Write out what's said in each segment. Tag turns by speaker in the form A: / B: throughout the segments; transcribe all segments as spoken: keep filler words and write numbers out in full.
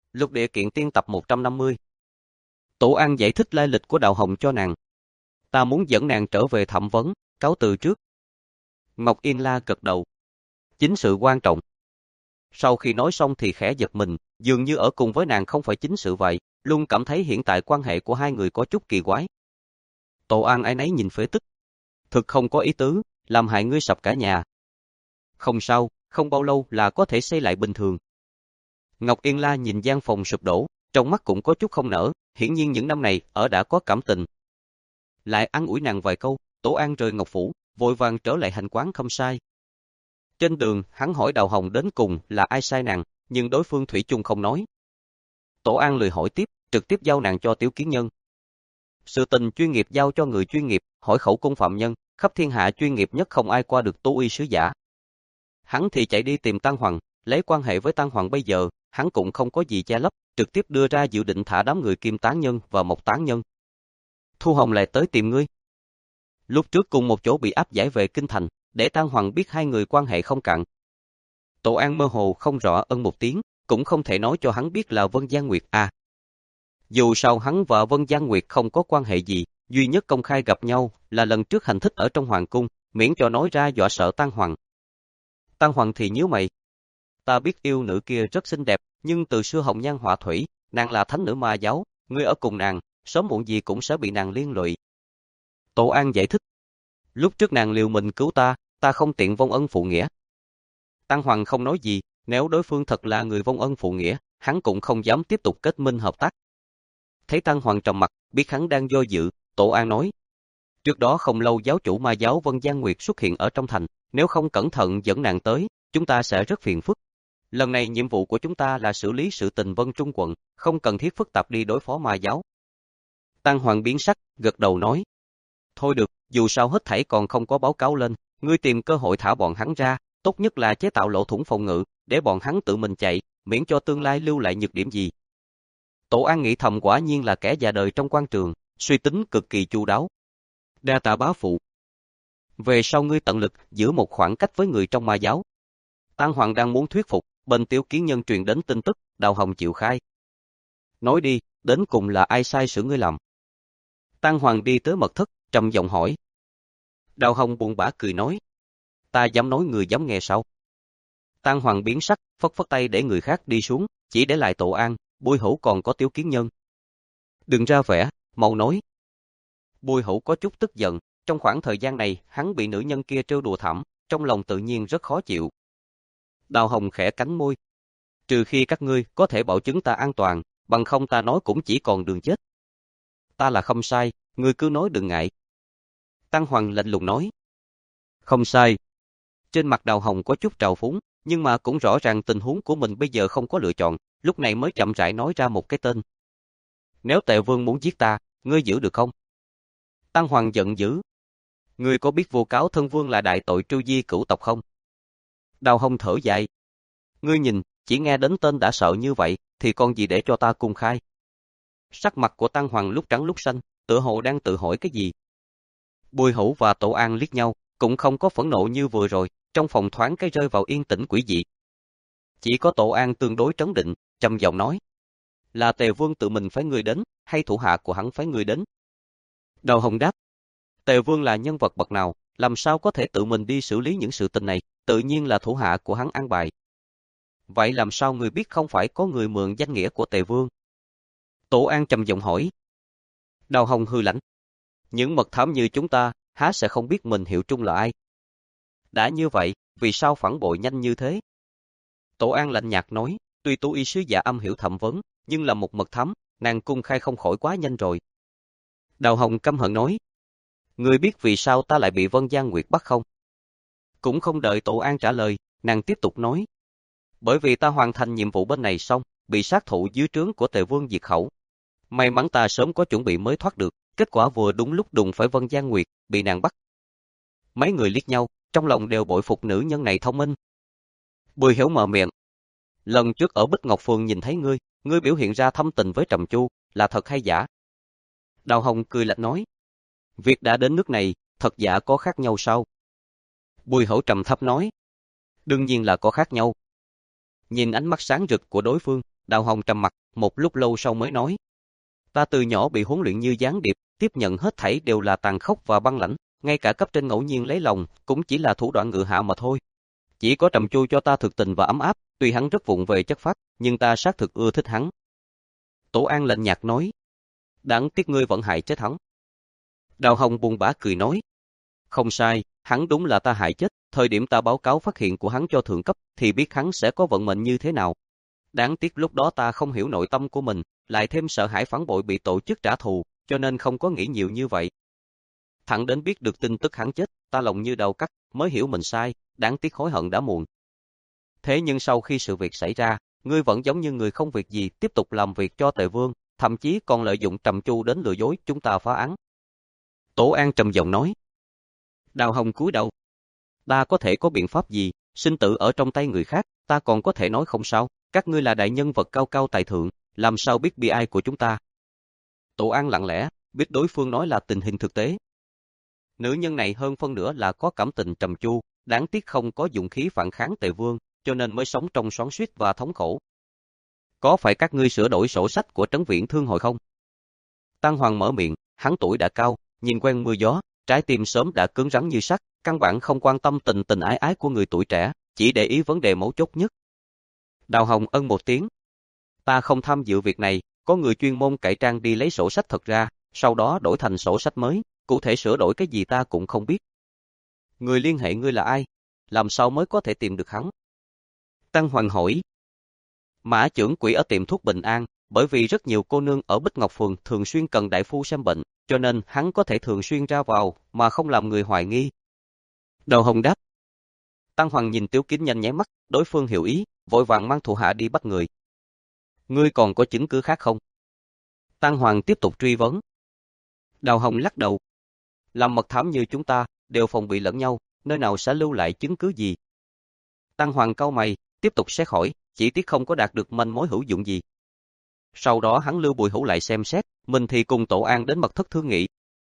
A: Lục địa kiện tiên tập một trăm năm mươi. Tổ An giải thích lai lịch của Đào Hồng cho nàng. Ta muốn dẫn nàng trở về thẩm vấn, cáo từ trước. Ngọc Yên La gật đầu. Chính sự quan trọng. Sau khi nói xong thì khẽ giật mình, dường như ở cùng với nàng không phải chính sự vậy, luôn cảm thấy hiện tại quan hệ của hai người có chút kỳ quái. Tổ An áy náy nhìn Phế Tích. Thực không có ý tứ, làm hại ngươi sập cả nhà. Không sao, không bao lâu là có thể xây lại bình thường. Ngọc Yên La nhìn gian phòng sụp đổ, trong mắt cũng có chút không nở, hiển nhiên những năm này ở đã có cảm tình. Lại an ủi nàng vài câu, Tổ An rời Ngọc Phủ, vội vàng trở lại hành quán không sai. Trên đường, hắn hỏi Đào Hồng đến cùng là ai sai nàng, nhưng đối phương thủy chung không nói. Tổ An lười hỏi tiếp, trực tiếp giao nàng cho Tiểu Kiến Nhân. Sự tình chuyên nghiệp giao cho người chuyên nghiệp, hỏi khẩu cung phạm nhân, khắp thiên hạ chuyên nghiệp nhất không ai qua được Tú Y sứ giả. Hắn thì chạy đi tìm Tăng Hoàng, lấy quan hệ với Tăng Hoàng bây giờ, hắn cũng không có gì che lấp, trực tiếp đưa ra dự định thả đám người Kim Tán Nhân và Mộc Tán Nhân. Thu Hồng lại tới tìm ngươi. Lúc trước cùng một chỗ bị áp giải về kinh thành, để Tăng Hoàng biết hai người quan hệ không cạn. Tổ An mơ hồ không rõ ân một tiếng, cũng không thể nói cho hắn biết là Vân Giang Nguyệt à. Dù sao hắn và Vân Giang Nguyệt không có quan hệ gì, duy nhất công khai gặp nhau là lần trước hành thích ở trong hoàng cung, miễn cho nói ra dọa sợ Tăng Hoàng. Tăng Hoàng thì nhíu mày. Ta biết yêu nữ kia rất xinh đẹp, nhưng từ xưa hồng nhan họa thủy, nàng là thánh nữ ma giáo, ngươi ở cùng nàng, sớm muộn gì cũng sẽ bị nàng liên lụy. Tổ An giải thích. Lúc trước nàng liều mình cứu ta, ta không tiện vong ân phụ nghĩa. Tăng Hoàng không nói gì, nếu đối phương thật là người vong ân phụ nghĩa, hắn cũng không dám tiếp tục kết minh hợp tác. Thấy Tăng Hoàng trầm mặt, biết hắn đang do dự, Tổ An nói. Trước đó không lâu giáo chủ ma giáo Vân Giang Nguyệt xuất hiện ở trong thành, nếu không cẩn thận dẫn nàng tới, chúng ta sẽ rất phiền phức. Lần này nhiệm vụ của chúng ta là xử lý sự tình Vân Trung quận, không cần thiết phức tạp đi đối phó ma giáo. Tăng Hoàng biến sắc, gật đầu nói. Thôi được, dù sao hết thảy còn không có báo cáo lên, ngươi tìm cơ hội thả bọn hắn ra, tốt nhất là chế tạo lỗ thủng phòng ngự, để bọn hắn tự mình chạy, miễn cho tương lai lưu lại nhược điểm gì. Tổ An nghĩ thầm quả nhiên là kẻ già đời trong quan trường, suy tính cực kỳ chu đáo. Đa tạ bá phụ. Về sau ngươi tận lực giữ một khoảng cách với người trong ma giáo. Tăng Hoàng đang muốn thuyết phục, bên Tiểu Kiến Nhân truyền đến tin tức, Đào Hồng chịu khai. Nói đi, đến cùng là ai sai sự ngươi làm? Tăng Hoàng đi tới mật thất, trầm giọng hỏi. Đào Hồng buồn bã cười nói. Ta dám nói người dám nghe sao? Tăng Hoàng biến sắc, phất phất tay để người khác đi xuống, chỉ để lại Tổ An, Bùi Hữu còn có Tiểu Kiến Nhân. Đừng ra vẻ, mau nói. Bùi Hữu có chút tức giận, trong khoảng thời gian này, hắn bị nữ nhân kia trêu đùa thảm, trong lòng tự nhiên rất khó chịu. Đào Hồng khẽ cắn môi. Trừ khi các ngươi có thể bảo chứng ta an toàn, bằng không ta nói cũng chỉ còn đường chết. Ta là không sai, ngươi cứ nói đừng ngại. Tăng Hoàng lạnh lùng nói. Không sai. Trên mặt Đào Hồng có chút trào phúng, nhưng mà cũng rõ ràng tình huống của mình bây giờ không có lựa chọn, lúc này mới chậm rãi nói ra một cái tên. Nếu Tề Vương muốn giết ta, ngươi giữ được không? Tăng Hoàng giận dữ. Ngươi có biết vô cáo thân vương là đại tội tru di cửu tộc không? Đào Hồng thở dài. Ngươi nhìn, chỉ nghe đến tên đã sợ như vậy, thì còn gì để cho ta cung khai? Sắc mặt của Tăng Hoàng lúc trắng lúc xanh, tựa hồ đang tự hỏi cái gì. Bùi Hữu và Tổ An liếc nhau, cũng không có phẫn nộ như vừa rồi, trong phòng thoáng cái rơi vào yên tĩnh quỷ dị. Chỉ có Tổ An tương đối trấn định, trầm giọng nói. Là Tề Vương tự mình phái người đến, hay thủ hạ của hắn phái người đến? Đào Hồng đáp. Tề Vương là nhân vật bậc nào, làm sao có thể tự mình đi xử lý những sự tình này, tự nhiên là thủ hạ của hắn an bài. Vậy làm sao người biết không phải có người mượn danh nghĩa của Tề Vương? Tổ An trầm giọng hỏi. Đào Hồng hừ lạnh. Những mật thám như chúng ta, há sẽ không biết mình hiệu trung là ai? Đã như vậy, vì sao phản bội nhanh như thế? Tổ An lạnh nhạt nói, tuy Tú Y sứ giả âm hiểu thẩm vấn, nhưng là một mật thám, nàng cung khai không khỏi quá nhanh rồi. Đào Hồng căm hận nói. Ngươi biết vì sao ta lại bị Vân Giang Nguyệt bắt không? Cũng không đợi Tổ An trả lời, nàng tiếp tục nói. Bởi vì ta hoàn thành nhiệm vụ bên này xong, bị sát thủ dưới trướng của Tề Vương diệt khẩu. May mắn ta sớm có chuẩn bị mới thoát được, kết quả vừa đúng lúc đụng phải Vân Giang Nguyệt, bị nàng bắt. Mấy người liếc nhau, trong lòng đều bội phục nữ nhân này thông minh. Bùi Hiểu mở miệng. Lần trước ở Bích Ngọc Phường nhìn thấy ngươi, ngươi biểu hiện ra thâm tình với Trầm Chu, là thật hay giả? Đào Hồng cười lạnh nói. Việc đã đến nước này, thật giả có khác nhau sao? Bùi Hữu trầm thấp nói. Đương nhiên là có khác nhau. Nhìn ánh mắt sáng rực của đối phương, Đào Hồng trầm mặt, một lúc lâu sau mới nói. Ta từ nhỏ bị huấn luyện như gián điệp, tiếp nhận hết thảy đều là tàn khốc và băng lãnh, ngay cả cấp trên ngẫu nhiên lấy lòng, cũng chỉ là thủ đoạn ngự hạ mà thôi. Chỉ có Trầm Chu cho ta thực tình và ấm áp, tuy hắn rất vụng về chất phác, nhưng ta xác thực ưa thích hắn. Tổ An lạnh nhạt nói. Đáng tiếc ngươi vẫn hại chết hắn. Đào Hồng buồn bã cười nói. Không sai, hắn đúng là ta hại chết, thời điểm ta báo cáo phát hiện của hắn cho thượng cấp, thì biết hắn sẽ có vận mệnh như thế nào. Đáng tiếc lúc đó ta không hiểu nội tâm của mình, lại thêm sợ hãi phản bội bị tổ chức trả thù, cho nên không có nghĩ nhiều như vậy. Thẳng đến biết được tin tức hắn chết, ta lòng như đầu cắt, mới hiểu mình sai, đáng tiếc hối hận đã muộn. Thế nhưng sau khi sự việc xảy ra, ngươi vẫn giống như người không việc gì, tiếp tục làm việc cho Tề Vương, thậm chí còn lợi dụng Trầm Chu đến lừa dối chúng ta phá án. Tổ An trầm giọng nói. Đào Hồng cúi đầu. Ta có thể có biện pháp gì, sinh tử ở trong tay người khác, ta còn có thể nói không sao, các ngươi là đại nhân vật cao cao tài thượng, làm sao biết bi ai của chúng ta. Tổ An lặng lẽ, biết đối phương nói là tình hình thực tế. Nữ nhân này hơn phân nửa là có cảm tình Trầm Chu, đáng tiếc không có dụng khí phản kháng Tề Vương, cho nên mới sống trong xoắn xuýt và thống khổ. Có phải các ngươi sửa đổi sổ sách của Trấn Viễn Thương Hội không? Tăng Hoàng mở miệng, hắn tuổi đã cao, nhìn quen mưa gió, trái tim sớm đã cứng rắn như sắt, căn bản không quan tâm tình tình ái ái của người tuổi trẻ, chỉ để ý vấn đề mấu chốt nhất. Đào Hồng ân một tiếng. Ta không tham dự việc này, có người chuyên môn cải trang đi lấy sổ sách thật ra, sau đó đổi thành sổ sách mới, cụ thể sửa đổi cái gì ta cũng không biết. Người liên hệ ngươi là ai? Làm sao mới có thể tìm được hắn? Tăng Hoàng hỏi. Mã trưởng quỹ ở tiệm thuốc Bình An, bởi vì rất nhiều cô nương ở Bích Ngọc Phường thường xuyên cần đại phu xem bệnh, cho nên hắn có thể thường xuyên ra vào, mà không làm người hoài nghi. Đào Hồng đáp. Tăng Hoàng nhìn Tiếu Kính nhanh nháy mắt, đối phương hiểu ý, vội vàng mang thủ hạ đi bắt người. Ngươi còn có chứng cứ khác không? Tăng Hoàng tiếp tục truy vấn. Đào Hồng lắc đầu. Làm mật thám như chúng ta, đều phòng bị lẫn nhau, nơi nào sẽ lưu lại chứng cứ gì? Tăng Hoàng cau mày, tiếp tục xét hỏi, chỉ tiếc không có đạt được manh mối hữu dụng gì. Sau đó hắn lưu Bùi Hữu lại xem xét, mình thì cùng Tổ An đến mật thất thương nghị.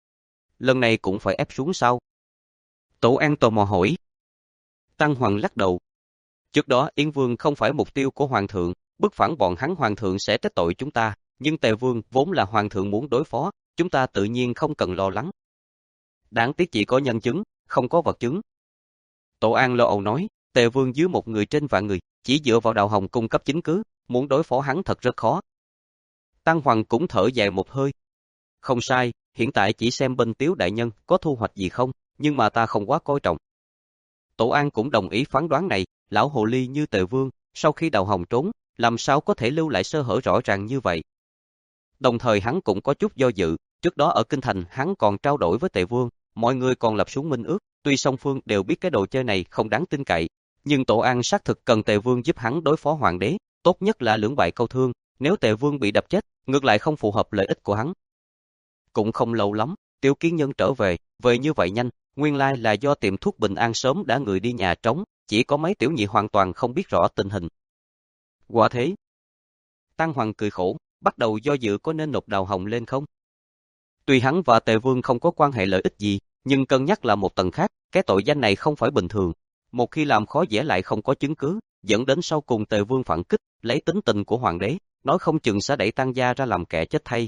A: Lần này cũng phải ép xuống sao? Tổ An tò mò hỏi. Tăng Hoàng lắc đầu. Trước đó Yên Vương không phải mục tiêu của Hoàng thượng, bức phản bọn hắn Hoàng thượng sẽ trách tội chúng ta, nhưng Tề Vương vốn là Hoàng thượng muốn đối phó, chúng ta tự nhiên không cần lo lắng. Đáng tiếc chỉ có nhân chứng, không có vật chứng. Tổ An lo âu nói, Tề Vương dưới một người trên vạn người, chỉ dựa vào Đào Hồng cung cấp chứng cứ, muốn đối phó hắn thật rất khó. Tăng Hoàng cũng thở dài một hơi. Không sai, hiện tại chỉ xem bên Tiếu đại nhân có thu hoạch gì không, nhưng mà ta không quá coi trọng. Tổ An cũng đồng ý phán đoán này, lão hồ ly như Tề Vương, sau khi Đào Hồng trốn, làm sao có thể lưu lại sơ hở rõ ràng như vậy. Đồng thời hắn cũng có chút do dự, trước đó ở Kinh Thành hắn còn trao đổi với Tề Vương, mọi người còn lập xuống minh ước, tuy song phương đều biết cái đồ chơi này không đáng tin cậy, nhưng Tổ An xác thực cần Tề Vương giúp hắn đối phó hoàng đế, tốt nhất là lưỡng bại câu thương, nếu Tề Vương bị đập chết, ngược lại không phù hợp lợi ích của hắn. Cũng không lâu lắm, Tiêu Kiến Nhân trở về, về như vậy nhanh, nguyên lai là do tiệm thuốc Bình An sớm đã người đi nhà trống, chỉ có mấy tiểu nhị hoàn toàn không biết rõ tình hình. Quả thế. Tăng Hoàng cười khổ, bắt đầu do dự có nên nộp Đào Hồng lên không? Tuy hắn và Tề Vương không có quan hệ lợi ích gì, nhưng cân nhắc là một tầng khác, cái tội danh này không phải bình thường. Một khi làm khó dễ lại không có chứng cứ, dẫn đến sau cùng Tề Vương phản kích, lấy tính tình của hoàng đế, nói không chừng sẽ đẩy Tăng gia ra làm kẻ chết thay.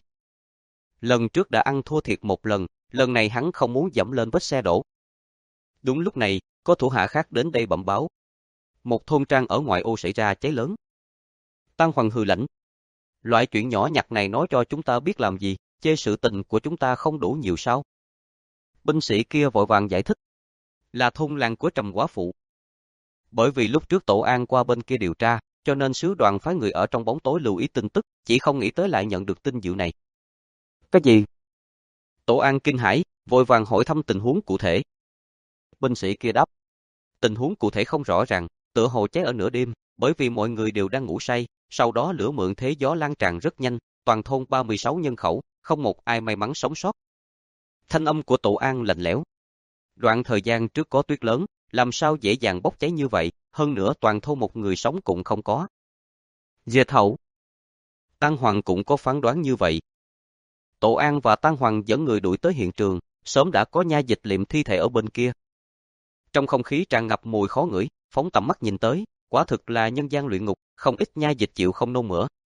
A: Lần trước đã ăn thua thiệt một lần, lần này hắn không muốn dẫm lên vết xe đổ. Đúng lúc này, có thủ hạ khác đến đây bẩm báo. Một thôn trang ở ngoại ô xảy ra cháy lớn. Tăng Hoàng hừ lạnh. Loại chuyện nhỏ nhặt này nói cho chúng ta biết làm gì, chê sự tình của chúng ta không đủ nhiều sao? Binh sĩ kia vội vàng giải thích. Là thôn làng của Trầm Quá Phụ. Bởi vì lúc trước Tổ An qua bên kia điều tra, cho nên sứ đoàn phái người ở trong bóng tối lưu ý tin tức, chỉ không nghĩ tới lại nhận được tin dịu này. Cái gì? Tổ An kinh hãi, vội vàng hỏi thăm tình huống cụ thể. Binh sĩ kia đáp. Tình huống cụ thể không rõ ràng, tựa hồ cháy ở nửa đêm, bởi vì mọi người đều đang ngủ say, sau đó lửa mượn thế gió lan tràn rất nhanh, toàn thôn ba mươi sáu nhân khẩu, không một ai may mắn sống sót. Thanh âm của Tổ An lạnh lẽo. Đoạn thời gian trước có tuyết lớn, làm sao dễ dàng bốc cháy như vậy, hơn nữa toàn thôn một người sống cũng không có. Diệt hậu. Tăng Hoàng cũng có phán đoán như vậy. Tổ An và Tăng Hoàng dẫn người đuổi tới hiện trường, sớm đã có nha dịch liệm thi thể ở bên kia. Trong không khí tràn ngập mùi khó ngửi, phóng tầm mắt nhìn tới, quả thực là nhân gian luyện ngục, không ít nha dịch chịu không nôn mửa,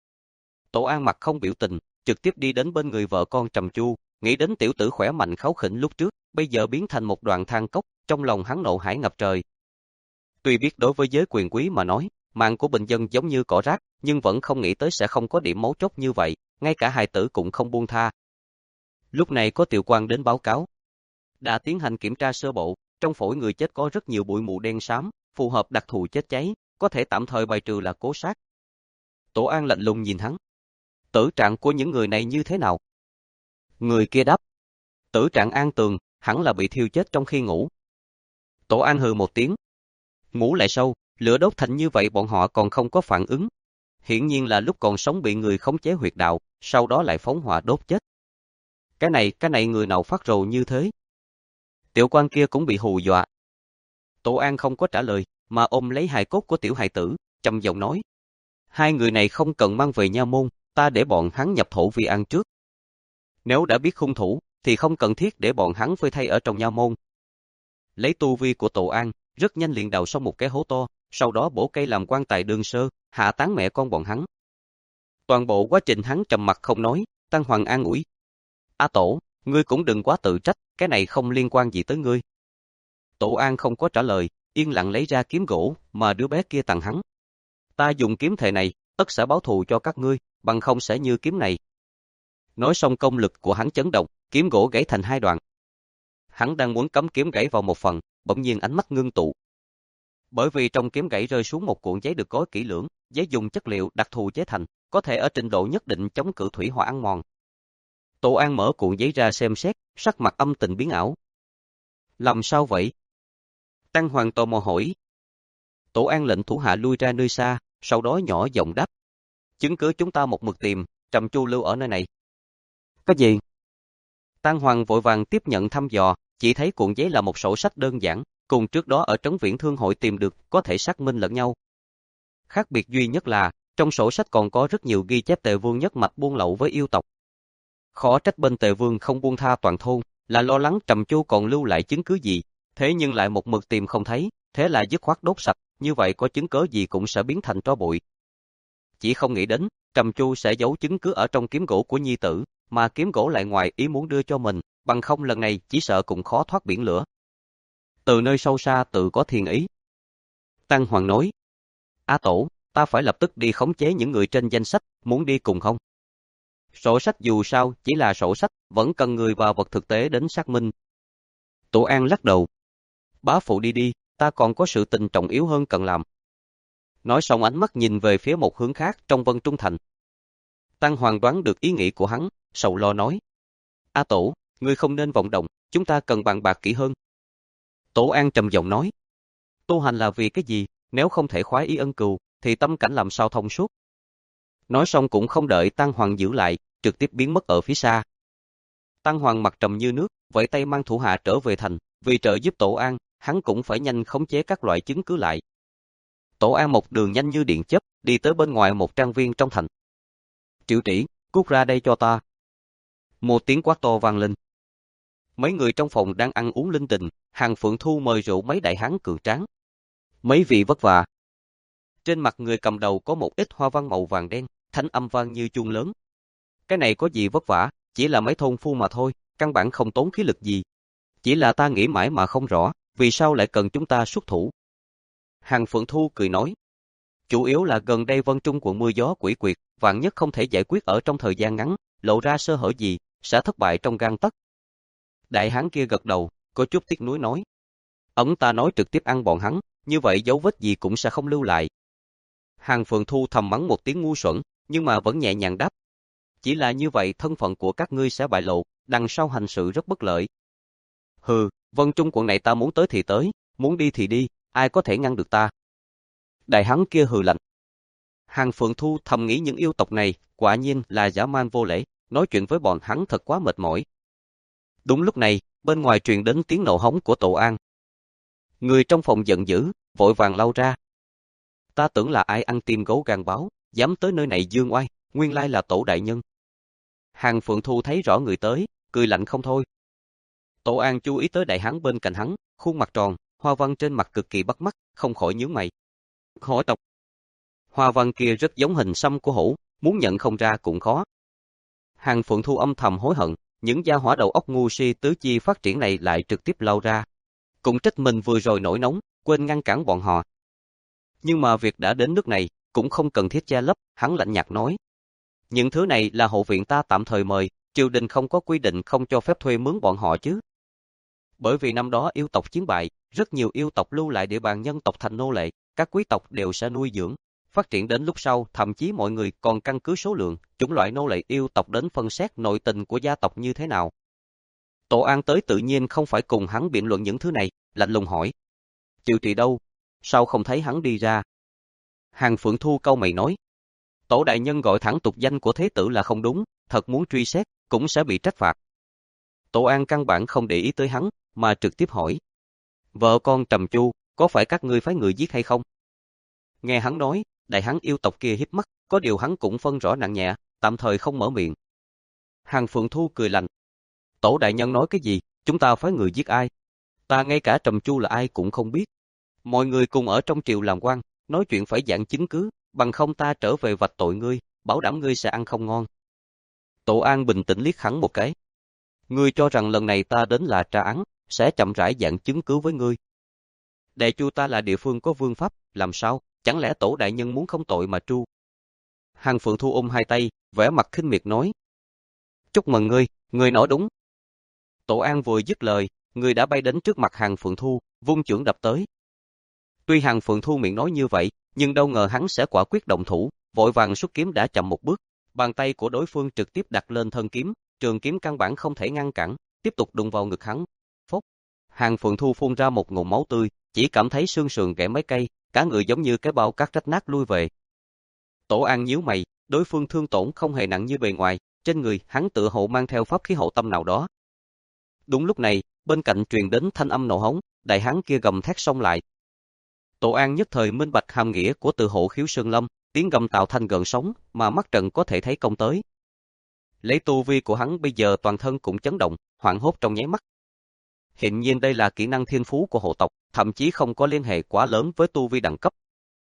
A: Tổ An mặt không biểu tình, trực tiếp đi đến bên người vợ con Trầm Chu, nghĩ đến tiểu tử khỏe mạnh kháu khỉnh lúc trước, bây giờ biến thành một đoạn than cốc, trong lòng hắn nộ hải ngập trời. Tuy biết đối với giới quyền quý mà nói, mạng của bình dân giống như cỏ rác, nhưng vẫn không nghĩ tới sẽ không có điểm mấu chốt như vậy, ngay cả hài tử cũng không buông tha. Lúc này có tiểu quan đến báo cáo. Đã tiến hành kiểm tra sơ bộ, trong phổi người chết có rất nhiều bụi mù đen xám, phù hợp đặc thù chết cháy, có thể tạm thời bài trừ là cố sát. Tổ An lạnh lùng nhìn hắn. Tử trạng của những người này như thế nào? Người kia đáp. Tử trạng an tường, hẳn là bị thiêu chết trong khi ngủ. Tổ An hừ một tiếng. Ngủ lại sâu, lửa đốt thành như vậy bọn họ còn không có phản ứng. Hiển nhiên là lúc còn sống bị người khống chế huyệt đạo, sau đó lại phóng hỏa đốt chết. Cái này, cái này người nào phát rồ như thế? Tiểu quan kia cũng bị hù dọa. Tổ An không có trả lời, mà ôm lấy hài cốt của tiểu hài tử, trầm giọng nói. Hai người này không cần mang về nha môn, ta để bọn hắn nhập thổ vì ăn trước. Nếu đã biết hung thủ, thì không cần thiết để bọn hắn phơi thay ở trong nha môn. Lấy tu vi của Tổ An, rất nhanh liền đào xong một cái hố to, sau đó bổ cây làm quan tài đường sơ, hạ táng mẹ con bọn hắn. Toàn bộ quá trình hắn trầm mặc không nói, Tăng Hoàng an ủi. A Tổ, ngươi cũng đừng quá tự trách, cái này không liên quan gì tới ngươi. Tổ An không có trả lời, yên lặng lấy ra kiếm gỗ mà đứa bé kia tặng hắn. Ta dùng kiếm thể này, tất sẽ báo thù cho các ngươi, bằng không sẽ như kiếm này. Nói xong công lực của hắn chấn động, kiếm gỗ gãy thành hai đoạn. Hắn đang muốn cắm kiếm gãy vào một phần, bỗng nhiên ánh mắt ngưng tụ. Bởi vì trong kiếm gãy rơi xuống một cuộn giấy được gói kỹ lưỡng, giấy dùng chất liệu đặc thù chế thành, có thể ở trình độ nhất định chống cự thủy hỏa ăn mòn. Tổ An mở cuộn giấy ra xem xét, sắc mặt âm tình biến ảo. Làm sao vậy? Tăng Hoàng tò mò hỏi. Tổ An lệnh thủ hạ lui ra nơi xa, sau đó nhỏ giọng đáp. Chứng cứ chúng ta một mực tìm, Trầm Chu lưu ở nơi này. Cái gì? Tăng Hoàng vội vàng tiếp nhận thăm dò, chỉ thấy cuộn giấy là một sổ sách đơn giản, cùng trước đó ở Trấn Viễn Thương hội tìm được, có thể xác minh lẫn nhau. Khác biệt duy nhất là, trong sổ sách còn có rất nhiều ghi chép Tề Vương nhất mạch buôn lậu với yêu tộc. Khó trách bên Tề Vương không buông tha toàn thôn, là lo lắng Trầm Chu còn lưu lại chứng cứ gì, thế nhưng lại một mực tìm không thấy, thế là dứt khoát đốt sạch, như vậy có chứng cớ gì cũng sẽ biến thành tro bụi. Chỉ không nghĩ đến, Trầm Chu sẽ giấu chứng cứ ở trong kiếm gỗ của nhi tử, mà kiếm gỗ lại ngoài ý muốn đưa cho mình, bằng không lần này chỉ sợ cũng khó thoát biển lửa. Từ nơi sâu xa tự có thiên ý. Tăng Hoàng nói, A Tổ, ta phải lập tức đi khống chế những người trên danh sách, muốn đi cùng không? Sổ sách dù sao, chỉ là sổ sách, vẫn cần người và vật thực tế đến xác minh. Tổ An lắc đầu. Bá phụ đi đi, ta còn có sự tình trọng yếu hơn cần làm. Nói xong ánh mắt nhìn về phía một hướng khác trong Vân Trung Thành. Tăng Hoàng đoán được ý nghĩ của hắn, sầu lo nói. A Tổ, ngươi không nên vọng động, chúng ta cần bàn bạc kỹ hơn. Tổ An trầm giọng nói. Tu hành là vì cái gì, nếu không thể khoái ý ân cừu, thì tâm cảnh làm sao thông suốt. Nói xong cũng không đợi Tăng Hoàng giữ lại, trực tiếp biến mất ở phía xa. Tăng Hoàng mặt trầm như nước, vẫy tay mang thủ hạ trở về thành, vì trợ giúp Tổ An, hắn cũng phải nhanh khống chế các loại chứng cứ lại. Tổ An một đường nhanh như điện chớp, đi tới bên ngoài một trang viên trong thành. Triệu Trĩ, cút ra đây cho ta. Một tiếng quát to vang lên. Mấy người trong phòng đang ăn uống linh đình, Hàng Phượng Thu mời rượu mấy đại hán cường tráng. Mấy vị vất vả. Trên mặt người cầm đầu có một ít hoa văn màu vàng đen, thanh âm vang như chuông lớn. Cái này có gì vất vả, chỉ là mấy thôn phu mà thôi, căn bản không tốn khí lực gì. Chỉ là ta nghĩ mãi mà không rõ, vì sao lại cần chúng ta xuất thủ. Hàng Phượng Thu cười nói. Chủ yếu là gần đây Vân Trung quận mưa gió quỷ quyệt, vạn nhất không thể giải quyết ở trong thời gian ngắn, lộ ra sơ hở gì, sẽ thất bại trong gang tấc. Đại hán kia gật đầu, có chút tiếc nuối nói. Ẩn ta nói trực tiếp ăn bọn hắn, như vậy dấu vết gì cũng sẽ không lưu lại. Hàng Phượng Thu thầm mắng một tiếng ngu xuẩn, nhưng mà vẫn nhẹ nhàng đáp. Chỉ là như vậy thân phận của các ngươi sẽ bại lộ, đằng sau hành sự rất bất lợi. Hừ, Vân Trung quận này ta muốn tới thì tới, muốn đi thì đi, ai có thể ngăn được ta. Đại hán kia hừ lạnh. Hàng Phượng Thu thầm nghĩ những yêu tộc này, quả nhiên là dã man vô lễ, nói chuyện với bọn hắn thật quá mệt mỏi. Đúng lúc này, bên ngoài truyền đến tiếng nộ hống của Tổ An. Người trong phòng giận dữ, vội vàng lao ra. Ta tưởng là ai ăn tim gấu gan báo, dám tới nơi này dương oai, nguyên lai là Tổ đại nhân. Hàng Phượng Thu thấy rõ người tới, cười lạnh không thôi. Tổ An chú ý tới đại hán bên cạnh hắn, khuôn mặt tròn, hoa văn trên mặt cực kỳ bắt mắt, không khỏi nhướng mày. Hổ tộc. Hoa văn kia rất giống hình xăm của hổ, muốn nhận không ra cũng khó. Hàng Phượng Thu âm thầm hối hận, những gia hỏa đầu óc ngu si tứ chi phát triển này lại trực tiếp lao ra. Cũng trách mình vừa rồi nổi nóng, quên ngăn cản bọn họ. Nhưng mà việc đã đến nước này, cũng không cần thiết che lấp, hắn lạnh nhạt nói. Những thứ này là hậu viện ta tạm thời mời, triều đình không có quy định không cho phép thuê mướn bọn họ chứ. Bởi vì năm đó yêu tộc chiến bại, rất nhiều yêu tộc lưu lại địa bàn nhân tộc thành nô lệ, các quý tộc đều sẽ nuôi dưỡng. Phát triển đến lúc sau, thậm chí mọi người còn căn cứ số lượng, chủng loại nô lệ yêu tộc đến phân xét nội tình của gia tộc như thế nào. Tổ An tới tự nhiên không phải cùng hắn biện luận những thứ này, lạnh lùng hỏi. Triệu Trị đâu? Sao không thấy hắn đi ra? Hàng Phượng Thu câu mày nói. Tổ đại nhân gọi thẳng tục danh của thế tử là không đúng, thật muốn truy xét, cũng sẽ bị trách phạt. Tổ An căn bản không để ý tới hắn, mà trực tiếp hỏi. Vợ con Trầm Chu, có phải các ngươi phái người giết hay không? Nghe hắn nói, đại hắn yêu tộc kia híp mắt, có điều hắn cũng phân rõ nặng nhẹ, tạm thời không mở miệng. Hàng Phượng Thu cười lạnh. Tổ đại nhân nói cái gì, chúng ta phái người giết ai? Ta ngay cả Trầm Chu là ai cũng không biết. Mọi người cùng ở trong triều làm quan, nói chuyện phải giảng chứng cứ, bằng không ta trở về vạch tội ngươi, bảo đảm ngươi sẽ ăn không ngon. Tổ An bình tĩnh liếc hắn một cái. Ngươi cho rằng lần này ta đến là tra án, sẽ chậm rãi giảng chứng cứ với ngươi. Đại Chu ta là địa phương có vương pháp, làm sao, chẳng lẽ tổ đại nhân muốn không tội mà tru? Hàng Phượng Thu ôm hai tay, vẻ mặt khinh miệt nói. Chúc mừng ngươi, ngươi nói đúng. Tổ An vừa dứt lời, người đã bay đến trước mặt Hàng Phượng Thu, vung chưởng đập tới. Tuy Hàng Phượng Thu miệng nói như vậy, nhưng đâu ngờ hắn sẽ quả quyết động thủ, vội vàng xuất kiếm đã chậm một bước, bàn tay của đối phương trực tiếp đặt lên thân kiếm, trường kiếm căn bản không thể ngăn cản, tiếp tục đụng vào ngực hắn. Phốc. Hàng Phượng Thu phun ra một ngụm máu tươi, chỉ cảm thấy xương sườn gãy mấy cây, cả người giống như cái bao cát rách nát lui về. Tổ An nhíu mày, đối phương thương tổn không hề nặng như bề ngoài, trên người hắn tựa hồ mang theo pháp khí hậu tâm nào đó. Đúng lúc này, bên cạnh truyền đến thanh âm nộ hống, đại hán kia gầm thét xông lại. Tổ An nhất thời minh bạch hàm nghĩa của từ hộ khiếu sơn lâm, tiếng gầm tạo thành gợn sóng, mà mắt trận có thể thấy công tới. Lấy tu vi của hắn bây giờ toàn thân cũng chấn động, hoảng hốt trong nháy mắt. Hiện nhiên đây là kỹ năng thiên phú của hộ tộc, thậm chí không có liên hệ quá lớn với tu vi đẳng cấp.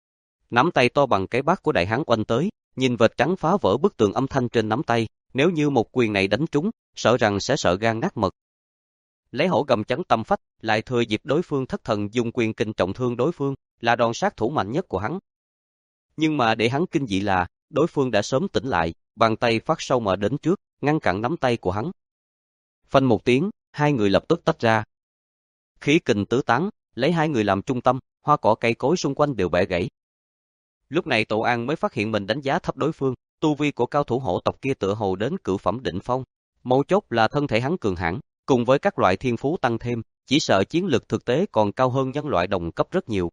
A: Nắm tay to bằng cái bát của đại hán oanh tới, nhìn vệt trắng phá vỡ bức tường âm thanh trên nắm tay, nếu như một quyền này đánh trúng, sợ rằng sẽ sợ gan nát mật. Lấy hổ gầm chấn tâm phách, lại thừa dịp đối phương thất thần dùng quyền kinh trọng thương đối phương, là đòn sát thủ mạnh nhất của hắn. Nhưng mà để hắn kinh dị là, đối phương đã sớm tỉnh lại, bàn tay phát sâu mà đến trước, ngăn cản nắm tay của hắn. Phanh một tiếng, hai người lập tức tách ra. Khí kình tứ tán, lấy hai người làm trung tâm, hoa cỏ cây cối xung quanh đều bẻ gãy. Lúc này Tổ An mới phát hiện mình đánh giá thấp đối phương, tu vi của cao thủ hổ tộc kia tựa hồ đến cửu phẩm đỉnh phong. Mấu chốt là thân thể hắn cường hãn, cùng với các loại thiên phú tăng thêm, chỉ sợ chiến lực thực tế còn cao hơn nhân loại đồng cấp rất nhiều.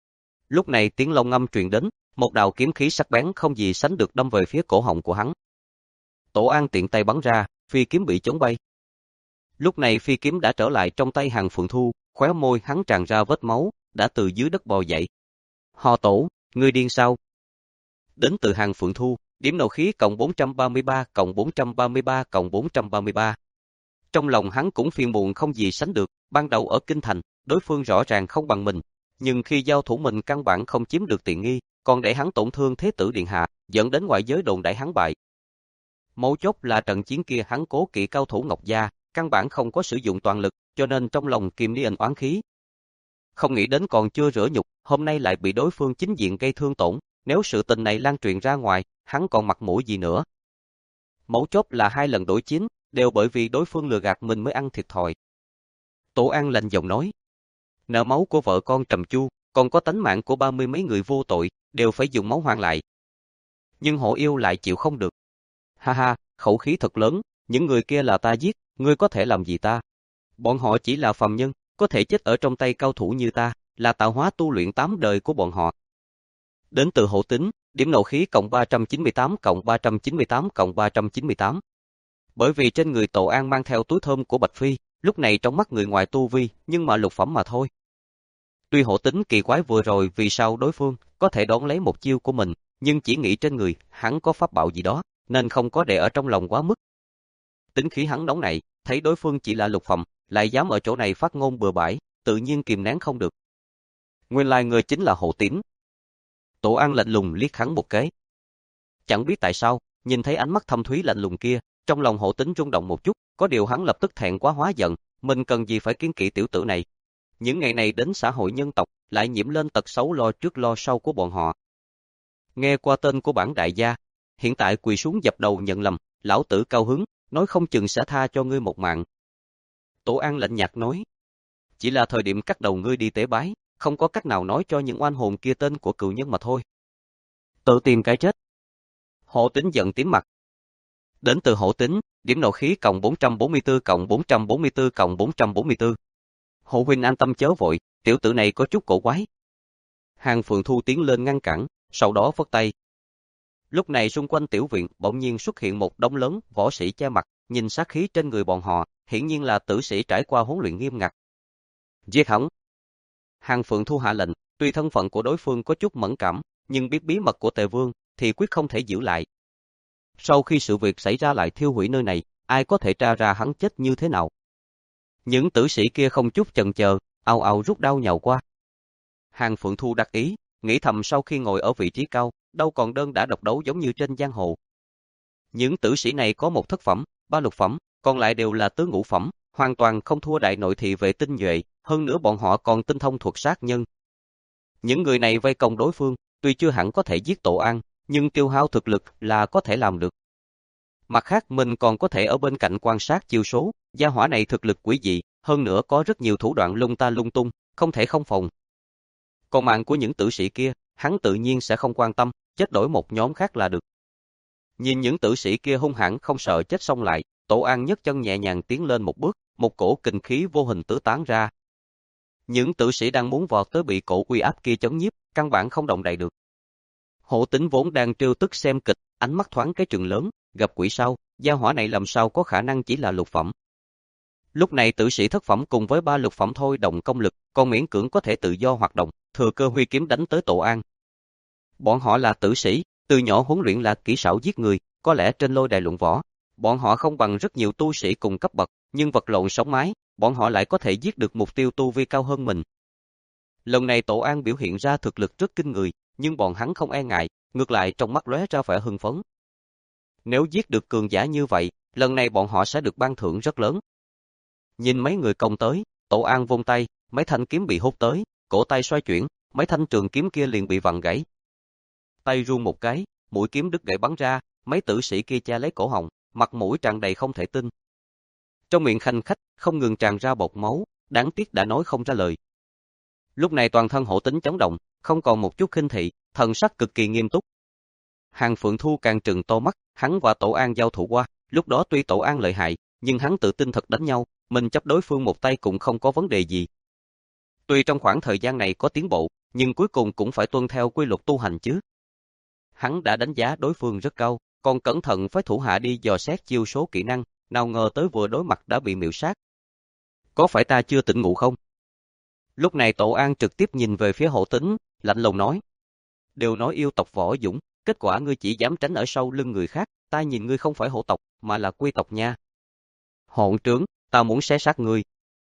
A: Lúc này tiếng long ngâm truyền đến, một đạo kiếm khí sắc bén không gì sánh được đâm về phía cổ họng của hắn. Tổ An tiện tay bắn ra, phi kiếm bị chống bay. Lúc này phi kiếm đã trở lại trong tay Hàng Phượng Thu, khóe môi hắn tràn ra vết máu, đã từ dưới đất bò dậy. Ho Tổ, ngươi điên sao? Đến từ Hàng Phượng Thu, điểm nộ khí cộng bốn trăm ba mươi ba cộng bốn trăm ba mươi ba cộng bốn trăm ba mươi ba. Trong lòng hắn cũng phiền muộn không gì sánh được, ban đầu ở Kinh Thành, đối phương rõ ràng không bằng mình, nhưng khi giao thủ mình căn bản không chiếm được tiện nghi, còn để hắn tổn thương thế tử điện hạ, dẫn đến ngoại giới đồn đại hắn bại. Mấu chốt là trận chiến kia hắn cố kỵ cao thủ Ngọc Gia, căn bản không có sử dụng toàn lực, cho nên trong lòng kìm đi ẩn oán khí. Không nghĩ đến còn chưa rửa nhục, hôm nay lại bị đối phương chính diện gây thương tổn, nếu sự tình này lan truyền ra ngoài, hắn còn mặt mũi gì nữa. Mấu chốt là hai lần đối chiến, đều bởi vì đối phương lừa gạt mình mới ăn thiệt thòi. Tổ An lạnh giọng nói, nợ máu của vợ con Trầm Chu, còn có tánh mạng của ba mươi mấy người vô tội, đều phải dùng máu hoàn lại. Nhưng hổ yêu lại chịu không được. Ha ha, khẩu khí thật lớn, những người kia là ta giết, ngươi có thể làm gì ta? Bọn họ chỉ là phàm nhân, có thể chết ở trong tay cao thủ như ta, là tạo hóa tu luyện tám đời của bọn họ. Đến từ hộ tính, điểm nộ khí cộng ba trăm chín mươi tám cộng ba trăm chín mươi tám cộng ba trăm chín mươi tám. Bởi vì trên người Tổ An mang theo túi thơm của Bạch Phi, lúc này trong mắt người ngoài tu vi, nhưng mà lục phẩm mà thôi. Tuy hộ tính kỳ quái vừa rồi vì sao đối phương có thể đón lấy một chiêu của mình, nhưng chỉ nghĩ trên người hắn có pháp bảo gì đó, nên không có để ở trong lòng quá mức. Tính khí hắn nóng này, thấy đối phương chỉ là lục phẩm, lại dám ở chỗ này phát ngôn bừa bãi, tự nhiên kìm nén không được. Nguyên lai người chính là Hộ Tín. Tổ An lạnh lùng liếc hắn một cái. Chẳng biết tại sao, nhìn thấy ánh mắt thâm thúy lạnh lùng kia, trong lòng Hổ Tính rung động một chút, có điều hắn lập tức thẹn quá hóa giận, mình cần gì phải kiêng kỵ tiểu tử này. Những ngày này đến xã hội nhân tộc, lại nhiễm lên tật xấu lo trước lo sau của bọn họ. Nghe qua tên của bản đại gia, hiện tại quỳ xuống dập đầu nhận lầm, lão tử cao hứng, nói không chừng sẽ tha cho ngươi một mạng. Tổ An lạnh nhạt nói, chỉ là thời điểm cắt đầu ngươi đi tế bái, không có cách nào nói cho những oan hồn kia tên của cựu nhân mà thôi. Tự tìm cái chết. Hổ Tính giận tím mặt. Đến từ Hổ Tính, điểm nộ khí cộng bốn trăm bốn mươi tư cộng bốn trăm bốn mươi tư cộng bốn trăm bốn mươi tư. Hộ huynh an tâm chớ vội, tiểu tử này có chút cổ quái. Hàng Phượng Thu tiến lên ngăn cản, sau đó phất tay. Lúc này xung quanh tiểu viện bỗng nhiên xuất hiện một đống lớn võ sĩ che mặt, nhìn sát khí trên người bọn họ, hiển nhiên là tử sĩ trải qua huấn luyện nghiêm ngặt. Giết hắn. Hàng Phượng Thu hạ lệnh, tuy thân phận của đối phương có chút mẫn cảm, nhưng biết bí mật của Tề Vương thì quyết không thể giữ lại. Sau khi sự việc xảy ra lại thiêu hủy nơi này, ai có thể tra ra hắn chết như thế nào? Những tử sĩ kia không chút chần chờ, ào ào rút đao nhào qua. Hàng Phượng Thu đắc ý, nghĩ thầm sau khi ngồi ở vị trí cao, đâu còn đơn đã độc đấu giống như trên giang hồ. Những tử sĩ này có một thất phẩm, ba lục phẩm, còn lại đều là tứ ngũ phẩm, hoàn toàn không thua đại nội thị về tinh nhuệ, hơn nữa bọn họ còn tinh thông thuật sát nhân. Những người này vây công đối phương, tuy chưa hẳn có thể giết Tổ An, nhưng tiêu hao thực lực là có thể làm được. Mặt khác mình còn có thể ở bên cạnh quan sát chiêu số, gia hỏa này thực lực quý dị, hơn nữa có rất nhiều thủ đoạn lung ta lung tung, không thể không phòng. Còn mạng của những tử sĩ kia, hắn tự nhiên sẽ không quan tâm, chết đổi một nhóm khác là được. Nhìn những tử sĩ kia hung hãn không sợ chết xong lại, Tổ An nhấc chân nhẹ nhàng tiến lên một bước, một cổ kình khí vô hình tứ tán ra. Những tử sĩ đang muốn vọt tới bị cổ uy áp kia chấn nhiếp, căn bản không động đậy được. Hổ Tính vốn đang trêu tức xem kịch, ánh mắt thoáng cái trừng lớn, gặp quỷ sao, gia hỏa này làm sao có khả năng chỉ là lục phẩm. Lúc này tử sĩ thất phẩm cùng với ba lục phẩm thôi động công lực, còn miễn cưỡng có thể tự do hoạt động, thừa cơ huy kiếm đánh tới Tổ An. Bọn họ là tử sĩ, từ nhỏ huấn luyện là kỹ xảo giết người, có lẽ trên lôi đài luận võ, bọn họ không bằng rất nhiều tu sĩ cùng cấp bậc, nhưng vật lộn sống mái, bọn họ lại có thể giết được mục tiêu tu vi cao hơn mình. Lần này Tổ An biểu hiện ra thực lực rất kinh người, nhưng bọn hắn không e ngại, ngược lại trong mắt lóe ra vẻ hưng phấn. Nếu giết được cường giả như vậy, lần này bọn họ sẽ được ban thưởng rất lớn. Nhìn mấy người công tới, Tổ An vung tay, mấy thanh kiếm bị hút tới, cổ tay xoay chuyển, mấy thanh trường kiếm kia liền bị vặn gãy. Tay run một cái, mũi kiếm đứt gãy bắn ra, mấy tử sĩ kia che lấy cổ họng, mặt mũi tràn đầy không thể tin. Trong miệng khanh khách không ngừng tràn ra bọt máu, đáng tiếc đã nói không ra lời. Lúc này toàn thân Hổ Tính chấn động, không còn một chút khinh thị, thần sắc cực kỳ nghiêm túc. Hàng Phượng Thu càng trừng to mắt, hắn và Tổ An giao thủ qua, lúc đó tuy Tổ An lợi hại, nhưng hắn tự tin thật đánh nhau, mình chấp đối phương một tay cũng không có vấn đề gì. Tuy trong khoảng thời gian này có tiến bộ, nhưng cuối cùng cũng phải tuân theo quy luật tu hành chứ. Hắn đã đánh giá đối phương rất cao, còn cẩn thận phái thủ hạ đi dò xét chiêu số kỹ năng, nào ngờ tới vừa đối mặt đã bị miểu sát. Có phải ta chưa tỉnh ngủ không? Lúc này Tổ An trực tiếp nhìn về phía Hổ Tính, lạnh lùng nói. Đều nói yêu tộc võ dũng, kết quả ngươi chỉ dám tránh ở sau lưng người khác, ta nhìn ngươi không phải hổ tộc, mà là quy tộc nha. Hỗn trướng, ta muốn xé xác ngươi.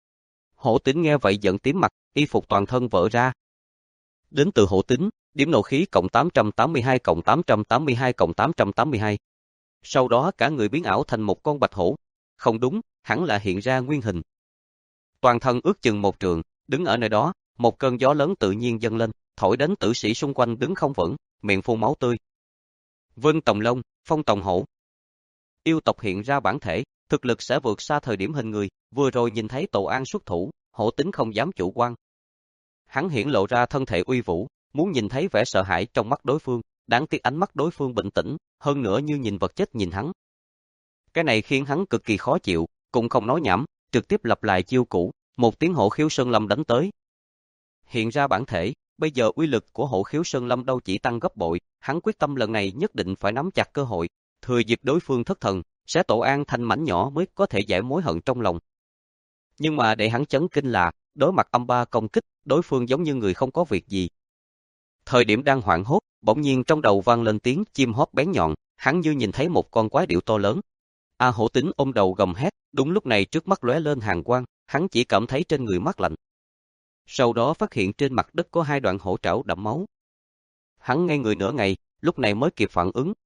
A: Hổ Tính nghe vậy giận tím mặt, y phục toàn thân vỡ ra. Đến từ Hổ Tính, điểm nộ khí cộng tám trăm tám mươi hai cộng tám trăm tám mươi hai cộng tám trăm tám mươi hai. Sau đó cả người biến ảo thành một con bạch hổ. Không đúng, hẳn là hiện ra nguyên hình. Toàn thân ước chừng một trượng, đứng ở nơi đó, một cơn gió lớn tự nhiên dâng lên, thổi đến tử sĩ xung quanh đứng không vững, miệng phun máu tươi. Vân Tòng Long, Phong Tòng Hổ. Yêu tộc hiện ra bản thể, thực lực sẽ vượt xa thời điểm hình người, vừa rồi nhìn thấy Tổ An xuất thủ, Hổ Tính không dám chủ quan. Hắn hiển lộ ra thân thể uy vũ, muốn nhìn thấy vẻ sợ hãi trong mắt đối phương, đáng tiếc ánh mắt đối phương bình tĩnh, hơn nữa như nhìn vật chết nhìn hắn. Cái này khiến hắn cực kỳ khó chịu, cũng không nói nhảm, trực tiếp lặp lại chiêu cũ, một tiếng Hổ Khiếu Sơn Lâm đánh tới. Hiện ra bản thể, bây giờ uy lực của Hổ Khiếu Sơn Lâm đâu chỉ tăng gấp bội, hắn quyết tâm lần này nhất định phải nắm chặt cơ hội, thừa dịp đối phương thất thần, sẽ Tổ An thành mảnh nhỏ mới có thể giải mối hận trong lòng. Nhưng mà để hắn chấn kinh là, đối mặt âm ba công kích, đối phương giống như người không có việc gì. Thời điểm đang hoảng hốt, bỗng nhiên trong đầu vang lên tiếng chim hót bén nhọn, hắn như nhìn thấy một con quái điểu to lớn. A Hổ Tính ôm đầu gầm hét, đúng lúc này trước mắt lóe lên hàn quang, hắn chỉ cảm thấy trên người mát lạnh. Sau đó phát hiện trên mặt đất có hai đoạn hổ trảo đẫm máu. Hắn ngây người nửa ngày, lúc này mới kịp phản ứng,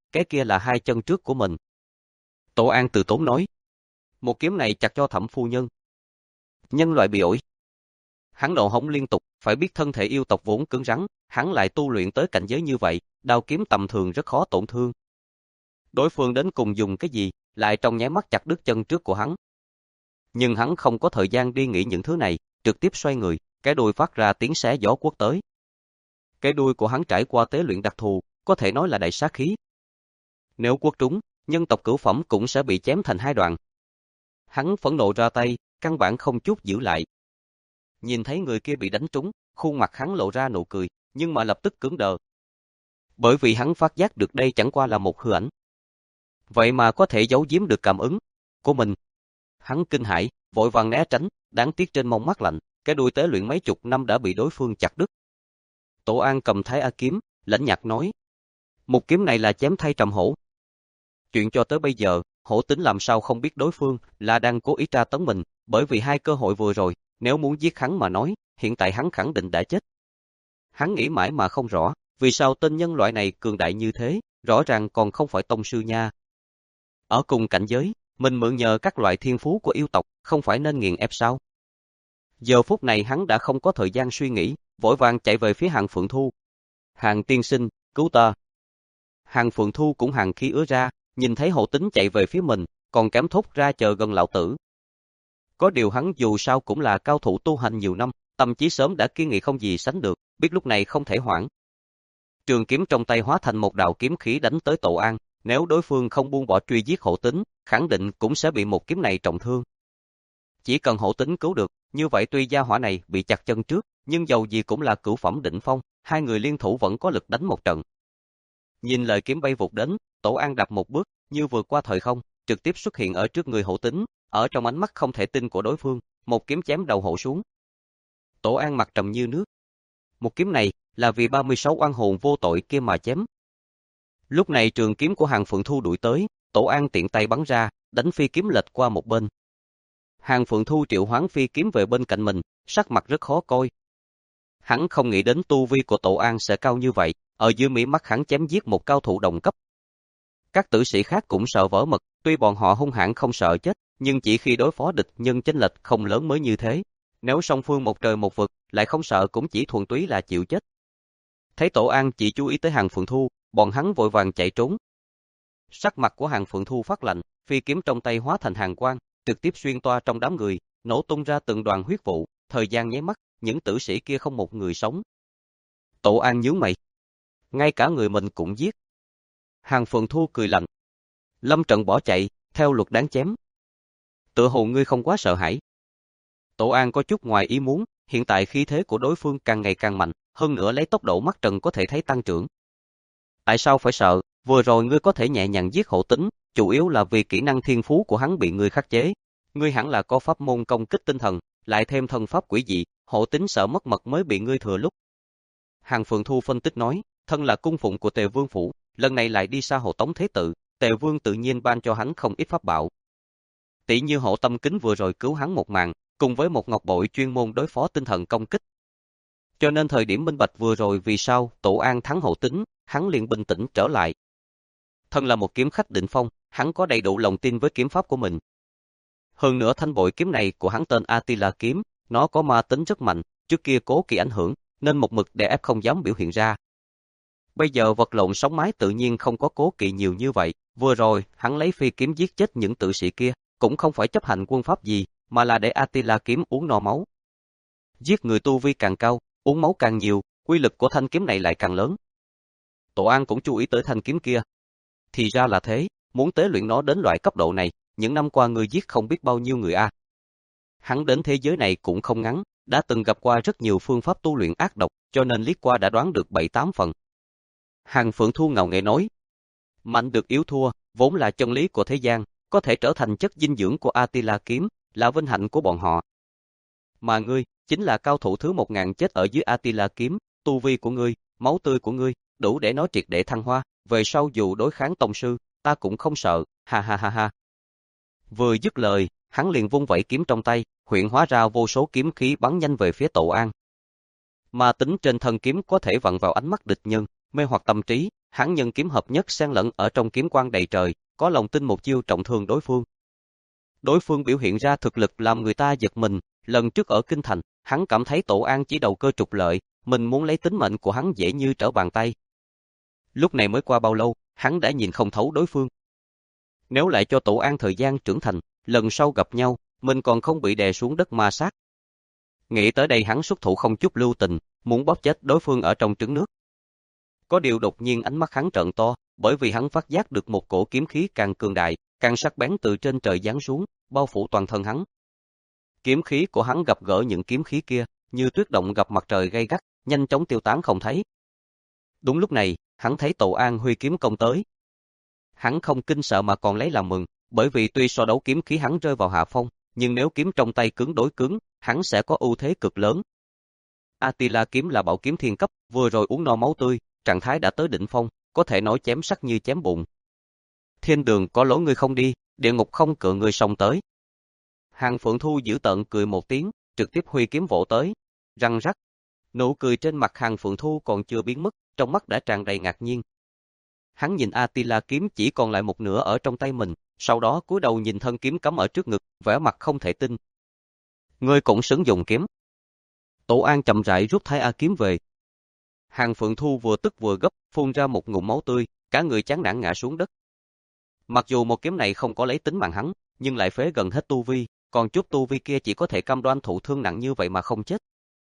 A: cái kia là hai chân trước của mình. Tổ An từ tốn nói. Một kiếm này chặt cho Thẩm phu nhân. Nhân loại bị ổi. Hắn nộ hống liên tục, phải biết thân thể yêu tộc vốn cứng rắn, hắn lại tu luyện tới cảnh giới như vậy, đao kiếm tầm thường rất khó tổn thương. Đối phương đến cùng dùng cái gì, lại trong nháy mắt chặt đứt chân trước của hắn. Nhưng hắn không có thời gian đi nghĩ những thứ này, trực tiếp xoay người, cái đuôi phát ra tiếng xé gió quất tới. Cái đuôi của hắn trải qua tế luyện đặc thù, có thể nói là đại sát khí. Nếu quất trúng, nhân tộc cửu phẩm cũng sẽ bị chém thành hai đoạn. Hắn phẫn nộ ra tay, căn bản không chút giữ lại. Nhìn thấy người kia bị đánh trúng, khuôn mặt hắn lộ ra nụ cười, nhưng mà lập tức cứng đờ. Bởi vì hắn phát giác được đây chẳng qua là một hư ảnh. Vậy mà có thể giấu giếm được cảm ứng của mình. Hắn kinh hãi, vội vàng né tránh, đáng tiếc trên mông mắt lạnh, cái đuôi tế luyện mấy chục năm đã bị đối phương chặt đứt. Tổ An cầm Thái A kiếm, lãnh nhạt nói: "Một kiếm này là chém thay Trầm Hổ." Chuyện cho tới bây giờ, Hổ Tính làm sao không biết đối phương là đang cố ý tra tấn mình, bởi vì hai cơ hội vừa rồi, nếu muốn giết hắn mà nói, hiện tại hắn khẳng định đã chết. Hắn nghĩ mãi mà không rõ, vì sao tên nhân loại này cường đại như thế, rõ ràng còn không phải tông sư nha. Ở cùng cảnh giới, mình mượn nhờ các loại thiên phú của yêu tộc, không phải nên nghiền ép sao? Giờ phút này hắn đã không có thời gian suy nghĩ, vội vàng chạy về phía Hàn Phượng Thu. "Hàn tiên sinh, cứu ta." Hàn Phượng Thu cũng hàn khí ứa ra, nhìn thấy Hổ Tính chạy về phía mình, còn kém thốt ra chờ gần lão tử. Có điều hắn dù sao cũng là cao thủ tu hành nhiều năm, tâm trí sớm đã kiên nghị không gì sánh được, biết lúc này không thể hoãn. Trường kiếm trong tay hóa thành một đạo kiếm khí đánh tới Tổ An, nếu đối phương không buông bỏ truy giết Hổ Tính, khẳng định cũng sẽ bị một kiếm này trọng thương. Chỉ cần Hổ Tính cứu được, như vậy tuy gia hỏa này bị chặt chân trước, nhưng dầu gì cũng là cửu phẩm đỉnh phong, hai người liên thủ vẫn có lực đánh một trận. Nhìn lời kiếm bay vụt đến, Tổ An đạp một bước, như vượt qua thời không, trực tiếp xuất hiện ở trước người Hổ Tính, ở trong ánh mắt không thể tin của đối phương, một kiếm chém đầu hổ xuống. Tổ An mặt trầm như nước. Một kiếm này là vì ba mươi sáu oan hồn vô tội kia mà chém. Lúc này trường kiếm của Hàn Phượng Thu đuổi tới, Tổ An tiện tay bắn ra, đánh phi kiếm lệch qua một bên. Hàn Phượng Thu triệu hoán phi kiếm về bên cạnh mình, sắc mặt rất khó coi. Hắn không nghĩ đến tu vi của Tổ An sẽ cao như vậy, ở dưới mí mắt hắn chém giết một cao thủ đồng cấp. Các tử sĩ khác cũng sợ vỡ mật, tuy bọn họ hung hãn không sợ chết, nhưng chỉ khi đối phó địch nhân chênh lệch không lớn mới như thế. Nếu song phương một trời một vực, lại không sợ cũng chỉ thuần túy là chịu chết. Thấy Tổ An chỉ chú ý tới Hàn Phượng Thu, bọn hắn vội vàng chạy trốn. Sắc mặt của Hàn Phượng Thu phát lạnh, phi kiếm trong tay hóa thành hàn quang, trực tiếp xuyên toa trong đám người, nổ tung ra từng đoàn huyết vụ, thời gian nháy mắt, những tử sĩ kia không một người sống. Tổ An nhướng mày, ngay cả người mình cũng giết. Hàn Phượng Thu cười lạnh, lâm trận bỏ chạy, theo luật đáng chém. Tựa hồ ngươi không quá sợ hãi. Tổ An có chút ngoài ý muốn, hiện tại khí thế của đối phương càng ngày càng mạnh, hơn nữa lấy tốc độ mắt trần có thể thấy tăng trưởng. Tại sao phải sợ, vừa rồi ngươi có thể nhẹ nhàng giết Hổ Tính, chủ yếu là vì kỹ năng thiên phú của hắn bị ngươi khắc chế. Ngươi hẳn là có pháp môn công kích tinh thần, lại thêm thần pháp quỷ dị, Hổ Tính sợ mất mật mới bị ngươi thừa lúc. Hàn Phượng Thu phân tích nói, thân là cung phụng của Tề Vương phủ, lần này lại đi xa Hồ Tống Thế Tự, Tề Vương tự nhiên ban cho hắn không ít pháp bảo. Tỷ như Hộ Tâm Kính vừa rồi cứu hắn một mạng, cùng với một ngọc bội chuyên môn đối phó tinh thần công kích. Cho nên thời điểm minh bạch vừa rồi vì sao Tổ An thắng Hổ Tính, hắn liền bình tĩnh trở lại. Thân là một kiếm khách đỉnh phong, hắn có đầy đủ lòng tin với kiếm pháp của mình. Hơn nữa thanh bội kiếm này của hắn tên Atila kiếm, nó có ma tính rất mạnh, trước kia cố kỵ ảnh hưởng, nên một mực đè ép không dám biểu hiện ra. Bây giờ vật lộn sống mái tự nhiên không có cố kỵ nhiều như vậy, vừa rồi hắn lấy phi kiếm giết chết những tử sĩ kia, cũng không phải chấp hành quân pháp gì, mà là để Atila kiếm uống no máu. Giết người tu vi càng cao, uống máu càng nhiều, uy lực của thanh kiếm này lại càng lớn. Tổ An cũng chú ý tới thanh kiếm kia. Thì ra là thế, muốn tế luyện nó đến loại cấp độ này, những năm qua người giết không biết bao nhiêu người a. À. Hắn đến thế giới này cũng không ngắn, đã từng gặp qua rất nhiều phương pháp tu luyện ác độc, cho nên liếc qua đã đoán được bảy tám phần. Hàn Phượng Thu ngạo nghễ nói, mạnh được yếu thua, vốn là chân lý của thế gian, có thể trở thành chất dinh dưỡng của Atila kiếm, là vinh hạnh của bọn họ. Mà ngươi, chính là cao thủ thứ một ngàn chết ở dưới Atila kiếm, tu vi của ngươi, máu tươi của ngươi, đủ để nó triệt để thăng hoa, về sau dù đối kháng tông sư, ta cũng không sợ, ha ha ha ha. Vừa dứt lời, hắn liền vung vẩy kiếm trong tay, huyện hóa ra vô số kiếm khí bắn nhanh về phía Tổ An. Ma tính trên thân kiếm có thể vặn vào ánh mắt địch nhân, mê hoặc tâm trí, hắn nhân kiếm hợp nhất xen lẫn ở trong kiếm quang đầy trời, có lòng tin một chiêu trọng thương đối phương. Đối phương biểu hiện ra thực lực làm người ta giật mình, lần trước ở Kinh Thành, hắn cảm thấy Tổ An chỉ đầu cơ trục lợi, mình muốn lấy tính mệnh của hắn dễ như trở bàn tay. Lúc này mới qua bao lâu, hắn đã nhìn không thấu đối phương. Nếu lại cho Tổ An thời gian trưởng thành, lần sau gặp nhau, mình còn không bị đè xuống đất ma sát. Nghĩ tới đây hắn xuất thủ không chút lưu tình, muốn bóp chết đối phương ở trong trứng nước. Có điều đột nhiên ánh mắt hắn trợn to, bởi vì hắn phát giác được một cổ kiếm khí càng cường đại, càng sắc bén từ trên trời giáng xuống, bao phủ toàn thân hắn. Kiếm khí của hắn gặp gỡ những kiếm khí kia, như tuyết động gặp mặt trời gay gắt, nhanh chóng tiêu tán không thấy. Đúng lúc này, hắn thấy Tổ An huy kiếm công tới. Hắn không kinh sợ mà còn lấy làm mừng, bởi vì tuy so đấu kiếm khí hắn rơi vào hạ phong, nhưng nếu kiếm trong tay cứng đối cứng, hắn sẽ có ưu thế cực lớn. Attila kiếm là bảo kiếm thiên cấp, vừa rồi uống no máu tươi, trạng thái đã tới đỉnh phong, có thể nói chém sắc như chém bùn. Thiên đường có lối ngươi không đi, địa ngục không cửa ngươi xông tới. Hàng Phượng Thu giữ tợn cười một tiếng, trực tiếp huy kiếm vỗ tới, răng rắc. Nụ cười trên mặt Hàng Phượng Thu còn chưa biến mất, trong mắt đã tràn đầy ngạc nhiên. Hắn nhìn Attila kiếm chỉ còn lại một nửa ở trong tay mình, sau đó cúi đầu nhìn thân kiếm cắm ở trước ngực, vẻ mặt không thể tin. Ngươi cũng xứng dùng kiếm. Tổ An chậm rãi rút Thái A kiếm về. Hàng Phượng Thu vừa tức vừa gấp, phun ra một ngụm máu tươi, cả người chán nản ngã xuống đất. Mặc dù một kiếm này không có lấy tính mạng hắn, nhưng lại phế gần hết tu vi, còn chút tu vi kia chỉ có thể cam đoan thụ thương nặng như vậy mà không chết.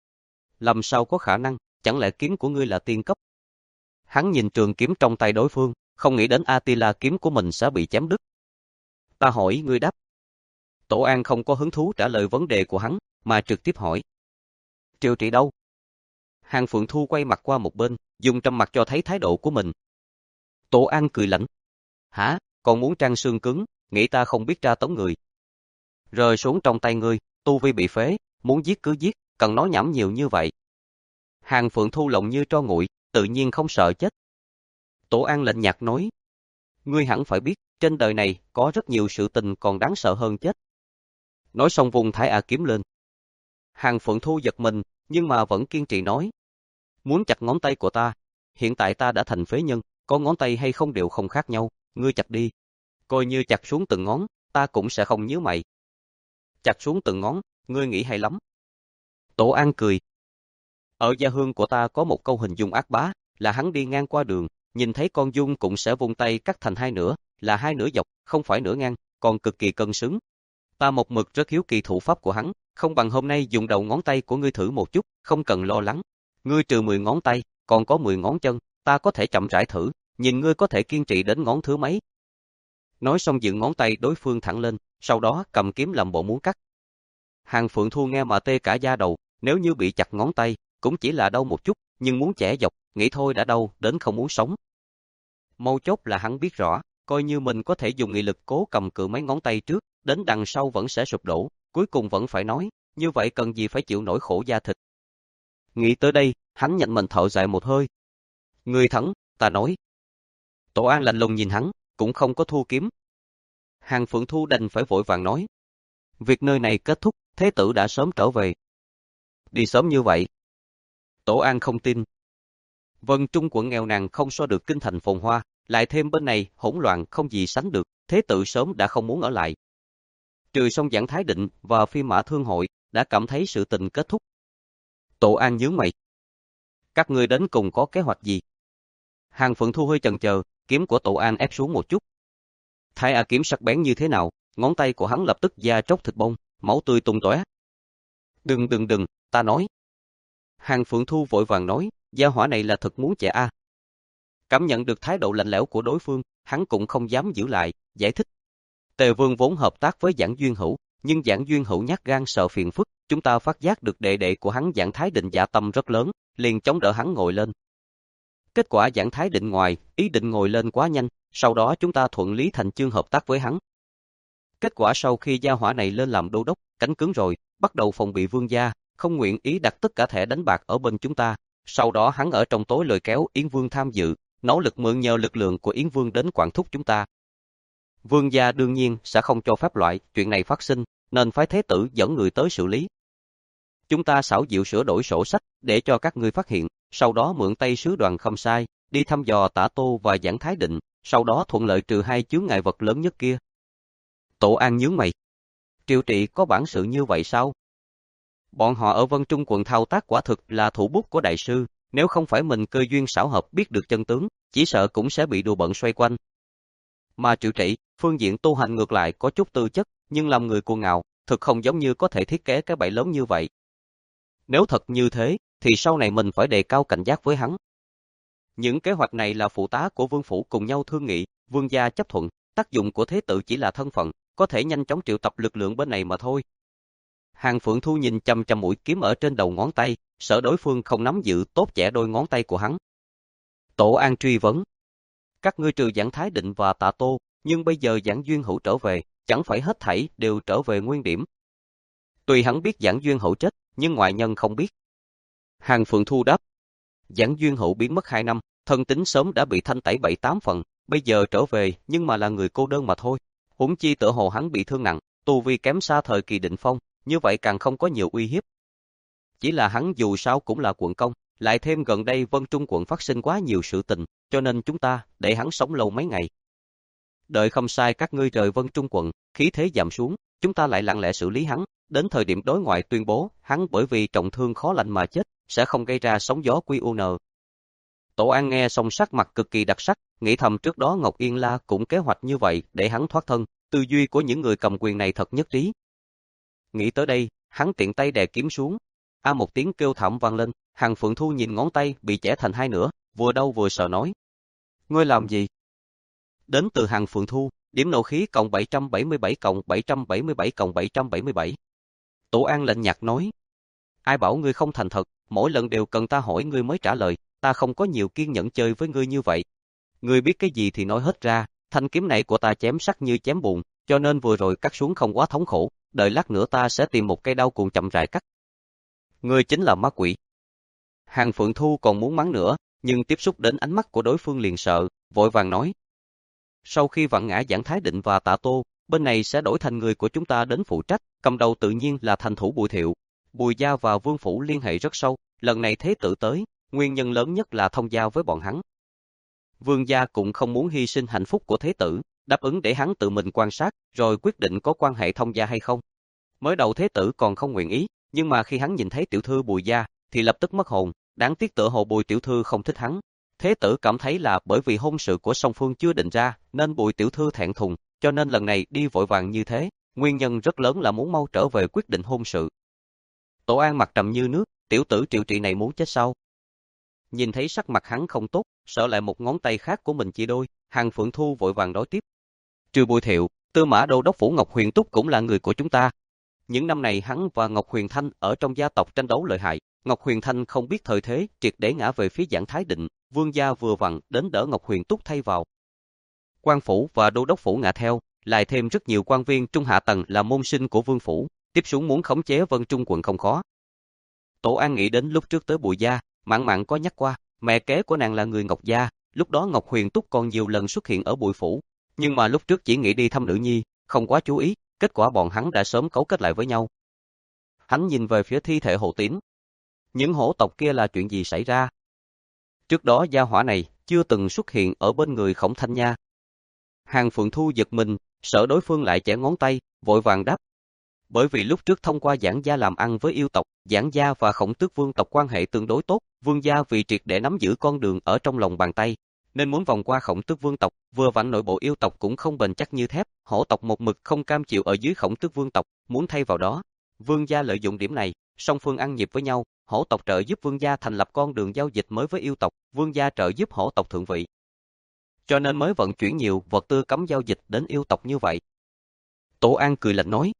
A: Làm sao có khả năng, chẳng lẽ kiếm của ngươi là tiên cấp? Hắn nhìn trường kiếm trong tay đối phương, không nghĩ đến Attila kiếm của mình sẽ bị chém đứt. Ta hỏi ngươi đáp. Tổ An không có hứng thú trả lời vấn đề của hắn, mà trực tiếp hỏi. Triệu Trị đâu? Hàng Phượng Thu quay mặt qua một bên, dùng trầm mặc cho thấy thái độ của mình. Tổ An cười lạnh. Hả, còn muốn trang xương cứng, nghĩ ta không biết tra tống người. Rơi xuống trong tay ngươi, tu vi bị phế, muốn giết cứ giết, cần nói nhảm nhiều như vậy. Hàng Phượng Thu lộng như tro nguội, tự nhiên không sợ chết. Tổ An lạnh nhạt nói. Ngươi hẳn phải biết, trên đời này có rất nhiều sự tình còn đáng sợ hơn chết. Nói xong vùng Thái A kiếm lên. Hàng Phượng Thu giật mình, nhưng mà vẫn kiên trì nói. Muốn chặt ngón tay của ta, hiện tại ta đã thành phế nhân, có ngón tay hay không đều không khác nhau, ngươi chặt đi. Coi như chặt xuống từng ngón, ta cũng sẽ không nhớ mày. Chặt xuống từng ngón, ngươi nghĩ hay lắm. Tổ An cười. Ở gia hương của ta có một câu hình dung ác bá, là hắn đi ngang qua đường, nhìn thấy con dung cũng sẽ vung tay cắt thành hai nửa, là hai nửa dọc, không phải nửa ngang, còn cực kỳ cân xứng. Ta một mực rất hiếu kỳ thủ pháp của hắn, không bằng hôm nay dùng đầu ngón tay của ngươi thử một chút, không cần lo lắng. Ngươi trừ mười ngón tay, còn có mười ngón chân, ta có thể chậm rãi thử, nhìn ngươi có thể kiên trì đến ngón thứ mấy. Nói xong dựng ngón tay đối phương thẳng lên, sau đó cầm kiếm làm bộ muốn cắt. Hàng Phượng Thu nghe mà tê cả da đầu, nếu như bị chặt ngón tay, cũng chỉ là đau một chút, nhưng muốn chẻ dọc, nghĩ thôi đã đau, đến không muốn sống. Mấu chốt là hắn biết rõ, coi như mình có thể dùng nghị lực cố cầm cự mấy ngón tay trước, đến đằng sau vẫn sẽ sụp đổ, cuối cùng vẫn phải nói, như vậy cần gì phải chịu nỗi khổ da thịt. Nghĩ tới đây, hắn nhận mình thở dài một hơi. Ngươi thắng, ta nói. Tổ An lạnh lùng nhìn hắn, cũng không có thua kiếm. Hàng Phượng Thu đành phải vội vàng nói. Việc nơi này kết thúc, thế tử đã sớm trở về. Đi sớm như vậy. Tổ An không tin. Vân Trung quận nghèo nàn không so được kinh thành phồn hoa, lại thêm bên này hỗn loạn không gì sánh được, thế tử sớm đã không muốn ở lại. Trừ xong giảng Thái Định và Phi Mã Thương Hội, đã cảm thấy sự tình kết thúc. Tổ An nhướng mày. Các ngươi đến cùng có kế hoạch gì? Hàng Phượng Thu hơi chần chờ, kiếm của Tổ An ép xuống một chút. Thái A kiếm sắc bén như thế nào, ngón tay của hắn lập tức da tróc thịt bong, máu tươi tung tóe. Đừng đừng đừng, ta nói. Hàng Phượng Thu vội vàng nói, gia hỏa này là thật muốn chạy a. Cảm nhận được thái độ lạnh lẽo của đối phương, hắn cũng không dám giữ lại, giải thích. Tề Vương vốn hợp tác với Giảng Duyên Hữu, nhưng Giảng Duyên Hữu nhát gan sợ phiền phức, chúng ta phát giác được đệ đệ của hắn Giảng Thái Định dạ tâm rất lớn, liền chống đỡ hắn ngồi lên. Kết quả Giảng Thái Định ngoài, ý định ngồi lên quá nhanh, sau đó chúng ta thuận lý thành chương hợp tác với hắn. Kết quả sau khi gia hỏa này lên làm đô đốc, cánh cứng rồi, bắt đầu phòng bị vương gia, không nguyện ý đặt tất cả thẻ đánh bạc ở bên chúng ta. Sau đó hắn ở trong tối lôi kéo Yến Vương tham dự, nỗ lực mượn nhờ lực lượng của Yến Vương đến quản thúc chúng ta. Vương gia đương nhiên sẽ không cho phép loại chuyện này phát sinh, nên phái thế tử dẫn người tới xử lý. Chúng ta xảo diệu sửa đổi sổ sách để cho các ngươi phát hiện, sau đó mượn tay sứ đoàn Khâm Sai, đi thăm dò Tả Tô và Giảng Thái Định, sau đó thuận lợi trừ hai chướng ngại vật lớn nhất kia. Tổ An nhướng mày. Triệu Trị có bản sự như vậy sao? Bọn họ ở Vân Trung quận thao tác quả thực là thủ bút của đại sư, nếu không phải mình cơ duyên xảo hợp biết được chân tướng, chỉ sợ cũng sẽ bị đùa bận xoay quanh. Mà Triệu Trị, phương diện tu hành ngược lại có chút tư chất, nhưng làm người cuồng ngạo, thực không giống như có thể thiết kế cái bẫy lớn như vậy. Nếu thật như thế, thì sau này mình phải đề cao cảnh giác với hắn. Những kế hoạch này là phụ tá của Vương phủ cùng nhau thương nghị, Vương gia chấp thuận, tác dụng của thế tử chỉ là thân phận, có thể nhanh chóng triệu tập lực lượng bên này mà thôi. Hàng Phượng Thu nhìn chăm chăm mũi kiếm ở trên đầu ngón tay, sợ đối phương không nắm giữ tốt chẻ đôi ngón tay của hắn. Tổ An truy vấn. Các ngươi trừ Giảng Thái Định và Tạ Tô, nhưng bây giờ Giảng Duyên Hữu trở về, chẳng phải hết thảy đều trở về nguyên điểm. Tuy hắn biết Giảng Duyên Hữu chết, nhưng ngoại nhân không biết. Hàng Phượng Thu đáp. Giảng Duyên Hữu biến mất hai năm, thân tính sớm đã bị thanh tẩy bảy tám phần, bây giờ trở về nhưng mà là người cô đơn mà thôi. Huống chi tựa hồ hắn bị thương nặng, tu vi kém xa thời kỳ định phong, như vậy càng không có nhiều uy hiếp. Chỉ là hắn dù sao cũng là quận công, lại thêm gần đây Vân Trung quận phát sinh quá nhiều sự tình, cho nên chúng ta để hắn sống lâu mấy ngày. Đợi không sai các ngươi rời Vân Trung quận, khí thế giảm xuống, chúng ta lại lặng lẽ xử lý hắn, đến thời điểm đối ngoại tuyên bố, hắn bởi vì trọng thương khó lành mà chết, sẽ không gây ra sóng gió quy u nờ. Tổ An nghe xong sắc mặt cực kỳ đặc sắc, nghĩ thầm trước đó Ngọc Yên La cũng kế hoạch như vậy để hắn thoát thân, tư duy của những người cầm quyền này thật nhất trí. Nghĩ tới đây, hắn tiện tay đè kiếm xuống. A một tiếng kêu thảm vang lên, Hàng Phượng Thu nhìn ngón tay bị chẻ thành hai nửa, vừa đau vừa sợ nói. Ngươi làm gì? Đến từ Hàng Phượng Thu, điểm nộ khí cộng bảy trăm bảy mươi bảy cộng bảy trăm bảy mươi bảy cộng bảy trăm bảy mươi bảy. Tổ An lạnh nhạt nói. Ai bảo ngươi không thành thật, mỗi lần đều cần ta hỏi ngươi mới trả lời, ta không có nhiều kiên nhẫn chơi với ngươi như vậy. Ngươi biết cái gì thì nói hết ra, thanh kiếm này của ta chém sắc như chém bùn, cho nên vừa rồi cắt xuống không quá thống khổ, đợi lát nữa ta sẽ tìm một cây đao cuộn chậm rãi cắt. Ngươi chính là ma quỷ. Hàng Phượng Thu còn muốn mắng nữa, nhưng tiếp xúc đến ánh mắt của đối phương liền sợ, vội vàng nói. Sau khi vặn ngã Giảng Thái Định và Tạ Tô, bên này sẽ đổi thành người của chúng ta đến phụ trách, cầm đầu tự nhiên là thành thủ Bùi Thiệu. Bùi gia và Vương phủ liên hệ rất sâu, lần này thế tử tới, nguyên nhân lớn nhất là thông giao với bọn hắn. Vương gia cũng không muốn hy sinh hạnh phúc của thế tử, đáp ứng để hắn tự mình quan sát, rồi quyết định có quan hệ thông gia hay không. Mới đầu thế tử còn không nguyện ý, nhưng mà khi hắn nhìn thấy tiểu thư Bùi gia, thì lập tức mất hồn, đáng tiếc tựa hồ Bùi tiểu thư không thích hắn. Thế tử cảm thấy là bởi vì hôn sự của song phương chưa định ra, nên Bùi tiểu thư thẹn thùng, cho nên lần này đi vội vàng như thế, nguyên nhân rất lớn là muốn mau trở về quyết định hôn sự. Tổ An mặt trầm như nước, tiểu tử Triệu Trị này muốn chết sao? Nhìn thấy sắc mặt hắn không tốt, sợ lại một ngón tay khác của mình chỉ đôi, Hàng Phượng Thu vội vàng nói tiếp. Trừ Bùi Thiệu, Tư Mã Đô đốc phủ Ngọc Huyền Túc cũng là người của chúng ta. Những năm này hắn và Ngọc Huyền Thanh ở trong gia tộc tranh đấu lợi hại, Ngọc Huyền Thanh không biết thời thế, triệt để ngã về phía Giảng Thái Định, Vương gia vừa vặn đến đỡ Ngọc Huyền Túc thay vào. Quan phủ và đô đốc phủ ngã theo, lại thêm rất nhiều quan viên trung hạ tầng là môn sinh của Vương phủ, tiếp xuống muốn khống chế Vân Trung quận không khó. Tổ An nghĩ đến lúc trước tới Bùi gia, Mạn Mạn có nhắc qua, mẹ kế của nàng là người Ngọc gia, lúc đó Ngọc Huyền Túc còn nhiều lần xuất hiện ở Bùi phủ, nhưng mà lúc trước chỉ nghĩ đi thăm nữ nhi, không quá chú ý, kết quả bọn hắn đã sớm cấu kết lại với nhau. Hắn nhìn về phía thi thể Hồ Tín. Những hổ tộc kia là chuyện gì xảy ra? Trước đó gia hỏa này chưa từng xuất hiện ở bên người Khổng Thanh nha. Hàng Phượng Thu giật mình, sợ đối phương lại chẻ ngón tay, vội vàng đáp. Bởi vì lúc trước thông qua Giảng gia làm ăn với yêu tộc, Giảng gia và Khổng Tước Vương tộc quan hệ tương đối tốt, Vương gia vì triệt để nắm giữ con đường ở trong lòng bàn tay, nên muốn vòng qua Khổng Tước Vương tộc, vừa vặn nội bộ yêu tộc cũng không bền chắc như thép, hổ tộc một mực không cam chịu ở dưới Khổng Tước Vương tộc, muốn thay vào đó. Vương gia lợi dụng điểm này, song phương ăn nhịp với nhau, hổ tộc trợ giúp Vương gia thành lập con đường giao dịch mới với yêu tộc, Vương gia trợ giúp hổ tộc thượng vị. Cho nên mới vận chuyển nhiều vật tư cấm giao dịch đến yêu tộc như vậy. Tổ An cười lạnh nói.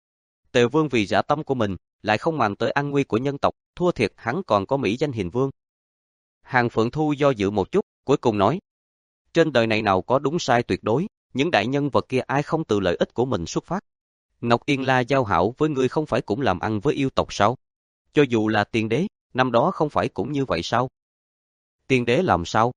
A: Tề Vương vì dã tâm của mình, lại không màng tới an nguy của nhân tộc, thua thiệt hắn còn có mỹ danh hiền vương. Hàng Phượng Thu do dự một chút, cuối cùng nói. Trên đời này nào có đúng sai tuyệt đối, những đại nhân vật kia ai không từ lợi ích của mình xuất phát. Ngọc Yên La giao hảo với ngươi không phải cũng làm ăn với yêu tộc sao? Cho dù là tiên đế, năm đó không phải cũng như vậy sao? Tiên đế làm sao?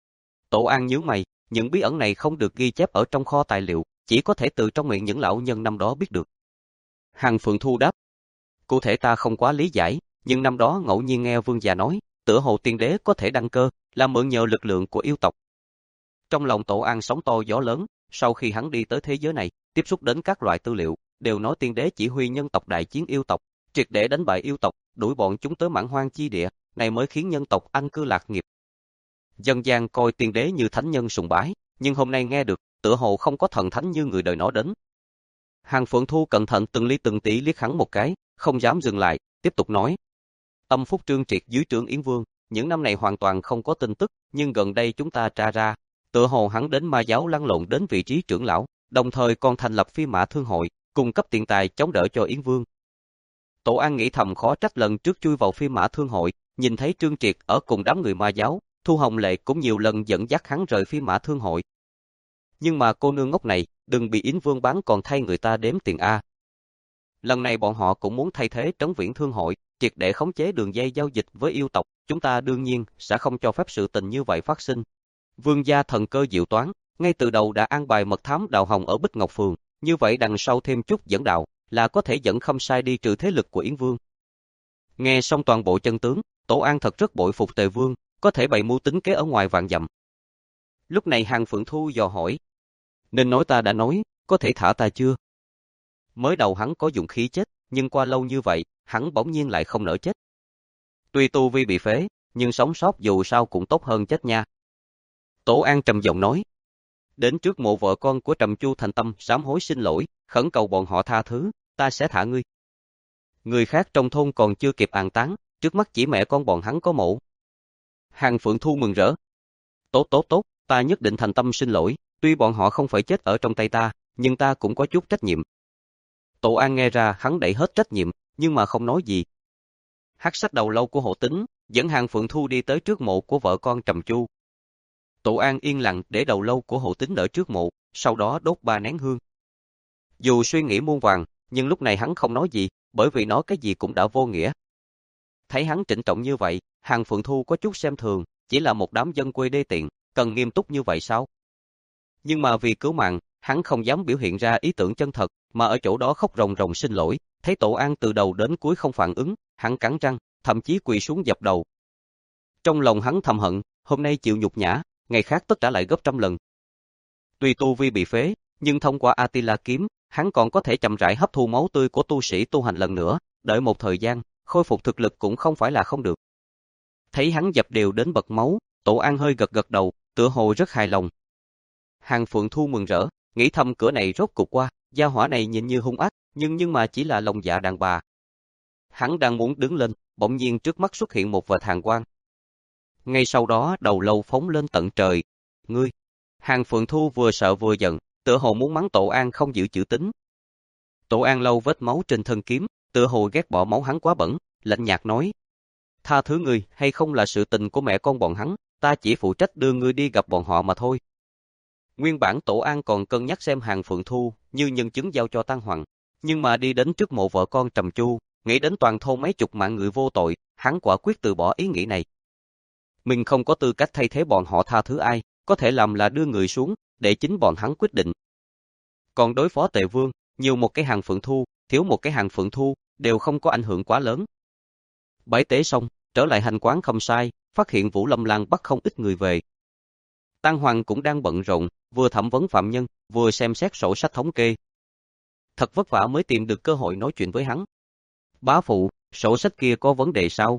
A: Tổ An nhíu mày, những bí ẩn này không được ghi chép ở trong kho tài liệu, chỉ có thể từ trong miệng những lão nhân năm đó biết được. Hàng Phượng Thu đáp. Cụ thể ta không quá lý giải, nhưng năm đó ngẫu nhiên nghe vương già nói, tựa hồ tiên đế có thể đăng cơ, là mượn nhờ lực lượng của yêu tộc. Trong lòng Tổ An sóng to gió lớn, sau khi hắn đi tới thế giới này, tiếp xúc đến các loại tư liệu, đều nói tiên đế chỉ huy nhân tộc đại chiến yêu tộc, triệt để đánh bại yêu tộc, đuổi bọn chúng tới mãn hoang chi địa, này mới khiến nhân tộc an cư lạc nghiệp. Dân gian coi tiên đế như thánh nhân sùng bái, nhưng hôm nay nghe được, tựa hồ không có thần thánh như người đời nói đến. Hàng Phượng Thu cẩn thận từng ly từng tí liếc hắn một cái, không dám dừng lại, tiếp tục nói. Âm Phúc Trương Triệt dưới trướng Yến Vương, những năm này hoàn toàn không có tin tức, nhưng gần đây chúng ta tra ra, tựa hồ hắn đến ma giáo lăn lộn đến vị trí trưởng lão, đồng thời còn thành lập phi mã thương hội, cung cấp tiền tài chống đỡ cho Yến Vương. Tổ An nghĩ thầm khó trách lần trước chui vào phi mã thương hội, nhìn thấy Trương Triệt ở cùng đám người ma giáo, Thu Hồng Lệ cũng nhiều lần dẫn dắt hắn rời phi mã thương hội. Nhưng mà cô nương ngốc này, đừng bị Yến Vương bán còn thay người ta đếm tiền A. Lần này bọn họ cũng muốn thay thế Trấn Viễn Thương hội, triệt để khống chế đường dây giao dịch với yêu tộc, chúng ta đương nhiên sẽ không cho phép sự tình như vậy phát sinh. Vương gia thần cơ diệu toán, ngay từ đầu đã an bài mật thám Đào Hồng ở Bích Ngọc Phường, như vậy đằng sau thêm chút dẫn đạo, là có thể dẫn không sai đi trừ thế lực của Yến Vương. Nghe xong toàn bộ chân tướng, Tổ An thật rất bội phục Tề Vương, có thể bày mưu tính kế ở ngoài vạn dặm. Lúc này Hàng Phượng Thu dò hỏi, nên nói ta đã nói, có thể thả ta chưa? Mới đầu hắn có dụng khí chết, nhưng qua lâu như vậy, hắn bỗng nhiên lại không nỡ chết. Tuy tu vi bị phế, nhưng sống sót dù sao cũng tốt hơn chết nha. Tổ An trầm giọng nói, đến trước mộ vợ con của Trầm Chu thành tâm sám hối xin lỗi, khẩn cầu bọn họ tha thứ, ta sẽ thả ngươi. Người khác trong thôn còn chưa kịp an táng, trước mắt chỉ mẹ con bọn hắn có mộ. Hàng Phượng Thu mừng rỡ. Tốt tốt tốt, ta nhất định thành tâm xin lỗi, tuy bọn họ không phải chết ở trong tay ta, nhưng ta cũng có chút trách nhiệm. Tổ An nghe ra hắn đẩy hết trách nhiệm, nhưng mà không nói gì. Hắc Sắc Đầu Lâu của Hộ Tính dẫn Hàng Phượng Thu đi tới trước mộ của vợ con Trầm Chu. Tổ An yên lặng để đầu lâu của Hộ Tính ở trước mộ, sau đó đốt ba nén hương. Dù suy nghĩ muôn vàn, nhưng lúc này hắn không nói gì, bởi vì nói cái gì cũng đã vô nghĩa. Thấy hắn trịnh trọng như vậy, Hàng Phượng Thu có chút xem thường, chỉ là một đám dân quê đê tiện, cần nghiêm túc như vậy sao? Nhưng mà vì cứu mạng, hắn không dám biểu hiện ra ý tưởng chân thật, mà ở chỗ đó khóc ròng ròng xin lỗi, thấy Tổ An từ đầu đến cuối không phản ứng, hắn cắn răng, thậm chí quỳ xuống dập đầu. Trong lòng hắn thầm hận, hôm nay chịu nhục nhã, ngày khác tất trả lại gấp trăm lần. Tuy tu vi bị phế, nhưng thông qua Atila kiếm, hắn còn có thể chậm rãi hấp thu máu tươi của tu sĩ tu hành lần nữa, đợi một thời gian, khôi phục thực lực cũng không phải là không được. Thấy hắn dập đều đến bật máu, Tổ An hơi gật gật đầu, tựa hồ rất hài lòng. Hàng Phượng Thu mừng rỡ, nghĩ thầm cửa này rốt cục qua, gia hỏa này nhìn như hung ác, nhưng nhưng mà chỉ là lòng dạ đàn bà. Hắn đang muốn đứng lên, bỗng nhiên trước mắt xuất hiện một vệt hàn quang. Ngay sau đó đầu lâu phóng lên tận trời. Ngươi! Hàng Phượng Thu vừa sợ vừa giận, tựa hồ muốn mắng Tổ An không giữ chữ tín. Tổ An lau vết máu trên thân kiếm, tựa hồ ghét bỏ máu hắn quá bẩn, lạnh nhạt nói. Tha thứ ngươi hay không là sự tình của mẹ con bọn hắn, ta chỉ phụ trách đưa ngươi đi gặp bọn họ mà thôi. Nguyên bản Tổ An còn cân nhắc xem Hàng Phượng Thu như nhân chứng giao cho Tăng Hoàng, nhưng mà đi đến trước mộ vợ con Trầm Chu, nghĩ đến toàn thôn mấy chục mạng người vô tội, hắn quả quyết từ bỏ ý nghĩ này. Mình không có tư cách thay thế bọn họ tha thứ ai, có thể làm là đưa người xuống, để chính bọn hắn quyết định. Còn đối phó Tề Vương, nhiều một cái Hàng Phượng Thu, thiếu một cái Hàng Phượng Thu, đều không có ảnh hưởng quá lớn. Bái tế xong, trở lại hành quán không sai, phát hiện Vũ Lâm Lang bắt không ít người về. Tăng Hoàng cũng đang bận rộn, vừa thẩm vấn phạm nhân, vừa xem xét sổ sách thống kê. Thật vất vả mới tìm được cơ hội nói chuyện với hắn. Bá phụ, sổ sách kia có vấn đề sao?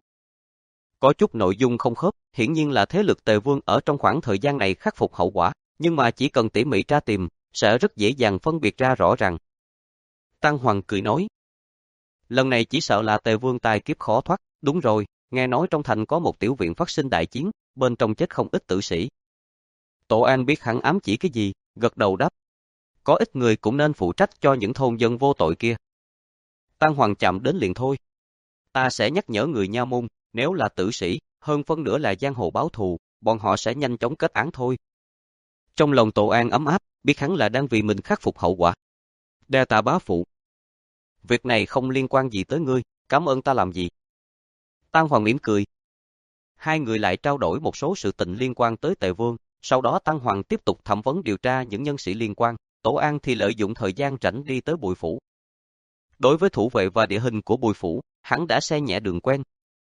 A: Có chút nội dung không khớp, hiển nhiên là thế lực Tề Vương ở trong khoảng thời gian này khắc phục hậu quả, nhưng mà chỉ cần tỉ mỉ tra tìm, sẽ rất dễ dàng phân biệt ra rõ ràng. Tăng Hoàng cười nói. Lần này chỉ sợ là Tề Vương tài kiếp khó thoát, đúng rồi, nghe nói trong thành có một tiểu viện phát sinh đại chiến, bên trong chết không ít tử sĩ. Tổ An biết hắn ám chỉ cái gì, gật đầu đáp. Có ít người cũng nên phụ trách cho những thôn dân vô tội kia. Tăng Hoàng chạm đến liền thôi. Ta sẽ nhắc nhở người nha môn, nếu là tử sĩ, hơn phân nửa là giang hồ báo thù, bọn họ sẽ nhanh chóng kết án thôi. Trong lòng Tổ An ấm áp, biết hắn là đang vì mình khắc phục hậu quả. Đa tạ bá phụ. Việc này không liên quan gì tới ngươi, cảm ơn ta làm gì. Tăng Hoàng mỉm cười. Hai người lại trao đổi một số sự tình liên quan tới Tề Vương, sau đó Tăng Hoàng tiếp tục thẩm vấn điều tra những nhân sĩ liên quan, Tổ An thì lợi dụng thời gian rảnh đi tới Bùi Phủ. Đối với thủ vệ và địa hình của Bùi Phủ, hắn đã xe nhẹ đường quen.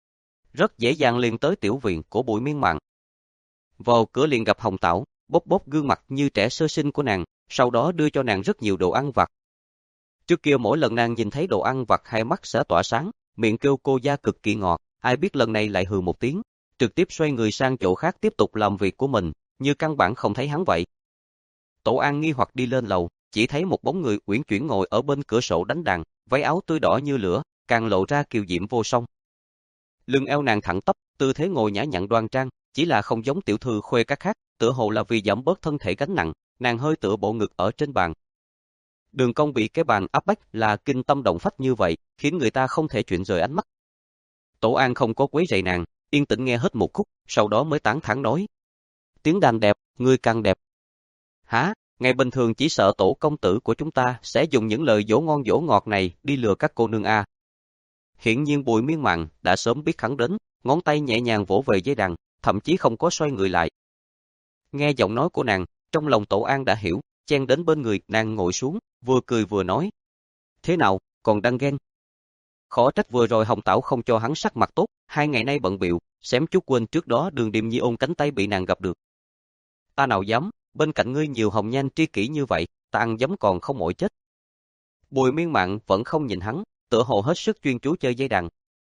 A: rất dễ dàng liền tới tiểu viện của Bùi Miên Mạn. Vào cửa liền gặp Hồng Tảo, bóp bóp gương mặt như trẻ sơ sinh của nàng, sau đó đưa cho nàng rất nhiều đồ ăn vặt. Trước kia mỗi lần nàng nhìn thấy đồ ăn vặt hai mắt sẽ tỏa sáng, miệng kêu cô gia cực kỳ ngọt, ai biết lần này lại hừ một tiếng, trực tiếp xoay người sang chỗ khác tiếp tục làm việc của mình, như căn bản không thấy hắn vậy. Tổ An nghi hoặc đi lên lầu, chỉ thấy một bóng người uyển chuyển ngồi ở bên cửa sổ đánh đàn, váy áo tươi đỏ như lửa, càng lộ ra kiều diễm vô song. Lưng eo nàng thẳng tắp, tư thế ngồi nhã nhặn đoan trang, chỉ là không giống tiểu thư khuê các khác, tựa hồ là vì giảm bớt thân thể gánh nặng, nàng hơi tựa bộ ngực ở trên bàn. Đường cong bị cái bàn áp bách là kinh tâm động phách như vậy, khiến người ta không thể chuyển rời ánh mắt. Tổ An không có quấy rầy nàng, yên tĩnh nghe hết một khúc, sau đó mới tán thán nói: "Tiếng đàn đẹp, ngươi càng đẹp." "Hả? Ngày bình thường chỉ sợ tổ công tử của chúng ta sẽ dùng những lời dỗ ngon dỗ ngọt này đi lừa các cô nương a." Hiển nhiên Bùi Miên Mạn đã sớm biết hắn đến, ngón tay nhẹ nhàng vỗ về dây đàn, thậm chí không có xoay người lại. Nghe giọng nói của nàng, trong lòng Tổ An đã hiểu, chen đến bên người nàng ngồi xuống, vừa cười vừa nói: "Thế nào, còn đang ghen?" Khó trách vừa rồi Hồng Tảo không cho hắn sắc mặt tốt, hai ngày nay bận bịu, xém chút quên trước đó Đường Điềm Nhi ôm cánh tay bị nàng gặp được. "Ta nào dám, bên cạnh ngươi nhiều hồng nhan tri kỷ như vậy, ta ăn dấm còn không mỏi chết." Bùi Miên Mạn vẫn không nhìn hắn, tựa hồ hết sức chuyên chú chơi dây đàn.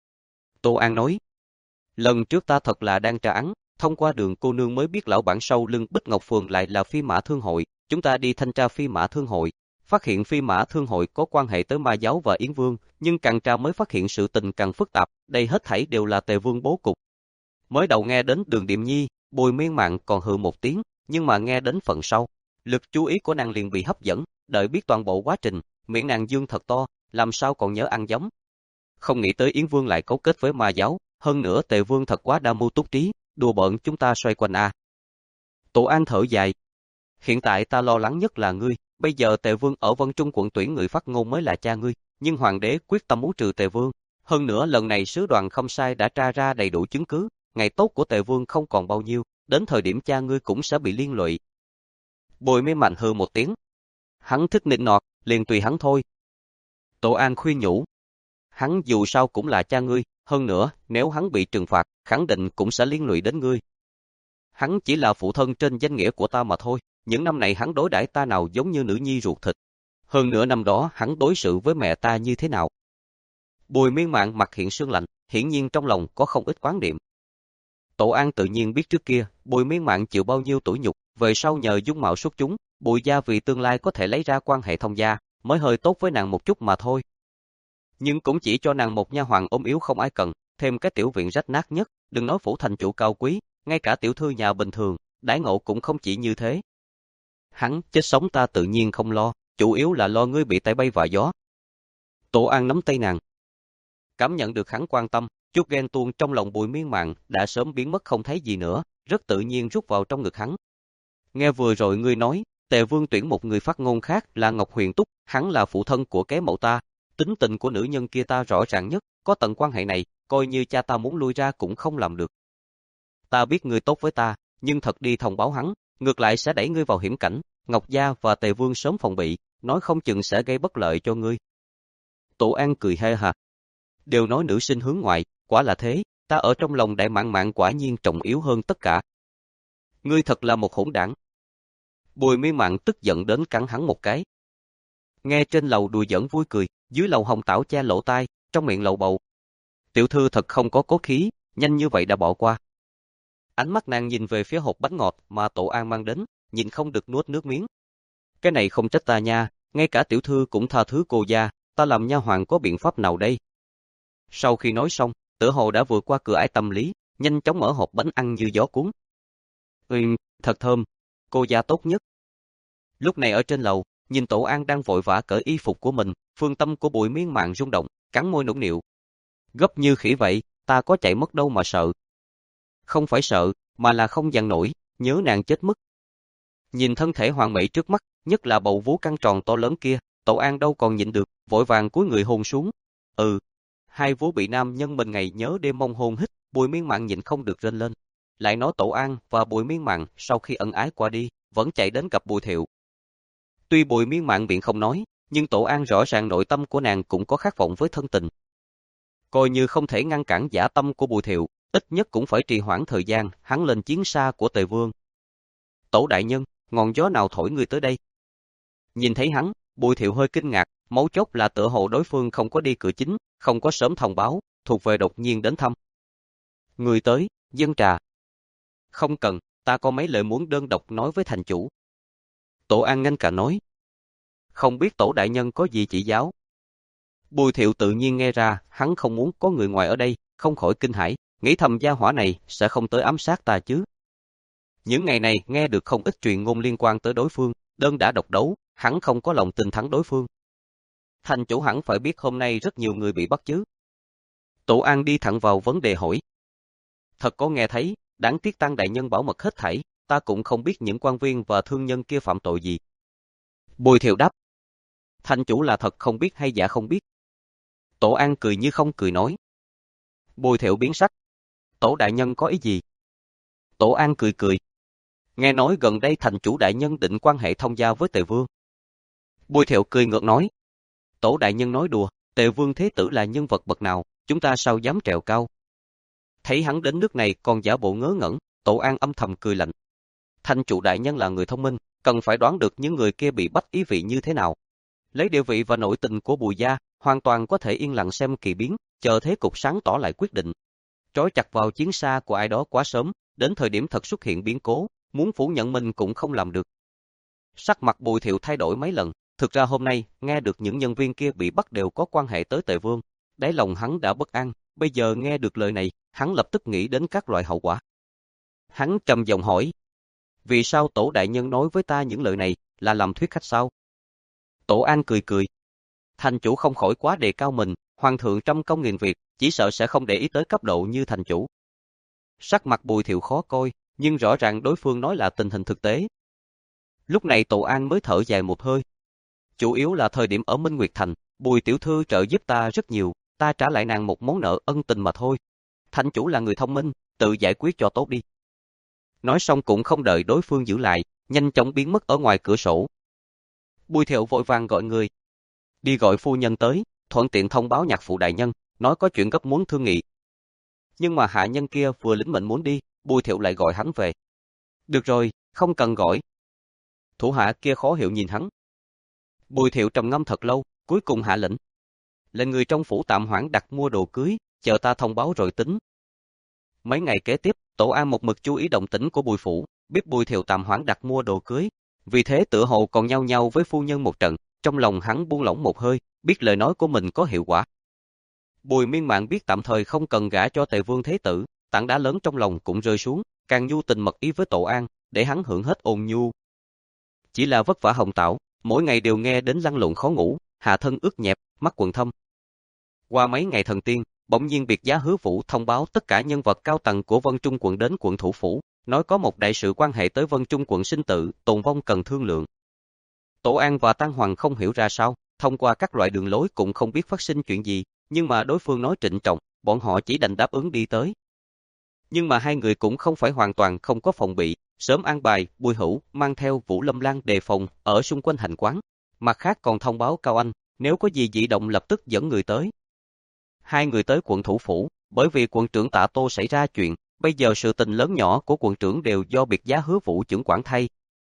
A: Tô An nói: "Lần trước ta thật là đang tra án, thông qua Đường cô nương mới biết lão bản sau lưng Bích Ngọc Phường lại là Phi Mã Thương hội, chúng ta đi thanh tra Phi Mã Thương hội, phát hiện Phi Mã Thương hội có quan hệ tới Ma giáo và Yến Vương, nhưng càng tra mới phát hiện sự tình càng phức tạp, đây hết thảy đều là Tề Vương bố cục." Mới đầu nghe đến Đường Điềm Nhi, Bùi Miên Mạn còn hừ một tiếng, nhưng mà nghe đến phần sau, lực chú ý của nàng liền bị hấp dẫn, đợi biết toàn bộ quá trình, miệng nàng dương thật to, làm sao còn nhớ ăn giống. Không nghĩ tới Yến Vương lại cấu kết với Ma giáo, hơn nữa Tề Vương thật quá đa mưu túc trí, đùa bỡn chúng ta xoay quanh a. Tổ An thở dài: "Hiện tại ta lo lắng nhất là ngươi, bây giờ Tề Vương ở Vân Trung quận tuyển người phát ngôn mới là cha ngươi, nhưng hoàng đế quyết tâm muốn trừ Tề Vương, hơn nữa lần này sứ đoàn không sai đã tra ra đầy đủ chứng cứ, ngày tốt của Tề Vương không còn bao nhiêu, đến thời điểm cha ngươi cũng sẽ bị liên lụy." Bùi Miên Mạn hừ một tiếng: "Hắn thích nịnh nọt, liền tùy hắn thôi." Tổ An khuyên nhủ: "Hắn dù sao cũng là cha ngươi, hơn nữa, nếu hắn bị trừng phạt, khẳng định cũng sẽ liên lụy đến ngươi. Hắn chỉ là phụ thân trên danh nghĩa của ta mà thôi, những năm này hắn đối đãi ta nào giống như nữ nhi ruột thịt. Hơn nữa năm đó hắn đối xử với mẹ ta như thế nào?" Bùi Miên Mạn mặt hiện sương lạnh, hiển nhiên trong lòng có không ít quán niệm. Tổ An tự nhiên biết trước kia, Bùi Miên Mạn chịu bao nhiêu tủi nhục, về sau nhờ dung mạo xuất chúng, Bùi gia vì tương lai có thể lấy ra quan hệ thông gia, mới hơi tốt với nàng một chút mà thôi. Nhưng cũng chỉ cho nàng một nha hoàn ốm yếu không ai cần, thêm cái tiểu viện rách nát nhất, đừng nói phủ thành chủ cao quý, ngay cả tiểu thư nhà bình thường, đãi ngộ cũng không chỉ như thế. Hắn chết sống ta tự nhiên không lo, chủ yếu là lo ngươi bị tay bay và gió. Tổ An nắm tay nàng. Cảm nhận được hắn quan tâm, chút ghen tuông trong lòng Bùi Miên Mạn đã sớm biến mất không thấy gì nữa, rất tự nhiên rút vào trong ngực hắn. Nghe vừa rồi ngươi nói, Tề Vương tuyển một người phát ngôn khác là Ngọc Huyền Túc, hắn là phụ thân của kế mẫu ta, tính tình của nữ nhân kia ta rõ ràng nhất, có tận quan hệ này, coi như cha ta muốn lui ra cũng không làm được. Ta biết ngươi tốt với ta, nhưng thật đi thông báo hắn, ngược lại sẽ đẩy ngươi vào hiểm cảnh, Ngọc Gia và Tề Vương sớm phòng bị, nói không chừng sẽ gây bất lợi cho ngươi. Tổ An cười ha ha. Đều nói nữ sinh hướng ngoại, quả là thế, ta ở trong lòng Đại Mạn Mạn quả nhiên trọng yếu hơn tất cả. Ngươi thật là một hỗn đảng. Bùi Miên Mạn tức giận đến cắn hắn một cái. Nghe trên lầu đùa giỡn vui cười, dưới lầu Hồng Tảo che lỗ tai, trong miệng lầu bầu. Tiểu thư thật không có cốt khí, nhanh như vậy đã bỏ qua. Ánh mắt nàng nhìn về phía hộp bánh ngọt mà Tổ An mang đến, nhìn không được nuốt nước miếng. Cái này không trách ta nha, ngay cả tiểu thư cũng tha thứ cô gia, ta làm nha hoàn có biện pháp nào đây? Sau khi nói xong, Tử Hồ đã vượt qua cửa ải tâm lý, nhanh chóng mở hộp bánh ăn như gió cuốn. Ừm, thật thơm, cô gia tốt nhất. Lúc này ở trên lầu, nhìn Tổ An đang vội vã cởi y phục của mình, phương tâm của Bùi Miên Mạn rung động, cắn môi nũng nịu. Gấp như khỉ vậy, ta có chạy mất đâu mà sợ. Không phải sợ, mà là không dằn nổi, nhớ nàng chết mất. Nhìn thân thể hoàn mỹ trước mắt, nhất là bầu vú căng tròn to lớn kia, Tổ An đâu còn nhịn được, vội vàng cúi người hôn xuống. Ừ, hai vú bị nam nhân mình ngày nhớ đêm mong hôn hít, Bùi Miên Mạn nhịn không được rên lên. Lại nói Tổ An và Bùi Miên Mạn sau khi ân ái qua đi, vẫn chạy đến gặp Bùi Thiệu. Tuy Bùi Miên Mạn miệng không nói, nhưng Tổ An rõ ràng nội tâm của nàng cũng có khát vọng với thân tình. Coi như không thể ngăn cản dã tâm của Bùi Thiệu, ít nhất cũng phải trì hoãn thời gian hắn lên chiến xa của Tề Vương. Tổ đại nhân, ngọn gió nào thổi người tới đây? Nhìn thấy hắn, Bùi Thiệu hơi kinh ngạc, mấu chốt là tựa hồ đối phương không có đi cửa chính, không có sớm thông báo, thuộc về đột nhiên đến thăm. Người tới, dâng trà. Không cần, ta có mấy lời muốn đơn độc nói với thành chủ. Tổ An nhanh cả nói. Không biết tổ đại nhân có gì chỉ giáo. Bùi Thiệu tự nhiên nghe ra, hắn không muốn có người ngoài ở đây, không khỏi kinh hãi, nghĩ thầm gia hỏa này sẽ không tới ám sát ta chứ. Những ngày này nghe được không ít truyền ngôn liên quan tới đối phương, đơn đã độc đấu, hắn không có lòng tin thắng đối phương. Thành chủ hẳn phải biết hôm nay rất nhiều người bị bắt chứ. Tổ An đi thẳng vào vấn đề hỏi. Thật có nghe thấy, đáng tiếc Tăng đại nhân bảo mật hết thảy, ta cũng không biết những quan viên và thương nhân kia phạm tội gì. Bùi Thiệu đáp. Thành chủ là thật không biết hay giả không biết? Tổ An cười như không cười nói. Bùi Thiệu biến sắc. Tổ đại nhân có ý gì? Tổ An cười cười. Nghe nói gần đây thành chủ đại nhân định quan hệ thông gia với Tề Vương. Bùi Thiệu cười ngược nói. Tổ đại nhân nói đùa, Tề Vương thế tử là nhân vật bậc nào, chúng ta sao dám trèo cao. Thấy hắn đến nước này còn giả bộ ngớ ngẩn, Tổ An âm thầm cười lạnh. Thành chủ đại nhân là người thông minh, cần phải đoán được những người kia bị bắt ý vị như thế nào. Lấy địa vị và nội tình của Bùi gia, hoàn toàn có thể yên lặng xem kỳ biến, chờ thế cục sáng tỏ lại quyết định. Trói chặt vào chiến xa của ai đó quá sớm, đến thời điểm thật xuất hiện biến cố, muốn phủ nhận mình cũng không làm được. Sắc mặt Bùi Thiệu thay đổi mấy lần, thực ra hôm nay, nghe được những nhân viên kia bị bắt đều có quan hệ tới Tề Vương. Đáy lòng hắn đã bất an, bây giờ nghe được lời này, hắn lập tức nghĩ đến các loại hậu quả. Hắn trầm giọng hỏi. Vì sao tổ đại nhân nói với ta những lời này, là làm thuyết khách sao? Tổ An cười cười. Thành chủ không khỏi quá đề cao mình, hoàng thượng trăm công nghìn việc, chỉ sợ sẽ không để ý tới cấp độ như thành chủ. Sắc mặt Bùi Thiệu khó coi, nhưng rõ ràng đối phương nói là tình hình thực tế. Lúc này Tổ An mới thở dài một hơi. Chủ yếu là thời điểm ở Minh Nguyệt Thành, Bùi tiểu thư trợ giúp ta rất nhiều, ta trả lại nàng một món nợ ân tình mà thôi. Thành chủ là người thông minh, tự giải quyết cho tốt đi. Nói xong cũng không đợi đối phương giữ lại, nhanh chóng biến mất ở ngoài cửa sổ. Bùi Thiệu vội vàng gọi người. Đi gọi phu nhân tới, thuận tiện thông báo nhạc phụ đại nhân, nói có chuyện gấp muốn thương nghị. Nhưng mà hạ nhân kia vừa lĩnh mệnh muốn đi, Bùi Thiệu lại gọi hắn về. Được rồi, không cần gọi. Thủ hạ kia khó hiểu nhìn hắn. Bùi Thiệu trầm ngâm thật lâu, cuối cùng hạ lệnh. Lệnh người trong phủ tạm hoãn đặt mua đồ cưới, chờ ta thông báo rồi tính. Mấy ngày kế tiếp, Tổ An một mực chú ý động tĩnh của Bùi phủ, biết Bùi Thiệu tạm hoãn đặt mua đồ cưới. Vì thế tựa hồ còn nhau nhau với phu nhân một trận, trong lòng hắn buông lỏng một hơi, biết lời nói của mình có hiệu quả. Bùi Miên Mạn biết tạm thời không cần gả cho Tề Vương thế tử, tảng đá lớn trong lòng cũng rơi xuống, càng nhu tình mật ý với Tổ An, để hắn hưởng hết ôn nhu. Chỉ là vất vả Hồng Tảo, mỗi ngày đều nghe đến lăn lộn khó ngủ, hạ thân ướt nhẹp, mắt quầng thâm. Qua mấy ngày thần tiên, bỗng nhiên biệt giá Hứa Vũ thông báo tất cả nhân vật cao tầng của Vân Trung quận đến quận thủ phủ, nói có một đại sự quan hệ tới Vân Trung quận sinh tử, tồn vong cần thương lượng. Tổ An và Tăng Hoàng không hiểu ra sao, thông qua các loại đường lối cũng không biết phát sinh chuyện gì, nhưng mà đối phương nói trịnh trọng, bọn họ chỉ đành đáp ứng đi tới. Nhưng mà hai người cũng không phải hoàn toàn không có phòng bị, sớm an bài, Bùi Hữu mang theo Vũ Lâm Lan đề phòng ở xung quanh hành quán, mặt khác còn thông báo Cao Anh, nếu có gì dị động lập tức dẫn người tới. Hai người tới quận thủ phủ, bởi vì quận trưởng Tạ Tô xảy ra chuyện, bây giờ sự tình lớn nhỏ của quận trưởng đều do biệt giá Hứa Vũ trưởng quản thay.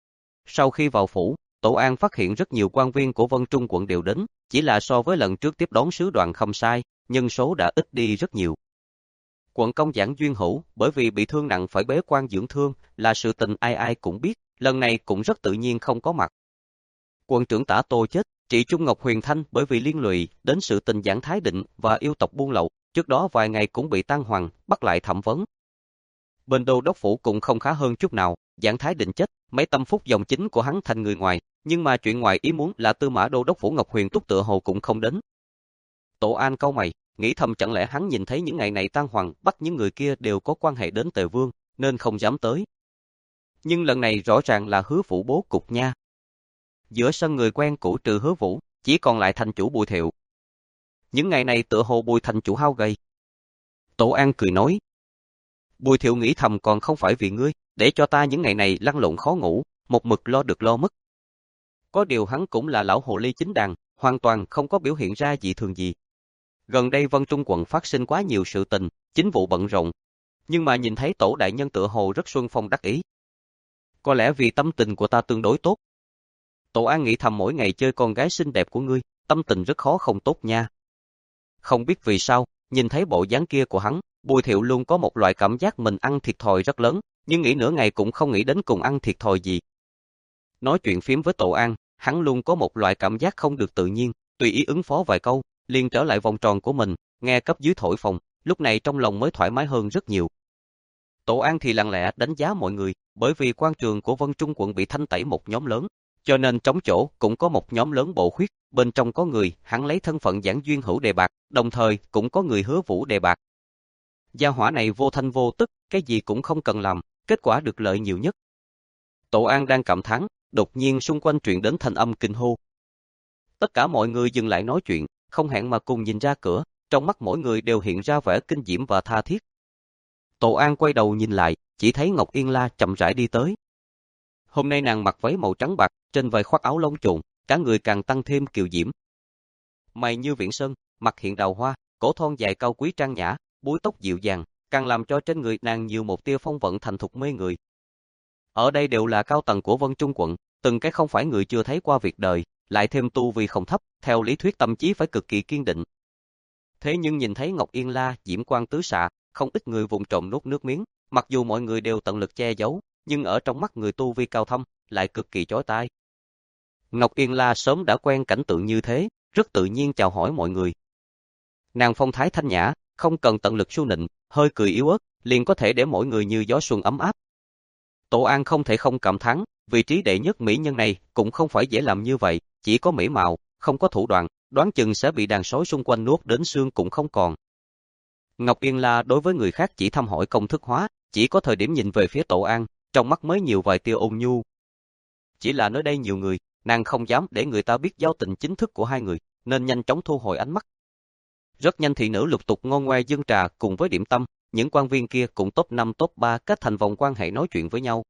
A: Sau khi vào phủ, Tổ An phát hiện rất nhiều quan viên của Vân Trung quận đều đến, chỉ là so với lần trước tiếp đón sứ đoàn không sai, nhân số đã ít đi rất nhiều. Quận công Giảng Duyên Hữu, bởi vì bị thương nặng phải bế quan dưỡng thương, là sự tình ai ai cũng biết, lần này cũng rất tự nhiên không có mặt. Quận trưởng Tả Tô chết, Trị Trung Ngọc Huyền Thanh bởi vì liên lụy đến sự tình Giảng Thái Định và yêu tộc buôn lậu, trước đó vài ngày cũng bị Tăng Hoàng bắt lại thẩm vấn. Bên đô đốc phủ cũng không khá hơn chút nào, Giảng Thái Định chết, mấy tâm phúc dòng chính của hắn thành người ngoài, nhưng mà chuyện ngoài ý muốn là Tư Mã đô đốc phủ Ngọc Huyền Túc tựa hồ cũng không đến. Tổ An cau mày, nghĩ thầm chẳng lẽ hắn nhìn thấy những ngày này Tăng Hoàng bắt những người kia đều có quan hệ đến Tề Vương, nên không dám tới. Nhưng lần này rõ ràng là Hứa Vũ bố cục nha. Giữa sân người quen cũ trừ Hứa Vũ, chỉ còn lại thành chủ Bùi Thiệu. Những ngày này tựa hồ Bùi thành chủ hao gầy. Tổ An cười nói. Bùi Thiệu nghĩ thầm còn không phải vì ngươi, để cho ta những ngày này lăn lộn khó ngủ, một mực lo được lo mất. Có điều hắn cũng là lão hồ ly chính đàn, hoàn toàn không có biểu hiện ra dị thường gì. Gần đây Vân Trung quận phát sinh quá nhiều sự tình, chính vụ bận rộn. Nhưng mà nhìn thấy Tổ đại nhân tựa hồ rất xuân phong đắc ý. Có lẽ vì tâm tình của ta tương đối tốt. Tổ An nghĩ thầm mỗi ngày chơi con gái xinh đẹp của ngươi, tâm tình rất khó không tốt nha. Không biết vì sao, nhìn thấy bộ dáng kia của hắn, Bùi Thiệu luôn có một loại cảm giác mình ăn thiệt thòi rất lớn, nhưng nghĩ nửa ngày cũng không nghĩ đến cùng ăn thiệt thòi gì. Nói chuyện phím với Tổ An, hắn luôn có một loại cảm giác không được tự nhiên, tùy ý ứng phó vài câu, liền trở lại vòng tròn của mình, nghe cấp dưới thổi phồng, lúc này trong lòng mới thoải mái hơn rất nhiều. Tổ An thì lặng lẽ đánh giá mọi người, bởi vì quan trường của Vân Trung quận bị thanh tẩy một nhóm lớn, cho nên trống chỗ cũng có một nhóm lớn bộ khuyết, bên trong có người hắn lấy thân phận Giảng Duyên Hữu đề bạc, đồng thời cũng có người Hứa Vũ đề bạc. Gia hỏa này vô thanh vô tức, cái gì cũng không cần làm, kết quả được lợi nhiều nhất. Tổ An đang cảm thán, đột nhiên xung quanh truyền đến thanh âm kinh hô. Tất cả mọi người dừng lại nói chuyện, không hẹn mà cùng nhìn ra cửa, trong mắt mỗi người đều hiện ra vẻ kinh diễm và tha thiết. Tổ An quay đầu nhìn lại, chỉ thấy Ngọc Yên La chậm rãi đi tới. Hôm nay nàng mặc váy màu trắng bạc, trên vai khoác áo lông trồn, cả người càng tăng thêm kiều diễm. Mày như viễn sơn, mặt hiện đào hoa, cổ thon dài cao quý trang nhã, búi tóc dịu dàng, càng làm cho trên người nàng nhiều một tia phong vận thành thục mê người. Ở đây đều là cao tầng của Vân Trung quận, từng cái không phải người chưa thấy qua việc đời, lại thêm tu vi không thấp, theo lý thuyết tâm trí phải cực kỳ kiên định. Thế nhưng nhìn thấy Ngọc Yên La diễm quang tứ xạ, không ít người vụng trộm nuốt nước miếng, mặc dù mọi người đều tận lực che giấu, nhưng ở trong mắt người tu vi cao thâm, lại cực kỳ chói tai. Ngọc Yên La sớm đã quen cảnh tượng như thế, rất tự nhiên chào hỏi mọi người. Nàng phong thái thanh nhã, không cần tận lực su nịnh, hơi cười yếu ớt, liền có thể để mỗi người như gió xuân ấm áp. Tổ An không thể không cảm thán, vị trí đệ nhất mỹ nhân này cũng không phải dễ làm như vậy, chỉ có mỹ mạo, không có thủ đoạn, đoán chừng sẽ bị đàn sói xung quanh nuốt đến xương cũng không còn. Ngọc Yên La đối với người khác chỉ thăm hỏi công thức hóa, chỉ có thời điểm nhìn về phía Tổ An, trong mắt mới nhiều vài tia ôn nhu. Chỉ là nơi đây nhiều người, nàng không dám để người ta biết giao tình chính thức của hai người, nên nhanh chóng thu hồi ánh mắt. Rất nhanh thị nữ lục tục ngon ngoe dâng trà cùng với điểm tâm, những quan viên kia cũng top năm top ba kết thành vòng quan hệ nói chuyện với nhau.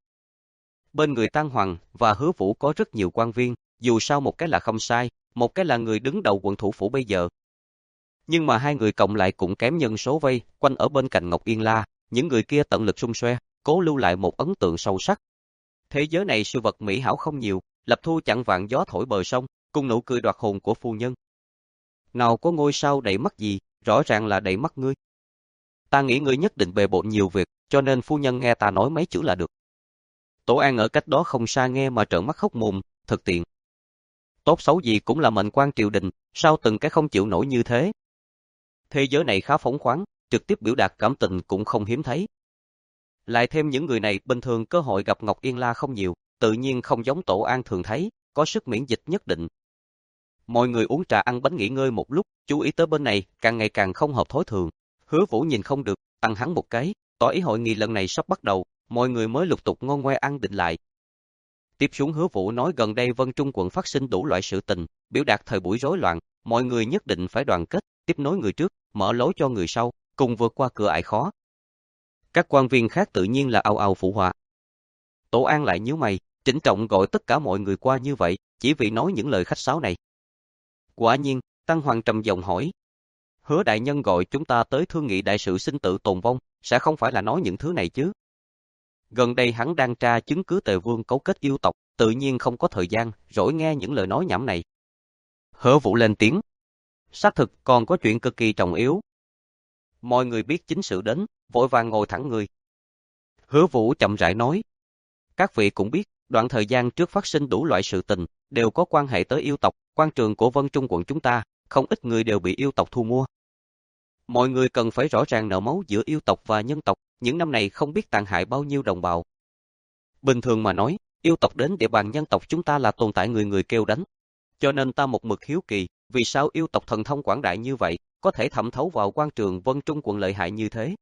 A: Bên người Tăng Hoàng và Hứa Vũ có rất nhiều quan viên, dù sao một cái là không sai, một cái là người đứng đầu quận thủ phủ bây giờ. Nhưng mà hai người cộng lại cũng kém nhân số vây, quanh ở bên cạnh Ngọc Yên La, những người kia tận lực xung xoe, cố lưu lại một ấn tượng sâu sắc. Thế giới này sự vật mỹ hảo không nhiều, lập thu chặn vạn gió thổi bờ sông, cùng nụ cười đoạt hồn của phu nhân. Nào có ngôi sao đầy mắt gì, rõ ràng là đầy mắt ngươi. Ta nghĩ ngươi nhất định bề bộn nhiều việc, cho nên phu nhân nghe ta nói mấy chữ là được. Tổ An ở cách đó không xa nghe mà trợn mắt hốc mồm, thật tiện. Tốt xấu gì cũng là mệnh quan triều đình, sao từng cái không chịu nổi như thế. Thế giới này khá phóng khoáng, trực tiếp biểu đạt cảm tình cũng không hiếm thấy. Lại thêm những người này bình thường cơ hội gặp Ngọc Yên La không nhiều, tự nhiên không giống Tổ An thường thấy, có sức miễn dịch nhất định. Mọi người uống trà ăn bánh nghỉ ngơi một lúc, chú ý tới bên này, càng ngày càng không hợp thói thường. Hứa Vũ nhìn không được, tăng hắn một cái, tỏ ý hội nghị lần này sắp bắt đầu, mọi người mới lục tục ngon ngoe ăn định lại. Tiếp xuống Hứa Vũ nói gần đây Vân Trung quận phát sinh đủ loại sự tình, biểu đạt thời buổi rối loạn, mọi người nhất định phải đoàn kết, tiếp nối người trước, mở lối cho người sau, cùng vượt qua cửa ải khó. Các quan viên khác tự nhiên là ào ào phụ họa. Tổ An lại nhíu mày, trịnh trọng gọi tất cả mọi người qua như vậy, chỉ vì nói những lời khách sáo này. Quả nhiên, Tăng Hoàng trầm giọng hỏi. Hứa đại nhân gọi chúng ta tới thương nghị đại sự sinh tử tồn vong, sẽ không phải là nói những thứ này chứ? Gần đây hắn đang tra chứng cứ Tề Vương cấu kết yêu tộc, tự nhiên không có thời gian, rỗi nghe những lời nói nhảm này. Hứa Vũ lên tiếng. Xác thực còn có chuyện cực kỳ trọng yếu. Mọi người biết chính sự đến, vội vàng ngồi thẳng người. Hứa Vũ chậm rãi nói. Các vị cũng biết, đoạn thời gian trước phát sinh đủ loại sự tình, đều có quan hệ tới yêu tộc, quan trường của Vân Trung quận chúng ta, không ít người đều bị yêu tộc thu mua. Mọi người cần phải rõ ràng nợ máu giữa yêu tộc và nhân tộc, những năm này không biết tàn hại bao nhiêu đồng bào. Bình thường mà nói, yêu tộc đến địa bàn nhân tộc chúng ta là tồn tại người người kêu đánh. Cho nên ta một mực hiếu kỳ, vì sao yêu tộc thần thông quảng đại như vậy, có thể thẩm thấu vào quan trường Vân Trung quận lợi hại như thế.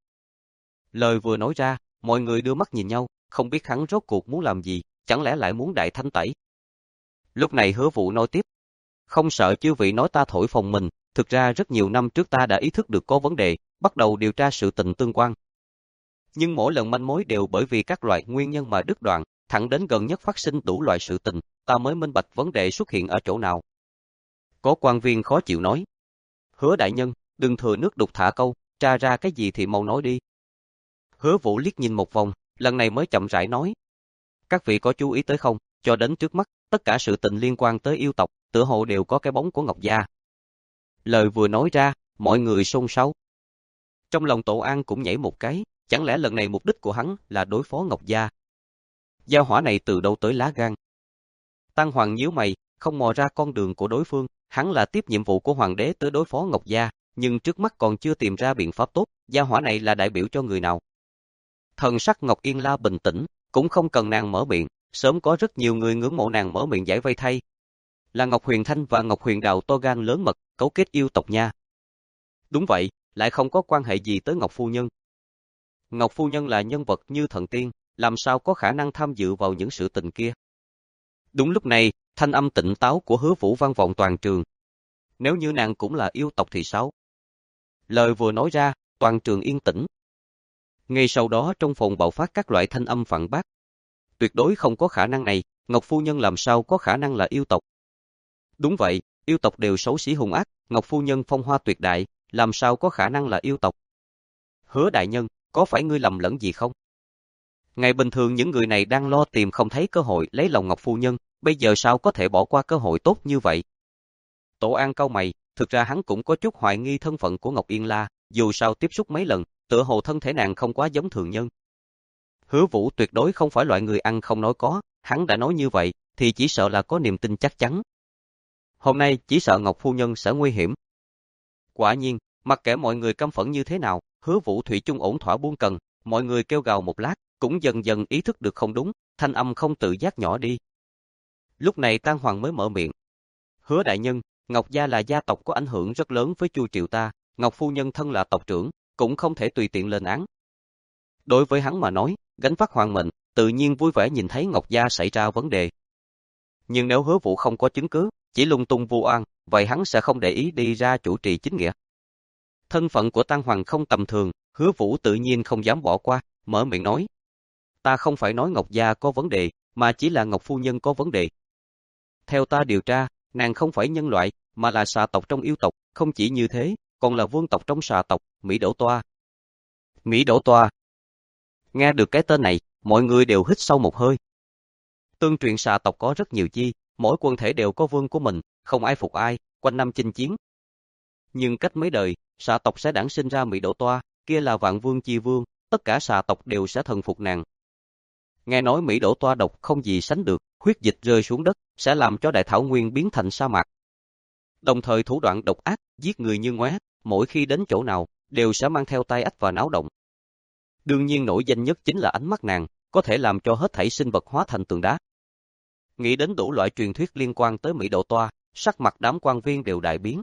A: Lời vừa nói ra, mọi người đưa mắt nhìn nhau, không biết hắn rốt cuộc muốn làm gì, chẳng lẽ lại muốn đại thanh tẩy. Lúc này Hứa Vũ nói tiếp. Không sợ chư vị nói ta thổi phồng mình, thực ra rất nhiều năm trước ta đã ý thức được có vấn đề, bắt đầu điều tra sự tình tương quan. Nhưng mỗi lần manh mối đều bởi vì các loại nguyên nhân mà đứt đoạn, thẳng đến gần nhất phát sinh đủ loại sự tình, ta mới minh bạch vấn đề xuất hiện ở chỗ nào. Có quan viên khó chịu nói. Hứa đại nhân, đừng thừa nước đục thả câu, tra ra cái gì thì mau nói đi. Hứa Vũ liếc nhìn một vòng, lần này mới chậm rãi nói. Các vị có chú ý tới không, cho đến trước mắt, tất cả sự tình liên quan tới yêu tộc, tựa hồ đều có cái bóng của Ngọc Gia. Lời vừa nói ra, mọi người xôn xao. Trong lòng Tổ An cũng nhảy một cái, chẳng lẽ lần này mục đích của hắn là đối phó Ngọc Gia? Gia hỏa này từ đâu tới lá gan? Tăng Hoàng nhíu mày, không mò ra con đường của đối phương, hắn là tiếp nhiệm vụ của Hoàng đế tới đối phó Ngọc Gia, nhưng trước mắt còn chưa tìm ra biện pháp tốt, gia hỏa này là đại biểu cho người nào? Thần sắc Ngọc Yên La bình tĩnh, cũng không cần nàng mở miệng, sớm có rất nhiều người ngưỡng mộ nàng mở miệng giải vây thay. Là Ngọc Huyền Thanh và Ngọc Huyền Đào to gan lớn mật, cấu kết yêu tộc nha. Đúng vậy, lại không có quan hệ gì tới Ngọc Phu Nhân. Ngọc Phu Nhân là nhân vật như thần tiên, làm sao có khả năng tham dự vào những sự tình kia. Đúng lúc này, thanh âm tỉnh táo của Hứa Vũ vang vọng toàn trường. Nếu như nàng cũng là yêu tộc thì sao? Lời vừa nói ra, toàn trường yên tĩnh. Ngay sau đó trong phòng bạo phát các loại thanh âm phản bác. Tuyệt đối không có khả năng này, Ngọc Phu Nhân làm sao có khả năng là yêu tộc. Đúng vậy, yêu tộc đều xấu xí hung ác, Ngọc Phu Nhân phong hoa tuyệt đại, làm sao có khả năng là yêu tộc. Hứa đại nhân, có phải ngươi lầm lẫn gì không? Ngày bình thường những người này đang lo tìm không thấy cơ hội lấy lòng Ngọc Phu Nhân, bây giờ sao có thể bỏ qua cơ hội tốt như vậy? Tổ An cau mày, thực ra hắn cũng có chút hoài nghi thân phận của Ngọc Yên La, dù sao tiếp xúc mấy lần, tựa hồ thân thể nàng không quá giống thường nhân. Hứa Vũ tuyệt đối không phải loại người ăn không nói có, hắn đã nói như vậy, thì chỉ sợ là có niềm tin chắc chắn. Hôm nay chỉ sợ Ngọc Phu Nhân sẽ nguy hiểm. Quả nhiên, mặc kệ mọi người căm phẫn như thế nào, Hứa Vũ thủy chung ổn thỏa buông cần, mọi người kêu gào một lát, cũng dần dần ý thức được không đúng, thanh âm không tự giác nhỏ đi. Lúc này Tang Hoàng mới mở miệng. Hứa đại nhân, Ngọc Gia là gia tộc có ảnh hưởng rất lớn với Chu triều ta, Ngọc Phu Nhân thân là tộc trưởng, cũng không thể tùy tiện lên án. Đối với hắn mà nói, gánh vác hoàng mệnh, tự nhiên vui vẻ nhìn thấy Ngọc Gia xảy ra vấn đề. Nhưng nếu Hứa Vũ không có chứng cứ, chỉ lung tung vu oan, vậy hắn sẽ không để ý đi ra chủ trì chính nghĩa. Thân phận của Tang Hoàng không tầm thường, Hứa Vũ tự nhiên không dám bỏ qua, mở miệng nói. Ta không phải nói Ngọc Gia có vấn đề, mà chỉ là Ngọc Phu Nhân có vấn đề. Theo ta điều tra, nàng không phải nhân loại, mà là xà tộc trong yêu tộc, không chỉ như thế, còn là vương tộc trong xà tộc, Mỹ Đỗ Toa. Mỹ Đỗ Toa. Nghe được cái tên này, mọi người đều hít sâu một hơi. Tương truyền xà tộc có rất nhiều chi, mỗi quần thể đều có vương của mình, không ai phục ai, quanh năm chinh chiến. Nhưng cách mấy đời, xà tộc sẽ đản sinh ra Mỹ Đỗ Toa, kia là vạn vương chi vương, tất cả xà tộc đều sẽ thần phục nàng. Nghe nói Mỹ Đỗ Toa độc không gì sánh được, huyết dịch rơi xuống đất, sẽ làm cho đại thảo nguyên biến thành sa mạc. Đồng thời thủ đoạn độc ác, giết người như ngoé, mỗi khi đến chỗ nào, đều sẽ mang theo tai ách và náo động. Đương nhiên nổi danh nhất chính là ánh mắt nàng, có thể làm cho hết thảy sinh vật hóa thành tường đá. Nghĩ đến đủ loại truyền thuyết liên quan tới Mỹ Đỗ Toa, sắc mặt đám quan viên đều đại biến.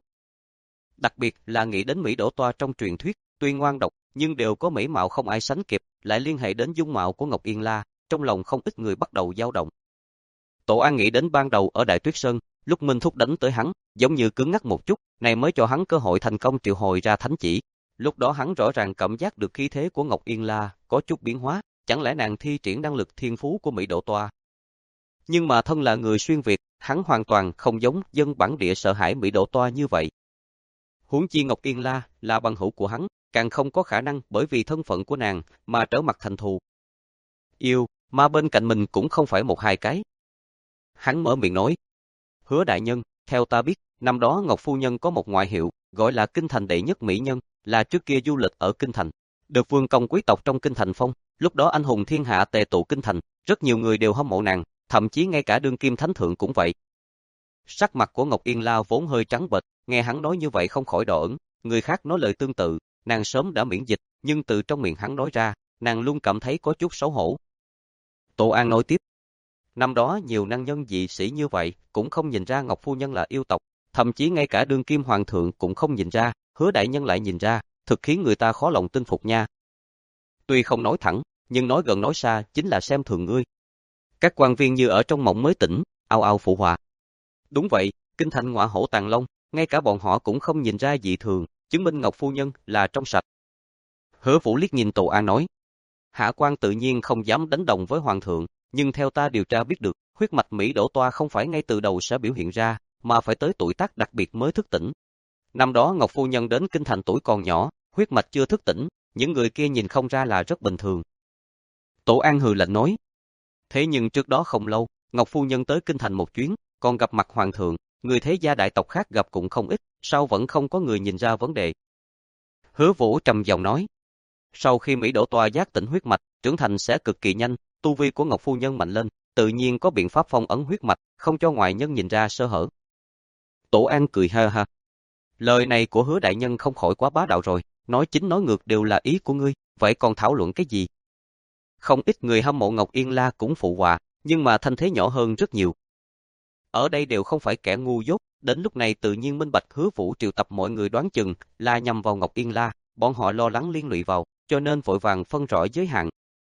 A: Đặc biệt là nghĩ đến Mỹ Đỗ Toa trong truyền thuyết, tuy ngoan độc, nhưng đều có mỹ mạo không ai sánh kịp, lại liên hệ đến dung mạo của Ngọc Yên La, trong lòng không ít người bắt đầu dao động. Tổ An nghĩ đến ban đầu ở Đại Tuyết Sơn, lúc Minh Thúc đánh tới hắn, giống như cứng ngắc một chút, này mới cho hắn cơ hội thành công triệu hồi ra thánh chỉ. Lúc đó hắn rõ ràng cảm giác được khí thế của Ngọc Yên La có chút biến hóa, chẳng lẽ nàng thi triển năng lực thiên phú của Mỹ Đỗ Toa. Nhưng mà thân là người xuyên Việt, hắn hoàn toàn không giống dân bản địa sợ hãi Mỹ Đỗ Toa như vậy. Huống chi Ngọc Yên La là bằng hữu của hắn, càng không có khả năng bởi vì thân phận của nàng mà trở mặt thành thù. Yêu, mà bên cạnh mình cũng không phải một hai cái. Hắn mở miệng nói. Hứa đại nhân, theo ta biết, năm đó Ngọc Phu Nhân có một ngoại hiệu, gọi là Kinh Thành đệ nhất mỹ nhân, là trước kia du lịch ở Kinh Thành. Được vương công quý tộc trong Kinh Thành phong, lúc đó anh hùng thiên hạ tề tụ Kinh Thành, rất nhiều người đều hâm mộ nàng, thậm chí ngay cả đương kim thánh thượng cũng vậy. Sắc mặt của Ngọc Yên La vốn hơi trắng bệch, nghe hắn nói như vậy không khỏi đỏ ửng, người khác nói lời tương tự, nàng sớm đã miễn dịch, nhưng từ trong miệng hắn nói ra, nàng luôn cảm thấy có chút xấu hổ. Tổ An nói tiếp. Năm đó nhiều năng nhân dị sĩ như vậy, cũng không nhìn ra Ngọc Phu Nhân là yêu tộc, thậm chí ngay cả đương kim hoàng thượng cũng không nhìn ra, Hứa đại nhân lại nhìn ra, thực khiến người ta khó lòng tin phục nha. Tuy không nói thẳng, nhưng nói gần nói xa chính là xem thường ngươi. Các quan viên như ở trong mộng mới tỉnh, ao ao phụ họa. Đúng vậy, Kinh Thành ngọa hổ tàng long, ngay cả bọn họ cũng không nhìn ra dị thường, chứng minh Ngọc Phu Nhân là trong sạch. Hứa Vũ liếc nhìn Tổ An nói. Hạ quan tự nhiên không dám đánh đồng với hoàng thượng, nhưng theo ta điều tra biết được, huyết mạch Mỹ Đỗ Toa không phải ngay từ đầu sẽ biểu hiện ra, mà phải tới tuổi tác đặc biệt mới thức tỉnh. Năm đó Ngọc Phu Nhân đến kinh thành tuổi còn nhỏ, huyết mạch chưa thức tỉnh, những người kia nhìn không ra là rất bình thường. Tổ An hừ lạnh nói. Thế nhưng trước đó không lâu, Ngọc Phu Nhân tới kinh thành một chuyến, còn gặp mặt hoàng thượng, người thế gia đại tộc khác gặp cũng không ít, sao vẫn không có người nhìn ra vấn đề. Hứa Vũ trầm giọng nói. Sau khi Mỹ Đỗ Toa giác tỉnh huyết mạch, trưởng thành sẽ cực kỳ nhanh, tu vi của Ngọc Phu Nhân mạnh lên, tự nhiên có biện pháp phong ấn huyết mạch, không cho ngoại nhân nhìn ra sơ hở. Tổ An cười ha ha. Lời này của Hứa đại nhân không khỏi quá bá đạo rồi, nói chính nói ngược đều là ý của ngươi, vậy còn thảo luận cái gì? Không ít người hâm mộ Ngọc Yên La cũng phụ họa, nhưng mà thanh thế nhỏ hơn rất nhiều. Ở đây đều không phải kẻ ngu dốt, đến lúc này tự nhiên minh bạch Hứa Vũ triệu tập mọi người đoán chừng là nhằm vào Ngọc Yên La, bọn họ lo lắng liên lụy vào, cho nên vội vàng phân rõ giới hạn.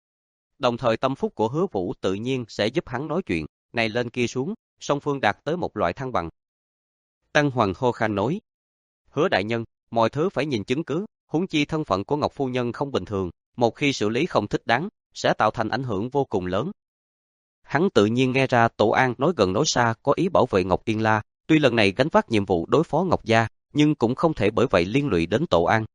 A: Đồng thời tâm phúc của Hứa Vũ tự nhiên sẽ giúp hắn nói chuyện, này lên kia xuống, song phương đạt tới một loại thăng bằng. Tăng Hoàng hô khan nói. Hứa đại nhân, mọi thứ phải nhìn chứng cứ, huống chi thân phận của Ngọc Phu Nhân không bình thường, một khi xử lý không thích đáng, sẽ tạo thành ảnh hưởng vô cùng lớn. Hắn tự nhiên nghe ra Tổ An nói gần nói xa có ý bảo vệ Ngọc Yên La, tuy lần này gánh vác nhiệm vụ đối phó Ngọc Gia, nhưng cũng không thể bởi vậy liên lụy đến Tổ An.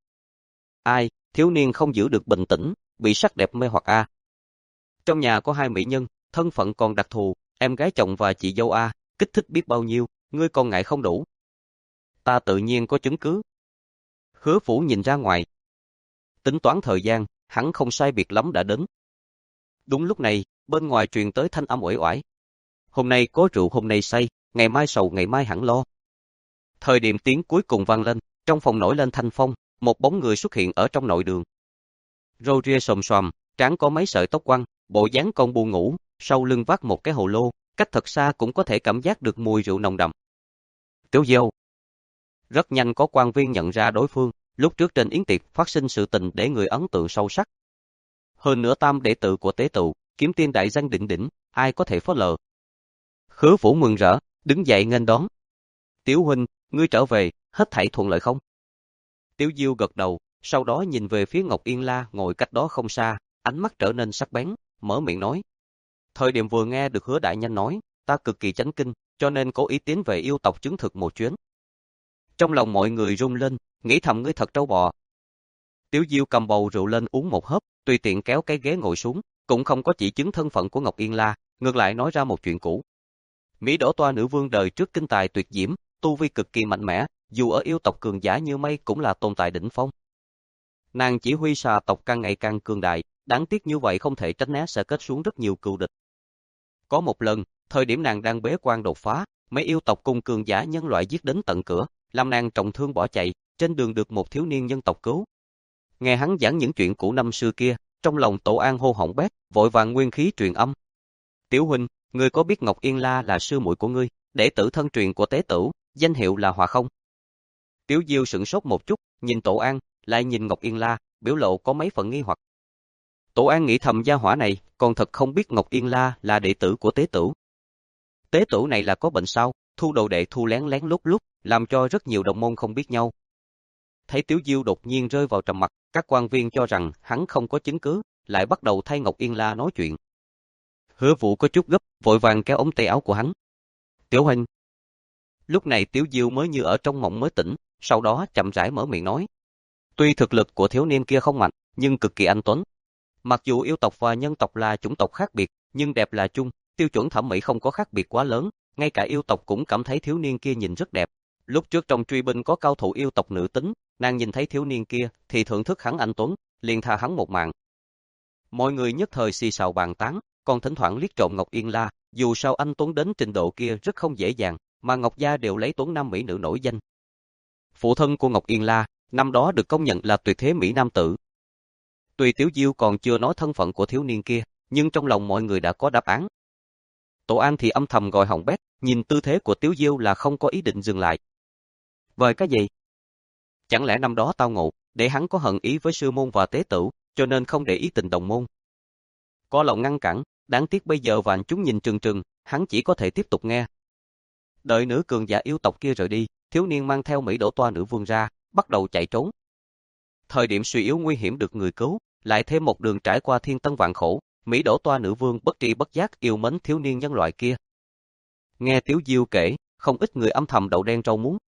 A: Ai, thiếu niên không giữ được bình tĩnh, bị sắc đẹp mê hoặc a. Trong nhà có hai mỹ nhân, thân phận còn đặc thù, em gái chồng và chị dâu a, kích thích biết bao nhiêu, ngươi còn ngại không đủ. Ta tự nhiên có chứng cứ. Hứa Vũ nhìn ra ngoài. Tính toán thời gian, hắn không sai biệt lắm đã đến. Đúng lúc này, bên ngoài truyền tới thanh âm uể oải. Hôm nay có rượu hôm nay say, ngày mai sầu ngày mai hẳn lo. Thời điểm tiếng cuối cùng vang lên, trong phòng nổi lên thanh phong, một bóng người xuất hiện ở trong nội đường. Râu ria xồm xoàm, trán có mấy sợi tóc quăn, bộ dáng con buồn ngủ, sau lưng vác một cái hồ lô, cách thật xa cũng có thể cảm giác được mùi rượu nồng đậm. Tiểu Diêu. Rất nhanh có quan viên nhận ra đối phương, lúc trước trên yến tiệc phát sinh sự tình để người ấn tượng sâu sắc. Hơn nữa tam đệ tử của tế tự, kiếm tiên đại danh đỉnh đỉnh, ai có thể phớt lờ. Hứa Vũ mừng rỡ, đứng dậy nghênh đón. Tiểu huynh, ngươi trở về, hết thảy thuận lợi không? Tiểu Diêu gật đầu, sau đó nhìn về phía Ngọc Yên La ngồi cách đó không xa, ánh mắt trở nên sắc bén, mở miệng nói. Thời điểm vừa nghe được Hứa đại nhân nói, ta cực kỳ chấn kinh, cho nên cố ý tiến về yêu tộc chứng thực một chuyến. Trong lòng mọi người rung lên, nghĩ thầm ngươi thật trâu bò. Tiểu Diêu cầm bầu rượu lên uống một hớp, tùy tiện kéo cái ghế ngồi xuống, cũng không có chỉ chứng thân phận của Ngọc Yên La, ngược lại nói ra một chuyện cũ. Mỹ Đỗ Toa nữ vương đời trước kinh tài tuyệt diễm, tu vi cực kỳ mạnh mẽ, dù ở yêu tộc cường giả như mây cũng là tồn tại đỉnh phong. Nàng chỉ huy xà tộc càng ngày càng cường đại, đáng tiếc như vậy không thể tránh né sẽ kết xuống rất nhiều cừu địch. Có một lần, thời điểm nàng đang bế quan đột phá, mấy yêu tộc cùng cường giả nhân loại giết đến tận cửa, làm nàng trọng thương bỏ chạy, trên đường được một thiếu niên nhân tộc cứu. Nghe hắn giảng những chuyện cũ năm xưa kia, trong lòng Tổ An hô hỏng bét, vội vàng nguyên khí truyền âm. Tiểu huynh, ngươi có biết Ngọc Yên La là sư muội của ngươi, đệ tử thân truyền của tế tử, danh hiệu là Hòa không? Tiểu Diêu sửng sốt một chút, nhìn Tổ An, lại nhìn Ngọc Yên La, biểu lộ có mấy phần nghi hoặc. Tổ An nghĩ thầm gia hỏa này, còn thật không biết Ngọc Yên La là đệ tử của tế tử. Tế tử này là có bệnh sao, thu đồ đệ thu lén lén lúc lúc, làm cho rất nhiều đồng môn không biết nhau. Thấy Tiểu Diêu đột nhiên rơi vào trầm mặc, các quan viên cho rằng hắn không có chứng cứ, lại bắt đầu thay Ngọc Yên La nói chuyện. Hứa Vũ có chút gấp, vội vàng kéo ống tay áo của hắn. Tiểu huynh. Lúc này Tiểu Diêu mới như ở trong mộng mới tỉnh, sau đó chậm rãi mở miệng nói. Tuy thực lực của thiếu niên kia không mạnh, nhưng cực kỳ anh tuấn. Mặc dù yêu tộc và nhân tộc là chủng tộc khác biệt, nhưng đẹp là chung, tiêu chuẩn thẩm mỹ không có khác biệt quá lớn, ngay cả yêu tộc cũng cảm thấy thiếu niên kia nhìn rất đẹp. Lúc trước trong truy binh có cao thủ yêu tộc nữ tính, nàng nhìn thấy thiếu niên kia thì thưởng thức hắn anh tuấn, liền tha hắn một mạng. Mọi người nhất thời xì xào bàn tán, còn thỉnh thoảng liếc trộm Ngọc Yên La, dù sao anh tuấn đến trình độ kia rất không dễ dàng, mà Ngọc gia đều lấy tuấn nam mỹ nữ nổi danh. Phụ thân của Ngọc Yên La, năm đó được công nhận là tuyệt thế mỹ nam tử. Tuy Tiểu Diêu còn chưa nói thân phận của thiếu niên kia, nhưng trong lòng mọi người đã có đáp án. Tổ An thì âm thầm gọi hỏng bét, nhìn tư thế của Tiểu Diêu là không có ý định dừng lại. Vời cái gì? Chẳng lẽ năm đó tao ngộ, để hắn có hận ý với sư môn và tế tử, cho nên không để ý tình đồng môn. Có lòng ngăn cản, đáng tiếc bây giờ vạn chúng nhìn trừng trừng, hắn chỉ có thể tiếp tục nghe. Đợi nữ cường giả yêu tộc kia rời đi, thiếu niên mang theo Mỹ Đỗ Toa nữ vương ra, bắt đầu chạy trốn. Thời điểm suy yếu nguy hiểm được người cứu, lại thêm một đường trải qua thiên tân vạn khổ, Mỹ Đỗ Toa nữ vương bất tri bất giác yêu mến thiếu niên nhân loại kia. Nghe Tiểu Diêu kể, không ít người âm thầm đậu đen rau muống,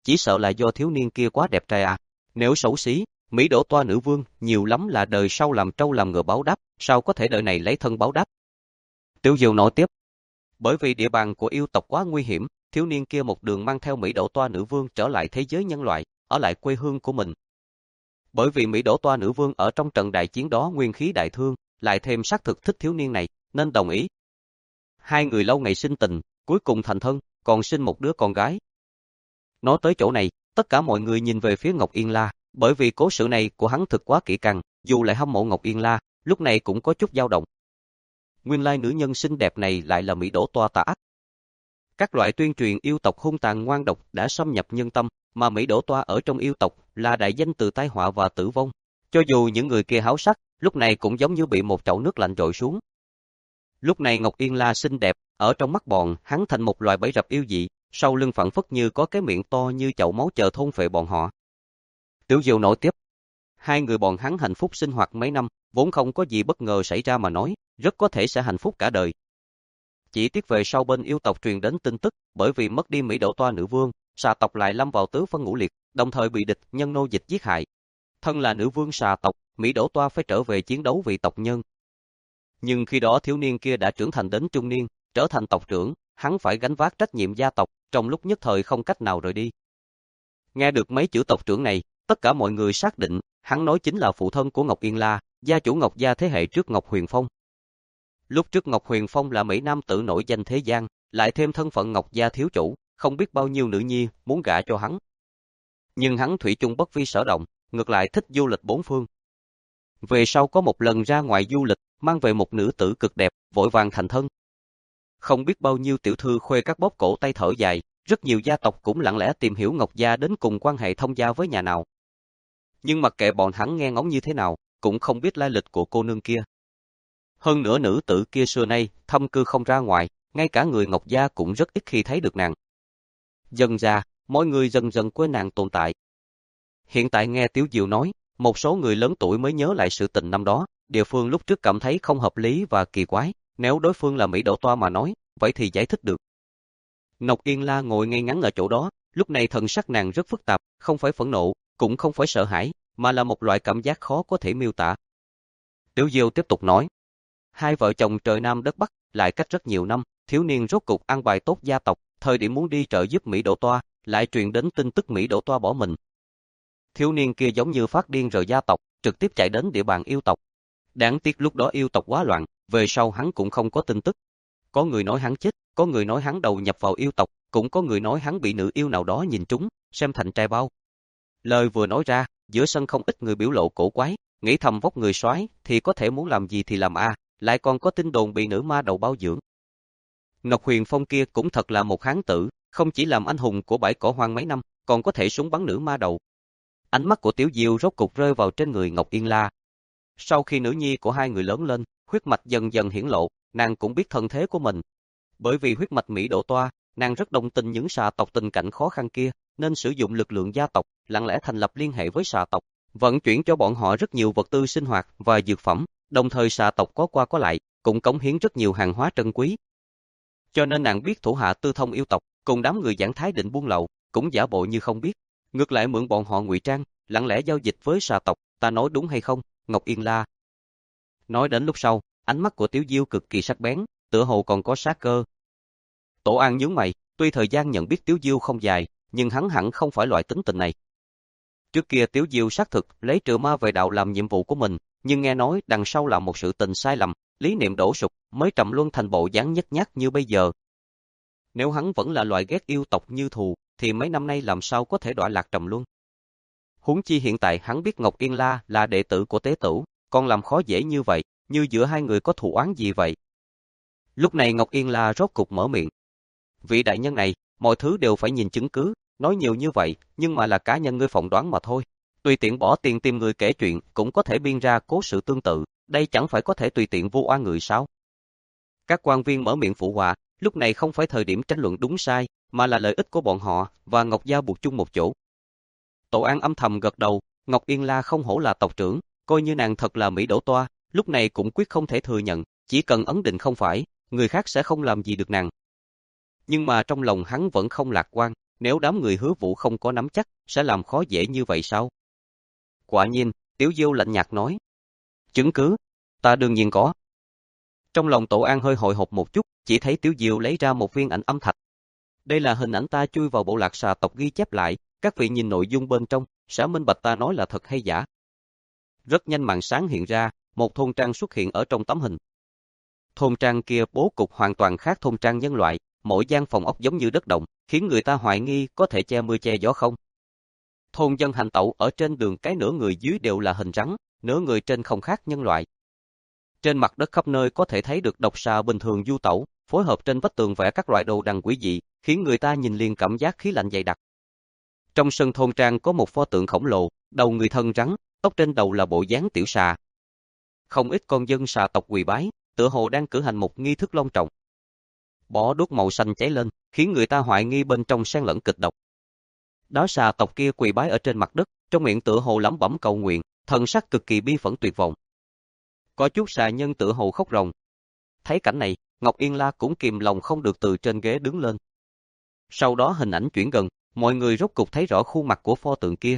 A: chỉ sợ là do thiếu niên kia quá đẹp trai à. Nếu xấu xí, Mỹ Đỗ Toa nữ vương nhiều lắm là đời sau làm trâu làm ngựa báo đáp, sao có thể đời này lấy thân báo đáp. Tiểu Diêu nói tiếp, bởi vì địa bàn của yêu tộc quá nguy hiểm, thiếu niên kia một đường mang theo Mỹ Đỗ Toa nữ vương trở lại thế giới nhân loại, ở lại quê hương của mình. Bởi vì Mỹ Đỗ Toa nữ vương ở trong trận đại chiến đó nguyên khí đại thương, lại thêm xác thực thích thiếu niên này, nên đồng ý. Hai người lâu ngày sinh tình, cuối cùng thành thân, còn sinh một đứa con gái. Nói tới chỗ này, tất cả mọi người nhìn về phía Ngọc Yên La, bởi vì cố sự này của hắn thực quá kỹ càng, dù lại hâm mộ Ngọc Yên La, lúc này cũng có chút dao động. Nguyên lai nữ nhân xinh đẹp này lại là Mỹ Đỗ Toa tà ác. Các loại tuyên truyền yêu tộc hung tàn ngoan độc đã xâm nhập nhân tâm, mà Mỹ Đỗ Toa ở trong yêu tộc là đại danh từ tai họa và tử vong. Cho dù những người kia háo sắc, lúc này cũng giống như bị một chậu nước lạnh dội xuống. Lúc này Ngọc Yên La xinh đẹp, ở trong mắt bọn hắn thành một loài bẫy rập yêu dị, sau lưng phẳng phất như có cái miệng to như chậu máu chờ thôn phệ bọn họ. Tiểu Diêu nói tiếp, hai người bọn hắn hạnh phúc sinh hoạt mấy năm, vốn không có gì bất ngờ xảy ra mà nói, rất có thể sẽ hạnh phúc cả đời. Chỉ tiếc về sau bên yêu tộc truyền đến tin tức, bởi vì mất đi Mỹ Đỗ Toa nữ vương, xà tộc lại lâm vào tứ phân ngũ liệt, đồng thời bị địch nhân nô dịch giết hại. Thân là nữ vương xà tộc, Mỹ Đỗ Toa phải trở về chiến đấu vì tộc nhân. Nhưng khi đó thiếu niên kia đã trưởng thành đến trung niên, trở thành tộc trưởng, hắn phải gánh vác trách nhiệm gia tộc, trong lúc nhất thời không cách nào rời đi. Nghe được mấy chữ tộc trưởng này, tất cả mọi người xác định, hắn nói chính là phụ thân của Ngọc Yên La, gia chủ Ngọc gia thế hệ trước Ngọc Huyền Phong. Lúc trước Ngọc Huyền Phong là mỹ nam tử nổi danh thế gian, lại thêm thân phận Ngọc gia thiếu chủ, không biết bao nhiêu nữ nhi muốn gả cho hắn. Nhưng hắn thủy chung bất vi sở động, ngược lại thích du lịch bốn phương. Về sau có một lần ra ngoài du lịch, mang về một nữ tử cực đẹp, vội vàng thành thân. Không biết bao nhiêu tiểu thư khuê các bóp cổ tay thở dài, rất nhiều gia tộc cũng lặng lẽ tìm hiểu Ngọc gia đến cùng quan hệ thông gia với nhà nào. Nhưng mặc kệ bọn hắn nghe ngóng như thế nào, cũng không biết lai lịch của cô nương kia. Hơn nữa nữ tử kia xưa nay thâm cư không ra ngoài, ngay cả người Ngọc gia cũng rất ít khi thấy được nàng. Dần ra, mọi người dần dần quên nàng tồn tại. Hiện tại nghe Tiểu Diêu nói, một số người lớn tuổi mới nhớ lại sự tình năm đó, địa phương lúc trước cảm thấy không hợp lý và kỳ quái, nếu đối phương là Mỹ Đỗ Toa mà nói, vậy thì giải thích được. Ngọc Yên La ngồi ngay ngắn ở chỗ đó, lúc này thần sắc nàng rất phức tạp, không phải phẫn nộ, cũng không phải sợ hãi, mà là một loại cảm giác khó có thể miêu tả. Tiểu Diêu tiếp tục nói, hai vợ chồng trời Nam đất Bắc, lại cách rất nhiều năm, thiếu niên rốt cục an bài tốt gia tộc, thời điểm muốn đi trợ giúp Mỹ Đỗ Toa, lại truyền đến tin tức Mỹ Đỗ Toa bỏ mình. Thiếu niên kia giống như phát điên rời gia tộc, trực tiếp chạy đến địa bàn yêu tộc. Đáng tiếc lúc đó yêu tộc quá loạn, về sau hắn cũng không có tin tức. Có người nói hắn chết, có người nói hắn đầu nhập vào yêu tộc, cũng có người nói hắn bị nữ yêu nào đó nhìn trúng, xem thành trai bao. Lời vừa nói ra, giữa sân không ít người biểu lộ cổ quái, nghĩ thầm vóc người soái thì có thể muốn làm gì thì làm a, à, lại còn có tin đồn bị nữ ma đầu bao dưỡng. Ngọc Huyền Phong kia cũng thật là một hán tử, không chỉ làm anh hùng của bãi cỏ hoang mấy năm, còn có thể súng bắn nữ ma đầu. Ánh mắt của Tiểu Diêu rốt cục rơi vào trên người Ngọc Yên La. Sau khi nữ nhi của hai người lớn lên, huyết mạch dần dần hiển lộ, nàng cũng biết thân thế của mình. Bởi vì huyết mạch Mỹ Đỗ Toa, nàng rất đồng tình những xà tộc tình cảnh khó khăn kia, nên sử dụng lực lượng gia tộc, lặng lẽ thành lập liên hệ với xà tộc, vận chuyển cho bọn họ rất nhiều vật tư sinh hoạt và dược phẩm, đồng thời xà tộc có qua có lại, cũng cống hiến rất nhiều hàng hóa trân quý. Cho nên nàng biết thủ hạ tư thông yêu tộc, cùng đám người giảng thái định buôn lậu, cũng giả bộ như không biết. Ngược lại mượn bọn họ ngụy trang, lặng lẽ giao dịch với xà tộc, ta nói đúng hay không, Ngọc Yên La? Nói đến lúc sau, ánh mắt của Tiểu Diêu cực kỳ sắc bén, tựa hồ còn có sát cơ. Tổ An nhướng mày, tuy thời gian nhận biết Tiểu Diêu không dài, nhưng hắn hẳn không phải loại tính tình này. Trước kia Tiểu Diêu xác thực lấy trừ ma về đạo làm nhiệm vụ của mình, nhưng nghe nói đằng sau là một sự tình sai lầm, lý niệm đổ sụp, mới trầm luân thành bộ dáng nhếch nhác như bây giờ. Nếu hắn vẫn là loại ghét yêu tộc như thù, thì mấy năm nay làm sao có thể đọa lạc trầm luân. Huống chi hiện tại hắn biết Ngọc Yên La là đệ tử của Tế Tửu, còn làm khó dễ như vậy, như giữa hai người có thù oán gì vậy. Lúc này Ngọc Yên La rốt cục mở miệng. Vị đại nhân này, mọi thứ đều phải nhìn chứng cứ, nói nhiều như vậy, nhưng mà là cá nhân ngươi phỏng đoán mà thôi. Tùy tiện bỏ tiền tìm người kể chuyện, cũng có thể biên ra cố sự tương tự, đây chẳng phải có thể tùy tiện vu oan người sao? Các quan viên mở miệng phụ họa, lúc này không phải thời điểm tranh luận đúng sai, mà là lợi ích của bọn họ và Ngọc gia buộc chung một chỗ. Tổ An âm thầm gật đầu, Ngọc Yên La không hổ là tộc trưởng, coi như nàng thật là Mỹ Đỗ Toa, lúc này cũng quyết không thể thừa nhận, chỉ cần ấn định không phải, người khác sẽ không làm gì được nàng. Nhưng mà trong lòng hắn vẫn không lạc quan, Nếu đám người Hứa Vũ không có nắm chắc, sẽ làm khó dễ như vậy sao? Quả nhiên, Tiếu Diêu lạnh nhạt nói. Chứng cứ? Ta đương nhiên có. Trong lòng Tổ An hơi hồi hộp một chút, chỉ thấy Tiếu Diêu lấy ra một viên ảnh âm thạch. Đây là hình ảnh ta chui vào bộ lạc xà tộc ghi chép lại, các vị nhìn nội dung bên trong, sẽ minh bạch ta nói là thật hay giả. Rất nhanh màn sáng hiện ra, một thôn trang xuất hiện ở trong tấm hình. Thôn trang kia bố cục hoàn toàn khác thôn trang nhân loại, mỗi gian phòng ốc giống như đất động, khiến người ta hoài nghi có thể che mưa che gió không. Thôn dân hành tẩu ở trên đường cái nửa người dưới đều là hình rắn, nửa người trên không khác nhân loại. Trên mặt đất khắp nơi có thể thấy được độc xà bình thường du tẩu, phối hợp trên vách tường vẽ các loại đồ đằng quỷ dị, khiến người ta nhìn liền cảm giác khí lạnh dày đặc. Trong sân thôn trang có một pho tượng khổng lồ, đầu người thân rắn, tóc trên đầu là bộ dáng tiểu xà. Không ít con dân xà tộc quỳ bái, tựa hồ đang cử hành một nghi thức long trọng. Bó đuốc màu xanh cháy lên, khiến người ta hoài nghi bên trong xen lẫn kịch độc. Đó xà tộc kia quỳ bái ở trên mặt đất, trong miệng tựa hồ lẩm bẩm cầu nguyện, thần sắc cực kỳ bi phẫn tuyệt vọng. Có chút xà nhân tựa hồ khóc ròng. Thấy cảnh này, Ngọc Yên La cũng kìm lòng không được từ trên ghế đứng lên. Sau đó hình ảnh chuyển gần, mọi người rốt cục thấy rõ khuôn mặt của pho tượng kia.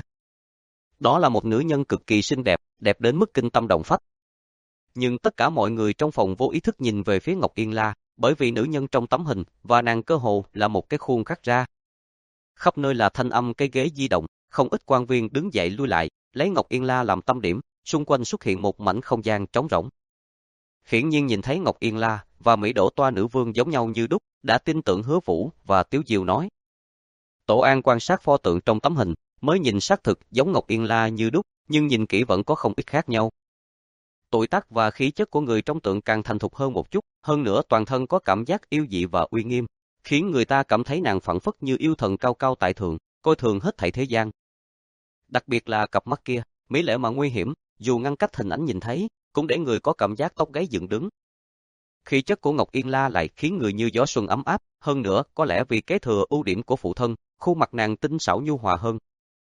A: Đó là một nữ nhân cực kỳ xinh đẹp, đẹp đến mức kinh tâm động phách. Nhưng tất cả mọi người trong phòng vô ý thức nhìn về phía Ngọc Yên La, bởi vì nữ nhân trong tấm hình và nàng cơ hồ là một cái khuôn khắc ra. Khắp nơi là thanh âm cái ghế di động, không ít quan viên đứng dậy lui lại, lấy Ngọc Yên La làm tâm điểm, xung quanh xuất hiện một mảnh không gian trống rỗng. Hiển nhiên nhìn thấy Ngọc Yên La và Mỹ Đỗ Toa nữ vương giống nhau như đúc, đã tin tưởng Hứa Vũ và Tiếu Diêu nói. Tổ An quan sát pho tượng trong tấm hình, mới nhìn xác thực giống Ngọc Yên La như đúc, nhưng nhìn kỹ vẫn có không ít khác nhau. Tuổi tác và khí chất của người trong tượng càng thành thục hơn một chút, hơn nữa toàn thân có cảm giác yêu dị và uy nghiêm, khiến người ta cảm thấy nàng phảng phất như yêu thần cao cao tại thượng, coi thường hết thảy thế gian. Đặc biệt là cặp mắt kia, mỹ lệ mà nguy hiểm, dù ngăn cách hình ảnh nhìn thấy, cũng để người có cảm giác tóc gáy dựng đứng. Khí chất của Ngọc Yên La lại khiến người như gió xuân ấm áp, hơn nữa có lẽ vì kế thừa ưu điểm của phụ thân, khuôn mặt nàng tinh xảo nhu hòa hơn.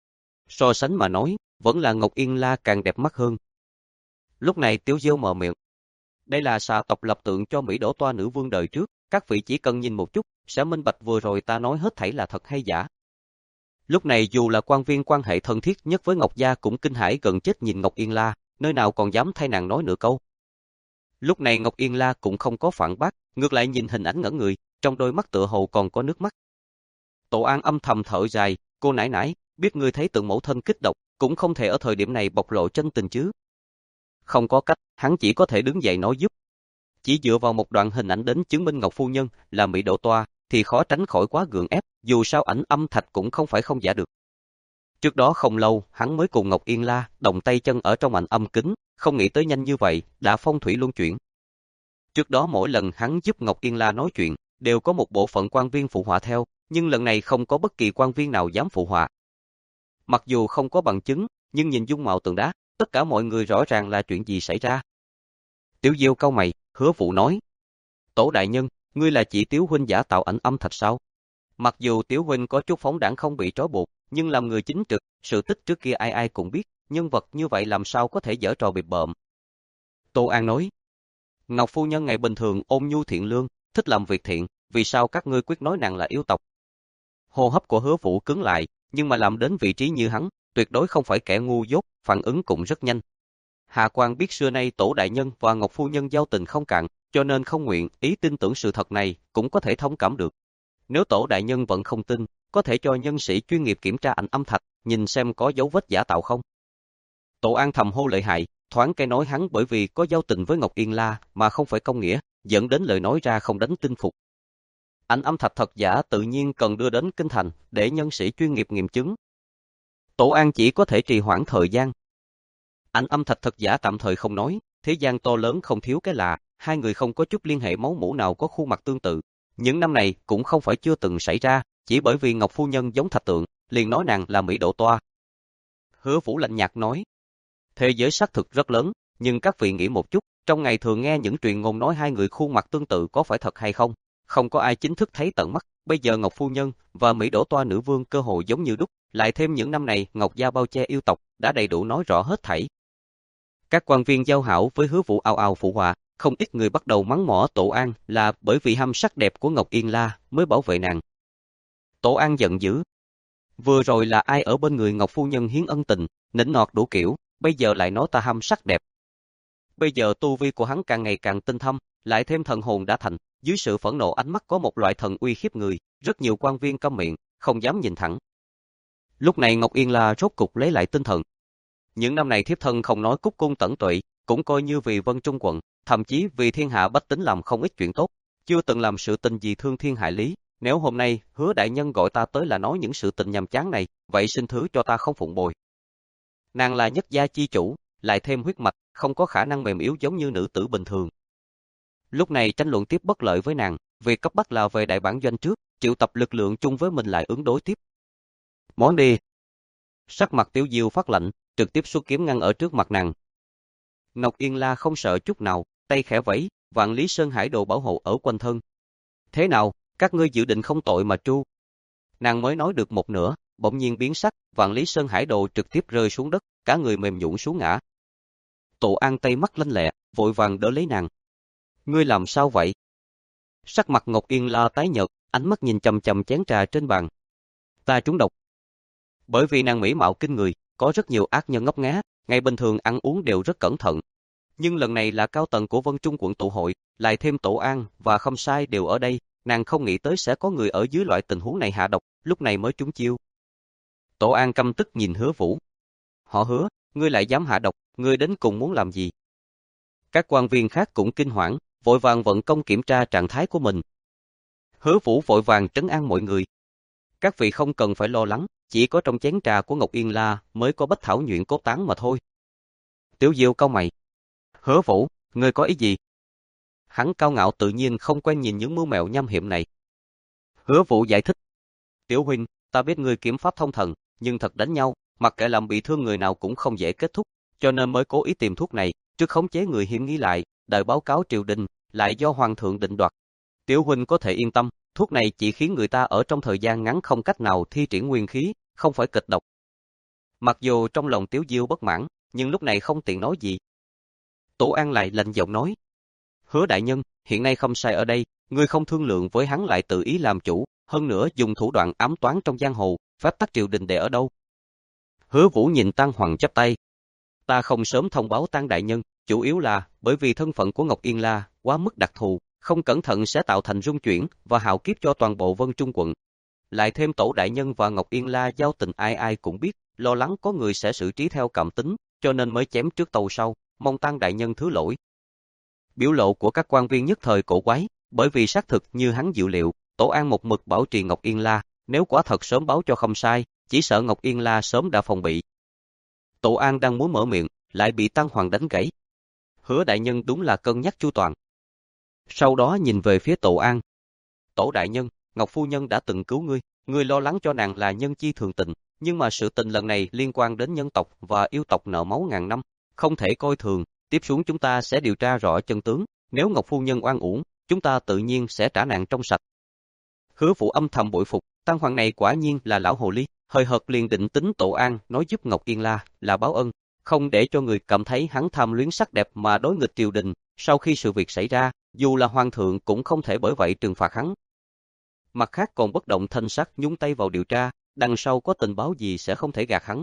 A: So sánh mà nói, vẫn là Ngọc Yên La càng đẹp mắt hơn. Lúc này Tiếu Diêu mở miệng. Đây là xà tộc lập tượng cho Mỹ Đỗ Toa nữ vương đời trước, các vị chỉ cần nhìn một chút, sẽ minh bạch vừa rồi ta nói hết thảy là thật hay giả. Lúc này dù là quan viên quan hệ thân thiết nhất với Ngọc Gia cũng kinh hãi gần chết nhìn Ngọc Yên La, nơi nào còn dám thay nàng nói nửa câu. Lúc này Ngọc Yên La cũng không có phản bác, ngược lại nhìn hình ảnh ngẩn người, trong đôi mắt tựa hồ còn có nước mắt. Tổ An âm thầm thở dài, cô nãi nãi, biết ngươi thấy tượng mẫu thân kích động, cũng không thể ở thời điểm này bộc lộ chân tình chứ. Không có cách, hắn chỉ có thể đứng dậy nói giúp. Chỉ dựa vào một đoạn hình ảnh đến chứng minh Ngọc Phu Nhân là Mỹ Đỗ Toa, thì khó tránh khỏi quá gượng ép, dù sao ảnh âm thạch cũng không phải không giả được. Trước đó không lâu, hắn mới cùng Ngọc Yên La đồng tay chân ở trong ảnh âm kính, không nghĩ tới nhanh như vậy, đã phong thủy luân chuyển. Trước đó mỗi lần hắn giúp Ngọc Yên La nói chuyện, đều có một bộ phận quan viên phụ họa theo, nhưng lần này không có bất kỳ quan viên nào dám phụ họa. Mặc dù không có bằng chứng, nhưng nhìn dung mạo tượng đá, tất cả mọi người rõ ràng là chuyện gì xảy ra. Tiểu Diêu cau mày, Hứa Vũ nói. Tổ đại nhân, ngươi là chỉ Tiếu huynh giả tạo ảnh âm thạch sao? Mặc dù Tiếu huynh có chút phóng đãng không bị trói buộc, nhưng làm người chính trực, sự tích trước kia ai ai cũng biết, nhân vật như vậy làm sao có thể giở trò bịp bợm. Tô An nói. Ngọc Phu Nhân ngày bình thường ôn nhu thiện lương, thích làm việc thiện, vì sao các ngươi quyết nói nàng là yêu tộc? Hô hấp của Hứa Vũ cứng lại, nhưng mà làm đến vị trí như hắn, tuyệt đối không phải kẻ ngu dốt, phản ứng cũng rất nhanh. Hạ Quan biết xưa nay Tổ đại nhân và Ngọc Phu Nhân giao tình không cạn, cho nên không nguyện ý tin tưởng sự thật này, cũng có thể thông cảm được. Nếu Tổ đại nhân vẫn không tin, có thể cho nhân sĩ chuyên nghiệp kiểm tra ảnh âm thạch, nhìn xem có dấu vết giả tạo không. Tổ An thầm hô lợi hại, thoáng cái nói hắn bởi vì có giao tình với Ngọc Yên La mà không phải công nghĩa, dẫn đến lời nói ra không đánh tin phục. Ảnh âm thạch thật giả tự nhiên cần đưa đến kinh thành để nhân sĩ chuyên nghiệp nghiệm chứng. Tổ An chỉ có thể trì hoãn thời gian. Ảnh âm thạch thật giả tạm thời không nói, thế gian to lớn không thiếu cái lạ, hai người không có chút liên hệ máu mủ nào có khuôn mặt tương tự. Những năm này cũng không phải chưa từng xảy ra, chỉ bởi vì Ngọc Phu Nhân giống thạch tượng, liền nói nàng là Mỹ Đỗ Toa. Hứa Vũ lạnh nhạt nói, thế giới xác thực rất lớn, nhưng các vị nghĩ một chút, trong ngày thường nghe những truyền ngôn nói hai người khuôn mặt tương tự có phải thật hay không? Không có ai chính thức thấy tận mắt, bây giờ Ngọc Phu Nhân và Mỹ Đỗ Toa nữ vương cơ hồ giống như đúc, lại thêm những năm này Ngọc Gia bao che yêu tộc, đã đầy đủ nói rõ hết thảy. Các quan viên giao hảo với Hứa Vũ ào ào phụ họa, không ít người bắt đầu mắng mỏ Tổ An là bởi vì ham sắc đẹp của Ngọc Yên La mới bảo vệ nàng. Tổ An giận dữ. Vừa rồi là ai ở bên người Ngọc phu nhân hiến ân tình, nịnh nọt đủ kiểu, bây giờ lại nói ta ham sắc đẹp. Bây giờ tu vi của hắn càng ngày càng tinh thâm, lại thêm thần hồn đã thành, dưới sự phẫn nộ ánh mắt có một loại thần uy khiếp người, rất nhiều quan viên câm miệng, không dám nhìn thẳng. Lúc này Ngọc Yên La rốt cục lấy lại tinh thần. Những năm này thiếp thân không nói cúc cung tẩn tụy, cũng coi như vì Vân Trung quận, thậm chí vì thiên hạ bách tính làm không ít chuyện tốt, chưa từng làm sự tình gì thương thiên hại lý. Nếu hôm nay Hứa đại nhân gọi ta tới là nói những sự tình nhàm chán này, vậy xin thứ cho ta không phụng bồi. Nàng là nhất gia chi chủ, lại thêm huyết mạch, không có khả năng mềm yếu giống như nữ tử bình thường. Lúc này tranh luận tiếp bất lợi với nàng, việc cấp bách là về đại bản doanh trước, triệu tập lực lượng chung với mình lại ứng đối tiếp. Món đi. Sắc mặt Tiểu Diêu phát lạnh, trực tiếp xuất kiếm ngăn ở trước mặt nàng. Ngọc Yên La không sợ chút nào, tay khẽ vẫy, vạn lý sơn hải đồ bảo hộ ở quanh thân. Thế nào, các ngươi dự định không tội mà tru? Nàng mới nói được một nửa, bỗng nhiên biến sắc, vạn lý sơn hải đồ trực tiếp rơi xuống đất, cả người mềm nhũn xuống ngã. Tổ An tay mắt lanh lẹ, vội vàng đỡ lấy nàng. Ngươi làm sao vậy? Sắc mặt Ngọc Yên La tái nhợt, ánh mắt nhìn chằm chằm chén trà trên bàn. Ta trúng độc. Bởi vì nàng mỹ mạo kinh người, có rất nhiều ác nhân ngốc nghé, ngày bình thường ăn uống đều rất cẩn thận. Nhưng lần này là cao tầng của Vân Trung quận tụ hội, lại thêm Tổ An và Khâm Sai đều ở đây, nàng không nghĩ tới sẽ có người ở dưới loại tình huống này hạ độc, lúc này mới trúng chiêu. Tổ An căm tức nhìn Hứa Vũ. Họ Hứa, ngươi lại dám hạ độc, ngươi đến cùng muốn làm gì? Các quan viên khác cũng kinh hoảng, vội vàng vận công kiểm tra trạng thái của mình. Hứa Vũ vội vàng trấn an mọi người. Các vị không cần phải lo lắng, chỉ có trong chén trà của Ngọc Yên La mới có bách thảo nhuyễn cốt tán mà thôi. Tiểu Diêu cau mày. Hứa Vũ, ngươi có ý gì? Hắn cao ngạo tự nhiên không quen nhìn những mưu mẹo nham hiểm này. Hứa Vũ giải thích. Tiểu huynh, ta biết ngươi kiếm pháp thông thần, nhưng thật đánh nhau, mặc kệ làm bị thương người nào cũng không dễ kết thúc, cho nên mới cố ý tìm thuốc này, trước khống chế người hiểm nghi lại, đợi báo cáo triều đình, lại do hoàng thượng định đoạt. Tiểu huynh có thể yên tâm, thuốc này chỉ khiến người ta ở trong thời gian ngắn không cách nào thi triển nguyên khí, không phải kịch độc. Mặc dù trong lòng Tiểu Diêu bất mãn, nhưng lúc này không tiện nói gì. Tổ An lại lạnh giọng nói. Hứa đại nhân, hiện nay Khâm Sai ở đây, ngươi không thương lượng với hắn lại tự ý làm chủ, hơn nữa dùng thủ đoạn ám toán trong giang hồ, phép tắc triều đình để ở đâu? Hứa Vũ nhìn Tang Hoàng chắp tay. Ta không sớm thông báo Tang đại nhân, chủ yếu là bởi vì thân phận của Ngọc Yên La quá mức đặc thù, không cẩn thận sẽ tạo thành rung chuyển và hạo kiếp cho toàn bộ Vân Trung quận. Lại thêm Tổ đại nhân và Ngọc Yên La giao tình ai ai cũng biết, lo lắng có người sẽ xử trí theo cảm tính, cho nên mới chém trước tàu sau, mong Tang đại nhân thứ lỗi. Biểu lộ của các quan viên nhất thời cổ quái, bởi vì xác thực như hắn dự liệu, Tổ An một mực bảo trì Ngọc Yên La, nếu quả thật sớm báo cho Khâm Sai, chỉ sợ Ngọc Yên La sớm đã phòng bị. Tổ An đang muốn mở miệng, lại bị Tang Hoàng đánh gãy. Hứa đại nhân đúng là cân nhắc chu toàn. Sau đó nhìn về phía Tổ An. Tổ đại nhân, Ngọc phu nhân đã từng cứu ngươi, ngươi lo lắng cho nàng là nhân chi thường tình, nhưng mà sự tình lần này liên quan đến nhân tộc và yêu tộc nợ máu ngàn năm, không thể coi thường, tiếp xuống chúng ta sẽ điều tra rõ chân tướng, nếu Ngọc phu nhân oan uổng, chúng ta tự nhiên sẽ trả nàng trong sạch. Hứa Vũ âm thầm bội phục, Tang Hoàng này quả nhiên là lão hồ ly, hời hợt liền định tính Tổ An nói giúp Ngọc Yên La là báo ân, không để cho người cảm thấy hắn tham luyến sắc đẹp mà đối nghịch triều đình, sau khi sự việc xảy ra, dù là hoàng thượng cũng không thể bởi vậy trừng phạt hắn. Mặt khác còn bất động thanh sắc nhúng tay vào điều tra, đằng sau có tình báo gì sẽ không thể gạt hắn.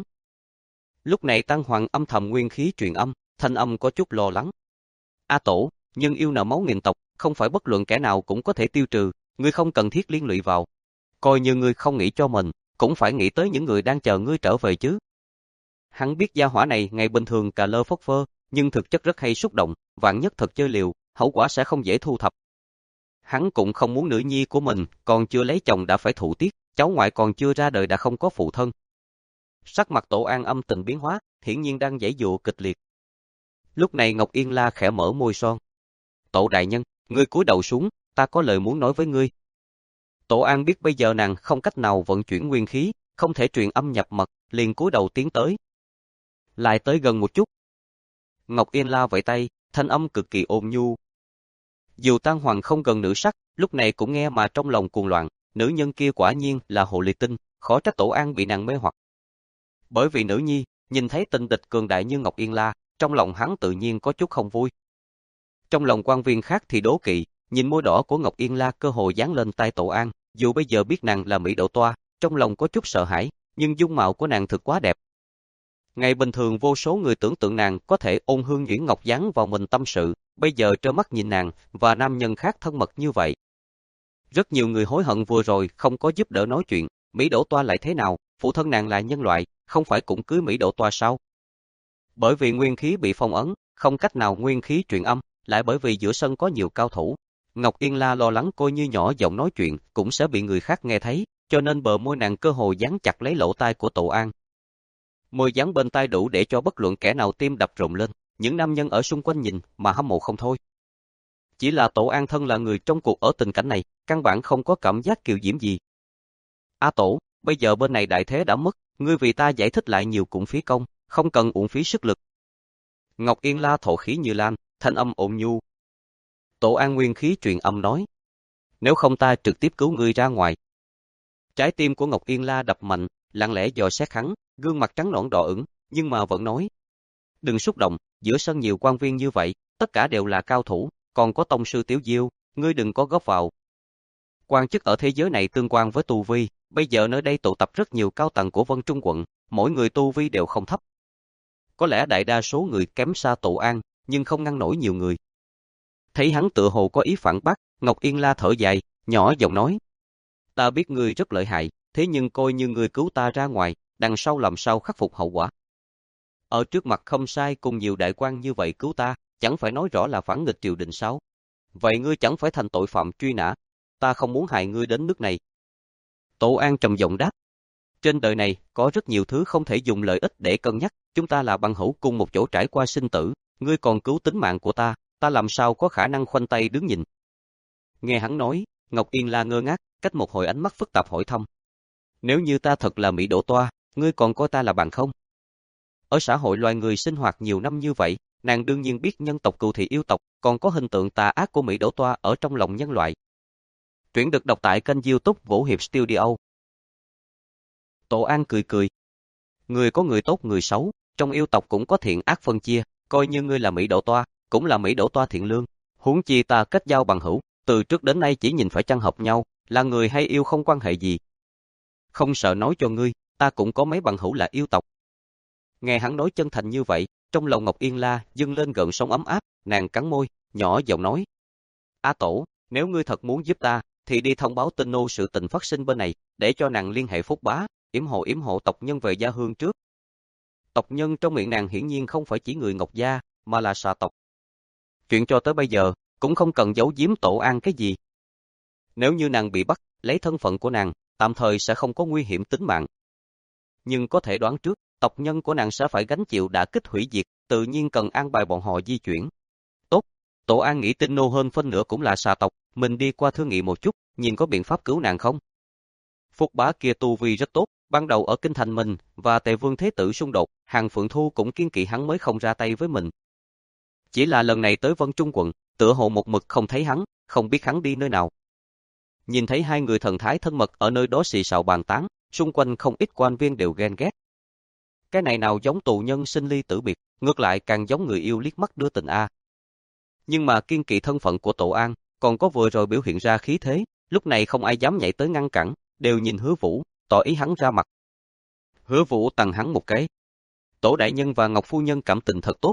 A: Lúc này Tang Hoàng âm thầm nguyên khí truyền âm, thanh âm có chút lo lắng. A Tổ, nhân yêu nợ máu nghìn tộc, không phải bất luận kẻ nào cũng có thể tiêu trừ, ngươi không cần thiết liên lụy vào. Coi như ngươi không nghĩ cho mình, cũng phải nghĩ tới những người đang chờ ngươi trở về chứ. Hắn biết gia hỏa này ngày bình thường cà lơ phất phơ, nhưng thực chất rất hay xúc động, vạn nhất thật chơi liều, hậu quả sẽ không dễ thu thập. Hắn cũng không muốn nữ nhi của mình, còn chưa lấy chồng đã phải thụ tiết, cháu ngoại còn chưa ra đời đã không có phụ thân. Sắc mặt Tổ An âm tình biến hóa, hiển nhiên đang giãy giụa kịch liệt. Lúc này Ngọc Yên La khẽ mở môi son. Tổ đại nhân, ngươi cúi đầu xuống, ta có lời muốn nói với ngươi. Tổ An biết bây giờ nàng không cách nào vận chuyển nguyên khí, không thể truyền âm nhập mật, liền cúi đầu tiến tới. Lại tới gần một chút. Ngọc Yên La vẫy tay, thanh âm cực kỳ ôn nhu. Dù Tang Hoàng không gần nữ sắc, lúc này cũng nghe mà trong lòng cuồng loạn, nữ nhân kia quả nhiên là hồ ly tinh, khó trách Tổ An bị nàng mê hoặc. Bởi vì nữ nhi, nhìn thấy tình địch cường đại như Ngọc Yên La, trong lòng hắn tự nhiên có chút không vui. Trong lòng quan viên khác thì đố kỵ, nhìn môi đỏ của Ngọc Yên La cơ hồ dán lên tai Tổ An, Dù bây giờ biết nàng là Mỹ Đỗ Toa, trong lòng có chút sợ hãi, nhưng dung mạo của nàng thực quá đẹp. Ngày bình thường vô số người tưởng tượng nàng có thể ôn hương nhuyễn ngọc dán vào mình tâm sự, bây giờ trơ mắt nhìn nàng và nam nhân khác thân mật như vậy. Rất nhiều người hối hận vừa rồi không có giúp đỡ nói chuyện, Mỹ Đỗ Toa lại thế nào, phụ thân nàng là nhân loại, không phải cũng cưới Mỹ Đỗ Toa sao? Bởi vì nguyên khí bị phong ấn, không cách nào nguyên khí truyền âm, lại bởi vì giữa sân có nhiều cao thủ. Ngọc Yên La lo lắng coi như nhỏ giọng nói chuyện cũng sẽ bị người khác nghe thấy, cho nên bờ môi nàng cơ hồ dán chặt lấy lỗ tai của Tổ An. Môi dán bên tai đủ để cho bất luận kẻ nào tim đập rộn lên, những nam nhân ở xung quanh nhìn mà hâm mộ không thôi. Chỉ là Tổ An thân là người trong cuộc ở tình cảnh này, căn bản không có cảm giác kiều diễm gì. A Tổ, bây giờ bên này đại thế đã mất, ngươi vì ta giải thích lại nhiều cũng phí công, không cần uổng phí sức lực. Ngọc Yên La thổ khí như lan, thanh âm ôn nhu. Tổ An nguyên khí truyền âm nói, nếu không ta trực tiếp cứu ngươi ra ngoài. Trái tim của Ngọc Yên La đập mạnh, lặng lẽ dò xét hắn, gương mặt trắng nõn đỏ ửng, nhưng mà vẫn nói, đừng xúc động, giữa sân nhiều quan viên như vậy, tất cả đều là cao thủ, còn có tông sư Tiểu Diêu, ngươi đừng có góp vào. Quan chức ở thế giới này tương quan với tu vi, bây giờ nơi đây tụ tập rất nhiều cao tầng của Vân Trung quận, mỗi người tu vi đều không thấp. Có lẽ đại đa số người kém xa Tổ An, nhưng không ngăn nổi nhiều người. Thấy hắn tựa hồ có ý phản bác, Ngọc Yên La thở dài, nhỏ giọng nói, ta biết ngươi rất lợi hại, thế nhưng coi như ngươi cứu ta ra ngoài, đằng sau làm sao khắc phục hậu quả. Ở trước mặt không sai cùng nhiều đại quan như vậy cứu ta, chẳng phải nói rõ là phản nghịch triều đình sao? Vậy ngươi chẳng phải thành tội phạm truy nã, ta không muốn hại ngươi đến nước này. Tổ An trầm giọng đáp, trên đời này có rất nhiều thứ không thể dùng lợi ích để cân nhắc, chúng ta là bằng hữu cùng một chỗ trải qua sinh tử, ngươi còn cứu tính mạng của ta, ta làm sao có khả năng khoanh tay đứng nhìn. Nghe hắn nói, Ngọc Yên La ngơ ngác, cách một hồi ánh mắt phức tạp hỏi thăm. Nếu như ta thật là Mỹ Đỗ Toa, ngươi còn coi ta là bạn không? Ở xã hội loài người sinh hoạt nhiều năm như vậy, nàng đương nhiên biết nhân tộc cừu thị yêu tộc, còn có hình tượng tà ác của Mỹ Đỗ Toa ở trong lòng nhân loại. Truyện được đọc tại kênh YouTube Vũ Hiệp Studio. Tổ An cười cười. Người có người tốt người xấu, trong yêu tộc cũng có thiện ác phân chia, coi như ngươi là Mỹ Đỗ Toa, cũng là Mỹ Đỗ Toa thiện lương. Huống chi ta kết giao bằng hữu, từ trước đến nay chỉ nhìn phải chăng hợp nhau, là người hay yêu không quan hệ gì. Không sợ nói cho ngươi, ta cũng có mấy bằng hữu là yêu tộc. Nghe hắn nói chân thành như vậy, trong lòng Ngọc Yên La dâng lên gợn sóng ấm áp, nàng cắn môi, nhỏ giọng nói. A Tổ, nếu ngươi thật muốn giúp ta, thì đi thông báo tin nô sự tình phát sinh bên này, để cho nàng liên hệ Phúc Bá, yểm hộ yểm hộ tộc nhân về gia hương trước. Tộc nhân trong miệng nàng hiển nhiên không phải chỉ người Ngọc gia, mà là xà tộc. Chuyện cho tới bây giờ, cũng không cần giấu giếm Tổ An cái gì. Nếu như nàng bị bắt, lấy thân phận của nàng, tạm thời sẽ không có nguy hiểm tính mạng. Nhưng có thể đoán trước, tộc nhân của nàng sẽ phải gánh chịu đả kích hủy diệt, tự nhiên cần an bài bọn họ di chuyển. Tốt, Tổ An nghĩ tin nô hơn phân nửa cũng là xà tộc, mình đi qua thương nghị một chút, nhìn có biện pháp cứu nàng không? Phúc Bá kia tu vi rất tốt, ban đầu ở kinh thành mình và Tề Vương Thế Tử xung đột, Hàng Phượng Thu cũng kiên kỵ hắn mới không ra tay với mình. Chỉ là lần này tới Vân Trung quận, tựa hồ một mực không thấy hắn, không biết hắn đi nơi nào. Nhìn thấy hai người thần thái thân mật ở nơi đó xì xào bàn tán, xung quanh không ít quan viên đều ghen ghét. Cái này nào giống tù nhân sinh ly tử biệt, ngược lại càng giống người yêu liếc mắt đưa tình a. Nhưng mà kiên kỵ thân phận của Tổ An, còn có vừa rồi biểu hiện ra khí thế, lúc này không ai dám nhảy tới ngăn cản, đều nhìn Hứa Vũ, tỏ ý hắn ra mặt. Hứa Vũ tặng hắn một cái. Tổ đại nhân và Ngọc phu nhân cảm tình thật tốt.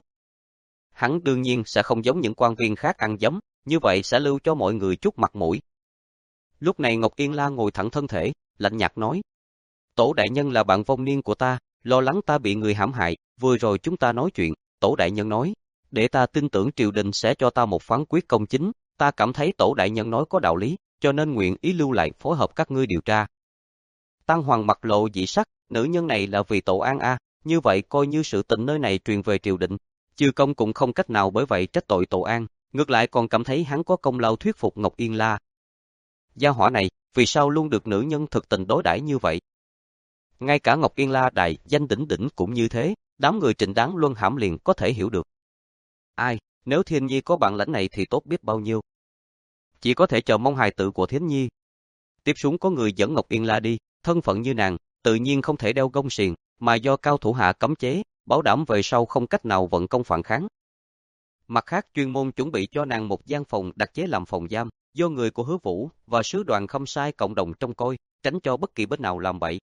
A: Hắn đương nhiên sẽ không giống những quan viên khác ăn dấm, như vậy sẽ lưu cho mọi người chút mặt mũi. Lúc này Ngọc Yên La ngồi thẳng thân thể, lạnh nhạt nói. Tổ đại nhân là bạn vong niên của ta, lo lắng ta bị người hãm hại, vừa rồi chúng ta nói chuyện, Tổ đại nhân nói, để ta tin tưởng triều đình sẽ cho ta một phán quyết công chính, ta cảm thấy Tổ đại nhân nói có đạo lý, cho nên nguyện ý lưu lại phối hợp các ngươi điều tra. Tăng Hoàng mặt lộ dị sắc, nữ nhân này là vì Tổ An a, như vậy coi như sự tình nơi này truyền về triều đình, chư công cũng không cách nào bởi vậy trách tội Tổ An, ngược lại còn cảm thấy hắn có công lao thuyết phục Ngọc Yên La. Gia hỏa này, vì sao luôn được nữ nhân thực tình đối đãi như vậy? Ngay cả Ngọc Yên La đại danh đỉnh đỉnh cũng như thế, đám người Trịnh Đáng Luân hãm liền có thể hiểu được. Ai, nếu Thiên Nhi có bản lãnh này thì tốt biết bao nhiêu. Chỉ có thể chờ mong hài tử của Thiên Nhi. Tiếp xuống có người dẫn Ngọc Yên La đi, thân phận như nàng, tự nhiên không thể đeo gông xiềng, mà do cao thủ hạ cấm chế, bảo đảm về sau không cách nào vận công phản kháng. Mặt khác chuyên môn chuẩn bị cho nàng một gian phòng đặc chế làm phòng giam, do người của Hứa Vũ và sứ đoàn Khâm Sai cộng đồng trông coi, tránh cho bất kỳ bên nào làm bậy.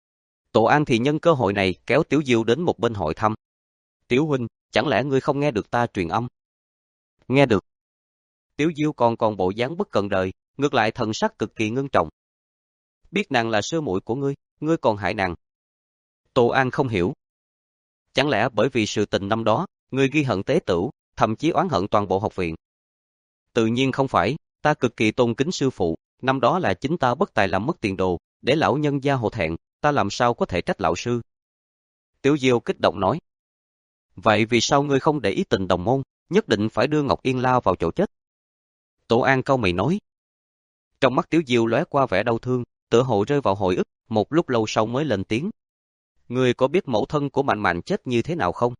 A: Tổ An thì nhân cơ hội này kéo Tiểu Diêu đến một bên hỏi thăm. Tiểu huynh, chẳng lẽ ngươi không nghe được ta truyền âm? Nghe được. Tiểu Diêu còn còn bộ dáng bất cận đời, ngược lại thần sắc cực kỳ ngưng trọng. Biết nàng là sư muội của ngươi, ngươi còn hại nàng. Tổ An không hiểu. Chẳng lẽ bởi vì sự tình năm đó, ngươi ghi hận tế tửu, thậm chí oán hận toàn bộ học viện? Tự nhiên không phải, ta cực kỳ tôn kính sư phụ, năm đó là chính ta bất tài làm mất tiền đồ, để lão nhân gia hổ thẹn, ta làm sao có thể trách lão sư? Tiểu Diêu kích động nói. Vậy vì sao ngươi không để ý tình đồng môn, nhất định phải đưa Ngọc Yên La vào chỗ chết? Tổ An cau mày nói. Trong mắt Tiểu Diêu lóe qua vẻ đau thương, tựa hồ rơi vào hồi ức, một lúc lâu sau mới lên tiếng. Ngươi có biết mẫu thân của Mạnh Mạnh chết như thế nào không?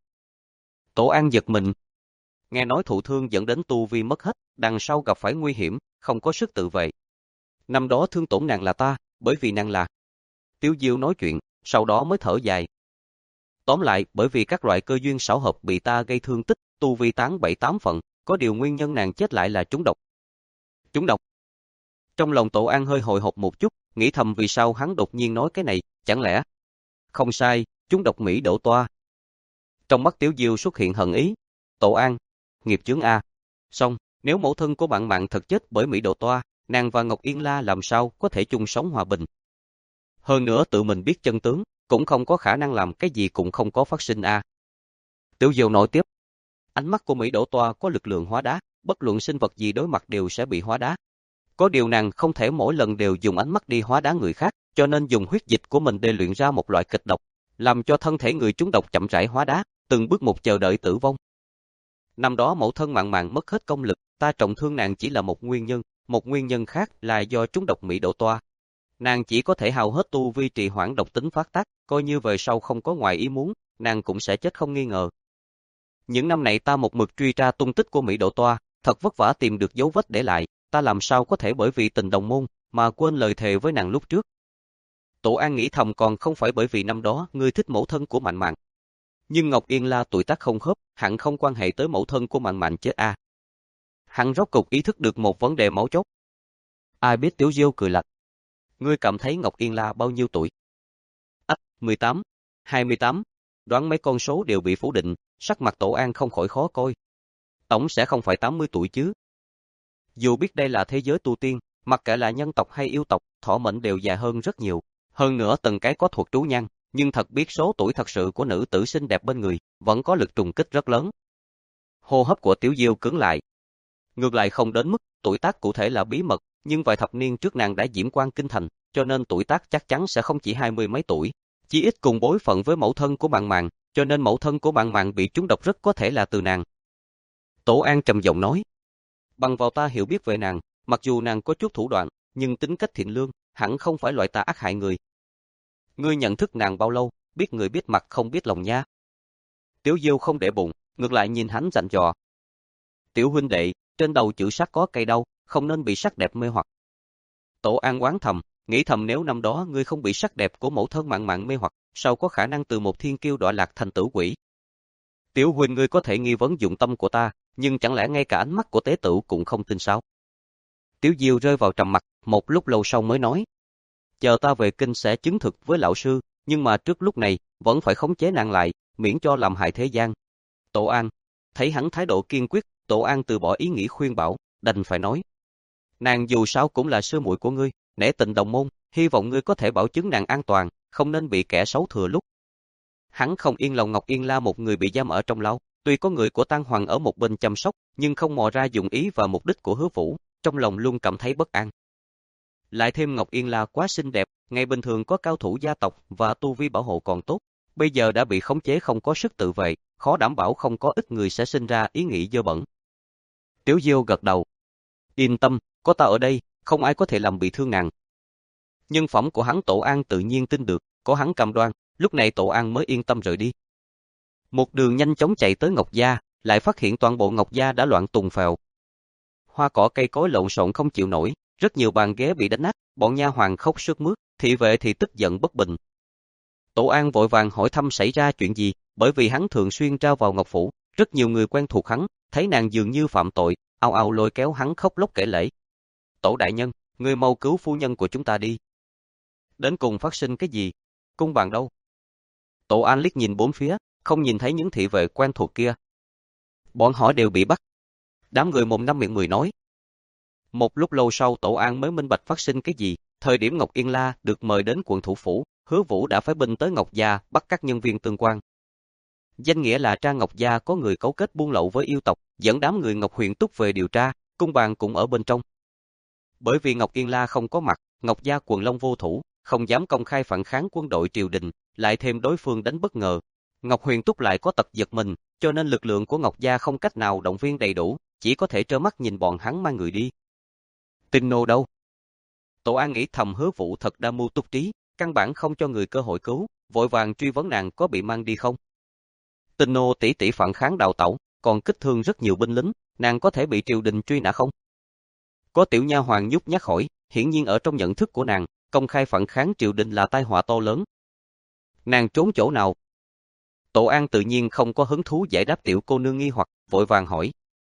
A: Tổ An giật mình. Nghe nói thụ thương dẫn đến tu vi mất hết, đằng sau gặp phải nguy hiểm, không có sức tự vệ. Năm đó thương tổn nàng là ta, bởi vì nàng là... Tiểu Diêu nói chuyện, sau đó mới thở dài. Tóm lại, bởi vì các loại cơ duyên xảo hợp bị ta gây thương tích, tu vi tán bảy tám phần, có điều nguyên nhân nàng chết lại là trúng độc. Trúng độc? Trong lòng Tổ An hơi hồi hộp một chút, nghĩ thầm vì sao hắn đột nhiên nói cái này, chẳng lẽ... Không sai, trúng độc Mỹ Đỗ Toa. Trong mắt Tiểu Diêu xuất hiện hận ý. Tổ An, nghiệp chướng A. Xong, nếu mẫu thân của bạn Mạng thật chết bởi Mỹ Đỗ Toa, nàng và Ngọc Yên La làm sao có thể chung sống hòa bình? Hơn nữa tự mình biết chân tướng, cũng không có khả năng làm cái gì cũng không có phát sinh A. Tiểu Diêu nói tiếp. Ánh mắt của Mỹ Đỗ Toa có lực lượng hóa đá, bất luận sinh vật gì đối mặt đều sẽ bị hóa đá. Có điều nàng không thể mỗi lần đều dùng ánh mắt đi hóa đá người khác, cho nên dùng huyết dịch của mình để luyện ra một loại kịch độc, làm cho thân thể người trúng độc chậm rãi hóa đá, từng bước một chờ đợi tử vong. Năm đó mẫu thân Mạn Mạn mất hết công lực, ta trọng thương nàng chỉ là một nguyên nhân, một nguyên nhân khác là do trúng độc Mỹ Đỗ Toa. Nàng chỉ có thể hao hết tu vi trì hoãn độc tính phát tác, coi như về sau không có ngoài ý muốn, nàng cũng sẽ chết không nghi ngờ. Những năm này ta một mực truy tra tung tích của Mỹ Đỗ Toa, thật vất vả tìm được dấu vết để lại, ta làm sao có thể bởi vì tình đồng môn mà quên lời thề với nàng lúc trước. Tổ An nghĩ thầm còn không phải bởi vì năm đó ngươi thích mẫu thân của Mạnh Mạn. Nhưng Ngọc Yên La tuổi tác không khớp, hẳn không quan hệ tới mẫu thân của Mạnh Mạn chết a. À. Hắn rốt cục ý thức được một vấn đề mấu chốt. Ai biết Tiểu Diêu cười lạnh. Ngươi cảm thấy Ngọc Yên La bao nhiêu tuổi? Ách, mười tám, hai mươi tám, đoán mấy con số đều bị phủ định, sắc mặt Tổ An không khỏi khó coi. Tổng sẽ không phải tám mươi tuổi chứ. Dù biết đây là thế giới tu tiên, mặc kệ là nhân tộc hay yêu tộc, thọ mệnh đều dài hơn rất nhiều. Hơn nữa từng cái có thuật trú nhan, nhưng thật biết số tuổi thật sự của nữ tử xinh đẹp bên người, vẫn có lực trùng kích rất lớn. Hô hấp của Tiểu Diêu cứng lại. Ngược lại không đến mức, tuổi tác cụ thể là bí mật, nhưng vài thập niên trước nàng đã diễm quan kinh thành, cho nên tuổi tác chắc chắn sẽ không chỉ hai mươi mấy tuổi. Chỉ ít cùng bối phận với mẫu thân của Mạn Mạn, cho nên mẫu thân của Mạn Mạn bị trúng độc rất có thể là từ nàng. Tổ An trầm giọng nói. Bằng vào ta hiểu biết về nàng, mặc dù nàng có chút thủ đoạn, nhưng tính cách thiện lương, hẳn không phải loại tà ác hại người. Ngươi nhận thức nàng bao lâu, biết người biết mặt không biết lòng nha. Tiểu Diêu không để bụng, ngược lại nhìn hắn dặn dò. Tiểu huynh đệ, trên đầu chữ sắc có cây đau, không nên bị sắc đẹp mê hoặc. Tổ An oán thầm, nghĩ thầm nếu năm đó ngươi không bị sắc đẹp của mẫu thân Mạn Mạn mê hoặc, sao có khả năng từ một thiên kiêu đọa lạc thành tử quỷ. Tiểu huynh ngươi có thể nghi vấn dụng tâm của ta, nhưng chẳng lẽ ngay cả ánh mắt của tế tử cũng không tin sao? Tiểu Diêu rơi vào trầm mặc, một lúc lâu sau mới nói. Chờ ta về kinh sẽ chứng thực với lão sư, nhưng mà trước lúc này, vẫn phải khống chế nàng lại, miễn cho làm hại thế gian. Tổ An, thấy hắn thái độ kiên quyết, Tổ An từ bỏ ý nghĩ khuyên bảo, đành phải nói. Nàng dù sao cũng là sư muội của ngươi, nể tình đồng môn, hy vọng ngươi có thể bảo chứng nàng an toàn, không nên bị kẻ xấu thừa lúc. Hắn không yên lòng Ngọc Yên La một người bị giam ở trong lao, tuy có người của Tang Hoàng ở một bên chăm sóc, nhưng không mò ra dụng ý và mục đích của Hứa Vũ, trong lòng luôn cảm thấy bất an. Lại thêm Ngọc Yên La quá xinh đẹp, ngày bình thường có cao thủ gia tộc và tu vi bảo hộ còn tốt, bây giờ đã bị khống chế không có sức tự vệ, khó đảm bảo không có ít người sẽ sinh ra ý nghĩ dơ bẩn. Tiểu Diêu gật đầu. Yên tâm, có ta ở đây, không ai có thể làm bị thương nàng. Nhân phẩm của hắn Tổ An tự nhiên tin được, có hắn cam đoan, lúc này Tổ An mới yên tâm rời đi. Một đường nhanh chóng chạy tới Ngọc Gia, lại phát hiện toàn bộ Ngọc Gia đã loạn tùng phèo. Hoa cỏ cây cối lộn xộn không chịu nổi, rất nhiều bàn ghế bị đánh nát, bọn nha hoàn khóc sướt mướt, thị vệ thì tức giận bất bình. Tổ An vội vàng hỏi thăm xảy ra chuyện gì, bởi vì hắn thường xuyên ra vào Ngọc Phủ, rất nhiều người quen thuộc hắn, thấy nàng dường như phạm tội, ào ào lôi kéo hắn khóc lóc kể lể. Tổ đại nhân, ngươi mau cứu phu nhân của chúng ta đi. Đến cùng phát sinh cái gì? Cung bàn đâu? Tổ An liếc nhìn bốn phía, không nhìn thấy những thị vệ quen thuộc kia. Bọn họ đều bị bắt. Đám người mồm năm miệng mười nói. Một lúc lâu sau Tổ An mới minh bạch phát sinh cái gì. Thời điểm Ngọc Yên La được mời đến quận thủ phủ, Hứa Vũ đã phái binh tới Ngọc Gia bắt các nhân viên tương quan. Danh nghĩa là Trang Ngọc Gia có người cấu kết buôn lậu với yêu tộc, dẫn đám người Ngọc Huyền Túc về điều tra, cung bàn cũng ở bên trong. Bởi vì Ngọc Yên La không có mặt, Ngọc Gia quần long vô thủ, không dám công khai phản kháng quân đội triều đình, lại thêm đối phương đánh bất ngờ. Ngọc Huyền Túc lại có tật giật mình, cho nên lực lượng của Ngọc Gia không cách nào động viên đầy đủ, chỉ có thể trơ mắt nhìn bọn hắn mang người đi. Tinh nô đâu? Tổ An nghĩ thầm Hứa Vũ thật đa mưu túc trí, căn bản không cho người cơ hội cứu, vội vàng truy vấn nàng có bị mang đi không. Tinh nô tỷ tỷ phản kháng đào tẩu, còn kích thương rất nhiều binh lính, nàng có thể bị triều đình truy nã không? Có tiểu nha hoàng nhút nhát hỏi, hiển nhiên ở trong nhận thức của nàng, công khai phản kháng triều đình là tai họa to lớn. Nàng trốn chỗ nào? Tổ An tự nhiên không có hứng thú giải đáp tiểu cô nương nghi hoặc, vội vàng hỏi.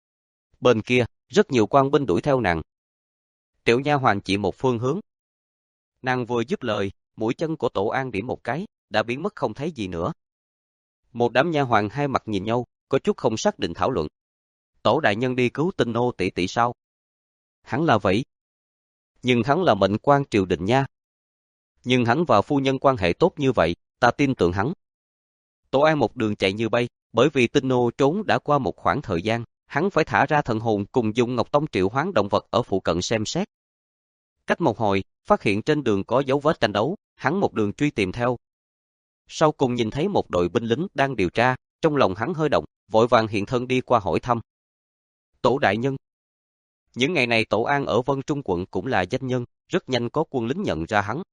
A: Bên kia, rất nhiều quan binh đuổi theo nàng. Tiểu nha hoàng chỉ một phương hướng. Nàng vừa dứt lời, mũi chân của Tổ An điểm một cái, đã biến mất không thấy gì nữa. Một đám nha hoàng hai mặt nhìn nhau, có chút không xác định thảo luận. Tổ đại nhân đi cứu Tinh nô tỷ tỷ sao? Hắn là vậy. Nhưng hắn là mệnh quan triều đình nha. Nhưng hắn và phu nhân quan hệ tốt như vậy, ta tin tưởng hắn. Tổ An một đường chạy như bay, bởi vì Tinh nô trốn đã qua một khoảng thời gian, hắn phải thả ra thần hồn cùng dùng Ngọc Tông triệu hoán động vật ở phụ cận xem xét. Cách một hồi, phát hiện trên đường có dấu vết tranh đấu, hắn một đường truy tìm theo. Sau cùng nhìn thấy một đội binh lính đang điều tra, trong lòng hắn hơi động, vội vàng hiện thân đi qua hỏi thăm. Tổ đại nhân. Những ngày này Tổ An ở Vân Trung quận cũng là danh nhân, rất nhanh có quân lính nhận ra hắn.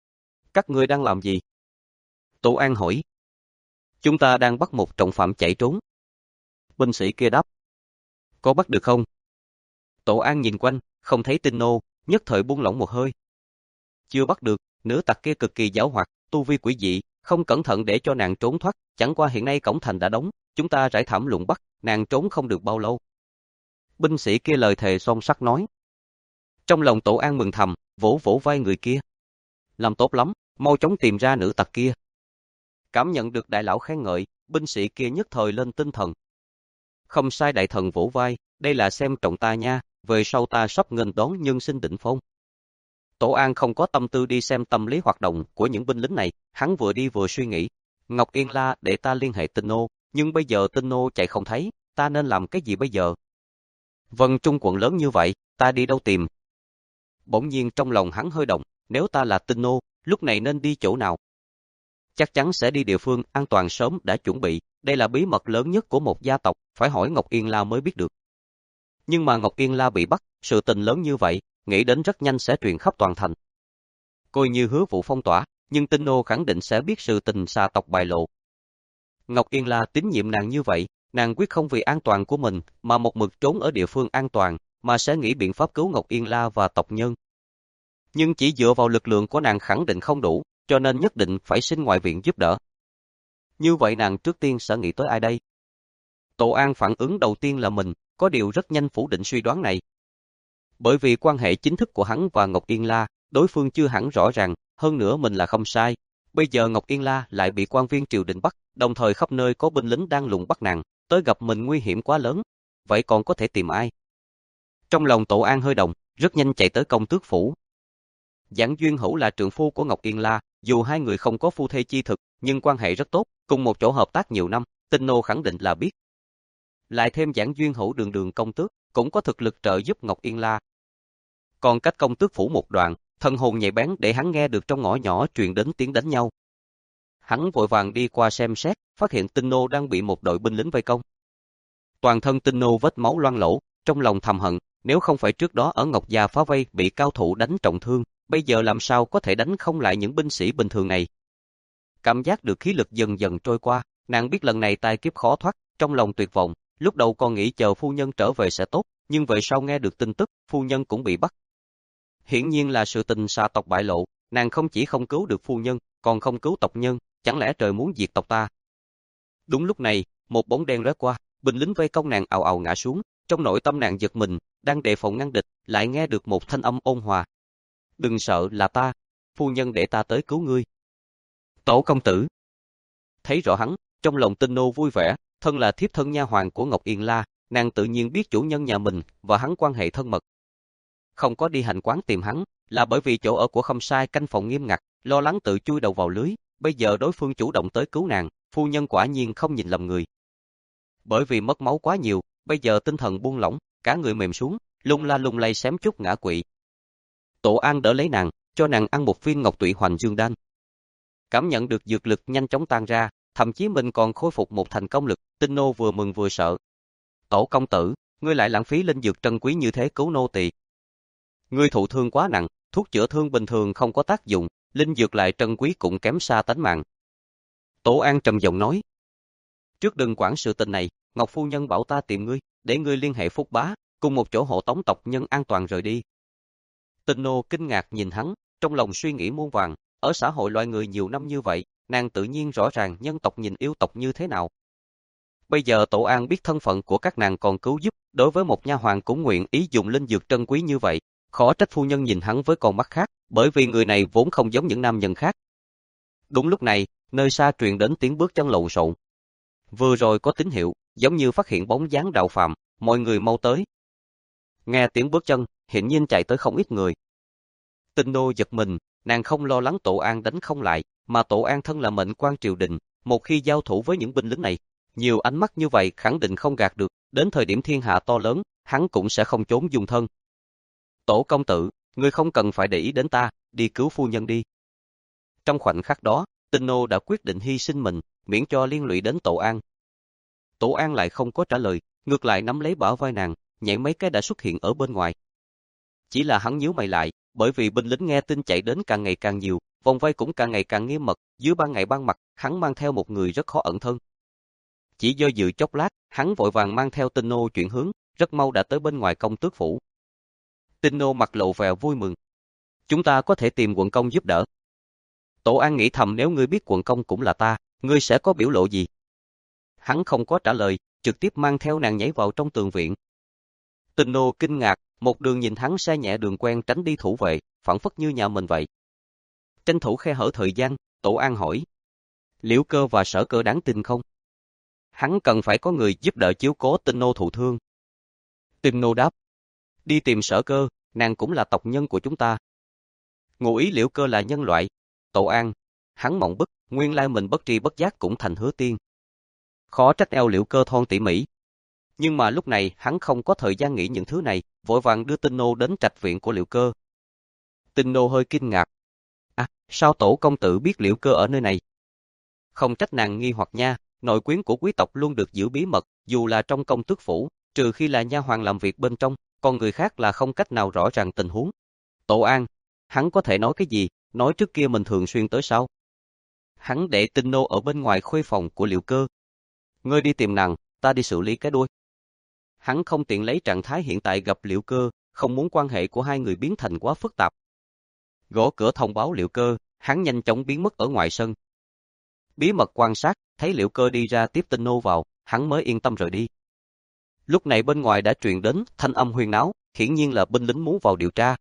A: Các ngươi đang làm gì? Tổ An hỏi. Chúng ta đang bắt một trọng phạm chạy trốn. Binh sĩ kia đáp. Có bắt được không? Tổ An nhìn quanh, không thấy Tinh nô, nhất thời buông lỏng một hơi. Chưa bắt được, nữ tặc kia cực kỳ giảo hoạt, tu vi quỷ dị, không cẩn thận để cho nàng trốn thoát, chẳng qua hiện nay cổng thành đã đóng, chúng ta rải thảm luận bắt, nàng trốn không được bao lâu. Binh sĩ kia lời thề son sắt nói. Trong lòng Tổ An mừng thầm, vỗ vỗ vai người kia. Làm tốt lắm, mau chóng tìm ra nữ tặc kia. Cảm nhận được đại lão khen ngợi, binh sĩ kia nhất thời lên tinh thần. Không sai đại thần vỗ vai, đây là xem trọng ta nha, về sau ta sắp nghênh đón nhân sinh đỉnh phong. Tổ An không có tâm tư đi xem tâm lý hoạt động của những binh lính này, hắn vừa đi vừa suy nghĩ. Ngọc Yên La để ta liên hệ Tinh nô, nhưng bây giờ Tinh nô chạy không thấy, ta nên làm cái gì bây giờ? Vân Trung quận lớn như vậy, ta đi đâu tìm? Bỗng nhiên trong lòng hắn hơi động, nếu ta là Tinh nô, lúc này nên đi chỗ nào? Chắc chắn sẽ đi địa phương an toàn sớm đã chuẩn bị, đây là bí mật lớn nhất của một gia tộc, phải hỏi Ngọc Yên La mới biết được. Nhưng mà Ngọc Yên La bị bắt, sự tình lớn như vậy, nghĩ đến rất nhanh sẽ truyền khắp toàn thành. Coi như Hứa Vũ phong tỏa, nhưng Tinh nô khẳng định sẽ biết sự tình xa tộc bại lộ. Ngọc Yên La tín nhiệm nàng như vậy, nàng quyết không vì an toàn của mình mà một mực trốn ở địa phương an toàn, mà sẽ nghĩ biện pháp cứu Ngọc Yên La và tộc nhân. Nhưng chỉ dựa vào lực lượng của nàng khẳng định không đủ, cho nên nhất định phải xin ngoại viện giúp đỡ. Như vậy nàng trước tiên sẽ nghĩ tới ai đây? Tổ An phản ứng đầu tiên là mình, có điều rất nhanh phủ định suy đoán này. Bởi vì quan hệ chính thức của hắn và Ngọc Yên La, đối phương chưa hẳn rõ ràng, hơn nữa mình là không sai. Bây giờ Ngọc Yên La lại bị quan viên triều đình bắt, đồng thời khắp nơi có binh lính đang lùng bắt nàng, tới gặp mình nguy hiểm quá lớn, vậy còn có thể tìm ai? Trong lòng Tổ An hơi động, rất nhanh chạy tới công tước phủ. Giảng Duyên Hữu là trượng phu của Ngọc Yên La, dù hai người không có phu thê chi thực, nhưng quan hệ rất tốt, cùng một chỗ hợp tác nhiều năm, Tinh nô khẳng định là biết. Lại thêm Giảng Duyên Hữu đường đường công tước, cũng có thực lực trợ giúp Ngọc Yên La. Còn cách công tước phủ một đoạn, thần hồn nhạy bén để hắn nghe được trong ngõ nhỏ truyền đến tiếng đánh nhau. Hắn vội vàng đi qua xem xét, phát hiện Tinh nô đang bị một đội binh lính vây công. Toàn thân Tinh nô vết máu loang lổ, trong lòng thầm hận, nếu không phải trước đó ở Ngọc Gia phá vây bị cao thủ đánh trọng thương, bây giờ làm sao có thể đánh không lại những binh sĩ bình thường này. Cảm giác được khí lực dần dần trôi qua, nàng biết lần này tai kiếp khó thoát, trong lòng tuyệt vọng, lúc đầu còn nghĩ chờ phu nhân trở về sẽ tốt, nhưng về sau nghe được tin tức, phu nhân cũng bị bắt. Hiển nhiên là sự tình xa tộc bại lộ, nàng không chỉ không cứu được phu nhân, còn không cứu tộc nhân, chẳng lẽ trời muốn diệt tộc ta. Đúng lúc này, một bóng đen lóe qua, binh lính vây công nàng ào ào ngã xuống, trong nội tâm nàng giật mình, đang đề phòng ngăn địch, lại nghe được một thanh âm ôn hòa. Đừng sợ, là ta, phu nhân để ta tới cứu ngươi. Tổ công tử. Thấy rõ hắn, trong lòng Tinh Nô vui vẻ, thân là thiếp thân nha hoàn của Ngọc Yên La, nàng tự nhiên biết chủ nhân nhà mình và hắn quan hệ thân mật. Không có đi hành quán tìm hắn, là bởi vì chỗ ở của Khâm Sai canh phòng nghiêm ngặt, lo lắng tự chui đầu vào lưới, bây giờ đối phương chủ động tới cứu nàng, phu nhân quả nhiên không nhìn lầm người. Bởi vì mất máu quá nhiều, bây giờ tinh thần buông lỏng, cả người mềm xuống, lung la lung lay xém chút ngã quỵ. Tổ An đỡ lấy nàng, cho nàng ăn một viên Ngọc Tụy Hoành Dương Đan. Cảm nhận được dược lực nhanh chóng tan ra, thậm chí mình còn khôi phục một thành công lực, Tinh Nô vừa mừng vừa sợ. Tổ công tử, ngươi lại lãng phí linh dược trân quý như thế cứu nô tỳ. Ngươi thụ thương quá nặng, thuốc chữa thương bình thường không có tác dụng, linh dược lại trân quý cũng kém xa tánh mạng. Tổ An trầm giọng nói. Trước đừng quản sự tình này, Ngọc phu nhân bảo ta tìm ngươi, để ngươi liên hệ Phúc Bá, cùng một chỗ hộ tống tộc nhân an toàn rời đi. Tinh Nô kinh ngạc nhìn hắn, trong lòng suy nghĩ muôn vàn, ở xã hội loài người nhiều năm như vậy, nàng tự nhiên rõ ràng nhân tộc nhìn yêu tộc như thế nào. Bây giờ Tổ An biết thân phận của các nàng còn cứu giúp, đối với một nha hoàn cũng nguyện ý dùng linh dược trân quý như vậy, khó trách phu nhân nhìn hắn với con mắt khác, bởi vì người này vốn không giống những nam nhân khác. Đúng lúc này, nơi xa truyền đến tiếng bước chân lộn xộn. Vừa rồi có tín hiệu, giống như phát hiện bóng dáng Đạo Phàm, mọi người mau tới. Nghe tiếng bước chân, hiển nhiên chạy tới không ít người. Tinh Nô giật mình, nàng không lo lắng Tổ An đánh không lại, mà Tổ An thân là mệnh quan triều đình, một khi giao thủ với những binh lính này, nhiều ánh mắt như vậy khẳng định không gạt được, đến thời điểm thiên hạ to lớn, hắn cũng sẽ không trốn dung thân. Tổ công tử, ngươi không cần phải để ý đến ta, đi cứu phu nhân đi. Trong khoảnh khắc đó, Tinh Nô đã quyết định hy sinh mình, miễn cho liên lụy đến Tổ An. Tổ An lại không có trả lời, ngược lại nắm lấy bả vai nàng, nhảy mấy cái đã xuất hiện ở bên ngoài. Chỉ là hắn nhíu mày lại, bởi vì binh lính nghe tin chạy đến càng ngày càng nhiều, vòng vây cũng càng ngày càng nghiêm mật, dưới ban ngày ban mặt, hắn mang theo một người rất khó ẩn thân. Chỉ do dự chốc lát, hắn vội vàng mang theo Tinh Nô chuyển hướng, rất mau đã tới bên ngoài công tước phủ. Tinh Nô mặt lộ vẻ vui mừng. Chúng ta có thể tìm quận công giúp đỡ. Tổ An nghĩ thầm, nếu ngươi biết quận công cũng là ta, ngươi sẽ có biểu lộ gì? Hắn không có trả lời, trực tiếp mang theo nàng nhảy vào trong tường viện. Tinh Nô kinh ngạc, một đường nhìn hắn xe nhẹ đường quen tránh đi thủ vệ, phảng phất như nhà mình vậy. Tranh thủ khe hở thời gian, Tổ An hỏi. Liễu Cơ và Sở Cơ đáng tin không? Hắn cần phải có người giúp đỡ chiếu cố Tinh Nô thụ thương. Tinh Nô đáp. Đi tìm Sở Cơ, nàng cũng là tộc nhân của chúng ta. Ngụ ý Liễu Cơ là nhân loại. Tổ An, hắn mộng bức, nguyên lai mình bất tri bất giác cũng thành Hứa Tiên. Khó trách eo Liễu Cơ thon tỉ mỉ. Nhưng mà lúc này hắn không có thời gian nghĩ những thứ này, vội vàng đưa Tinh Nô đến trạch viện của Liễu Cơ. Tinh Nô hơi kinh ngạc. À, sao Tổ công tử biết Liễu Cơ ở nơi này? Không trách nàng nghi hoặc nha, nội quyến của quý tộc luôn được giữ bí mật, dù là trong công tước phủ, trừ khi là nha hoàn làm việc bên trong, còn người khác là không cách nào rõ ràng tình huống. Tổ An, hắn có thể nói cái gì, nói trước kia mình thường xuyên tới sao? Hắn để Tinh Nô ở bên ngoài khuê phòng của Liễu Cơ. Ngươi đi tìm nàng, ta đi xử lý cái đuôi. Hắn không tiện lấy trạng thái hiện tại gặp Liễu Cơ, không muốn quan hệ của hai người biến thành quá phức tạp. Gõ cửa thông báo Liễu Cơ, hắn nhanh chóng biến mất ở ngoài sân. Bí mật quan sát, thấy Liễu Cơ đi ra tiếp Tinh Nô vào, hắn mới yên tâm rời đi. Lúc này bên ngoài đã truyền đến thanh âm huyên náo, hiển nhiên là binh lính muốn vào điều tra.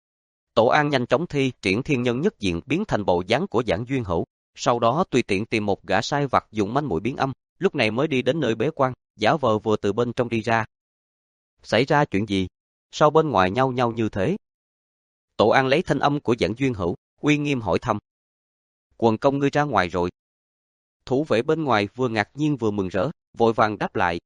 A: Tổ An nhanh chóng thi triển thiên nhân nhất diện biến thành bộ dáng của Giảng Duyên Hữu, sau đó tùy tiện tìm một gã sai vặt dùng manh mũi biến âm, lúc này mới đi đến nơi bế quan, giả vờ vừa từ bên trong đi ra. Xảy ra chuyện gì? Sao bên ngoài nhau nhau như thế? Tổ An lấy thanh âm của Giảng Duyên Hữu, uy nghiêm hỏi thăm. Quần công ngươi ra ngoài rồi. Thủ vệ bên ngoài vừa ngạc nhiên vừa mừng rỡ, vội vàng đáp lại.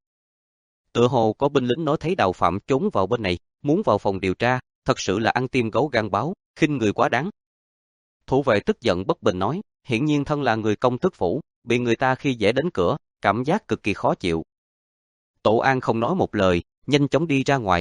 A: Tựa hồ có binh lính nói thấy Đào Phạm trốn vào bên này, muốn vào phòng điều tra, thật sự là ăn tim gấu gan báo, khinh người quá đáng. Thủ vệ tức giận bất bình nói, hiển nhiên thân là người công tước phủ, bị người ta khi dễ đến cửa, cảm giác cực kỳ khó chịu. Tổ An không nói một lời, nhanh chóng đi ra ngoài.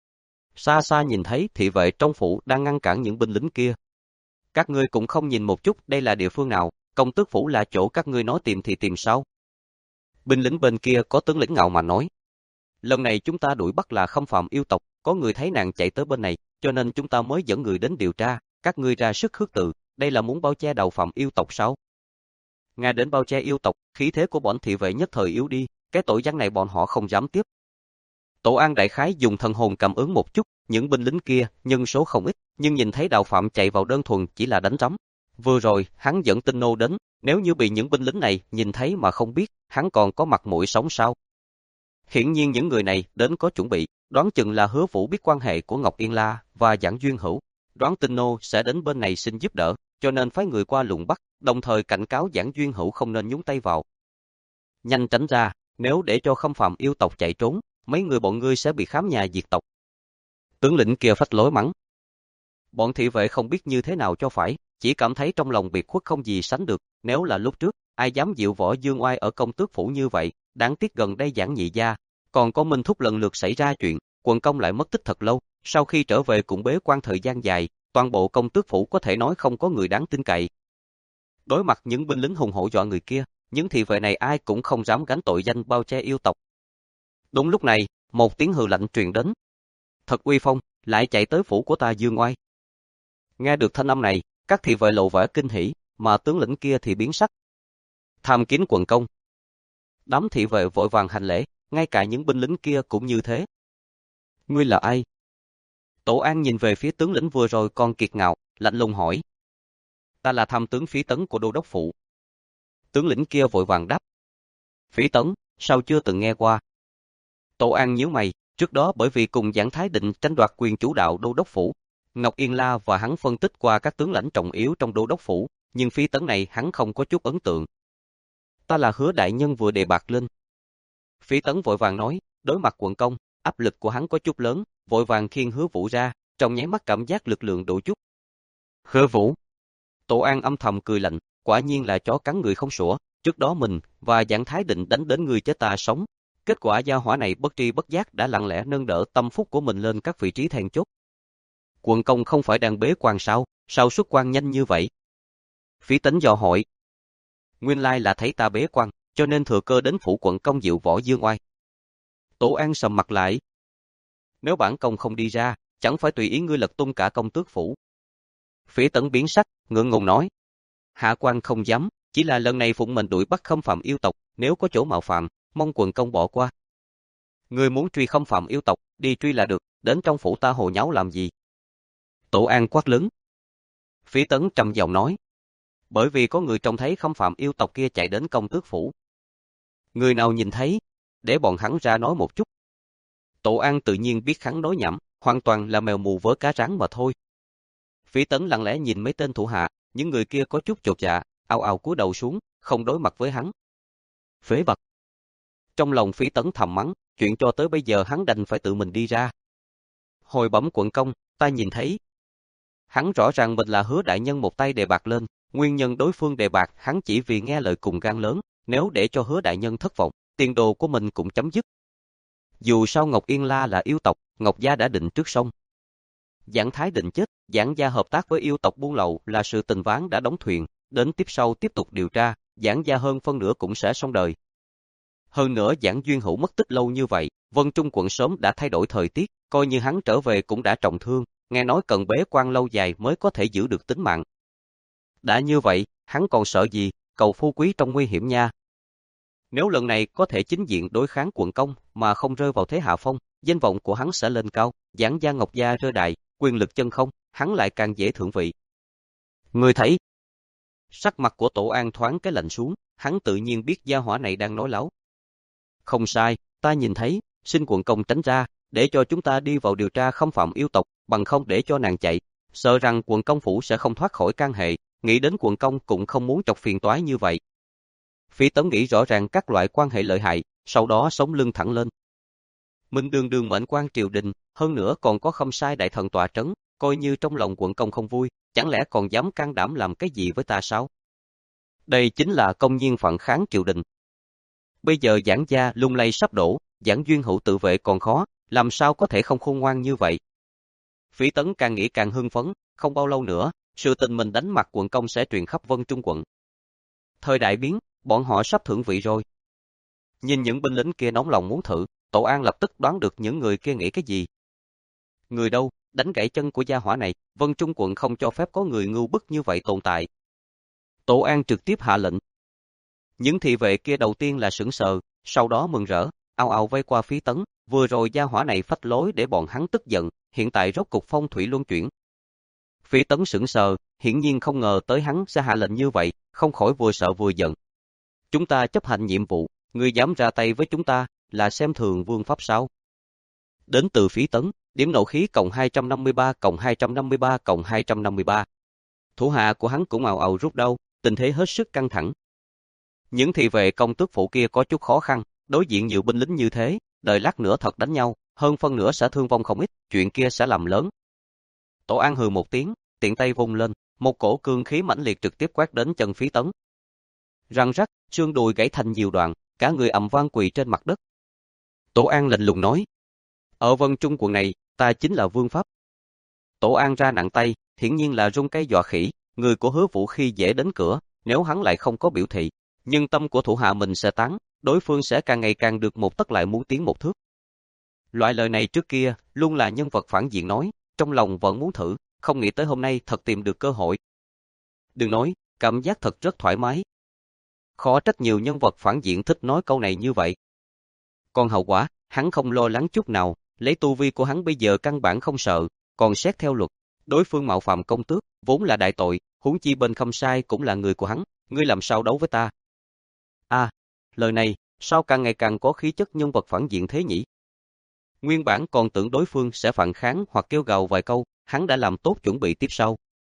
A: Xa xa nhìn thấy thị vệ trong phủ đang ngăn cản những binh lính kia. Các ngươi cũng không nhìn một chút đây là địa phương nào, công tước phủ là chỗ các ngươi nói tìm thì tìm sao? Binh lính bên kia có tướng lĩnh ngạo mà nói. Lần này chúng ta đuổi bắt là Khâm Phạm yêu tộc, có người thấy nàng chạy tới bên này, cho nên chúng ta mới dẫn người đến điều tra, các ngươi ra sức khước từ, đây là muốn bao che Đào Phạm yêu tộc sao? Nghe đến bao che yêu tộc, khí thế của bọn thị vệ nhất thời yếu đi, cái tội danh này bọn họ không dám tiếp. Tổ An đại khái dùng thần hồn cảm ứng một chút, những binh lính kia, nhân số không ít, nhưng nhìn thấy Đạo Phạm chạy vào đơn thuần chỉ là đánh trống. Vừa rồi, hắn dẫn Tinh Nô đến, nếu như bị những binh lính này nhìn thấy mà không biết, hắn còn có mặt mũi sống sao? Hiển nhiên những người này đến có chuẩn bị, đoán chừng là Hứa Vũ biết quan hệ của Ngọc Yên La và Giảng Duyên Hữu, đoán Tinh Nô sẽ đến bên này xin giúp đỡ, cho nên phái người qua lùng bắt, đồng thời cảnh cáo Giảng Duyên Hữu không nên nhúng tay vào. Nhanh tránh ra, nếu để cho Khâm Phạm yêu tộc chạy trốn, mấy người bọn ngươi sẽ bị khám nhà diệt tộc. Tướng lĩnh kia phách lối mắng. Bọn thị vệ không biết như thế nào cho phải, chỉ cảm thấy trong lòng biệt khuất không gì sánh được, nếu là lúc trước, ai dám dịu võ Dương Oai ở công tước phủ như vậy, đáng tiếc gần đây Giảng nhị gia, còn có Minh Thúc lần lượt xảy ra chuyện, quận công lại mất tích thật lâu, sau khi trở về cũng bế quan thời gian dài, toàn bộ công tước phủ có thể nói không có người đáng tin cậy. Đối mặt những binh lính hùng hổ dọa người kia, những thị vệ này ai cũng không dám gánh tội danh bao che yêu tộc. Đúng lúc này, một tiếng hừ lạnh truyền đến. Thật uy phong, lại chạy tới phủ của ta Dương Oai. Nghe được thanh âm này, các thị vệ lộ vẻ kinh hỉ, mà tướng lĩnh kia thì biến sắc. Tham kiến quận công. Đám thị vệ vội vàng hành lễ, ngay cả những binh lính kia cũng như thế. Ngươi là ai? Tổ An nhìn về phía tướng lĩnh vừa rồi còn kiệt ngạo, lạnh lùng hỏi. Ta là tham tướng Phí Tấn của đô đốc phủ. Tướng lĩnh kia vội vàng đáp. Phí Tấn, sao chưa từng nghe qua? Tổ An nhíu mày, trước đó bởi vì cùng Giảng Thái Định tranh đoạt quyền chủ đạo đô đốc phủ, Ngọc Yên La và hắn phân tích qua các tướng lãnh trọng yếu trong đô đốc phủ, nhưng Phí Tấn này hắn không có chút ấn tượng. Ta là Hứa đại nhân vừa đề bạt lên. Phí Tấn vội vàng nói, đối mặt quận công, áp lực của hắn có chút lớn, vội vàng khiêng Hứa Vũ ra, trong nháy mắt cảm giác lực lượng đủ chút. Hứa Vũ. Tổ An âm thầm cười lạnh, quả nhiên là chó cắn người không sủa, trước đó mình và Giảng Thái Định đánh đến người chết ta sống. Kết quả gia hỏa này bất tri bất giác đã lặng lẽ nâng đỡ tâm phúc của mình lên các vị trí then chốt. Quận công không phải đang bế quan sao, sao xuất quan nhanh như vậy? Phí Tấn dò hỏi. Nguyên lai là thấy ta bế quan, cho nên thừa cơ đến phủ quận công dịu võ Dương Oai. Tổ An sầm mặt lại. Nếu bản công không đi ra, chẳng phải tùy ý ngươi lật tung cả công tước phủ. Phí Tấn biến sắc, ngượng ngùng nói. Hạ quan không dám, chỉ là lần này phụng mệnh đuổi bắt Khâm Phạm yêu tộc, nếu có chỗ mạo phạm, mong quận công bỏ qua. Ngươi muốn truy Khâm Phạm yêu tộc, đi truy là được, đến trong phủ ta hồ nháo làm gì? Tổ An quát lớn. Phí Tấn trầm giọng nói. Bởi vì có người trông thấy Khâm Phạm yêu tộc kia chạy đến công tước phủ. Người nào nhìn thấy, để bọn hắn ra nói một chút. Tổ An tự nhiên biết hắn nói nhảm, hoàn toàn là mèo mù vớ cá rắn mà thôi. Phí Tấn lặng lẽ nhìn mấy tên thủ hạ, những người kia có chút chột dạ, ào ào cúi đầu xuống, không đối mặt với hắn. Phế vật. Trong lòng Phí Tấn thầm mắng, chuyện cho tới bây giờ hắn đành phải tự mình đi ra. Hồi bẩm quận công, ta nhìn thấy. Hắn rõ ràng mình là Hứa đại nhân một tay đề bạt lên, nguyên nhân đối phương đề bạt hắn chỉ vì nghe lời cùng gan lớn, nếu để cho Hứa đại nhân thất vọng, tiền đồ của mình cũng chấm dứt. Dù sao Ngọc Yên La là yêu tộc, Ngọc gia đã định trước sông. Giảng Thái Định chết, Giảng gia hợp tác với yêu tộc buôn lậu là sự tình ván đã đóng thuyền, đến tiếp sau tiếp tục điều tra, Giảng gia hơn phân nửa cũng sẽ xong đời. Hơn nữa Giảng Duyên Hữu mất tích lâu như vậy, Vân Trung quận sớm đã thay đổi thời tiết, coi như hắn trở về cũng đã trọng thương, nghe nói cần bế quan lâu dài mới có thể giữ được tính mạng. Đã như vậy, hắn còn sợ gì, cầu phu quý trong nguy hiểm nha. Nếu lần này có thể chính diện đối kháng quận công mà không rơi vào thế hạ phong, danh vọng của hắn sẽ lên cao, Giảng gia Ngọc gia rơi đại, quyền lực chân không, hắn lại càng dễ thượng vị. Người thấy, sắc mặt của Tổ An thoáng cái lạnh xuống, hắn tự nhiên biết gia hỏa này đang nói láo. Không sai, ta nhìn thấy, xin quận công tránh ra, để cho chúng ta đi vào điều tra Khâm Phạm yêu tộc, bằng không để cho nàng chạy, sợ rằng quận công phủ sẽ không thoát khỏi can hệ, nghĩ đến quận công cũng không muốn chọc phiền toái như vậy. Phí Tấn nghĩ rõ ràng các loại quan hệ lợi hại, sau đó sống lưng thẳng lên. Mình đường đường mệnh quan triều đình, hơn nữa còn có Khâm Sai đại thần tọa trấn, coi như trong lòng quận công không vui, chẳng lẽ còn dám can đảm làm cái gì với ta sao? Đây chính là công nhiên phản kháng triều đình. Bây giờ Giảng gia lung lay sắp đổ, Giảng Duyên Hữu tự vệ còn khó, làm sao có thể không khôn ngoan như vậy? Phí Tấn càng nghĩ càng hưng phấn, không bao lâu nữa, sự tình mình đánh mặt quận công sẽ truyền khắp Vân Trung quận. Thời đại biến, bọn họ sắp thượng vị rồi. Nhìn những binh lính kia nóng lòng muốn thử, Tổ An lập tức đoán được những người kia nghĩ cái gì. Người đâu, đánh gãy chân của gia hỏa này, Vân Trung quận không cho phép có người ngu bức như vậy tồn tại. Tổ An trực tiếp hạ lệnh. Những thị vệ kia đầu tiên là sững sờ, sau đó mừng rỡ, ào ào vây qua Phí Tấn, vừa rồi gia hỏa này phách lối để bọn hắn tức giận, hiện tại rốt cục phong thủy luân chuyển. Phí Tấn sững sờ, hiển nhiên không ngờ tới hắn sẽ hạ lệnh như vậy, không khỏi vừa sợ vừa giận. Chúng ta chấp hành nhiệm vụ, ngươi dám ra tay với chúng ta, là xem thường vương pháp sao? Đến từ Phí Tấn, điểm nộ khí cộng hai trăm năm mươi ba cộng hai trăm năm mươi ba cộng hai trăm năm mươi ba. Thủ hạ của hắn cũng ào ào rút đau, tình thế hết sức căng thẳng. Những thị vệ công tước phủ kia có chút khó khăn, đối diện nhiều binh lính như thế, đợi lát nữa thật đánh nhau, hơn phân nửa sẽ thương vong không ít, chuyện kia sẽ làm lớn. Tổ An hừ một tiếng, tiện tay vung lên, một cổ cương khí mãnh liệt trực tiếp quét đến chân Phí Tấn. Răng rắc, xương đùi gãy thành nhiều đoạn, cả người ầm vang quỳ trên mặt đất. Tổ An lạnh lùng nói, ở Vân Trung quận này, ta chính là vương pháp. Tổ An ra nặng tay, hiển nhiên là rung cái dọa khỉ, người của Hứa Vũ khi dễ đến cửa, nếu hắn lại không có biểu thị, nhưng tâm của thủ hạ mình sẽ tán, đối phương sẽ càng ngày càng được một tấc lại muốn tiến một thước. Loại lời này trước kia, luôn là nhân vật phản diện nói, trong lòng vẫn muốn thử, không nghĩ tới hôm nay thật tìm được cơ hội. Đừng nói, cảm giác thật rất thoải mái. Khó trách nhiều nhân vật phản diện thích nói câu này như vậy. Còn hậu quả, hắn không lo lắng chút nào, lấy tu vi của hắn bây giờ căn bản không sợ, còn xét theo luật, đối phương mạo phạm công tước, vốn là đại tội, huống chi bên Khâm Sai cũng là người của hắn, ngươi làm sao đấu với ta? A, à, lời này, sao càng ngày càng có khí chất nhân vật phản diện thế nhỉ? Nguyên bản còn tưởng đối phương sẽ phản kháng hoặc kêu gào vài câu, hắn đã làm tốt chuẩn bị tiếp sau.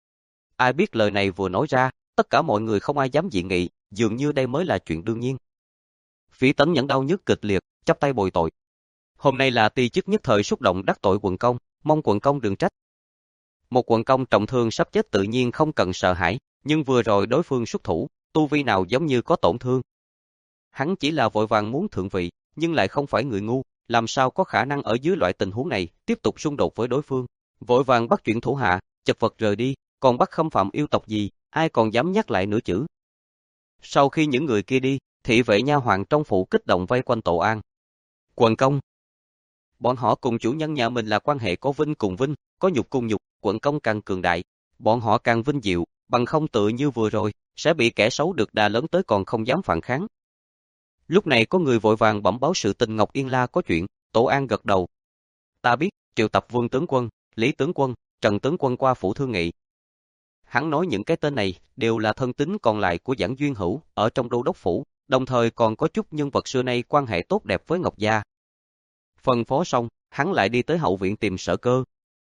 A: Ai biết lời này vừa nói ra, tất cả mọi người không ai dám dị nghị, dường như đây mới là chuyện đương nhiên. Phí Tấn nhẫn đau nhức kịch liệt, chắp tay bồi tội. Hôm nay là ti chức nhất thời xúc động đắc tội quận công, mong quận công đừng trách. Một quận công trọng thương sắp chết tự nhiên không cần sợ hãi, nhưng vừa rồi đối phương xuất thủ, tu vi nào giống như có tổn thương. Hắn chỉ là vội vàng muốn thượng vị, nhưng lại không phải người ngu, làm sao có khả năng ở dưới loại tình huống này tiếp tục xung đột với đối phương. Vội vàng bắt chuyện thủ hạ, chật vật rời đi, còn bắt khâm phạm yêu tộc gì, ai còn dám nhắc lại nửa chữ. Sau khi những người kia đi, thị vệ nha hoàn trong phủ kích động vây quanh Tổ An. Quận công. Bọn họ cùng chủ nhân nhà mình là quan hệ có vinh cùng vinh, có nhục cùng nhục, quận công càng cường đại, bọn họ càng vinh diệu, bằng không tự như vừa rồi, sẽ bị kẻ xấu được đà lớn tới còn không dám phản kháng. Lúc này có người vội vàng bẩm báo sự tình Ngọc Yên La có chuyện, Tổ An gật đầu. Ta biết, triệu tập Vương tướng quân, Lý tướng quân, Trần tướng quân qua phủ thương nghị. Hắn nói những cái tên này đều là thân tín còn lại của Giảng Duyên Hữu ở trong đô đốc phủ, đồng thời còn có chút nhân vật xưa nay quan hệ tốt đẹp với Ngọc Gia. Phân phó xong, hắn lại đi tới hậu viện tìm Sở Cơ.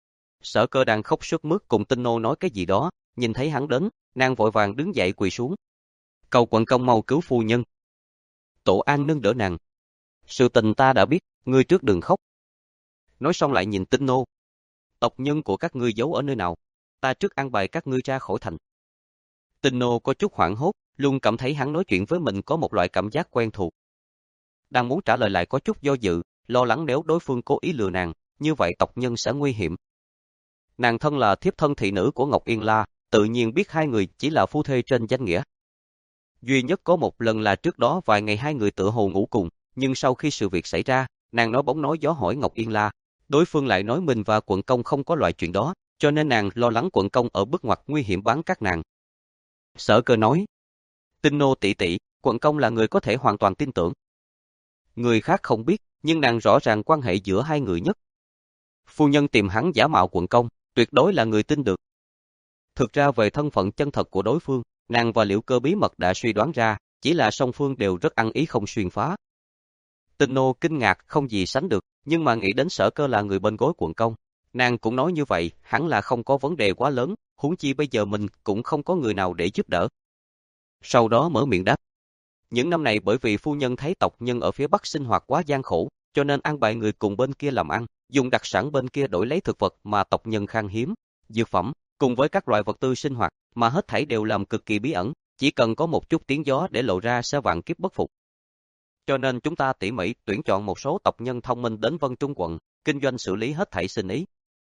A: Sở Cơ đang khóc sướt mướt cùng Tinh Nô nói cái gì đó, nhìn thấy hắn đến, nàng vội vàng đứng dậy quỳ xuống. Cầu quận công mau cứu phu nhân. Tổ An nâng đỡ nàng. Sự tình ta đã biết, ngươi trước đừng khóc. Nói xong lại nhìn Tinh Nô. Tộc nhân của các ngươi giấu ở nơi nào? Ta trước an bài các ngươi ra khỏi thành. Tinh Nô có chút hoảng hốt, luôn cảm thấy hắn nói chuyện với mình có một loại cảm giác quen thuộc. Đang muốn trả lời lại có chút do dự, lo lắng nếu đối phương cố ý lừa nàng, như vậy tộc nhân sẽ nguy hiểm. Nàng thân là thiếp thân thị nữ của Ngọc Yên La, tự nhiên biết hai người chỉ là phu thê trên danh nghĩa. Duy nhất có một lần là trước đó vài ngày hai người tựa hồ ngủ cùng, nhưng sau khi sự việc xảy ra, nàng nói bóng nói gió hỏi Ngọc Yên La, đối phương lại nói mình và quận công không có loại chuyện đó, cho nên nàng lo lắng quận công ở bước ngoặt nguy hiểm bán các nàng. Sở Cơ nói, Tinh Nô tỷ tỷ, quận công là người có thể hoàn toàn tin tưởng. Người khác không biết, nhưng nàng rõ ràng quan hệ giữa hai người nhất. Phu nhân tìm hắn giả mạo quận công, tuyệt đối là người tin được. Thực ra về thân phận chân thật của đối phương, nàng và Liễu Cơ bí mật đã suy đoán ra, chỉ là song phương đều rất ăn ý không xuyên phá. Tinh Nô kinh ngạc không gì sánh được, nhưng mà nghĩ đến Sở Cơ là người bên gối quận công, nàng cũng nói như vậy, hẳn là không có vấn đề quá lớn, huống chi bây giờ mình cũng không có người nào để giúp đỡ. Sau đó mở miệng đáp. Những năm này bởi vì phu nhân thấy tộc nhân ở phía Bắc sinh hoạt quá gian khổ, cho nên an bài người cùng bên kia làm ăn, dùng đặc sản bên kia đổi lấy thực vật mà tộc nhân khan hiếm, dược phẩm, cùng với các loại vật tư sinh hoạt, mà hết thảy đều làm cực kỳ bí ẩn, chỉ cần có một chút tiếng gió để lộ ra sẽ vạn kiếp bất phục. Cho nên chúng ta tỉ mỉ tuyển chọn một số tộc nhân thông minh đến Vân Trung quận, kinh doanh xử lý hết thảy sinh ý.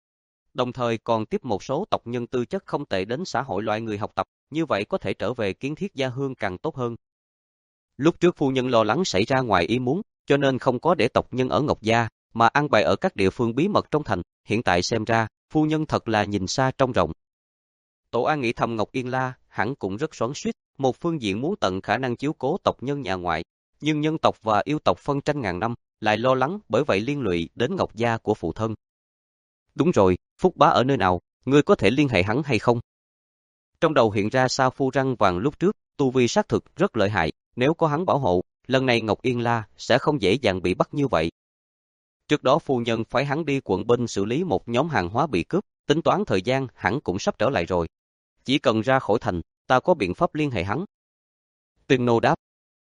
A: Đồng thời còn tiếp một số tộc nhân tư chất không tệ đến xã hội loại người học tập, như vậy có thể trở về kiến thiết gia hương càng tốt hơn. Lúc trước phu nhân lo lắng xảy ra ngoài ý muốn, cho nên không có để tộc nhân ở Ngọc Gia, mà an bài ở các địa phương bí mật trong thành, hiện tại xem ra, phu nhân thật là nhìn xa trông rộng. Tổ An nghĩ thầm Ngọc Yên La, hẳn cũng rất xoắn xuýt, một phương diện muốn tận khả năng chiếu cố tộc nhân nhà ngoại, nhưng nhân tộc và yêu tộc phân tranh ngàn năm, lại lo lắng bởi vậy liên lụy đến Ngọc gia của phụ thân. Đúng rồi, Phúc Bá ở nơi nào, ngươi có thể liên hệ hắn hay không? Trong đầu hiện ra Sa Phu Răng Vàng lúc trước, tu vi xác thực rất lợi hại, nếu có hắn bảo hộ, lần này Ngọc Yên La sẽ không dễ dàng bị bắt như vậy. Trước đó phu nhân phái hắn đi quận binh xử lý một nhóm hàng hóa bị cướp, tính toán thời gian hắn cũng sắp trở lại rồi. Chỉ cần ra khỏi thành, ta có biện pháp liên hệ hắn. Tuyên Nô đáp.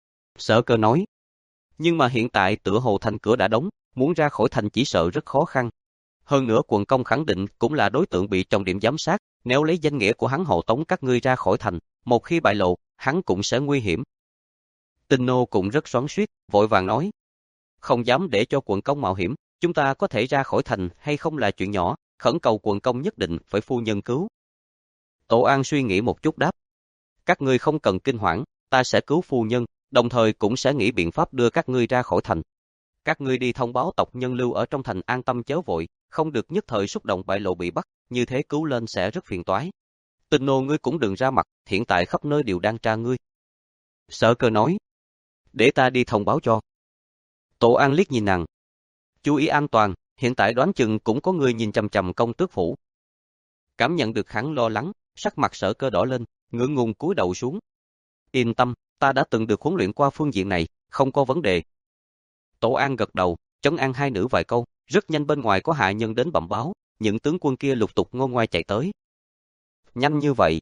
A: Sở Cơ nói. Nhưng mà hiện tại tựa hồ thành cửa đã đóng, muốn ra khỏi thành chỉ sợ rất khó khăn. Hơn nữa quận công khẳng định cũng là đối tượng bị trọng điểm giám sát, nếu lấy danh nghĩa của hắn hộ tống các ngươi ra khỏi thành, một khi bại lộ, hắn cũng sẽ nguy hiểm. Tinh Nô cũng rất xoắn xuýt, vội vàng nói. Không dám để cho quận công mạo hiểm, chúng ta có thể ra khỏi thành hay không là chuyện nhỏ, khẩn cầu quận công nhất định phải phu nhân cứu. Tổ An suy nghĩ một chút đáp. Các ngươi không cần kinh hoảng, ta sẽ cứu phu nhân, đồng thời cũng sẽ nghĩ biện pháp đưa các ngươi ra khỏi thành. Các ngươi đi thông báo tộc nhân lưu ở trong thành an tâm chớ vội, không được nhất thời xúc động bại lộ bị bắt, như thế cứu lên sẽ rất phiền toái. Tinh Nô ngươi cũng đừng ra mặt, hiện tại khắp nơi đều đang tra ngươi. Sở Cơ nói. Để ta đi thông báo cho. Tổ An liếc nhìn nàng. Chú ý an toàn, hiện tại đoán chừng cũng có người nhìn chằm chằm công tước phủ. Cảm nhận được hắn lo lắng, sắc mặt Sở Cơ đỏ lên, ngượng ngùng cúi đầu xuống. Yên tâm, ta đã từng được huấn luyện qua phương diện này, không có vấn đề. Tổ An gật đầu, trấn an hai nữ vài câu, rất nhanh bên ngoài có hạ nhân đến bẩm báo, những tướng quân kia lục tục ngôn ngoai chạy tới. Nhanh như vậy.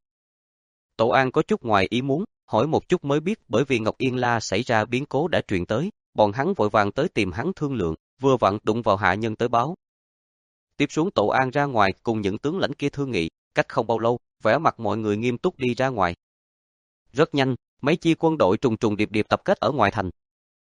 A: Tổ An có chút ngoài ý muốn, hỏi một chút mới biết bởi vì Ngọc Yên La xảy ra biến cố đã truyền tới, bọn hắn vội vàng tới tìm hắn thương lượng, vừa vặn đụng vào hạ nhân tới báo. Tiếp xuống Tổ An ra ngoài cùng những tướng lãnh kia thương nghị, cách không bao lâu, vẻ mặt mọi người nghiêm túc đi ra ngoài. Rất nhanh, mấy chi quân đội trùng trùng điệp điệp tập kết ở ngoài thành.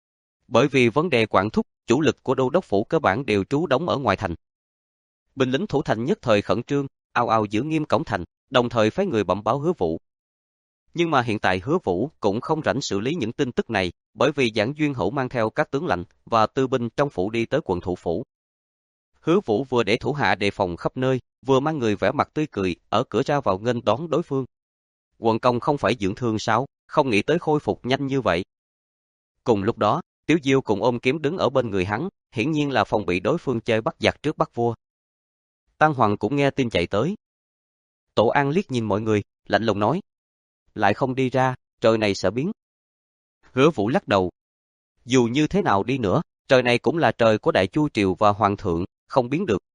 A: Bởi vì vấn đề quản thúc, chủ lực của đô đốc phủ cơ bản đều trú đóng ở ngoài thành. Binh lính thủ thành nhất thời khẩn trương, ào ào giữ nghiêm cổng thành, đồng thời phái người bẩm báo Hứa Vũ. Nhưng mà hiện tại Hứa Vũ cũng không rảnh xử lý những tin tức này, bởi vì Giảng Duyên Hữu mang theo các tướng lãnh và tư binh trong phủ đi tới quận thủ phủ. Hứa Vũ vừa để thủ hạ đề phòng khắp nơi, vừa mang người vẻ mặt tươi cười ở cửa ra vào nghênh đón đối phương. Quận công không phải dưỡng thương sao, không nghĩ tới khôi phục nhanh như vậy. Cùng lúc đó, Tiếu Diêu cùng ôm kiếm đứng ở bên người hắn, hiển nhiên là phòng bị đối phương chơi bắt giặc trước bắt vua. Tăng Hoàng cũng nghe tin chạy tới. Tổ An liếc nhìn mọi người, lạnh lùng nói. Lại không đi ra, trời này sẽ biến. Hứa Vũ lắc đầu. Dù như thế nào đi nữa, trời này cũng là trời của Đại Chu Triều và Hoàng thượng, không biến được.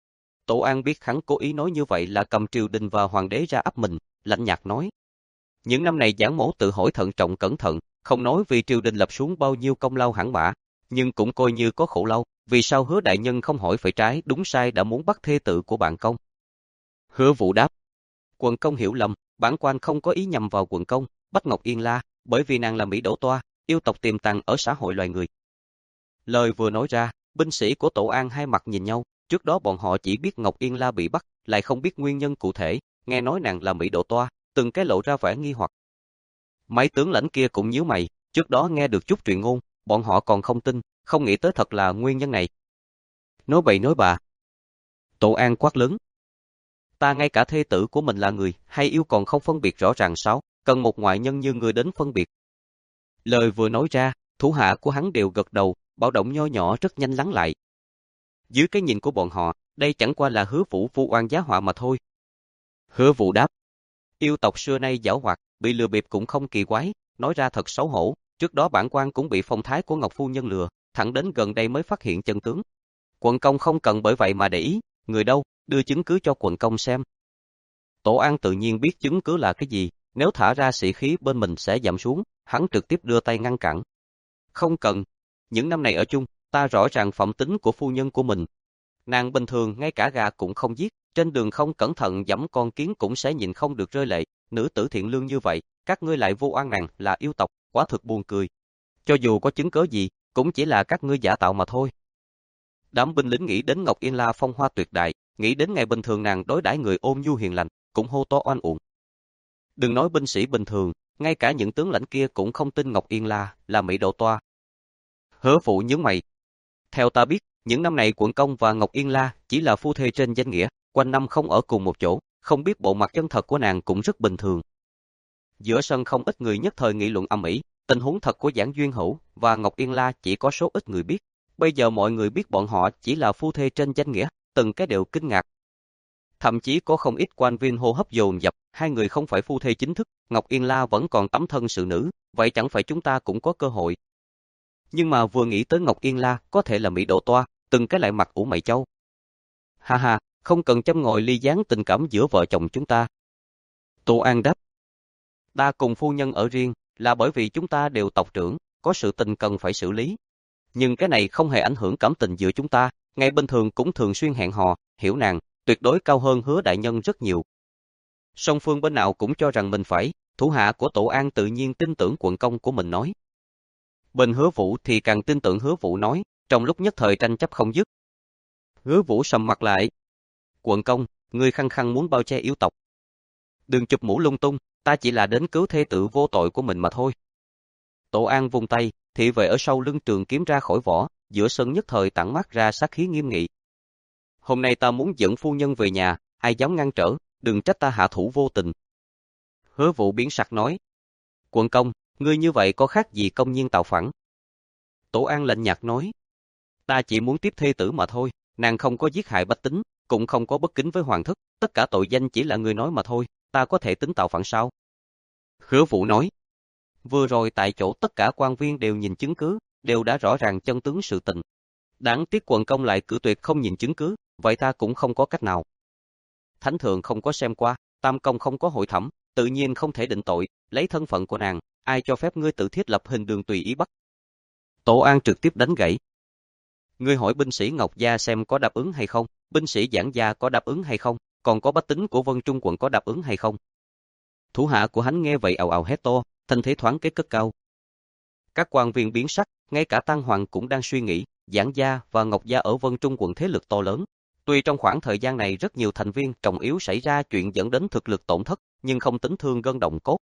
A: Tổ An biết hắn cố ý nói như vậy là cầm triều đình và hoàng đế ra áp mình, lạnh nhạt nói. Những năm này Giảng Mỗ tự hỏi thận trọng cẩn thận, không nói vì triều đình lập xuống bao nhiêu công lao hãn mã, nhưng cũng coi như có khổ lâu, vì sao Hứa đại nhân không hỏi phải trái đúng sai đã muốn bắt thê tử của bạn công. Hứa Vũ đáp. Quận công hiểu lầm, bản quan không có ý nhằm vào quận công, bắt Ngọc Yên La, bởi vì nàng là Mỹ Đỗ Toa, yêu tộc tiềm tàng ở xã hội loài người. Lời vừa nói ra, binh sĩ của Tổ An hai mặt nhìn nhau, trước đó bọn họ chỉ biết Ngọc Yên La bị bắt, lại không biết nguyên nhân cụ thể, nghe nói nàng là Mỹ Đỗ Toa, từng cái lộ ra vẻ nghi hoặc. Mấy tướng lãnh kia cũng nhíu mày, trước đó nghe được chút truyền ngôn, bọn họ còn không tin, không nghĩ tới thật là nguyên nhân này. Nói bậy nói bạ. Tổ An quát lớn. Ta ngay cả thê tử của mình là người hay yêu còn không phân biệt rõ ràng sao, cần một ngoại nhân như người đến phân biệt. Lời vừa nói ra, thủ hạ của hắn đều gật đầu, bạo động nho nhỏ rất nhanh lắng lại. Dưới cái nhìn của bọn họ, đây chẳng qua là Hứa Vũ vu oan giá họa mà thôi. Hứa Vũ đáp. Yêu tộc xưa nay giảo hoạt, bị lừa bịp cũng không kỳ quái, nói ra thật xấu hổ, trước đó bản quan cũng bị phong thái của Ngọc phu nhân lừa, thẳng đến gần đây mới phát hiện chân tướng. Quận công không cần bởi vậy mà để ý, người đâu, đưa chứng cứ cho quận công xem. Tổ An tự nhiên biết chứng cứ là cái gì, nếu thả ra sĩ khí bên mình sẽ giảm xuống, hắn trực tiếp đưa tay ngăn cản. Không cần, những năm này ở chung, ta rõ ràng phẩm tính của phu nhân của mình. Nàng bình thường ngay cả gà cũng không giết, trên đường không cẩn thận giẫm con kiến cũng sẽ nhìn không được rơi lệ, nữ tử thiện lương như vậy, các ngươi lại vu oan nàng là yêu tộc, quả thực buồn cười. Cho dù có chứng cớ gì, cũng chỉ là các ngươi giả tạo mà thôi. Đám binh lính nghĩ đến Ngọc Yên La phong hoa tuyệt đại, nghĩ đến ngày bình thường nàng đối đãi người ôn nhu hiền lành, cũng hô to oan uổng. Đừng nói binh sĩ bình thường, ngay cả những tướng lãnh kia cũng không tin Ngọc Yên La là Mỹ Đỗ Toa. Hứa Phụ nhướng mày. Theo ta biết, những năm này quận công và Ngọc Yên La chỉ là phu thê trên danh nghĩa, quanh năm không ở cùng một chỗ, không biết bộ mặt chân thật của nàng cũng rất bình thường. Giữa sân không ít người nhất thời nghị luận ầm ĩ, tình huống thật của Giảng Duyên Hữu và Ngọc Yên La chỉ có số ít người biết, Bây giờ mọi người biết bọn họ chỉ là phu thê trên danh nghĩa, từng cái đều kinh ngạc. Thậm chí có không ít quan viên hô hấp dồn dập, hai người không phải phu thê chính thức, Ngọc Yên La vẫn còn tấm thân sự nữ, vậy chẳng phải chúng ta cũng có cơ hội. Nhưng mà vừa nghĩ tới Ngọc Yên La có thể là Mỹ Độ Toa, từng cái lại mặt ủ mày châu. Ha ha, không cần châm ngòi ly gián tình cảm giữa vợ chồng chúng ta. Tô An đáp. Ta cùng phu nhân ở riêng, là bởi vì chúng ta đều tộc trưởng, có sự tình cần phải xử lý. Nhưng cái này không hề ảnh hưởng cảm tình giữa chúng ta, ngày bình thường cũng thường xuyên hẹn hò, hiểu nàng, tuyệt đối cao hơn Hứa đại nhân rất nhiều. Song phương bên nào cũng cho rằng mình phải, thủ hạ của Tổ An tự nhiên tin tưởng quận công của mình nói. Bên Hứa Vũ thì càng tin tưởng Hứa Vũ nói, trong lúc nhất thời tranh chấp không dứt. Hứa Vũ sầm mặt lại. Quận công, ngươi khăng khăng muốn bao che yêu tộc. Đừng chụp mũ lung tung, ta chỉ là đến cứu thê tử vô tội của mình mà thôi. Tổ An vung tay, thị vệ ở sau lưng trường kiếm ra khỏi vỏ, giữa sân nhất thời tản mát ra sát khí nghiêm nghị. Hôm nay ta muốn dẫn phu nhân về nhà, ai dám ngăn trở, đừng trách ta hạ thủ vô tình. Hứa Vũ biến sắc nói. Quận công, ngươi như vậy có khác gì công nhiên tạo phản? Tổ An lạnh nhạt nói. Ta chỉ muốn tiếp thê tử mà thôi, nàng không có giết hại bách tính, cũng không có bất kính với hoàng thất, tất cả tội danh chỉ là ngươi nói mà thôi, ta có thể tính tạo phản sao? Hứa Vũ nói. Vừa rồi tại chỗ tất cả quan viên đều nhìn chứng cứ, đều đã rõ ràng chân tướng sự tình. Đáng tiếc quận công lại cử tuyệt không nhìn chứng cứ, vậy ta cũng không có cách nào. Thánh thượng không có xem qua, tam công không có hội thẩm, tự nhiên không thể định tội, lấy thân phận của nàng, ai cho phép ngươi tự thiết lập hình đường tùy ý bắt. Tổ An trực tiếp đánh gãy. Ngươi hỏi binh sĩ Ngọc Gia xem có đáp ứng hay không, binh sĩ Giảng Gia có đáp ứng hay không, còn có bách tính của Vân Trung quận có đáp ứng hay không. Thủ hạ của hắn nghe vậy ào ào hét to, thanh thế thoáng cái cất cao. Các quan viên biến sắc, ngay cả Tăng Hoàng cũng đang suy nghĩ, Giảng Gia và Ngọc Gia ở Vân Trung quận thế lực to lớn. Tuy trong khoảng thời gian này rất nhiều thành viên trọng yếu xảy ra chuyện dẫn đến thực lực tổn thất, nhưng không tính thương gân động cốt.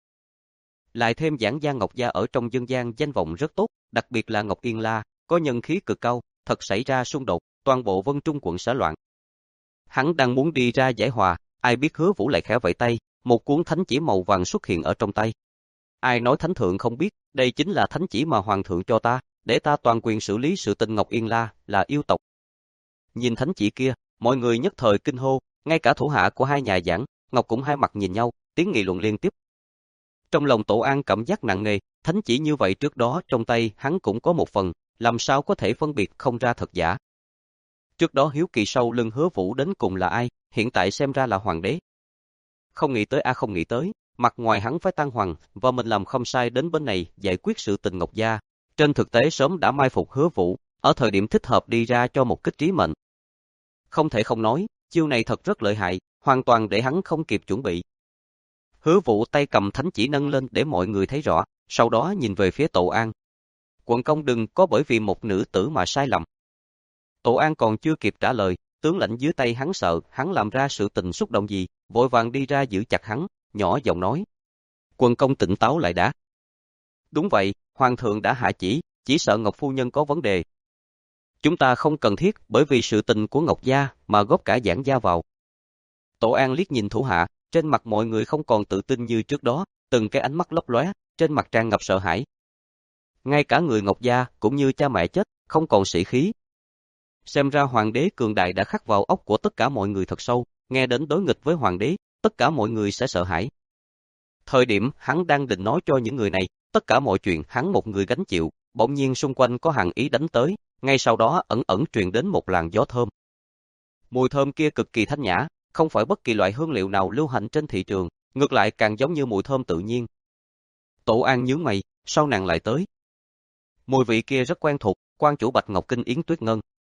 A: Lại thêm Giảng Gia Ngọc Gia ở trong dân gian danh vọng rất tốt, đặc biệt là Ngọc Yên La, có nhân khí cực cao, thật xảy ra xung đột, toàn bộ Vân Trung quận sẽ loạn. Hắn đang muốn đi ra giải hòa, ai biết Hứa Vũ lại khẽ vẫy tay, một cuốn thánh chỉ màu vàng xuất hiện ở trong tay. Ai nói thánh thượng không biết, đây chính là thánh chỉ mà hoàng thượng cho ta, để ta toàn quyền xử lý sự tình Ngọc Yên La, là yêu tộc. Nhìn thánh chỉ kia, mọi người nhất thời kinh hô, ngay cả thủ hạ của hai nhà Giảng, Ngọc cũng hai mặt nhìn nhau, tiếng nghị luận liên tiếp. Trong lòng Tổ An cảm giác nặng nề, thánh chỉ như vậy trước đó trong tay hắn cũng có một phần, làm sao có thể phân biệt không ra thật giả. Trước đó hiếu kỳ sau lưng Hứa Vũ đến cùng là ai, hiện tại xem ra là hoàng đế. Không nghĩ tới a à không nghĩ tới, mặt ngoài hắn phải tăng hoàng, và mình làm không sai đến bên này giải quyết sự tình Ngọc Gia. Trên thực tế sớm đã mai phục Hứa Vũ, ở thời điểm thích hợp đi ra cho một kích trí mệnh. Không thể không nói, chiêu này thật rất lợi hại, hoàn toàn để hắn không kịp chuẩn bị. Hứa Vũ tay cầm thánh chỉ nâng lên để mọi người thấy rõ, sau đó nhìn về phía Tổ An. Quận công đừng có bởi vì một nữ tử mà sai lầm. Tổ An còn chưa kịp trả lời, tướng lãnh dưới tay hắn sợ hắn làm ra sự tình xúc động gì, vội vàng đi ra giữ chặt hắn, nhỏ giọng nói. Quận công tỉnh táo lại đã. Đúng vậy, hoàng thượng đã hạ chỉ, chỉ sợ Ngọc phu nhân có vấn đề. Chúng ta không cần thiết bởi vì sự tình của Ngọc Gia mà góp cả Giảng Gia vào. Tổ An liếc nhìn thủ hạ, trên mặt mọi người không còn tự tin như trước đó, từng cái ánh mắt lấp lóe, trên mặt tràn ngập sợ hãi. Ngay cả người Ngọc Gia cũng như cha mẹ chết, không còn sĩ khí. Xem ra hoàng đế cường đại đã khắc vào óc của tất cả mọi người thật sâu, nghe đến đối nghịch với hoàng đế, tất cả mọi người sẽ sợ hãi. Thời điểm hắn đang định nói cho những người này, tất cả mọi chuyện hắn một người gánh chịu, bỗng nhiên xung quanh có hàng ý đánh tới, ngay sau đó ẩn ẩn truyền đến một làn gió thơm. Mùi thơm kia cực kỳ thanh nhã, không phải bất kỳ loại hương liệu nào lưu hành trên thị trường, ngược lại càng giống như mùi thơm tự nhiên. Tổ An nhướng mày, sao nàng lại tới? Mùi vị kia rất quen thuộc, quan chủ Bạch Ngọc Kinh Yến Tuyết Ngân.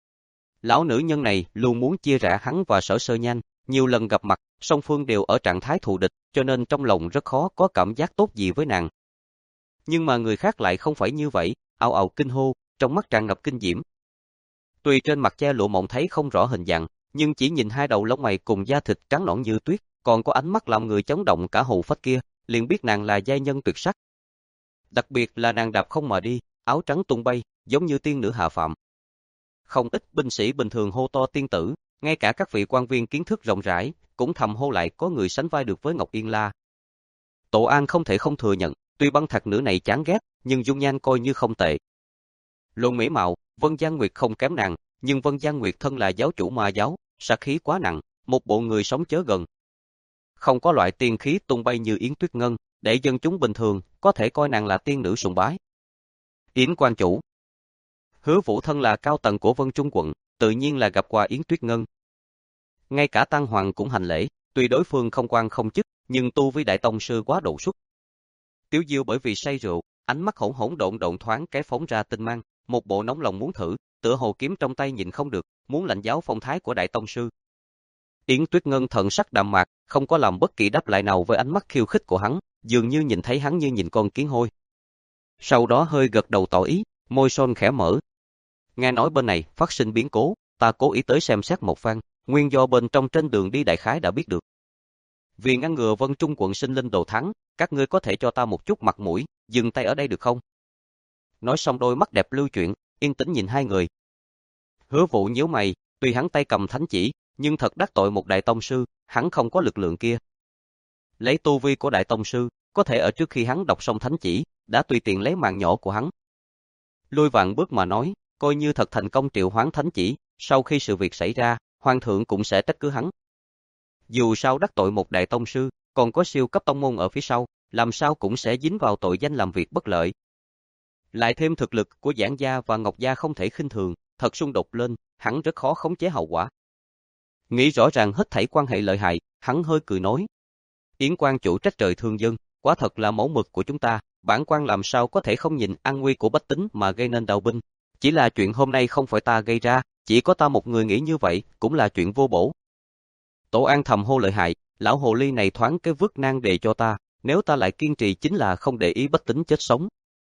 A: Lão nữ nhân này luôn muốn chia rẽ hắn và Sở Sơ Nhanh, nhiều lần gặp mặt, song phương đều ở trạng thái thù địch, cho nên trong lòng rất khó có cảm giác tốt gì với nàng. Nhưng mà người khác lại không phải như vậy, ào ào kinh hô, trong mắt tràn ngập kinh diễm. Tuy trên mặt che lụa mộng thấy không rõ hình dạng, nhưng chỉ nhìn hai đầu lông mày cùng da thịt trắng nõn như tuyết, còn có ánh mắt làm người chấn động cả hầu phách kia, liền biết nàng là giai nhân tuyệt sắc. Đặc biệt là nàng đạp không mà đi, áo trắng tung bay, giống như tiên nữ hạ phàm. Không ít binh sĩ bình thường hô to tiên tử, ngay cả các vị quan viên kiến thức rộng rãi, cũng thầm hô lại có người sánh vai được với Ngọc Yên La. Tổ An không thể không thừa nhận, tuy băng thạc nữ này chán ghét, nhưng dung nhan coi như không tệ. Luận mỹ mạo, Vân Giang Nguyệt không kém nàng, nhưng Vân Giang Nguyệt thân là giáo chủ ma giáo, sát khí quá nặng, một bộ người sống chớ gần. Không có loại tiên khí tung bay như Yến Tuyết Ngân, để dân chúng bình thường có thể coi nàng là tiên nữ sùng bái. Yến quan chủ. Hứa Vũ thân là cao tầng của Vân Trung quận, tự nhiên là gặp qua Yến Tuyết Ngân. Ngay cả Tăng Hoàng cũng hành lễ, tuy đối phương không quan không chức, nhưng tu vi đại tông sư quá độ xuất. Tiếu Diêu bởi vì say rượu, ánh mắt hỗn hỗn độn độn thoáng cái phóng ra tinh mang, một bộ nóng lòng muốn thử, tựa hồ kiếm trong tay nhìn không được, muốn lãnh giáo phong thái của đại tông sư. Yến Tuyết Ngân thần sắc đạm mạc, không có làm bất kỳ đáp lại nào với ánh mắt khiêu khích của hắn, dường như nhìn thấy hắn như nhìn con kiến hôi. Sau đó hơi gật đầu tỏ ý, môi son khẽ mở. Nghe nói bên này phát sinh biến cố, ta cố ý tới xem xét một phen, nguyên do bên trong trên đường đi đại khái đã biết được. Vì ngăn ngừa Vân Trung quận sinh linh đồ thắng, các ngươi có thể cho ta một chút mặt mũi, dừng tay ở đây được không? Nói xong đôi mắt đẹp lưu chuyển, yên tĩnh nhìn hai người. Hứa Vũ nhíu mày, tuy hắn tay cầm thánh chỉ, nhưng thật đắc tội một đại tông sư, hắn không có lực lượng kia. Lấy tu vi của đại tông sư, có thể ở trước khi hắn đọc xong thánh chỉ, đã tùy tiện lấy mạng nhỏ của hắn. Lui vạn bước mà nói, coi như thật thành công triệu hoán thánh chỉ, sau khi sự việc xảy ra, hoàng thượng cũng sẽ trách cứ hắn. Dù sao đắc tội một đại tông sư, còn có siêu cấp tông môn ở phía sau, làm sao cũng sẽ dính vào tội danh làm việc bất lợi. Lại thêm thực lực của Giảng gia và Ngọc gia không thể khinh thường, thật xung đột lên, hắn rất khó khống chế hậu quả. Nghĩ rõ ràng hết thảy quan hệ lợi hại, hắn hơi cười nói. Yến quan chủ trách trời thương dân, quả thật là mẫu mực của chúng ta, bản quan làm sao có thể không nhìn an nguy của bách tính mà gây nên đào binh. Chỉ là chuyện hôm nay không phải ta gây ra, chỉ có ta một người nghĩ như vậy, cũng là chuyện vô bổ. Tổ An thầm hô lợi hại, lão hồ ly này thoáng cái vứt nan đề cho ta, nếu ta lại kiên trì chính là không để ý bách tính chết sống.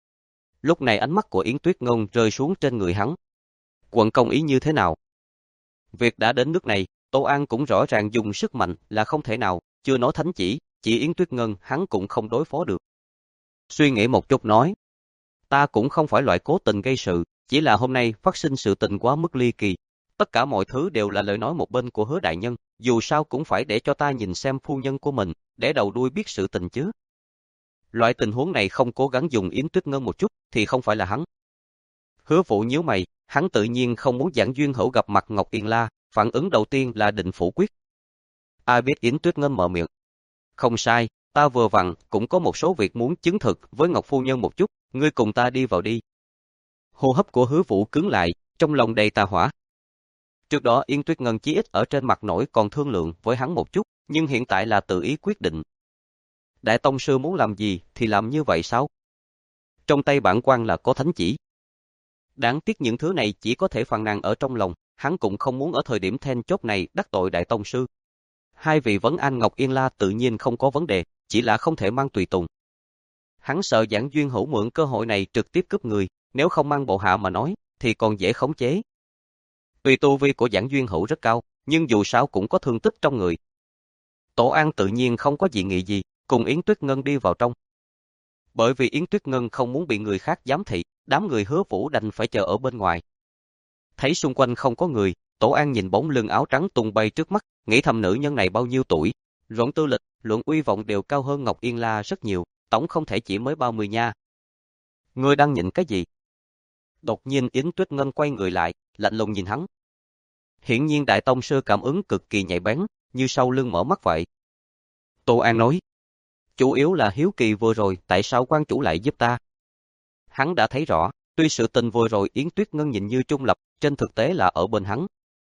A: Lúc này ánh mắt của Yến Tuyết Ngân rơi xuống trên người hắn. Quận công ý như thế nào? Việc đã đến nước này, Tổ An cũng rõ ràng dùng sức mạnh là không thể nào, chưa nói thánh chỉ, chỉ Yến Tuyết Ngân hắn cũng không đối phó được. Suy nghĩ một chút nói, ta cũng không phải loại cố tình gây sự, chỉ là hôm nay phát sinh sự tình quá mức ly kỳ. Tất cả mọi thứ đều là lời nói một bên của Hứa đại nhân, dù sao cũng phải để cho ta nhìn xem phu nhân của mình, để đầu đuôi biết sự tình chứ. Loại tình huống này không cố gắng dùng Yến Tuyết Ngân một chút, thì không phải là hắn. Hứa Vũ nhíu mày, hắn tự nhiên không muốn Giảng Duyên Hữu gặp mặt Ngọc Yên La, phản ứng đầu tiên là định phủ quyết. Ai biết Yến Tuyết Ngân mở miệng. Không sai, ta vừa vặn cũng có một số việc muốn chứng thực với Ngọc phu nhân một chút, ngươi cùng ta đi vào đi. Hô hấp của Hứa Vũ cứng lại, trong lòng đầy tà hỏa. Trước đó Yến Tuyết Ngân chí ít ở trên mặt nổi còn thương lượng với hắn một chút, nhưng hiện tại là tự ý quyết định. Đại tông sư muốn làm gì thì làm như vậy sao? Trong tay bản quan là có thánh chỉ. Đáng tiếc những thứ này chỉ có thể phàn nàn ở trong lòng, hắn cũng không muốn ở thời điểm then chốt này đắc tội đại tông sư. Hai vị vấn an Ngọc Yên La tự nhiên không có vấn đề, chỉ là không thể mang tùy tùng. Hắn sợ Giảng Duyên Hữu mượn cơ hội này trực tiếp cướp người, nếu không mang bộ hạ mà nói, thì còn dễ khống chế. Tuy tu vi của Giảng Duyên Hữu rất cao, nhưng dù sao cũng có thương tích trong người. Tổ An tự nhiên không có dị nghị gì, cùng Yến Tuyết Ngân đi vào trong. Bởi vì Yến Tuyết Ngân không muốn bị người khác giám thị, đám người Hứa Vũ đành phải chờ ở bên ngoài. Thấy xung quanh không có người, Tổ An nhìn bóng lưng áo trắng tung bay trước mắt, nghĩ thầm nữ nhân này bao nhiêu tuổi, luận tư lịch, luận uy vọng đều cao hơn Ngọc Yên La rất nhiều, tổng không thể chỉ mới ba mươi nha. Ngươi đang nhìn cái gì? Đột nhiên Yến Tuyết Ngân quay người lại, lạnh lùng nhìn hắn. Hiển nhiên đại tông sư cảm ứng cực kỳ nhạy bén, như sau lưng mở mắt vậy. Tổ An nói, chủ yếu là hiếu kỳ vừa rồi tại sao quan chủ lại giúp ta. Hắn đã thấy rõ, tuy sự tình vừa rồi Yến Tuyết Ngân nhìn như trung lập, trên thực tế là ở bên hắn.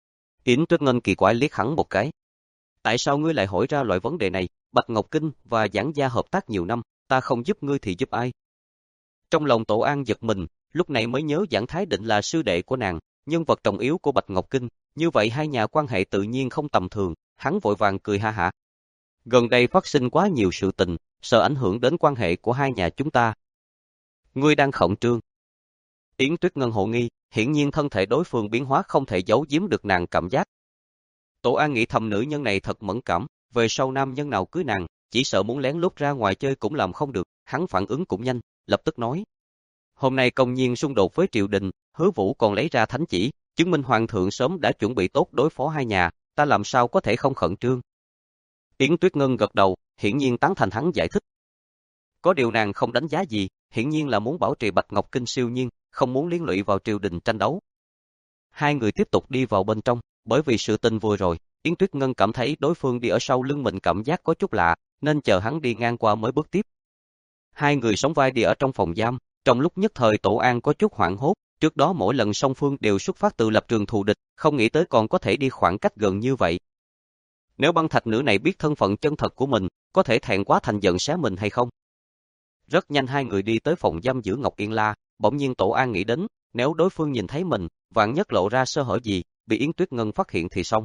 A: Yến Tuyết Ngân kỳ quái liếc hắn một cái. Tại sao ngươi lại hỏi ra loại vấn đề này? Bạch Ngọc Kinh và Giảng gia hợp tác nhiều năm, ta không giúp ngươi thì giúp ai? Trong lòng Tổ An giật mình, lúc này mới nhớ Giảng Thái Định là sư đệ của nàng, nhân vật trọng yếu của Bạch Ngọc Kinh, như vậy hai nhà quan hệ tự nhiên không tầm thường, hắn vội vàng cười ha hả. Gần đây phát sinh quá nhiều sự tình, sợ ảnh hưởng đến quan hệ của hai nhà chúng ta. Ngươi đang khẩn trương. Yến Tuyết Ngân hộ nghi, hiển nhiên thân thể đối phương biến hóa không thể giấu giếm được nàng cảm giác. Tổ An nghĩ thầm nữ nhân này thật mẫn cảm, về sau nam nhân nào cưới nàng, chỉ sợ muốn lén lút ra ngoài chơi cũng làm không được, hắn phản ứng cũng nhanh, lập tức nói. Hôm nay công nhiên xung đột với triều đình, Hứa Vũ còn lấy ra thánh chỉ, chứng minh hoàng thượng sớm đã chuẩn bị tốt đối phó hai nhà, ta làm sao có thể không khẩn trương. Yến Tuyết Ngân gật đầu, hiển nhiên tán thành hắn giải thích. Có điều nàng không đánh giá gì, hiển nhiên là muốn bảo trì Bạch Ngọc Kinh siêu nhiên, không muốn liên lụy vào triều đình tranh đấu. Hai người tiếp tục đi vào bên trong, bởi vì sự tình vừa rồi, Yến Tuyết Ngân cảm thấy đối phương đi ở sau lưng mình cảm giác có chút lạ, nên chờ hắn đi ngang qua mới bước tiếp. Hai người sóng vai đi ở trong phòng giam, trong lúc nhất thời Tổ An có chút hoảng hốt, trước đó mỗi lần song phương đều xuất phát từ lập trường thù địch, không nghĩ tới còn có thể đi khoảng cách gần như vậy. Nếu băng thạch nữ này biết thân phận chân thật của mình, có thể thẹn quá thành giận xé mình hay không? Rất nhanh hai người đi tới phòng giam giữ Ngọc Yên La, bỗng nhiên Tổ An nghĩ đến, nếu đối phương nhìn thấy mình, vạn nhất lộ ra sơ hở gì, bị Yến Tuyết Ngân phát hiện thì xong.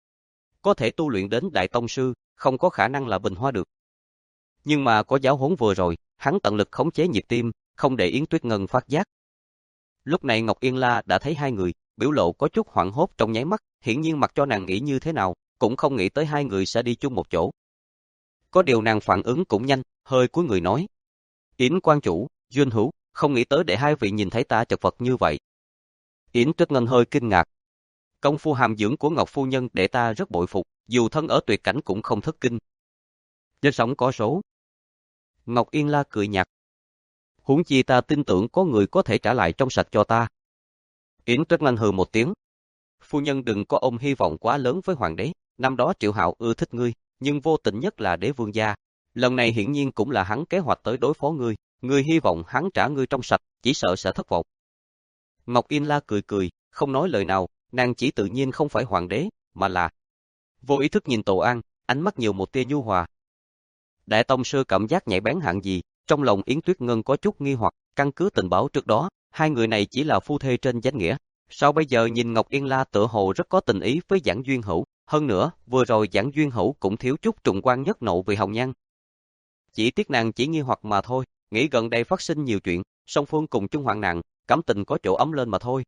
A: Có thể tu luyện đến đại tông sư, không có khả năng là bình hoa được. Nhưng mà có giáo huấn vừa rồi, hắn tận lực khống chế nhịp tim, không để Yến Tuyết Ngân phát giác. Lúc này Ngọc Yên La đã thấy hai người, biểu lộ có chút hoảng hốt trong nháy mắt, hiển nhiên mặc cho nàng nghĩ như thế nào, cũng không nghĩ tới hai người sẽ đi chung một chỗ. Có điều nàng phản ứng cũng nhanh, hơi cúi người nói. Yến quan chủ, Duyên Hữu, không nghĩ tới để hai vị nhìn thấy ta chật vật như vậy. Yến Tuyết Ngân hơi kinh ngạc. Công phu hàm dưỡng của Ngọc Phu Nhân để ta rất bội phục, dù thân ở tuyệt cảnh cũng không thất kinh. Trên sóng có số. Ngọc Yên La cười nhạt. Huống chi ta tin tưởng có người có thể trả lại trong sạch cho ta. Yến Tuyết Ngân hừ một tiếng. Phu nhân đừng có ôm hy vọng quá lớn với hoàng đế, năm đó Triệu Hạo ưa thích ngươi, nhưng vô tình nhất là đế vương gia. Lần này hiển nhiên cũng là hắn kế hoạch tới đối phó ngươi, ngươi hy vọng hắn trả ngươi trong sạch, chỉ sợ sẽ thất vọng. Ngọc Yên La cười cười, không nói lời nào, nàng chỉ tự nhiên không phải hoàng đế, mà là vô ý thức nhìn Tổ An, ánh mắt nhiều một tia nhu hòa. Đại tông sư cảm giác nhạy bén hạng gì, trong lòng Yến Tuyết Ngân có chút nghi hoặc, căn cứ tình báo trước đó, hai người này chỉ là phu thê trên danh nghĩa. Sao bây giờ nhìn Ngọc Yên La tựa hồ rất có tình ý với Giảng Duyên Hữu, hơn nữa, vừa rồi Giảng Duyên Hữu cũng thiếu chút trùng quan nhất nộ vì hồng nhan. Chỉ tiếc nàng chỉ nghi hoặc mà thôi, nghĩ gần đây phát sinh nhiều chuyện, song phương cùng chung hoạn nạn, cảm tình có chỗ ấm lên mà thôi.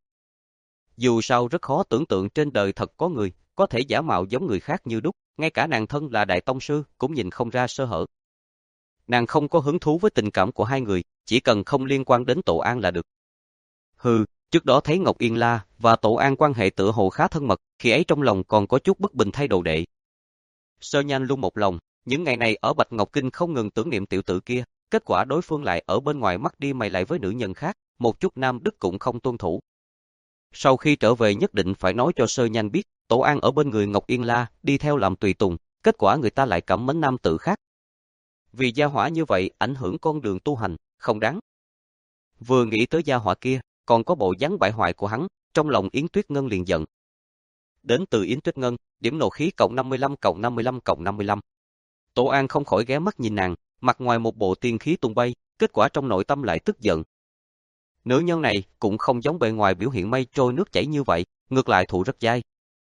A: Dù sao rất khó tưởng tượng trên đời thật có người, có thể giả mạo giống người khác như đúc, ngay cả nàng thân là đại tông sư cũng nhìn không ra sơ hở. Nàng không có hứng thú với tình cảm của hai người, chỉ cần không liên quan đến Tổ An là được. Hừ, trước đó thấy Ngọc Yên La và Tổ An quan hệ tựa hồ khá thân mật, khi ấy trong lòng còn có chút bất bình thay đồ đệ. Sơ Nhanh luôn một lòng, những ngày này ở Bạch Ngọc Kinh không ngừng tưởng niệm tiểu tử kia, kết quả đối phương lại ở bên ngoài mắt đi mày lại với nữ nhân khác, một chút nam đức cũng không tuân thủ. Sau khi trở về nhất định phải nói cho Sơ Nhanh biết, Tổ An ở bên người Ngọc Yên La, đi theo làm tùy tùng, kết quả người ta lại cảm mến nam tử khác. Vì gia hỏa như vậy ảnh hưởng con đường tu hành, không đáng. Vừa nghĩ tới gia hỏa kia, còn có bộ dáng bại hoại của hắn, trong lòng Yến Tuyết Ngân liền giận. Đến từ Yến Tuyết Ngân, điểm nộ khí cộng năm mươi lăm cộng năm mươi lăm cộng năm mươi lăm. Tổ An không khỏi ghé mắt nhìn nàng, mặt ngoài một bộ tiên khí tung bay, kết quả trong nội tâm lại tức giận. Nữ nhân này cũng không giống bề ngoài biểu hiện mây trôi nước chảy như vậy, ngược lại thụ rất dai.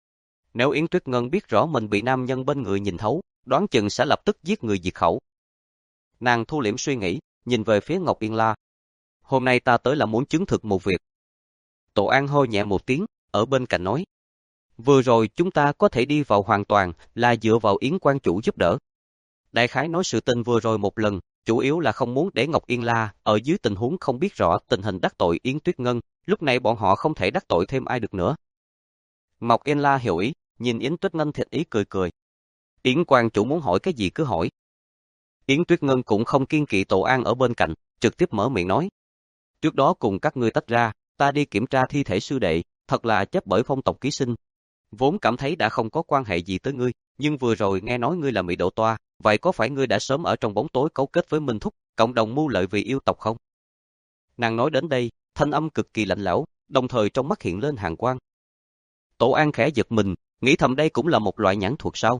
A: Nếu Yến Tuyết Ngân biết rõ mình bị nam nhân bên người nhìn thấu, đoán chừng sẽ lập tức giết người diệt khẩu. Nàng thu liễm suy nghĩ, nhìn về phía Ngọc Yên La. Hôm nay ta tới là muốn chứng thực một việc. Tổ An hô nhẹ một tiếng, ở bên cạnh nói. Vừa rồi chúng ta có thể đi vào hoàn toàn là dựa vào Yến quan chủ giúp đỡ. Đại khái nói sự tình vừa rồi một lần, chủ yếu là không muốn để Ngọc Yên La ở dưới tình huống không biết rõ tình hình đắc tội Yến Tuyết Ngân, lúc này bọn họ không thể đắc tội thêm ai được nữa. Ngọc Yên La hiểu ý, nhìn Yến Tuyết Ngân thiệt ý cười cười. Yến quan chủ muốn hỏi cái gì cứ hỏi. Yến Tuyết Ngân cũng không kiên kỵ Tổ An ở bên cạnh, trực tiếp mở miệng nói. Trước đó cùng các ngươi tách ra, ta đi kiểm tra thi thể sư đệ, thật là chết bởi phong tộc ký sinh. Vốn cảm thấy đã không có quan hệ gì tới ngươi, nhưng vừa rồi nghe nói ngươi là Mỹ Độ Toa, vậy có phải ngươi đã sớm ở trong bóng tối cấu kết với Minh Thúc, cộng đồng mưu lợi vì yêu tộc không? Nàng nói đến đây, thanh âm cực kỳ lạnh lẽo, đồng thời trong mắt hiện lên hàn quang. Tổ An khẽ giật mình, nghĩ thầm đây cũng là một loại nhãn thuật sao?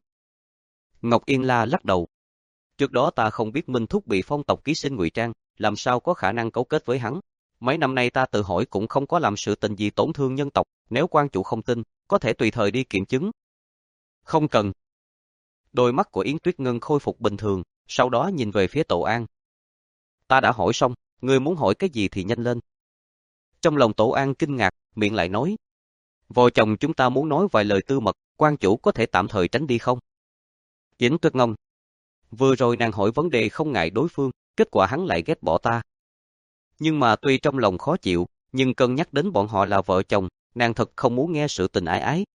A: Ngọc Yên La lắc đầu. Trước đó ta không biết Minh Thúc bị phong tộc ký sinh ngụy trang, làm sao có khả năng cấu kết với hắn. Mấy năm nay ta tự hỏi cũng không có làm sự tình gì tổn thương nhân tộc, nếu quan chủ không tin, có thể tùy thời đi kiểm chứng. Không cần. Đôi mắt của Yến Tuyết Ngân khôi phục bình thường, sau đó nhìn về phía Tổ An. Ta đã hỏi xong, ngươi muốn hỏi cái gì thì nhanh lên. Trong lòng Tổ An kinh ngạc, miệng lại nói. Vợ chồng chúng ta muốn nói vài lời tư mật, quan chủ có thể tạm thời tránh đi không? Yến Tuyết Ngân. Vừa rồi nàng hỏi vấn đề không ngại đối phương, kết quả hắn lại ghét bỏ ta. Nhưng mà tuy trong lòng khó chịu, nhưng cân nhắc đến bọn họ là vợ chồng, nàng thật không muốn nghe sự tình ái ái.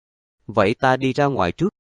A: Vậy ta đi ra ngoài trước.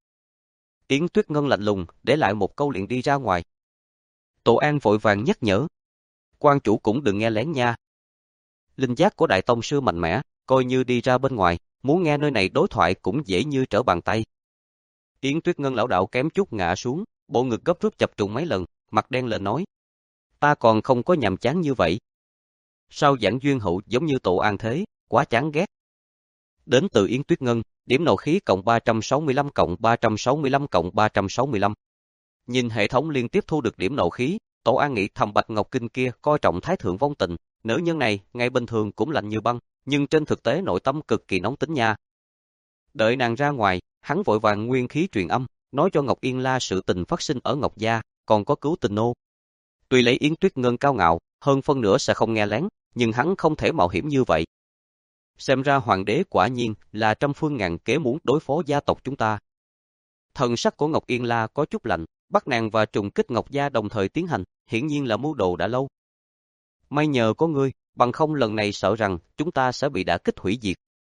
A: Yến Tuyết Ngân lạnh lùng, để lại một câu liền đi ra ngoài. Tổ An vội vàng nhắc nhở. Quan chủ cũng đừng nghe lén nha. linh giác của Đại Tông Sư mạnh mẽ, coi như đi ra bên ngoài, muốn nghe nơi này đối thoại cũng dễ như trở bàn tay. Yến Tuyết Ngân lão đạo kém chút ngã xuống, bộ ngực gấp rút chập trùng mấy lần, mặt đen lên nói. Ta còn không có nhàm chán như vậy. Sao Giảng Duyên Hậu giống như Tổ An thế, quá chán ghét. Đến từ Yến Tuyết Ngân, điểm nộ khí cộng ba trăm sáu mươi lăm cộng ba trăm sáu mươi lăm cộng ba trăm sáu mươi lăm. Nhìn hệ thống liên tiếp thu được điểm nộ khí, Tổ An nghĩ thầm Bạch Ngọc Kinh kia coi trọng Thái Thượng vong tình, nữ nhân này ngay bình thường cũng lạnh như băng, nhưng trên thực tế nội tâm cực kỳ nóng tính nha. Đợi nàng ra ngoài, hắn vội vàng nguyên khí truyền âm, nói cho Ngọc Yên La sự tình phát sinh ở Ngọc Gia, còn có cứu tình nô. Tuy lấy Yến Tuyết Ngân cao ngạo, hơn phân nửa sẽ không nghe lén, nhưng hắn không thể mạo hiểm như vậy. Xem ra hoàng đế quả nhiên là trăm phương ngàn kế muốn đối phó gia tộc chúng ta. Thần sắc của Ngọc Yên La có chút lạnh, bắt nàng và trùng kích Ngọc Gia đồng thời tiến hành, hiển nhiên là mưu đồ đã lâu. May nhờ có ngươi, bằng không lần này sợ rằng chúng ta sẽ bị đả kích hủy diệt.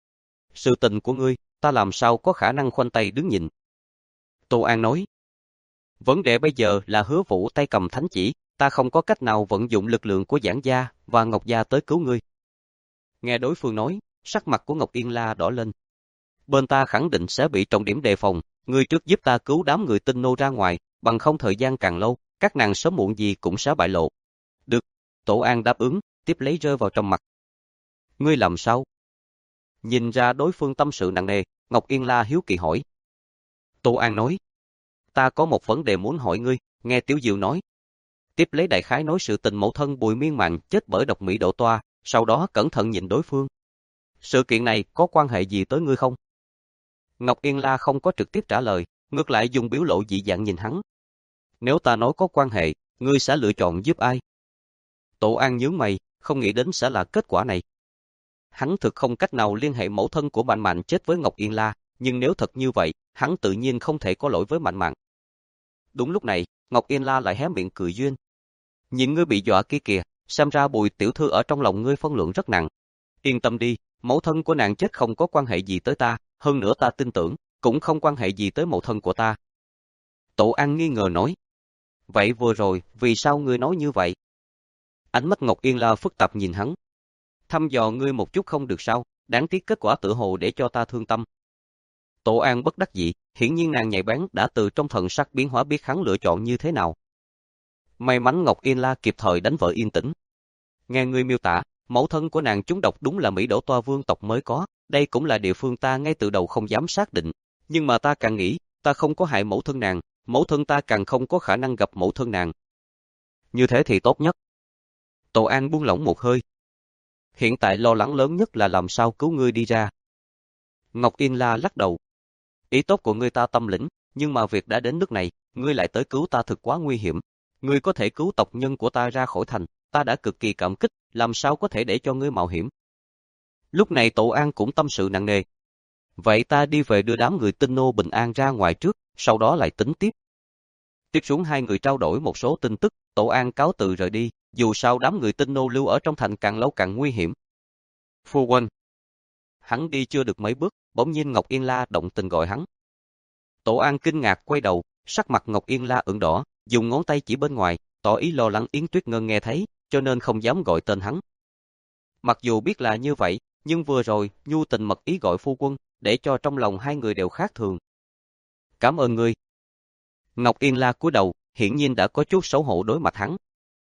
A: Sự tình của ngươi, ta làm sao có khả năng khoanh tay đứng nhìn. Tô An nói. Vấn đề bây giờ là Hứa Vũ tay cầm thánh chỉ, ta không có cách nào vận dụng lực lượng của Giảng Gia và Ngọc Gia tới cứu ngươi. Nghe đối phương nói, sắc mặt của Ngọc Yên La đỏ lên. Bên ta khẳng định sẽ bị trọng điểm đề phòng, ngươi trước giúp ta cứu đám người tinh nô ra ngoài, bằng không thời gian càng lâu, các nàng sớm muộn gì cũng sẽ bại lộ. Được, Tổ An đáp ứng, tiếp lấy rơi vào trong mặt. Ngươi làm sao? Nhìn ra đối phương tâm sự nặng nề, Ngọc Yên La hiếu kỳ hỏi. Tổ An nói, ta có một vấn đề muốn hỏi ngươi, nghe Tiểu Diệu nói. Tiếp lấy đại khái nói sự tình mẫu thân Bùi Miên Mạn chết bởi độc mỹ độ toa, sau đó cẩn thận nhìn đối phương. Sự kiện này có quan hệ gì tới ngươi không? Ngọc Yên La không có trực tiếp trả lời, ngược lại dùng biểu lộ dị dạng nhìn hắn. Nếu ta nói có quan hệ, ngươi sẽ lựa chọn giúp ai? Tổ An nhướng mày, không nghĩ đến sẽ là kết quả này. Hắn thực không cách nào liên hệ mẫu thân của Mạnh Mạn chết với Ngọc Yên La, nhưng nếu thật như vậy, hắn tự nhiên không thể có lỗi với Mạnh Mạn. Đúng lúc này, Ngọc Yên La lại hé miệng cười duyên. Nhìn ngươi bị dọa kia kìa, xem ra Bùi tiểu thư ở trong lòng ngươi phân lượng rất nặng. Yên tâm đi, mẫu thân của nàng chết không có quan hệ gì tới ta, hơn nữa ta tin tưởng, cũng không quan hệ gì tới mẫu thân của ta. Tổ An nghi ngờ nói. Vậy vừa rồi, vì sao ngươi nói như vậy? Ánh mắt Ngọc Yên La phức tạp nhìn hắn. Thăm dò ngươi một chút không được sao, đáng tiếc kết quả tự hồ để cho ta thương tâm. Tổ An bất đắc dĩ, hiển nhiên nàng nhạy bén đã từ trong thần sắc biến hóa biết hắn lựa chọn như thế nào. May mắn Ngọc Yên La kịp thời đánh vợ yên tĩnh. Nghe ngươi miêu tả, mẫu thân của nàng trúng độc đúng là Mỹ Đỗ Toa vương tộc mới có, đây cũng là địa phương ta ngay từ đầu không dám xác định, nhưng mà ta càng nghĩ, ta không có hại mẫu thân nàng, mẫu thân ta càng không có khả năng gặp mẫu thân nàng. Như thế thì tốt nhất. Tổ An buông lỏng một hơi. Hiện tại lo lắng lớn nhất là làm sao cứu ngươi đi ra. Ngọc Yên La lắc đầu. Ý tốt của ngươi ta tâm lĩnh, nhưng mà việc đã đến nước này, ngươi lại tới cứu ta thực quá nguy hiểm. Ngươi có thể cứu tộc nhân của ta ra khỏi thành, ta đã cực kỳ cảm kích, làm sao có thể để cho ngươi mạo hiểm. Lúc này Tổ An cũng tâm sự nặng nề. Vậy ta đi về đưa đám người tinh nô bình an ra ngoài trước, sau đó lại tính tiếp. Tiếp xuống hai người trao đổi một số tin tức, Tổ An cáo từ rời đi, dù sao đám người tinh nô lưu ở trong thành càng lâu càng nguy hiểm. Phu quân. Hắn đi chưa được mấy bước, bỗng nhiên Ngọc Yên La động tình gọi hắn. Tổ An kinh ngạc quay đầu, sắc mặt Ngọc Yên La ửng đỏ, dùng ngón tay chỉ bên ngoài, tỏ ý lo lắng Yến Tuyết Ngân nghe thấy, cho nên không dám gọi tên hắn. Mặc dù biết là như vậy, nhưng vừa rồi, nhu tình mật ý gọi phu quân, để cho trong lòng hai người đều khác thường. Cảm ơn ngươi. Ngọc Yên La cúi đầu, hiển nhiên đã có chút xấu hổ đối mặt hắn.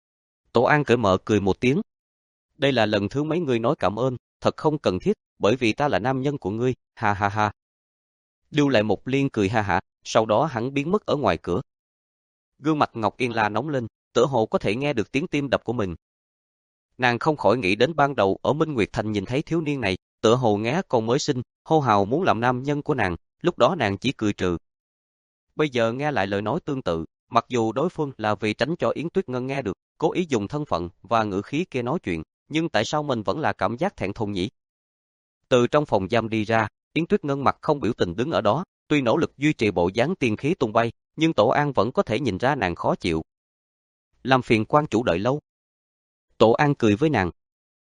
A: Tổ An cởi mở cười một tiếng. Đây là lần thứ mấy ngươi nói cảm ơn, thật không cần thiết, bởi vì ta là nam nhân của ngươi, ha ha ha. Lưu lại một liên cười ha hả, sau đó hắn biến mất ở ngoài cửa. Gương mặt Ngọc Yên La nóng lên, tựa hồ có thể nghe được tiếng tim đập của mình. Nàng không khỏi nghĩ đến ban đầu ở Minh Nguyệt Thành nhìn thấy thiếu niên này, tựa hồ ngé con mới sinh, hô hào muốn làm nam nhân của nàng, lúc đó nàng chỉ cười trừ. Bây giờ nghe lại lời nói tương tự, mặc dù đối phương là vì tránh cho Yến Tuyết Ngân nghe được, cố ý dùng thân phận và ngữ khí kia nói chuyện, nhưng tại sao mình vẫn là cảm giác thẹn thùng nhỉ? Từ trong phòng giam đi ra, Yến Tuyết Ngân mặt không biểu tình đứng ở đó, tuy nỗ lực duy trì bộ dáng tiên khí tung bay, nhưng Tổ An vẫn có thể nhìn ra nàng khó chịu. Làm phiền quan chủ đợi lâu. Tổ An cười với nàng.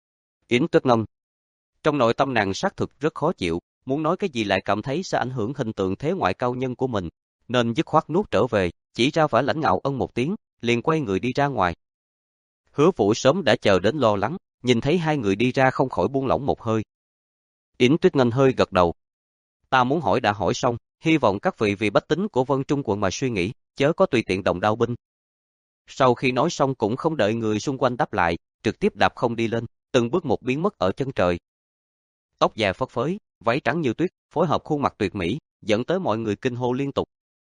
A: Yến Tuyết Ngân. Trong nội tâm nàng xác thực rất khó chịu, muốn nói cái gì lại cảm thấy sẽ ảnh hưởng hình tượng thế ngoại cao nhân của mình, nên dứt khoát nuốt trở về, chỉ ra vẻ lãnh ngạo ân một tiếng, liền quay người đi ra ngoài. Hứa Vũ sớm đã chờ đến lo lắng, nhìn thấy hai người đi ra không khỏi buông lỏng một hơi. Yến Tuyết Ngân hơi gật đầu. Ta muốn hỏi đã hỏi xong, hy vọng các vị vì bách tính của Vân Trung quận mà suy nghĩ, chớ có tùy tiện động đao binh. Sau khi nói xong cũng không đợi người xung quanh đáp lại, trực tiếp đạp không đi lên, từng bước một biến mất ở chân trời. Tóc dài phất phới, váy trắng như tuyết, phối hợp khuôn mặt tuyệt mỹ, dẫn tới mọi người kinh hô liên tục.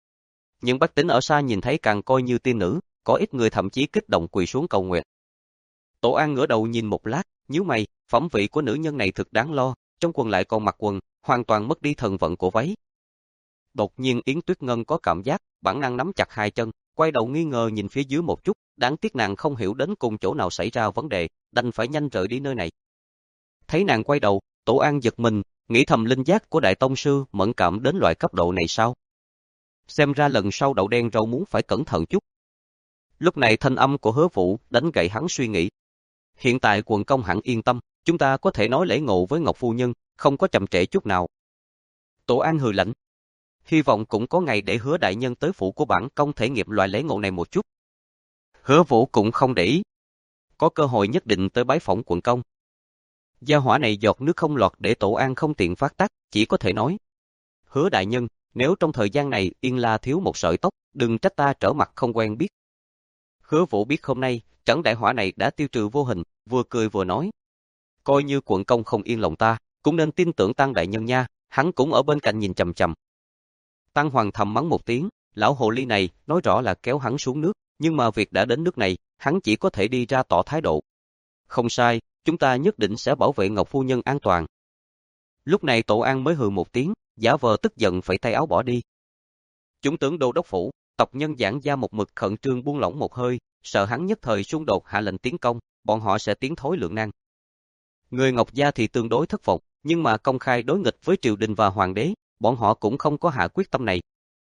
A: Những bách tính ở xa nhìn thấy càng coi như tiên nữ, có ít người thậm chí kích động quỳ xuống cầu nguyện. Tổ An ngửa đầu nhìn một lát, nhíu mày, phẩm vị của nữ nhân này thực đáng lo, trong quần lại còn mặc quần, hoàn toàn mất đi thần vận của váy. Đột nhiên Yến Tuyết Ngân có cảm giác, bản năng nắm chặt hai chân, quay đầu nghi ngờ nhìn phía dưới một chút, đáng tiếc nàng không hiểu đến cùng chỗ nào xảy ra vấn đề, đành phải nhanh rời đi nơi này. Thấy nàng quay đầu, Tổ An giật mình, nghĩ thầm linh giác của đại tông sư mẫn cảm đến loại cấp độ này sao? Xem ra lần sau đậu đen rau muốn phải cẩn thận chút. Lúc này thanh âm của Hứa Vũ đánh gậy hắn suy nghĩ. Hiện tại quận công hẳn yên tâm, chúng ta có thể nói lễ ngộ với Ngọc Phu Nhân, không có chậm trễ chút nào. Tổ An hừ lạnh. Hy vọng cũng có ngày để Hứa đại nhân tới phủ của bản công thể nghiệm loại lễ ngộ này một chút. Hứa Vũ cũng không để ý. Có cơ hội nhất định tới bái phỏng quận công. Gia hỏa này giọt nước không lọt để Tổ An không tiện phát tác, chỉ có thể nói. Hứa đại nhân, nếu trong thời gian này Yên La thiếu một sợi tóc, đừng trách ta trở mặt không quen biết. Hứa Vũ biết hôm nay, trấn đại hỏa này đã tiêu trừ vô hình, vừa cười vừa nói. Coi như quận công không yên lòng ta, cũng nên tin tưởng Tăng đại nhân nha, hắn cũng ở bên cạnh nhìn chằm chằm. Tăng Hoàng thầm mắng một tiếng, lão hồ ly này nói rõ là kéo hắn xuống nước, nhưng mà việc đã đến nước này, hắn chỉ có thể đi ra tỏ thái độ. Không sai, chúng ta nhất định sẽ bảo vệ Ngọc Phu Nhân an toàn. Lúc này Tổ An mới hừ một tiếng, giả vờ tức giận phẩy tay áo bỏ đi. Chúng tướng đô đốc phủ, tộc nhân giảng gia một mực khẩn trương buông lỏng một hơi, sợ hắn nhất thời xung đột hạ lệnh tiến công, bọn họ sẽ tiến thối lượng nan. Người Ngọc gia thì tương đối thất vọng, nhưng mà công khai đối nghịch với triều đình và hoàng đế, bọn họ cũng không có hạ quyết tâm này.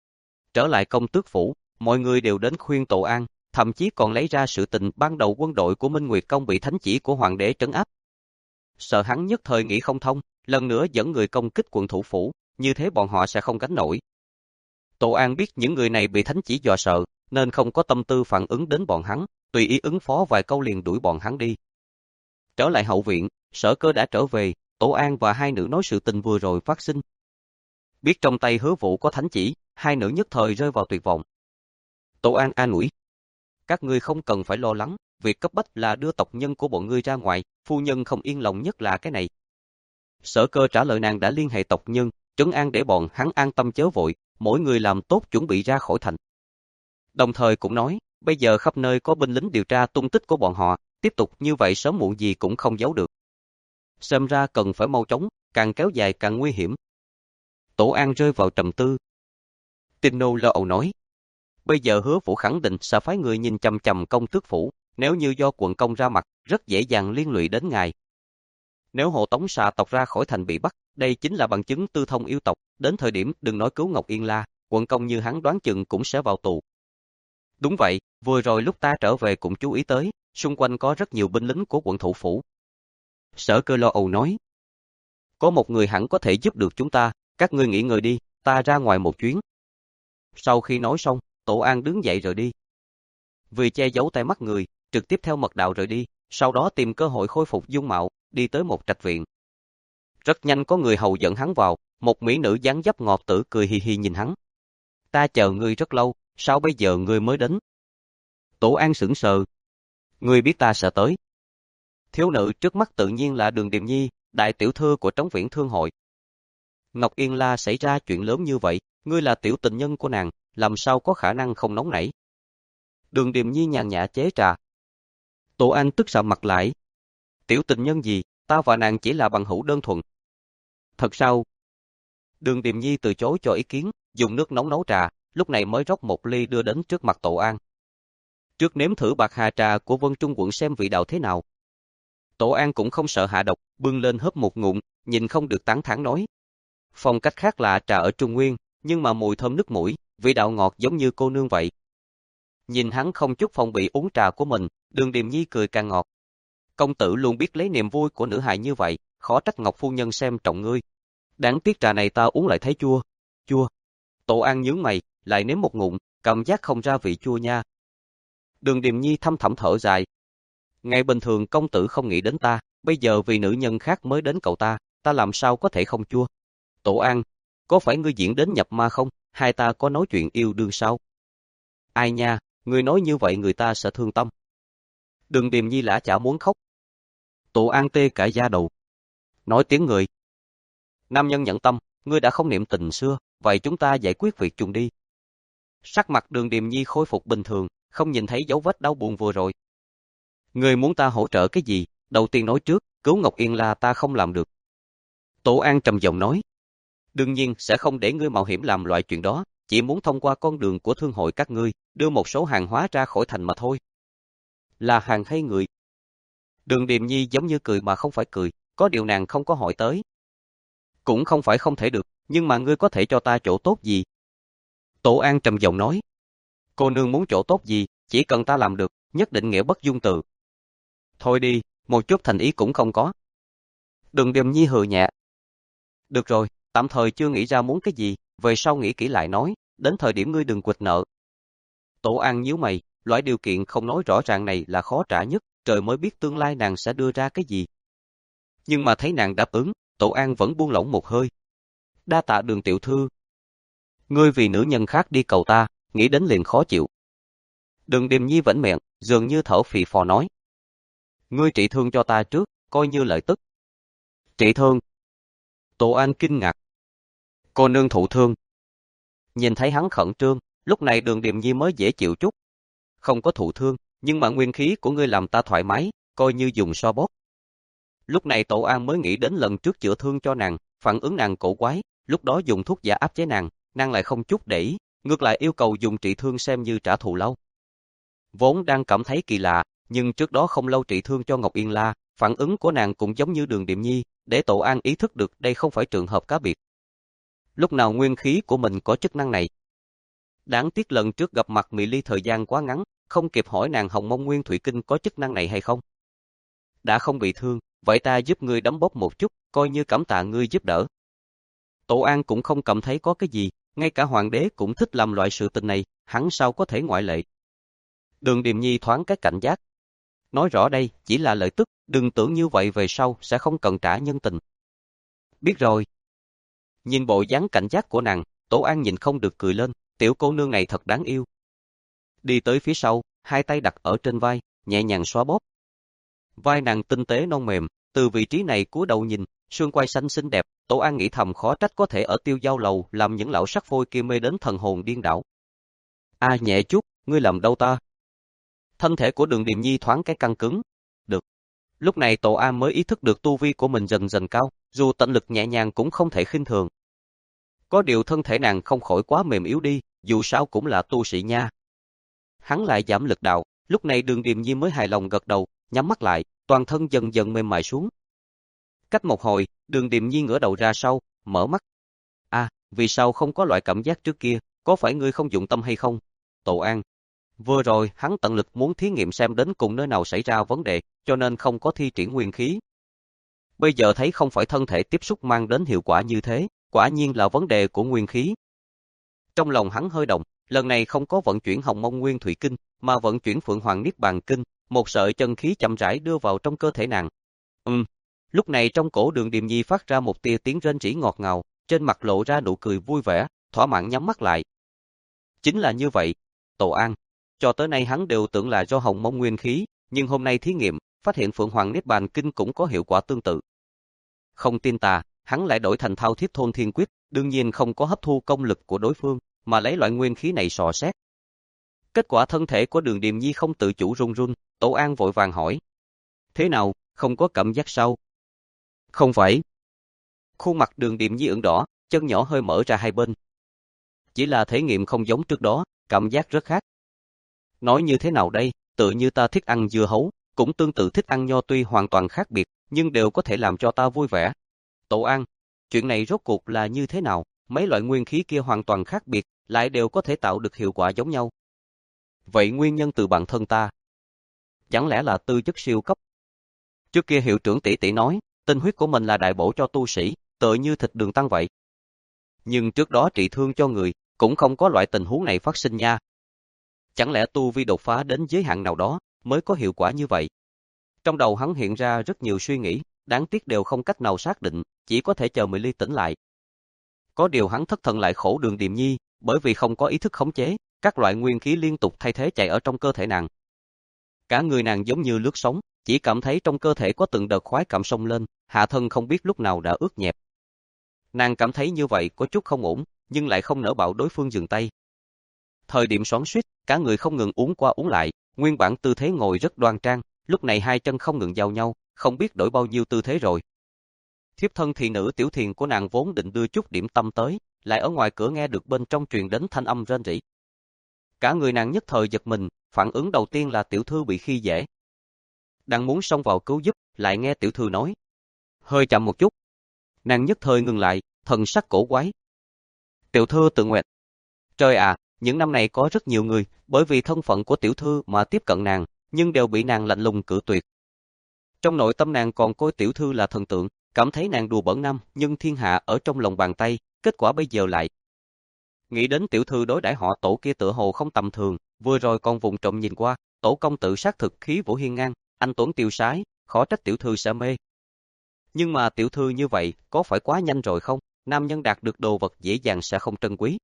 A: Trở lại công tước phủ, mọi người đều đến khuyên Tổ An, thậm chí còn lấy ra sự tình ban đầu quân đội của Minh Nguyệt Công bị thánh chỉ của hoàng đế trấn áp. Sợ hắn nhất thời nghĩ không thông, lần nữa dẫn người công kích quận thủ phủ, như thế bọn họ sẽ không gánh nổi. Tổ An biết những người này bị thánh chỉ dọa sợ, nên không có tâm tư phản ứng đến bọn hắn, tùy ý ứng phó vài câu liền đuổi bọn hắn đi. Trở lại hậu viện, Sở Cơ đã trở về, Tổ An và hai nữ nói sự tình vừa rồi phát sinh. Biết trong tay Hứa Vũ có thánh chỉ, hai nữ nhất thời rơi vào tuyệt vọng. Tổ An an ủi. Các ngươi không cần phải lo lắng, việc cấp bách là đưa tộc nhân của bọn ngươi ra ngoài, phu nhân không yên lòng nhất là cái này. Sở Cơ trả lời nàng đã liên hệ tộc nhân, trấn an để bọn hắn an tâm chớ vội, mỗi người làm tốt chuẩn bị ra khỏi thành. Đồng thời cũng nói, bây giờ khắp nơi có binh lính điều tra tung tích của bọn họ, tiếp tục như vậy sớm muộn gì cũng không giấu được. Xem ra cần phải mau chóng, càng kéo dài càng nguy hiểm. Tổ An rơi vào trầm tư. Tino lo âu nói, bây giờ Hứa Vũ khẳng định sẽ phái người nhìn chằm chằm công tước phủ, nếu như do quận công ra mặt, rất dễ dàng liên lụy đến ngài. Nếu hộ tống xà tộc ra khỏi thành bị bắt, đây chính là bằng chứng tư thông yêu tộc, đến thời điểm đừng nói cứu Ngọc Yên La, quận công như hắn đoán chừng cũng sẽ vào tù. Đúng vậy, vừa rồi lúc ta trở về cũng chú ý tới, xung quanh có rất nhiều binh lính của quận thủ phủ. Sở Cơ lo âu nói, có một người hẳn có thể giúp được chúng ta, các ngươi nghỉ ngơi đi, ta ra ngoài một chuyến. Sau khi nói xong, Tổ An đứng dậy rời đi. Vì che giấu tai mắt người, trực tiếp theo mật đạo rời đi, sau đó tìm cơ hội khôi phục dung mạo, đi tới một trạch viện. Rất nhanh có người hầu dẫn hắn vào, một mỹ nữ dáng dấp ngọt tử cười hì hì nhìn hắn. Ta chờ ngươi rất lâu, sao bây giờ ngươi mới đến? Tổ An sững sờ. Ngươi biết ta sẽ tới. Thiếu nữ trước mắt tự nhiên là Đường Điềm Nhi, đại tiểu thư của Trống Viễn Thương hội. Ngọc Yên La xảy ra chuyện lớn như vậy, ngươi là tiểu tình nhân của nàng, làm sao có khả năng không nóng nảy? Đường Điềm Nhi nhàn nhã chế trà. Tổ An tức sạm mặt lại. Tiểu tình nhân gì, ta và nàng chỉ là bằng hữu đơn thuần. Thật sao? Đường Điềm Nhi từ chối cho ý kiến, dùng nước nóng nấu trà, lúc này mới rót một ly đưa đến trước mặt Tổ An. Trước nếm thử bạc hà trà của Vân Trung quận xem vị đạo thế nào. Tổ An cũng không sợ hạ độc, bưng lên hớp một ngụm, nhìn không được tán thán nói. Phong cách khác là trà ở Trung Nguyên, nhưng mà mùi thơm nức mũi, vị đạo ngọt giống như cô nương vậy. Nhìn hắn không chút phòng bị uống trà của mình, Đường Điềm Nhi cười càng ngọt. Công tử luôn biết lấy niềm vui của nữ hài như vậy, khó trách Ngọc phu nhân xem trọng ngươi. Đáng tiếc trà này ta uống lại thấy chua, chua. Tổ An nhướng mày, lại nếm một ngụm, cảm giác không ra vị chua nha. Đường Điềm Nhi thâm thẳm thở dài. Ngày bình thường công tử không nghĩ đến ta, bây giờ vì nữ nhân khác mới đến cầu ta, ta làm sao có thể không chua? Tổ An, có phải ngươi diễn đến nhập ma không? Hai ta có nói chuyện yêu đương sao? Ai nha, ngươi nói như vậy người ta sẽ thương tâm. Đường Điềm Nhi lã chả muốn khóc. Tổ An tê cả da đầu. Nói tiếng người. Nam nhân nhận tâm, ngươi đã không niệm tình xưa, vậy chúng ta giải quyết việc chung đi. Sắc mặt Đường Điềm Nhi khôi phục bình thường, không nhìn thấy dấu vết đau buồn vừa rồi. Ngươi muốn ta hỗ trợ cái gì? Đầu tiên nói trước, cứu Ngọc Yên là ta không làm được. Tổ An trầm giọng nói. Đương nhiên sẽ không để ngươi mạo hiểm làm loại chuyện đó, chỉ muốn thông qua con đường của thương hội các ngươi, đưa một số hàng hóa ra khỏi thành mà thôi. Là hàng hay người? Đường Điềm Nhi giống như cười mà không phải cười, có điều nàng không có hỏi tới. Cũng không phải không thể được, nhưng mà ngươi có thể cho ta chỗ tốt gì? Tổ An trầm giọng nói. Cô nương muốn chỗ tốt gì, chỉ cần ta làm được, nhất định nghĩa bất dung từ. Thôi đi, một chút thành ý cũng không có. Đường Điềm Nhi hừ nhẹ. Được rồi, tạm thời chưa nghĩ ra muốn cái gì, về sau nghĩ kỹ lại nói, đến thời điểm ngươi đừng quỵt nợ. Tổ An nhíu mày, loại điều kiện không nói rõ ràng này là khó trả nhất, trời mới biết tương lai nàng sẽ đưa ra cái gì. Nhưng mà thấy nàng đáp ứng, Tổ An vẫn buông lỏng một hơi. Đa tạ Đường tiểu thư. Ngươi vì nữ nhân khác đi cầu ta, nghĩ đến liền khó chịu. Đường Điềm Nhi vẫn miệng, dường như thở phì phò nói. Ngươi trị thương cho ta trước, coi như lợi tức. Trị thương? Tổ An kinh ngạc. Cô nương thụ thương. Nhìn thấy hắn khẩn trương, lúc này Đường Điềm Nhi mới dễ chịu chút. Không có thụ thương, nhưng mà nguyên khí của ngươi làm ta thoải mái, coi như dùng so bóp. Lúc này Tổ An mới nghĩ đến lần trước chữa thương cho nàng, phản ứng nàng cổ quái, lúc đó dùng thuốc giả áp chế nàng, nàng lại không chút để ý, ngược lại yêu cầu dùng trị thương xem như trả thù lâu. Vốn đang cảm thấy kỳ lạ, nhưng trước đó không lâu trị thương cho Ngọc Yên La, phản ứng của nàng cũng giống như Đường Điềm Nhi, để Tổ An ý thức được đây không phải trường hợp cá biệt. Lúc nào nguyên khí của mình có chức năng này? Đáng tiếc lần trước gặp mặt Mị Ly thời gian quá ngắn, không kịp hỏi nàng Hồng Mông Nguyên Thủy Kinh có chức năng này hay không. Đã không bị thương, vậy ta giúp ngươi đấm bóp một chút, coi như cảm tạ ngươi giúp đỡ. Tổ An cũng không cảm thấy có cái gì, ngay cả hoàng đế cũng thích làm loại sự tình này, hắn sao có thể ngoại lệ. Đường Điềm Nhi thoáng cái cảnh giác. Nói rõ đây chỉ là lợi tức, đừng tưởng như vậy về sau sẽ không cần trả nhân tình. Biết rồi. Nhìn bộ dáng cảnh giác của nàng, Tổ An nhìn không được cười lên, tiểu cô nương này thật đáng yêu. Đi tới phía sau, hai tay đặt ở trên vai, nhẹ nhàng xoa bóp. Vai nàng tinh tế non mềm, từ vị trí này cúi đầu nhìn, xương quai xanh xinh đẹp, Tổ An nghĩ thầm khó trách có thể ở Tiêu Giao lầu làm những lão sắc phôi kia mê đến thần hồn điên đảo. A à, nhẹ chút, ngươi làm đâu ta? Thân thể của Đường Điềm Nhi thoáng cái căng cứng. Được. Lúc này Tổ An mới ý thức được tu vi của mình dần dần cao, dù tận lực nhẹ nhàng cũng không thể khinh thường. Có điều thân thể nàng không khỏi quá mềm yếu đi, dù sao cũng là tu sĩ nha. Hắn lại giảm lực đạo, lúc này Đường Điềm Nhi mới hài lòng gật đầu, nhắm mắt lại, toàn thân dần dần mềm mại xuống. Cách một hồi, Đường Điềm Nhi ngửa đầu ra sau, mở mắt. À, vì sao không có loại cảm giác trước kia, có phải ngươi không dụng tâm hay không? Tổ An. Vừa rồi, hắn tận lực muốn thí nghiệm xem đến cùng nơi nào xảy ra vấn đề, cho nên không có thi triển nguyên khí. Bây giờ thấy không phải thân thể tiếp xúc mang đến hiệu quả như thế, quả nhiên là vấn đề của nguyên khí. Trong lòng hắn hơi động, lần này không có vận chuyển Hồng Mông Nguyên Thủy Kinh, mà vận chuyển Phượng Hoàng Niết Bàn Kinh, một sợi chân khí chậm rãi đưa vào trong cơ thể nàng. Ừm, lúc này trong cổ Đường Điềm Nhi phát ra một tia tiếng rên rỉ ngọt ngào, trên mặt lộ ra nụ cười vui vẻ, thỏa mãn nhắm mắt lại. Chính là như vậy, Tổ An. Cho tới nay hắn đều tưởng là do Hồng Mông Nguyên khí, nhưng hôm nay thí nghiệm, phát hiện Phượng Hoàng Niết Bàn Kinh cũng có hiệu quả tương tự. Không tin ta, hắn lại đổi thành Thao Thiết Thôn Thiên Quyết, đương nhiên không có hấp thu công lực của đối phương, mà lấy loại nguyên khí này sò xét. Kết quả thân thể của Đường Điềm Nhi không tự chủ run run, Tổ An vội vàng hỏi. Thế nào, không có cảm giác sao? Không phải. Khuôn mặt Đường Điềm Nhi ửng đỏ, chân nhỏ hơi mở ra hai bên. Chỉ là thể nghiệm không giống trước đó, cảm giác rất khác. Nói như thế nào đây, tự như ta thích ăn dưa hấu, cũng tương tự thích ăn nho tuy hoàn toàn khác biệt, nhưng đều có thể làm cho ta vui vẻ. Tổ An, chuyện này rốt cuộc là như thế nào, mấy loại nguyên khí kia hoàn toàn khác biệt, lại đều có thể tạo được hiệu quả giống nhau. Vậy nguyên nhân từ bản thân ta. Chẳng lẽ là tư chất siêu cấp? Trước kia hiệu trưởng tỷ tỷ nói, tinh huyết của mình là đại bổ cho tu sĩ, tựa như thịt đường tăng vậy. Nhưng trước đó trị thương cho người, cũng không có loại tình huống này phát sinh nha. Chẳng lẽ tu vi đột phá đến giới hạn nào đó, mới có hiệu quả như vậy? Trong đầu hắn hiện ra rất nhiều suy nghĩ, đáng tiếc đều không cách nào xác định, chỉ có thể chờ Mỹ Ly tỉnh lại. Có điều hắn thất thần lại khổ Đường Điềm Nhi, bởi vì không có ý thức khống chế, các loại nguyên khí liên tục thay thế chạy ở trong cơ thể nàng. Cả người nàng giống như lướt sóng, chỉ cảm thấy trong cơ thể có từng đợt khoái cảm sông lên, hạ thân không biết lúc nào đã ướt nhẹp. Nàng cảm thấy như vậy có chút không ổn, nhưng lại không nỡ bảo đối phương dừng tay. Thời điểm xoắn xuýt, cả người không ngừng uốn qua uốn lại, nguyên bản tư thế ngồi rất đoan trang, lúc này hai chân không ngừng giao nhau, không biết đổi bao nhiêu tư thế rồi. Thiếp thân thị nữ Tiểu Thiền của nàng vốn định đưa chút điểm tâm tới, lại ở ngoài cửa nghe được bên trong truyền đến thanh âm rên rỉ. Cả người nàng nhất thời giật mình, phản ứng đầu tiên là tiểu thư bị khi dễ. Đang muốn xông vào cứu giúp, lại nghe tiểu thư nói. Hơi chậm một chút. Nàng nhất thời ngừng lại, thần sắc cổ quái. Tiểu thư tự nguyện. Trời à, những năm này có rất nhiều người, bởi vì thân phận của tiểu thư mà tiếp cận nàng, nhưng đều bị nàng lạnh lùng cự tuyệt. Trong nội tâm nàng còn coi tiểu thư là thần tượng, cảm thấy nàng đùa bỡn năm, nhưng thiên hạ ở trong lòng bàn tay, kết quả bây giờ lại. Nghĩ đến tiểu thư đối đãi họ Tổ kia tựa hồ không tầm thường, vừa rồi còn vụng trộm nhìn qua, Tổ công tử xác thực khí vũ hiên ngang, anh tuấn tiêu sái, khó trách tiểu thư sẽ mê. Nhưng mà tiểu thư như vậy, có phải quá nhanh rồi không? Nam nhân đạt được đồ vật dễ dàng sẽ không trân quý.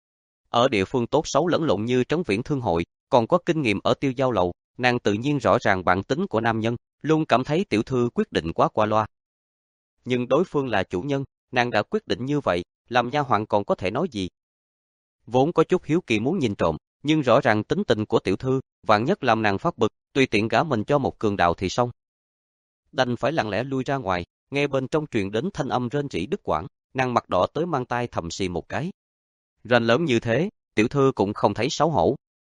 A: Ở địa phương tốt xấu lẫn lộn như Trấn Viễn Thương hội, còn có kinh nghiệm ở Tiêu Giao lầu, nàng tự nhiên rõ ràng bản tính của nam nhân, luôn cảm thấy tiểu thư quyết định quá qua loa. Nhưng đối phương là chủ nhân, nàng đã quyết định như vậy, làm nha hoàn còn có thể nói gì? Vốn có chút hiếu kỳ muốn nhìn trộm, nhưng rõ ràng tính tình của tiểu thư, vạn nhất làm nàng phát bực, tùy tiện gả mình cho một cường đạo thì xong. Đành phải lặng lẽ lui ra ngoài, nghe bên trong truyền đến thanh âm rên rỉ đứt quãng, nàng mặt đỏ tới mang tai thầm xì một cái. Rên lớn như thế, tiểu thư cũng không thấy xấu hổ.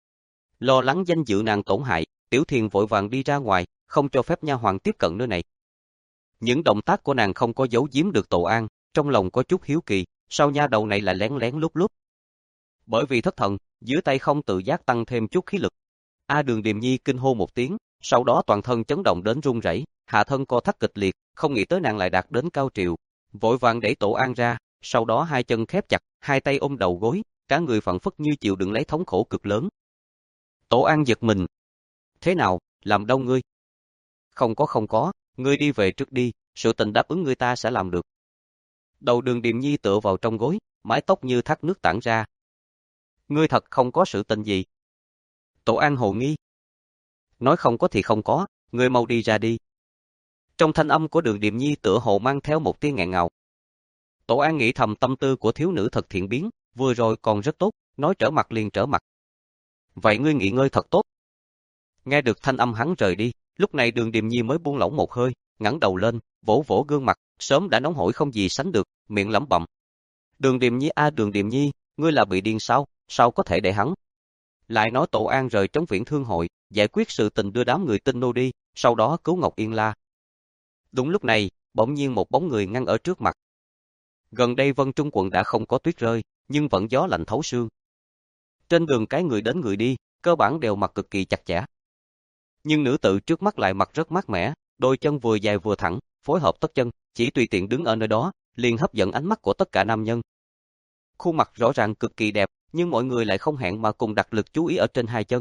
A: Lo lắng danh dự nàng tổn hại, Tiểu Thiền vội vàng đi ra ngoài, không cho phép nha hoàn tiếp cận nơi này. Những động tác của nàng không có giấu giếm được Tổ An, trong lòng có chút hiếu kỳ, sao nha đầu này lại lén lén lúc lúc. Bởi vì thất thần, dưới tay không tự giác tăng thêm chút khí lực. A Đường Điềm Nhi kinh hô một tiếng, sau đó toàn thân chấn động đến run rẩy, hạ thân co thắt kịch liệt, không nghĩ tới nàng lại đạt đến cao triều, vội vàng đẩy Tổ An ra, sau đó hai chân khép chặt, hai tay ôm đầu gối, cả người phảng phất như chịu đựng lấy thống khổ cực lớn. Tổ An giật mình. Thế nào, làm đau ngươi? Không có không có, ngươi đi về trước đi, sự tình đáp ứng ngươi ta sẽ làm được. Đầu Đường Điềm Nhi tựa vào trong gối, mái tóc như thác nước tản ra. Ngươi thật không có sự tình gì? Tổ An hồ nghi. Nói không có thì không có, ngươi mau đi ra đi. Trong thanh âm của Đường Điềm Nhi tựa hồ mang theo một tiếng nghẹn ngào. Tổ An nghĩ thầm tâm tư của thiếu nữ thật thiện biến, vừa rồi còn rất tốt, nói trở mặt liền trở mặt. Vậy ngươi nghỉ ngơi thật tốt. Nghe được thanh âm hắn rời đi, lúc này Đường Điềm Nhi mới buông lỏng một hơi, ngẩng đầu lên, vỗ vỗ gương mặt, sớm đã nóng hổi không gì sánh được, miệng lẩm bẩm. Đường Điềm Nhi a Đường Điềm Nhi, ngươi là bị điên sao, sao có thể để hắn? Lại nói Tổ An rời Trấn Viễn Thương hội, giải quyết sự tình đưa đám người Tinh Nô đi, sau đó cứu Ngọc Yên La. Đúng lúc này, bỗng nhiên một bóng người ngăn ở trước mặt. Gần đây Vân Trung quận đã không có tuyết rơi, nhưng vẫn gió lạnh thấu xương. Trên đường cái người đến người đi, cơ bản đều mặc cực kỳ chặt chẽ. Nhưng nữ tử trước mắt lại mặc rất mát mẻ, đôi chân vừa dài vừa thẳng, phối hợp tất chân, chỉ tùy tiện đứng ở nơi đó, liền hấp dẫn ánh mắt của tất cả nam nhân. Khuôn mặt rõ ràng cực kỳ đẹp, nhưng mọi người lại không hẹn mà cùng đặt lực chú ý ở trên hai chân.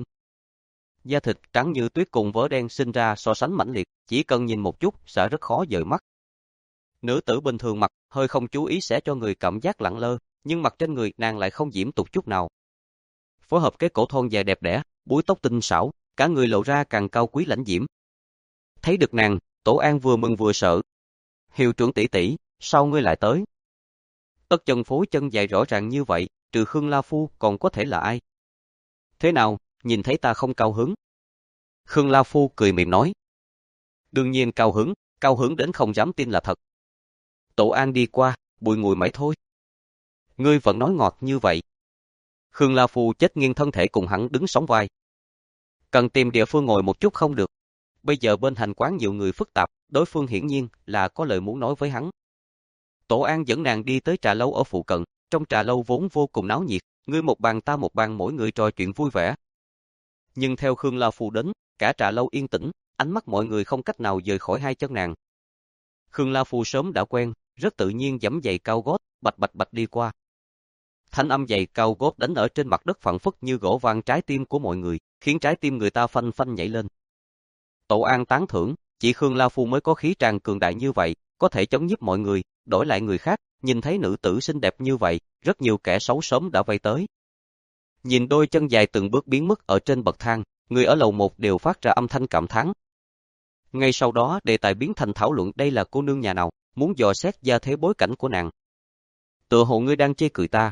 A: Da thịt trắng như tuyết cùng vớ đen sinh ra so sánh mãnh liệt, chỉ cần nhìn một chút sẽ rất khó dời mắt. Nữ tử bình thường mặc, hơi không chú ý sẽ cho người cảm giác lẳng lơ, nhưng mặt trên người nàng lại không diễm tục chút nào. Phối hợp cái cổ thon dài đẹp đẽ, búi tóc tinh xảo, cả người lộ ra càng cao quý lãnh diễm. Thấy được nàng, Tổ An vừa mừng vừa sợ. Hiệu trưởng tỷ tỷ, sao ngươi lại tới? Tất chân phối chân dài rõ ràng như vậy, trừ Khương La Phu còn có thể là ai? Thế nào, nhìn thấy ta không cao hứng? Khương La Phu cười mỉm nói. Đương nhiên cao hứng, cao hứng đến không dám tin là thật. Tổ An đi qua, bùi ngùi mãi thôi. Ngươi vẫn nói ngọt như vậy. Khương La Phu chết nghiêng thân thể cùng hắn đứng sóng vai. Cần tìm địa phương ngồi một chút không được. Bây giờ bên hành quán nhiều người phức tạp, đối phương hiển nhiên là có lời muốn nói với hắn. Tổ An dẫn nàng đi tới trà lâu ở phụ cận, trong trà lâu vốn vô cùng náo nhiệt, ngươi một bàn ta một bàn mỗi người trò chuyện vui vẻ. Nhưng theo Khương La Phu đến, cả trà lâu yên tĩnh, ánh mắt mọi người không cách nào rời khỏi hai chân nàng. Khương La Phu sớm đã quen, rất tự nhiên giẫm giày cao gót, bạch bạch bạch đi qua. Thanh âm giày cao gót đánh ở trên mặt đất phẳng phất như gõ vang trái tim của mọi người, khiến trái tim người ta phanh phanh nhảy lên. Tổ An tán thưởng, chỉ Khương La Phu mới có khí tràng cường đại như vậy, có thể chống nhiếp mọi người, đổi lại người khác, nhìn thấy nữ tử xinh đẹp như vậy, rất nhiều kẻ xấu sớm đã vây tới. Nhìn đôi chân dài từng bước biến mất ở trên bậc thang, người ở lầu một đều phát ra âm thanh cảm thán. Ngay sau đó, đề tài biến thành thảo luận đây là cô nương nhà nào, muốn dò xét gia thế bối cảnh của nàng. Tựa hồ ngươi đang chê cười ta.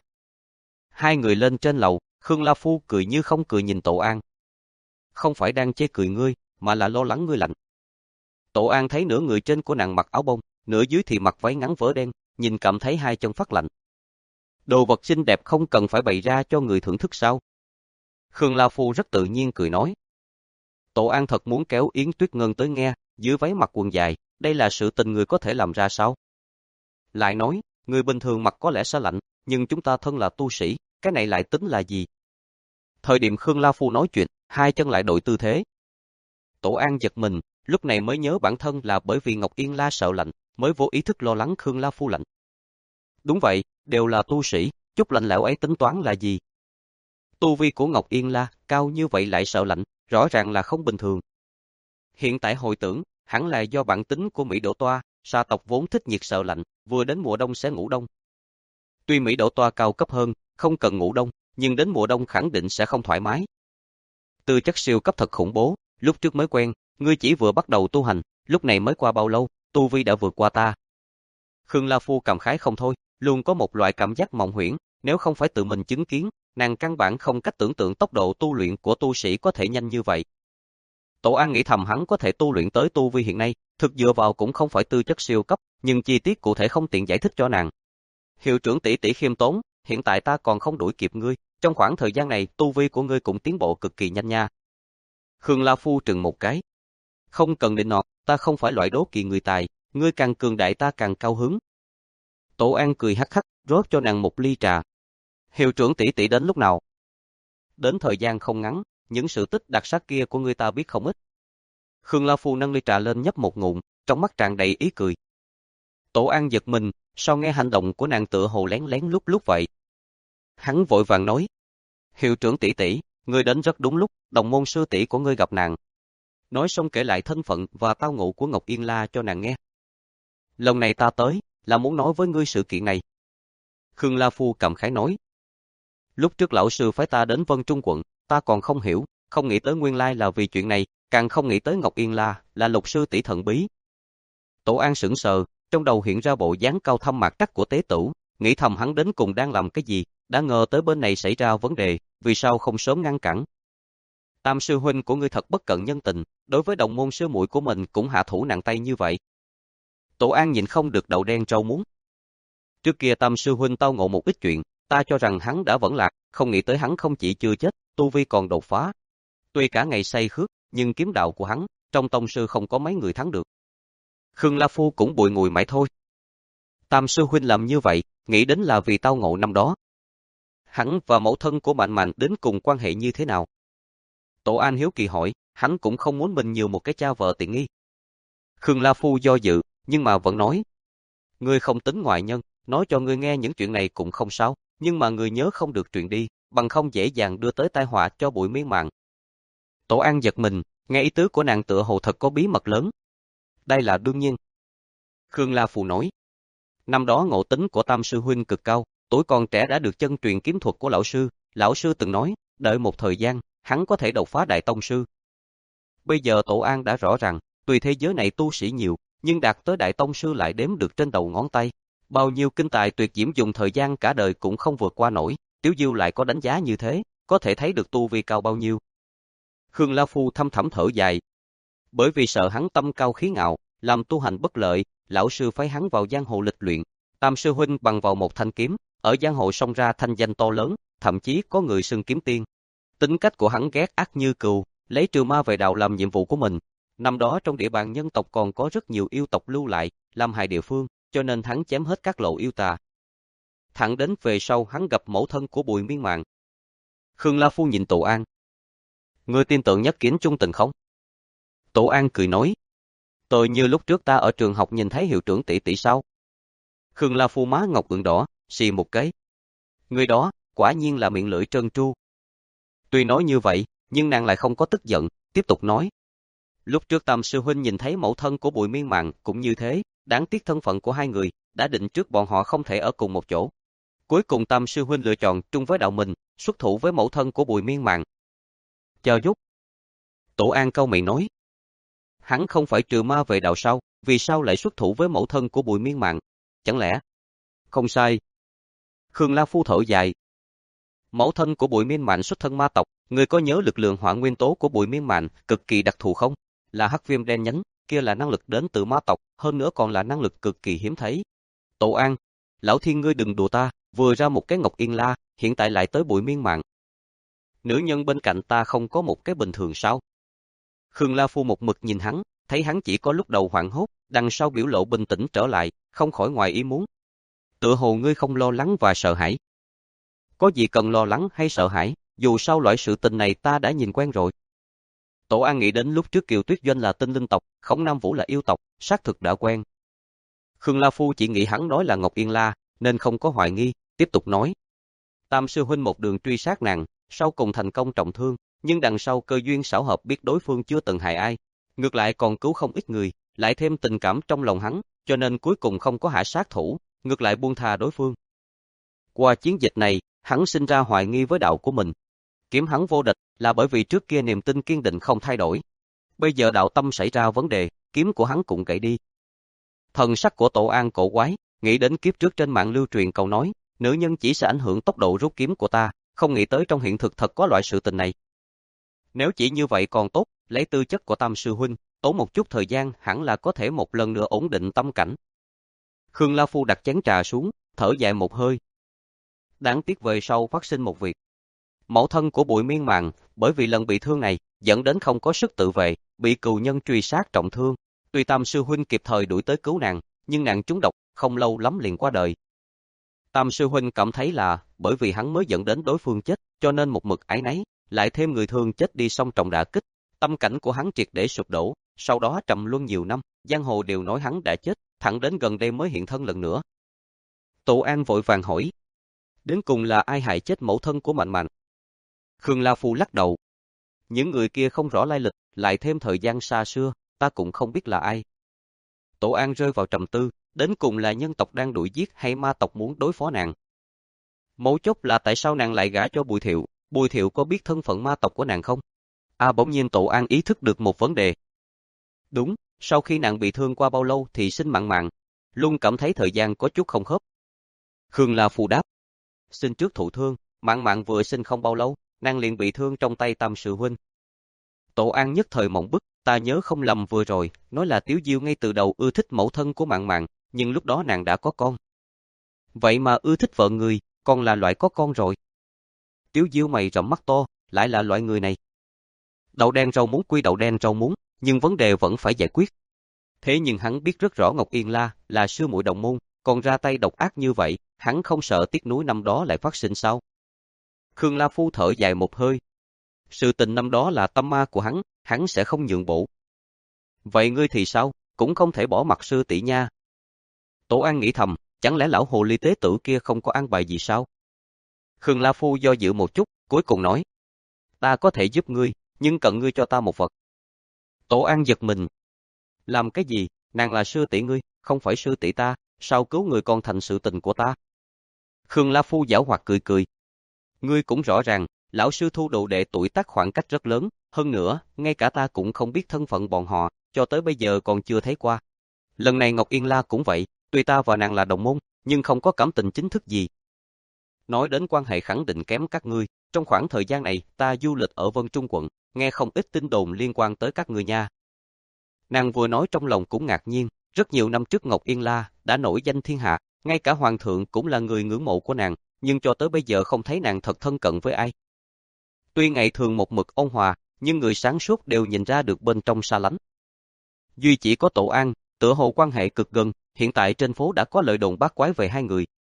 A: Hai người lên trên lầu, Khương La Phu cười như không cười nhìn Tổ An. Không phải đang chê cười ngươi, mà là lo lắng ngươi lạnh. Tổ An thấy nửa người trên của nàng mặc áo bông, nửa dưới thì mặc váy ngắn vớ đen, nhìn cảm thấy hai chân phát lạnh. Đồ vật xinh đẹp không cần phải bày ra cho người thưởng thức sao? Khương La Phu rất tự nhiên cười nói. Tổ An thật muốn kéo Yến Tuyết Ngân tới nghe, dưới váy mặc quần dài, đây là sự tình người có thể làm ra sao? Lại nói, người bình thường mặc có lẽ sẽ lạnh, nhưng chúng ta thân là tu sĩ, cái này lại tính là gì? Thời điểm Khương La Phu nói chuyện, hai chân lại đổi tư thế. Tổ An giật mình, lúc này mới nhớ bản thân là bởi vì Ngọc Yên La sợ lạnh, mới vô ý thức lo lắng Khương La Phu lạnh. Đúng vậy, đều là tu sĩ, chút lạnh lẽo ấy tính toán là gì? Tu vi của Ngọc Yên La cao như vậy lại sợ lạnh, rõ ràng là không bình thường. Hiện tại hồi tưởng, hẳn là do bản tính của Mỹ Đỗ Toa, sa tộc vốn thích nhiệt sợ lạnh, vừa đến mùa đông sẽ ngủ đông. Tuy Mỹ Đỗ Toa cao cấp hơn, không cần ngủ đông, nhưng đến mùa đông khẳng định sẽ không thoải mái. Tư chất siêu cấp thật khủng bố, lúc trước mới quen, ngươi chỉ vừa bắt đầu tu hành, lúc này mới qua bao lâu, tu vi đã vượt qua ta. Khương La Phu cảm khái không thôi, luôn có một loại cảm giác mộng huyễn, nếu không phải tự mình chứng kiến, nàng căn bản không cách tưởng tượng tốc độ tu luyện của tu sĩ có thể nhanh như vậy. Tổ An nghĩ thầm hắn có thể tu luyện tới tu vi hiện nay, thực dựa vào cũng không phải tư chất siêu cấp, nhưng chi tiết cụ thể không tiện giải thích cho nàng. Hiệu trưởng tỷ tỷ khiêm tốn, hiện tại ta còn không đuổi kịp ngươi, trong khoảng thời gian này tu vi của ngươi cũng tiến bộ cực kỳ nhanh nha. Khương La Phu trừng một cái. Không cần định nọt, ta không phải loại đố kỵ người tài, ngươi càng cường đại ta càng cao hứng. Tổ An cười hắc hắc, rót cho nàng một ly trà. Hiệu trưởng tỷ tỷ đến lúc nào? Đến thời gian không ngắn, những sự tích đặc sắc kia của ngươi ta biết không ít. Khương La Phu nâng ly trà lên nhấp một ngụm, trong mắt tràn đầy ý cười. Tổ An giật mình, sao nghe hành động của nàng tựa hồ lén lén lúc lúc vậy. Hắn vội vàng nói, hiệu trưởng tỷ tỷ, ngươi đến rất đúng lúc, đồng môn sư tỷ của ngươi gặp nàng. Nói xong kể lại thân phận và tao ngộ của Ngọc Yên La cho nàng nghe. Lần này ta tới, là muốn nói với ngươi sự kiện này. Khương La Phu cảm khái nói, lúc trước lão sư phái ta đến Vân Trung quận, ta còn không hiểu, không nghĩ tới nguyên lai là vì chuyện này, càng không nghĩ tới Ngọc Yên La là lục sư tỷ thần bí. Tổ An sững sờ, trong đầu hiện ra bộ dáng cao thâm mạc trắc của tế tử, nghĩ thầm hắn đến cùng đang làm cái gì, đã ngờ tới bên này xảy ra vấn đề, vì sao không sớm ngăn cản. Tam sư huynh của ngươi thật bất cận nhân tình, đối với đồng môn sư muội của mình cũng hạ thủ nặng tay như vậy. Tổ An nhìn không được đầu đen trâu muốn. Trước kia Tam sư huynh tao ngộ một ít chuyện, ta cho rằng hắn đã vẫn lạc, không nghĩ tới hắn không chỉ chưa chết, tu vi còn đột phá. Tuy cả ngày say khướt, nhưng kiếm đạo của hắn, trong tông sư không có mấy người thắng được. Khương La Phu cũng bùi ngùi mãi thôi. Tam sư huynh làm như vậy, nghĩ đến là vì tao ngộ năm đó. Hắn và mẫu thân của Mạnh Mạnh đến cùng quan hệ như thế nào? Tổ An hiếu kỳ hỏi, hắn cũng không muốn mình nhiều một cái cha vợ tiện nghi. Khương La Phu do dự, nhưng mà vẫn nói. Ngươi không tính ngoại nhân, nói cho ngươi nghe những chuyện này cũng không sao, nhưng mà ngươi nhớ không được truyền đi, bằng không dễ dàng đưa tới tai họa cho bụi miên mạng. Tổ An giật mình, nghe ý tứ của nàng tựa hồ thật có bí mật lớn. Đây là đương nhiên. Khương La Phu nói. Năm đó ngộ tính của Tam sư huynh cực cao, tuổi còn trẻ đã được chân truyền kiếm thuật của lão sư, lão sư từng nói, đợi một thời gian, hắn có thể đột phá đại tông sư. Bây giờ Tổ An đã rõ ràng, tuy thế giới này tu sĩ nhiều, nhưng đạt tới đại tông sư lại đếm được trên đầu ngón tay. Bao nhiêu kinh tài tuyệt diễm dùng thời gian cả đời cũng không vượt qua nổi, Tiếu Diêu lại có đánh giá như thế, có thể thấy được tu vi cao bao nhiêu. Khương La Phu thâm thẳm thở dài. Bởi vì sợ hắn tâm cao khí ngạo, làm tu hành bất lợi, lão sư phái hắn vào giang hồ lịch luyện. Tam sư huynh bằng vào một thanh kiếm, ở giang hồ xông ra thanh danh to lớn, thậm chí có người xưng kiếm tiên. Tính cách của hắn ghét ác như cừu, lấy trừ ma về đạo làm nhiệm vụ của mình. Năm đó trong địa bàn nhân tộc còn có rất nhiều yêu tộc lưu lại, làm hại địa phương, cho nên hắn chém hết các lộ yêu tà. Thẳng đến về sau hắn gặp mẫu thân của Bùi Miên Mạng. Khương La Phu nhìn Tổ An. Ngươi tin tưởng nhất kiến trung tình không? Tổ An cười nói. Tôi như lúc trước ta ở trường học nhìn thấy hiệu trưởng tỷ tỷ sao? Khương La Phu má ngọc ửng đỏ, xì một cái. Người đó, quả nhiên là miệng lưỡi trơn tru. Tuy nói như vậy, nhưng nàng lại không có tức giận, tiếp tục nói. Lúc trước Tam sư huynh nhìn thấy mẫu thân của Bùi Miên Mạn cũng như thế, đáng tiếc thân phận của hai người, đã định trước bọn họ không thể ở cùng một chỗ. Cuối cùng Tam sư huynh lựa chọn trung với đạo mình, xuất thủ với mẫu thân của Bùi Miên Mạn. Chờ chút. Tổ An cau mày nói. Hắn không phải trừ ma về đạo sao, vì sao lại xuất thủ với mẫu thân của Bùi Miên Mạn? Chẳng lẽ? Không sai. Khương La Phu thở dài. Mẫu thân của Bùi Miên Mạn xuất thân ma tộc, người có nhớ lực lượng hỏa nguyên tố của Bùi Miên Mạn cực kỳ đặc thù không? Là hắc viêm đen nhánh, kia là năng lực đến từ ma tộc, hơn nữa còn là năng lực cực kỳ hiếm thấy. Tổ An, lão thiên ngươi đừng đùa ta, vừa ra một cái Ngọc Yên La, hiện tại lại tới Bùi Miên Mạn. Nữ nhân bên cạnh ta không có một cái bình thường sao? Khương La Phu một mực nhìn hắn, thấy hắn chỉ có lúc đầu hoảng hốt, đằng sau biểu lộ bình tĩnh trở lại, không khỏi ngoài ý muốn. Tựa hồ ngươi không lo lắng và sợ hãi. Có gì cần lo lắng hay sợ hãi, dù sao loại sự tình này ta đã nhìn quen rồi. Tổ An nghĩ đến lúc trước Kiều Tuyết Doanh là tinh linh tộc, Khổng Nam Vũ là yêu tộc, xác thực đã quen. Khương La Phu chỉ nghĩ hắn nói là Ngọc Yên La, nên không có hoài nghi, tiếp tục nói. Tam sư huynh một đường truy sát nàng, sau cùng thành công trọng thương, nhưng đằng sau cơ duyên xảo hợp biết đối phương chưa từng hại ai, ngược lại còn cứu không ít người, lại thêm tình cảm trong lòng hắn, cho nên cuối cùng không có hạ sát thủ, ngược lại buông tha đối phương. Qua chiến dịch này, hắn sinh ra hoài nghi với đạo của mình. Kiếm hắn vô địch là bởi vì trước kia niềm tin kiên định không thay đổi. Bây giờ đạo tâm xảy ra vấn đề, kiếm của hắn cũng gãy đi. Thần sắc của Tổ An cổ quái, nghĩ đến kiếp trước trên mạng lưu truyền câu nói, nữ nhân chỉ sẽ ảnh hưởng tốc độ rút kiếm của ta, không nghĩ tới trong hiện thực thật có loại sự tình này. Nếu chỉ như vậy còn tốt, lấy tư chất của Tam sư huynh, tốn một chút thời gian hẳn là có thể một lần nữa ổn định tâm cảnh. Khương La Phu đặt chén trà xuống, thở dài một hơi. Đáng tiếc về sau phát sinh một việc. Mẫu thân của Bùi Miên Mạn, bởi vì lần bị thương này, dẫn đến không có sức tự vệ, bị cừu nhân truy sát trọng thương. Tuy Tam sư huynh kịp thời đuổi tới cứu nàng, nhưng nàng trúng độc, không lâu lắm liền qua đời. Tam sư huynh cảm thấy là bởi vì hắn mới dẫn đến đối phương chết, cho nên một mực áy náy, lại thêm người thương chết đi song trọng đả kích, tâm cảnh của hắn triệt để sụp đổ, sau đó trầm luân nhiều năm, giang hồ đều nói hắn đã chết, thẳng đến gần đây mới hiện thân lần nữa. Tổ An vội vàng hỏi, đến cùng là ai hại chết mẫu thân của Mạnh Mạnh? Khương La Phu lắc đầu. Những người kia không rõ lai lịch, lại thêm thời gian xa xưa, ta cũng không biết là ai. Tổ An rơi vào trầm tư, đến cùng là nhân tộc đang đuổi giết hay ma tộc muốn đối phó nàng. Mấu chốt là tại sao nàng lại gả cho Bùi Thiệu, Bùi Thiệu có biết thân phận ma tộc của nàng không? À bỗng nhiên Tổ An ý thức được một vấn đề. Đúng, sau khi nàng bị thương qua bao lâu thì sinh Mạn Mạn, luôn cảm thấy thời gian có chút không khớp. Khương La Phu đáp. Sinh trước thụ thương, Mạn Mạn vừa sinh không bao lâu, nàng liền bị thương trong tay Tam sư huynh. Tổ An nhất thời mộng bức, ta nhớ không lầm vừa rồi, nói là Tiếu Diêu ngay từ đầu ưa thích mẫu thân của Mạn Mạn, nhưng lúc đó nàng đã có con. Vậy mà ưa thích vợ người, còn là loại có con rồi. Tiếu Diêu mày rậm mắt to, lại là loại người này. Đậu đen rau muống quy đậu đen rau muống, nhưng vấn đề vẫn phải giải quyết. Thế nhưng hắn biết rất rõ Ngọc Yên La là sư muội đồng môn, còn ra tay độc ác như vậy, hắn không sợ tiếc nuối năm đó lại phát sinh sao? Khương La Phu thở dài một hơi. Sự tình năm đó là tâm ma của hắn, hắn sẽ không nhượng bộ. Vậy ngươi thì sao, cũng không thể bỏ mặt sư tỷ nha. Tổ An nghĩ thầm, chẳng lẽ lão hồ ly tế tử kia không có an bài gì sao? Khương La Phu do dự một chút, cuối cùng nói. Ta có thể giúp ngươi, nhưng cần ngươi cho ta một vật. Tổ An giật mình. Làm cái gì, nàng là sư tỷ ngươi, không phải sư tỷ ta, sao cứu người còn thành sự tình của ta? Khương La Phu giảo hoạt cười cười. Ngươi cũng rõ ràng, lão sư thu đồ đệ tuổi tác khoảng cách rất lớn, hơn nữa, ngay cả ta cũng không biết thân phận bọn họ, cho tới bây giờ còn chưa thấy qua. Lần này Ngọc Yên La cũng vậy, tuy ta và nàng là đồng môn, nhưng không có cảm tình chính thức gì. Nói đến quan hệ khẳng định kém các ngươi, trong khoảng thời gian này ta du lịch ở Vân Trung quận, nghe không ít tin đồn liên quan tới các ngươi nha. Nàng vừa nói trong lòng cũng ngạc nhiên, rất nhiều năm trước Ngọc Yên La đã nổi danh thiên hạ, ngay cả hoàng thượng cũng là người ngưỡng mộ của nàng, nhưng cho tới bây giờ không thấy nàng thật thân cận với ai. Tuy ngày thường một mực ôn hòa, nhưng người sáng suốt đều nhìn ra được bên trong xa lánh. Duy chỉ có Tổ An, tựa hồ quan hệ cực gần, hiện tại trên phố đã có lời đồn bát quái về hai người.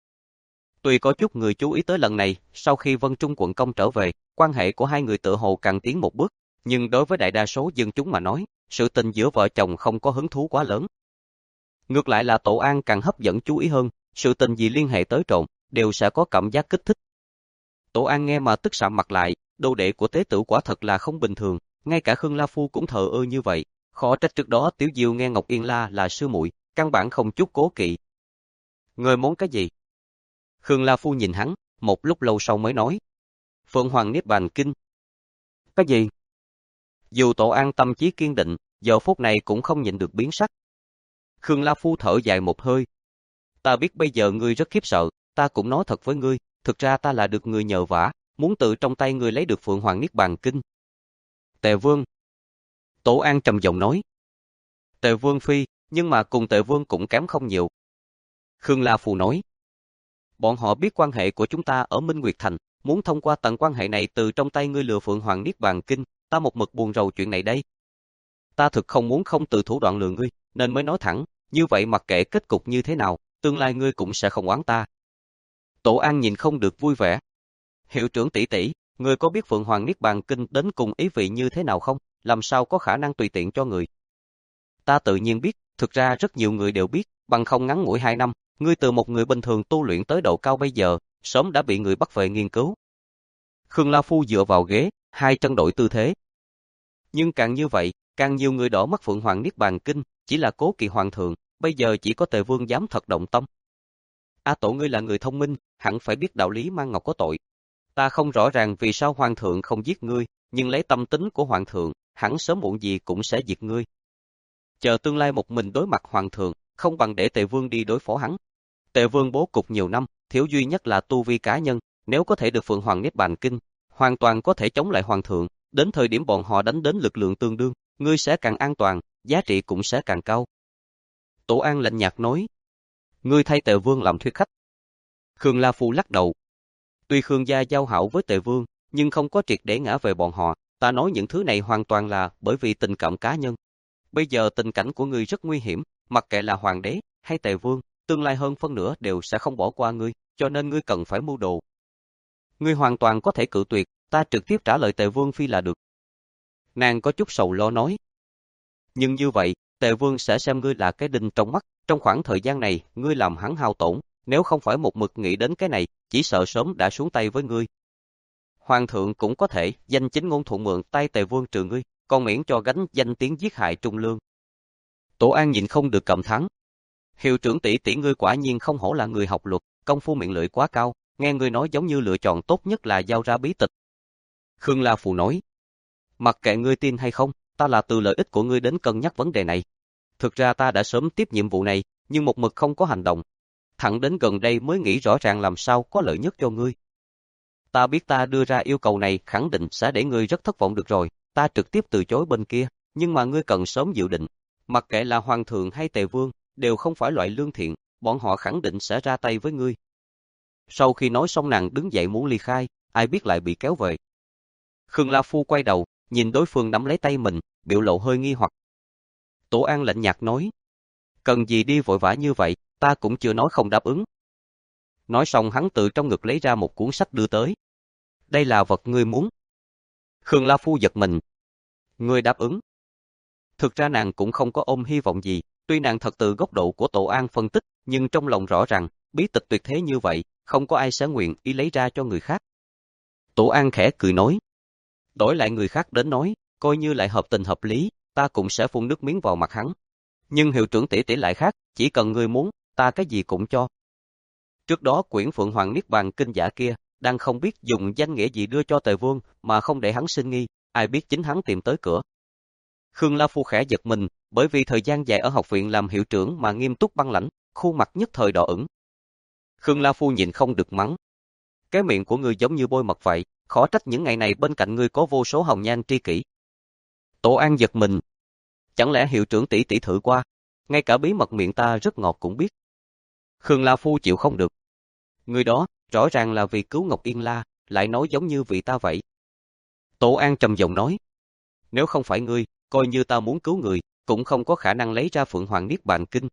A: Tuy có chút người chú ý tới lần này, sau khi Vân Trung quận công trở về, quan hệ của hai người tựa hồ càng tiến một bước, nhưng đối với đại đa số dân chúng mà nói, sự tình giữa vợ chồng không có hứng thú quá lớn. Ngược lại là Tổ An càng hấp dẫn chú ý hơn, sự tình gì liên hệ tới trộn, đều sẽ có cảm giác kích thích. Tổ An nghe mà tức sạm mặt lại, đồ đệ của tế tử quả thật là không bình thường, ngay cả Khương La Phu cũng thờ ơ như vậy, Khó trách trước đó Tiểu Diêu nghe Ngọc Yên La là sư muội, căn bản không chút cố kỵ. Ngươi muốn cái gì? Khương La Phu nhìn hắn, một lúc lâu sau mới nói. Phượng Hoàng Niết Bàn Kinh. Cái gì? Dù Tổ An tâm chí kiên định, giờ phút này cũng không nhịn được biến sắc. Khương La Phu thở dài một hơi. Ta biết bây giờ ngươi rất khiếp sợ, ta cũng nói thật với ngươi, thực ra ta là được người nhờ vả, muốn tự trong tay ngươi lấy được Phượng Hoàng Niết Bàn Kinh. Tề Vương. Tổ An trầm giọng nói. Tề Vương phi, nhưng mà cùng Tề Vương cũng kém không nhiều. Khương La Phu nói. Bọn họ biết quan hệ của chúng ta ở Minh Nguyệt Thành, muốn thông qua tận quan hệ này từ trong tay ngươi lừa Phượng Hoàng Niết Bàn Kinh, ta một mực buồn rầu chuyện này đây. Ta thực không muốn không từ thủ đoạn lừa ngươi, nên mới nói thẳng, như vậy mặc kệ kết cục như thế nào, tương lai ngươi cũng sẽ không oán ta. Tổ An nhìn không được vui vẻ. Hiệu trưởng tỷ tỷ, ngươi có biết Phượng Hoàng Niết Bàn Kinh đến cùng ý vị như thế nào không? Làm sao có khả năng tùy tiện cho người? Ta tự nhiên biết, thực ra rất nhiều người đều biết, bằng không ngắn ngủi hai năm, ngươi từ một người bình thường tu luyện tới độ cao bây giờ, sớm đã bị người bắt về nghiên cứu. Khương La Phu dựa vào ghế, hai chân đổi tư thế. Nhưng càng như vậy, càng nhiều người đỏ mắt Phượng Hoàng Niết Bàn Kinh, chỉ là cố kỵ hoàng thượng, bây giờ chỉ có Tề Vương dám thật động tâm. A Tổ ngươi là người thông minh, hẳn phải biết đạo lý mang ngọc có tội. Ta không rõ ràng vì sao hoàng thượng không giết ngươi, nhưng lấy tâm tính của hoàng thượng, hẳn sớm muộn gì cũng sẽ diệt ngươi. Chờ tương lai một mình đối mặt hoàng thượng, không bằng để Tề Vương đi đối phó hắn. Tề Vương bố cục nhiều năm, thiếu duy nhất là tu vi cá nhân, nếu có thể được Phượng Hoàng Niết Bàn Kinh, hoàn toàn có thể chống lại hoàng thượng, đến thời điểm bọn họ đánh đến lực lượng tương đương, ngươi sẽ càng an toàn, giá trị cũng sẽ càng cao. Tổ An lạnh nhạt nói, ngươi thay Tề Vương làm thuyết khách. Khương La Phu lắc đầu. Tuy Khương gia giao hảo với Tề Vương, nhưng không có triệt để ngã về bọn họ, ta nói những thứ này hoàn toàn là bởi vì tình cảm cá nhân. Bây giờ tình cảnh của ngươi rất nguy hiểm, mặc kệ là hoàng đế hay Tề Vương, tương lai hơn phân nửa đều sẽ không bỏ qua ngươi, cho nên ngươi cần phải mưu đồ. Ngươi hoàn toàn có thể cự tuyệt, ta trực tiếp trả lời Tề Vương phi là được. Nàng có chút sầu lo nói. Nhưng như vậy, Tề Vương sẽ xem ngươi là cái đinh trong mắt, trong khoảng thời gian này, ngươi làm hắn hao tổn, nếu không phải một mực nghĩ đến cái này, chỉ sợ sớm đã xuống tay với ngươi. Hoàng thượng cũng có thể danh chính ngôn thuận mượn tay Tề Vương trừ ngươi, còn miễn cho gánh danh tiếng giết hại Trung Lương. Tổ An nhịn không được cảm thán. Hiệu trưởng tỷ tỷ ngươi quả nhiên không hổ là người học luật, công phu miệng lưỡi quá cao, nghe ngươi nói giống như lựa chọn tốt nhất là giao ra bí tịch. Khương La Phù nói, mặc kệ ngươi tin hay không, ta là từ lợi ích của ngươi đến cân nhắc vấn đề này. Thực ra ta đã sớm tiếp nhiệm vụ này, nhưng một mực không có hành động. Thẳng đến gần đây mới nghĩ rõ ràng làm sao có lợi nhất cho ngươi. Ta biết ta đưa ra yêu cầu này khẳng định sẽ để ngươi rất thất vọng được rồi, ta trực tiếp từ chối bên kia, nhưng mà ngươi cần sớm dự định. Mặc kệ là hoàng thượng hay Tề Vương, đều không phải loại lương thiện, bọn họ khẳng định sẽ ra tay với ngươi. Sau khi nói xong nàng đứng dậy muốn ly khai, ai biết lại bị kéo về. Khương La Phu quay đầu, nhìn đối phương nắm lấy tay mình, biểu lộ hơi nghi hoặc. Tổ An lạnh nhạt nói, cần gì đi vội vã như vậy, ta cũng chưa nói không đáp ứng. Nói xong hắn tự trong ngực lấy ra một cuốn sách đưa tới. Đây là vật ngươi muốn. Khương La Phu giật mình. Ngươi đáp ứng. Thực ra nàng cũng không có ôm hy vọng gì, tuy nàng thật từ góc độ của Tổ An phân tích, nhưng trong lòng rõ ràng, bí tịch tuyệt thế như vậy, không có ai sẽ nguyện ý lấy ra cho người khác. Tổ An khẽ cười nói. Đổi lại người khác đến nói, coi như lại hợp tình hợp lý, ta cũng sẽ phun nước miếng vào mặt hắn. Nhưng hiệu trưởng tỷ tỷ lại khác, chỉ cần ngươi muốn, ta cái gì cũng cho. Trước đó quyển Phượng Hoàng Niết Bàn Kinh giả kia, đang không biết dùng danh nghĩa gì đưa cho Tề Vương, mà không để hắn sinh nghi, ai biết chính hắn tìm tới cửa. Khương La Phu khẽ giật mình, bởi vì thời gian dài ở học viện làm hiệu trưởng mà nghiêm túc băng lãnh, khuôn mặt nhất thời đỏ ửng. Khương La Phu nhịn không được mắng. Cái miệng của ngươi giống như bôi mật vậy, khó trách những ngày này bên cạnh ngươi có vô số hồng nhan tri kỷ. Tổ An giật mình. Chẳng lẽ hiệu trưởng tỷ tỷ thử qua, ngay cả bí mật miệng ta rất ngọt cũng biết. Khương La Phu chịu không được. Người đó, rõ ràng là vì cứu Ngọc Yên La, lại nói giống như vì ta vậy. Tổ An trầm giọng nói. Nếu không phải ngươi, coi như ta muốn cứu người, cũng không có khả năng lấy ra Phượng Hoàng Niết Bàn Kinh.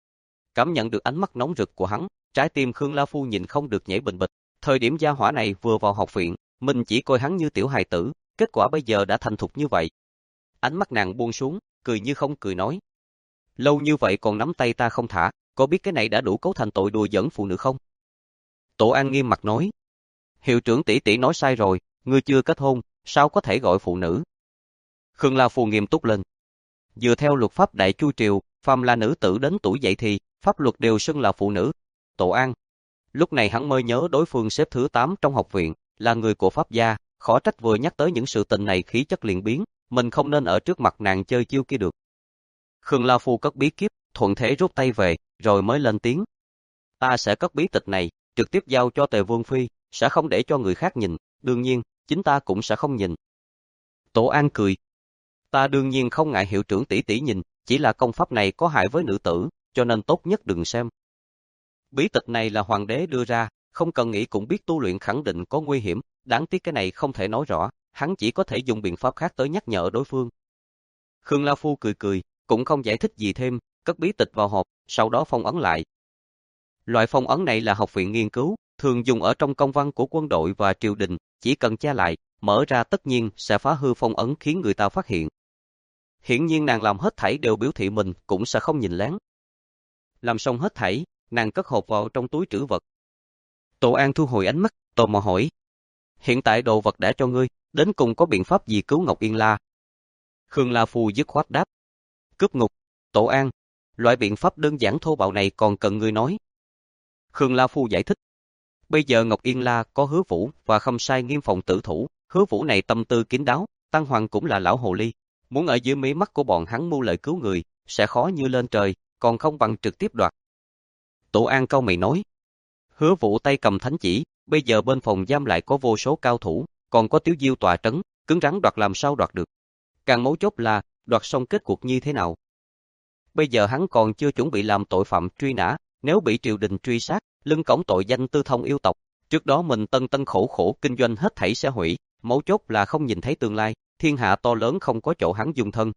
A: Cảm nhận được ánh mắt nóng rực của hắn, trái tim Khương La Phu nhìn không được nhảy bình bịch. Thời điểm gia hỏa này vừa vào học viện, mình chỉ coi hắn như tiểu hài tử, kết quả bây giờ đã thành thục như vậy. Ánh mắt nàng buông xuống, cười như không cười nói. Lâu như vậy còn nắm tay ta không thả, có biết cái này đã đủ cấu thành tội đùa giỡn phụ nữ không? Tổ An nghiêm mặt nói. Hiệu trưởng tỷ tỷ nói sai rồi, ngươi chưa kết hôn, sao có thể gọi phụ nữ? Khương La Phu nghiêm túc lên. Dựa theo luật pháp Đại Chu Triều, phàm là nữ tử đến tuổi dậy thì, pháp luật đều xưng là phụ nữ. Tổ An. Lúc này hắn mới nhớ đối phương xếp thứ tám trong học viện, là người của Pháp gia, khó trách vừa nhắc tới những sự tình này khí chất liền biến, mình không nên ở trước mặt nàng chơi chiêu kia được. Khương La Phu cất bí kíp, thuận thế rút tay về, rồi mới lên tiếng. Ta sẽ cất bí tịch này, trực tiếp giao cho Tề Vương Phi, sẽ không để cho người khác nhìn, đương nhiên, chính ta cũng sẽ không nhìn. Tổ An cười. Ta đương nhiên không ngại hiệu trưởng tỷ tỷ nhìn, chỉ là công pháp này có hại với nữ tử, cho nên tốt nhất đừng xem. Bí tịch này là hoàng đế đưa ra, không cần nghĩ cũng biết tu luyện khẳng định có nguy hiểm, đáng tiếc cái này không thể nói rõ, hắn chỉ có thể dùng biện pháp khác tới nhắc nhở đối phương. Khương La Phu cười cười, cũng không giải thích gì thêm, cất bí tịch vào hộp, sau đó phong ấn lại. Loại phong ấn này là học viện nghiên cứu, thường dùng ở trong công văn của quân đội và triều đình, chỉ cần che lại, mở ra tất nhiên sẽ phá hư phong ấn khiến người ta phát hiện. Hiển nhiên nàng làm hết thảy đều biểu thị mình cũng sẽ không nhìn lén. Làm xong hết thảy, nàng cất hộp vào trong túi trữ vật. Tổ An thu hồi ánh mắt, tò mò hỏi. Hiện tại đồ vật đã cho ngươi, đến cùng có biện pháp gì cứu Ngọc Yên La? Khương La Phu dứt khoát đáp. Cướp ngục. Tổ An, loại biện pháp đơn giản thô bạo này còn cần ngươi nói. Khương La Phu giải thích. Bây giờ Ngọc Yên La có Hứa Vũ và Khâm Sai nghiêm phòng tử thủ, Hứa Vũ này tâm tư kín đáo, Tăng Hoàng cũng là lão hồ ly, muốn ở dưới mí mắt của bọn hắn mưu lợi cứu người, sẽ khó như lên trời, còn không bằng trực tiếp đoạt. Tổ An cau mày nói. Hứa Vũ tay cầm thánh chỉ, bây giờ bên phòng giam lại có vô số cao thủ, còn có Tiếu Diêu tọa trấn, cứng rắn đoạt làm sao đoạt được. Càng mấu chốt là, đoạt xong kết cuộc như thế nào. Bây giờ hắn còn chưa chuẩn bị làm tội phạm truy nã, nếu bị triều đình truy sát, lưng cõng tội danh tư thông yêu tộc. Trước đó mình tân tân khổ khổ kinh doanh hết thảy sẽ hủy, mấu chốt là không nhìn thấy tương lai, thiên hạ to lớn không có chỗ hắn dung thân.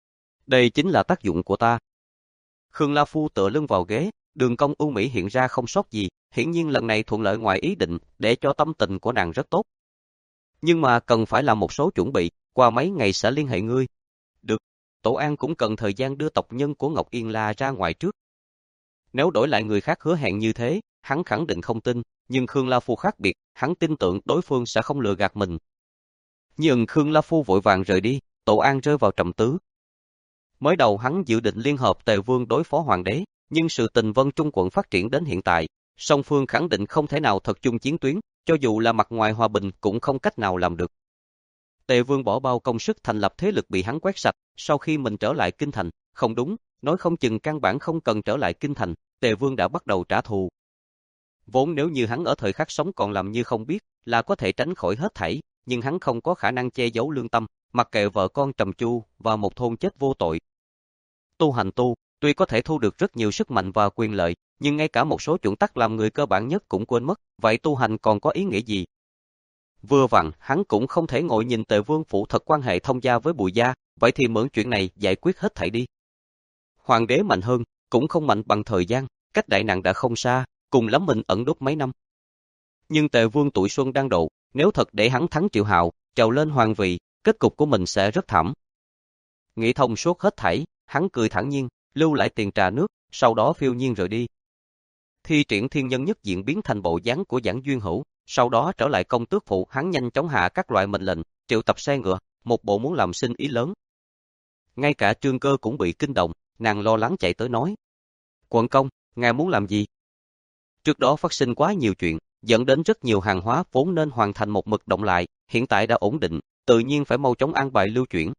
A: Đây chính là tác dụng của ta. Khương La Phu tựa lưng vào ghế, đường cong ưu mỹ hiện ra không sót gì, hiển nhiên lần này thuận lợi ngoài ý định, để cho tâm tình của nàng rất tốt. Nhưng mà cần phải làm một số chuẩn bị, qua mấy ngày sẽ liên hệ ngươi. Được, Tổ An cũng cần thời gian đưa tộc nhân của Ngọc Yên La ra ngoài trước. Nếu đổi lại người khác hứa hẹn như thế, hắn khẳng định không tin, nhưng Khương La Phu khác biệt, hắn tin tưởng đối phương sẽ không lừa gạt mình. Nhưng Khương La Phu vội vàng rời đi, Tổ An rơi vào trầm tư. Mới đầu hắn dự định liên hợp Tề Vương đối phó hoàng đế, nhưng sự tình Vân Trung quận phát triển đến hiện tại, song phương khẳng định không thể nào thật chung chiến tuyến, cho dù là mặt ngoài hòa bình cũng không cách nào làm được. Tề Vương bỏ bao công sức thành lập thế lực bị hắn quét sạch, sau khi mình trở lại kinh thành, không đúng, nói không chừng căn bản không cần trở lại kinh thành, Tề Vương đã bắt đầu trả thù. Vốn nếu như hắn ở thời khắc sống còn làm như không biết, là có thể tránh khỏi hết thảy, nhưng hắn không có khả năng che giấu lương tâm, mặc kệ vợ con trầm chu và một thôn chết vô tội. Tu hành tu, tuy có thể thu được rất nhiều sức mạnh và quyền lợi, nhưng ngay cả một số chuẩn tắc làm người cơ bản nhất cũng quên mất, vậy tu hành còn có ý nghĩa gì? Vừa vặn, hắn cũng không thể ngồi nhìn Tề Vương phủ thật quan hệ thông gia với Bùi gia, vậy thì mượn chuyện này giải quyết hết thảy đi. Hoàng đế mạnh hơn, cũng không mạnh bằng thời gian, cách đại nạn đã không xa, cùng lắm mình ẩn đốt mấy năm. Nhưng Tề Vương tuổi xuân đang độ, nếu thật để hắn thắng Triệu Hạo, trèo lên hoàng vị, kết cục của mình sẽ rất thảm. Nghĩ thông suốt hết thảy, hắn cười thản nhiên, lưu lại tiền trà nước, sau đó phiêu nhiên rời đi. Thi triển thiên nhân nhất diện biến thành bộ dáng của Giảng Duyên Hữu, sau đó trở lại công tước phủ, hắn nhanh chóng hạ các loại mệnh lệnh, triệu tập xe ngựa, một bộ muốn làm sinh ý lớn. Ngay cả Trương Cơ cũng bị kinh động, nàng lo lắng chạy tới nói: "Quận công, ngài muốn làm gì?" Trước đó phát sinh quá nhiều chuyện, dẫn đến rất nhiều hàng hóa vốn nên hoàn thành một mực động lại, hiện tại đã ổn định, tự nhiên phải mau chóng an bài lưu chuyển.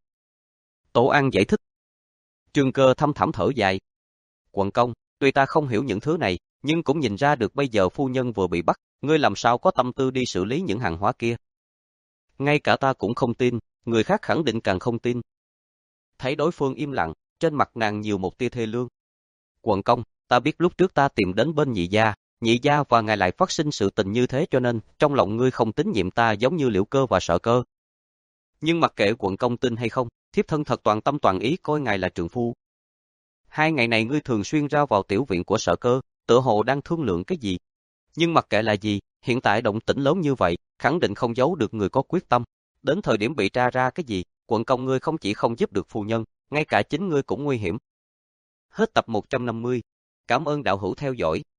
A: Tổ An giải thích. Trương Cơ thâm thẳm thở dài: "Quận công, tuy ta không hiểu những thứ này, nhưng cũng nhìn ra được bây giờ phu nhân vừa bị bắt, ngươi làm sao có tâm tư đi xử lý những hàng hóa kia. Ngay cả ta cũng không tin, người khác khẳng định càng không tin." Thấy đối phương im lặng, trên mặt nàng nhiều một tia thê lương. "Quận công, ta biết lúc trước ta tìm đến bên nhị gia, nhị gia và ngài lại phát sinh sự tình như thế cho nên, trong lòng ngươi không tín nhiệm ta giống như Liễu Cơ và Sợ Cơ. Nhưng mặc kệ quận công tin hay không, thiếp thân thật toàn tâm toàn ý coi ngài là trượng phu. Hai ngày này ngươi thường xuyên ra vào tiểu viện của Sợ Cơ, tựa hồ đang thương lượng cái gì. Nhưng mặc kệ là gì, hiện tại động tĩnh lớn như vậy, khẳng định không giấu được người có quyết tâm. Đến thời điểm bị tra ra cái gì, quận công ngươi không chỉ không giúp được phu nhân, ngay cả chính ngươi cũng nguy hiểm." Hết tập một trăm năm mươi. Cảm ơn đạo hữu theo dõi.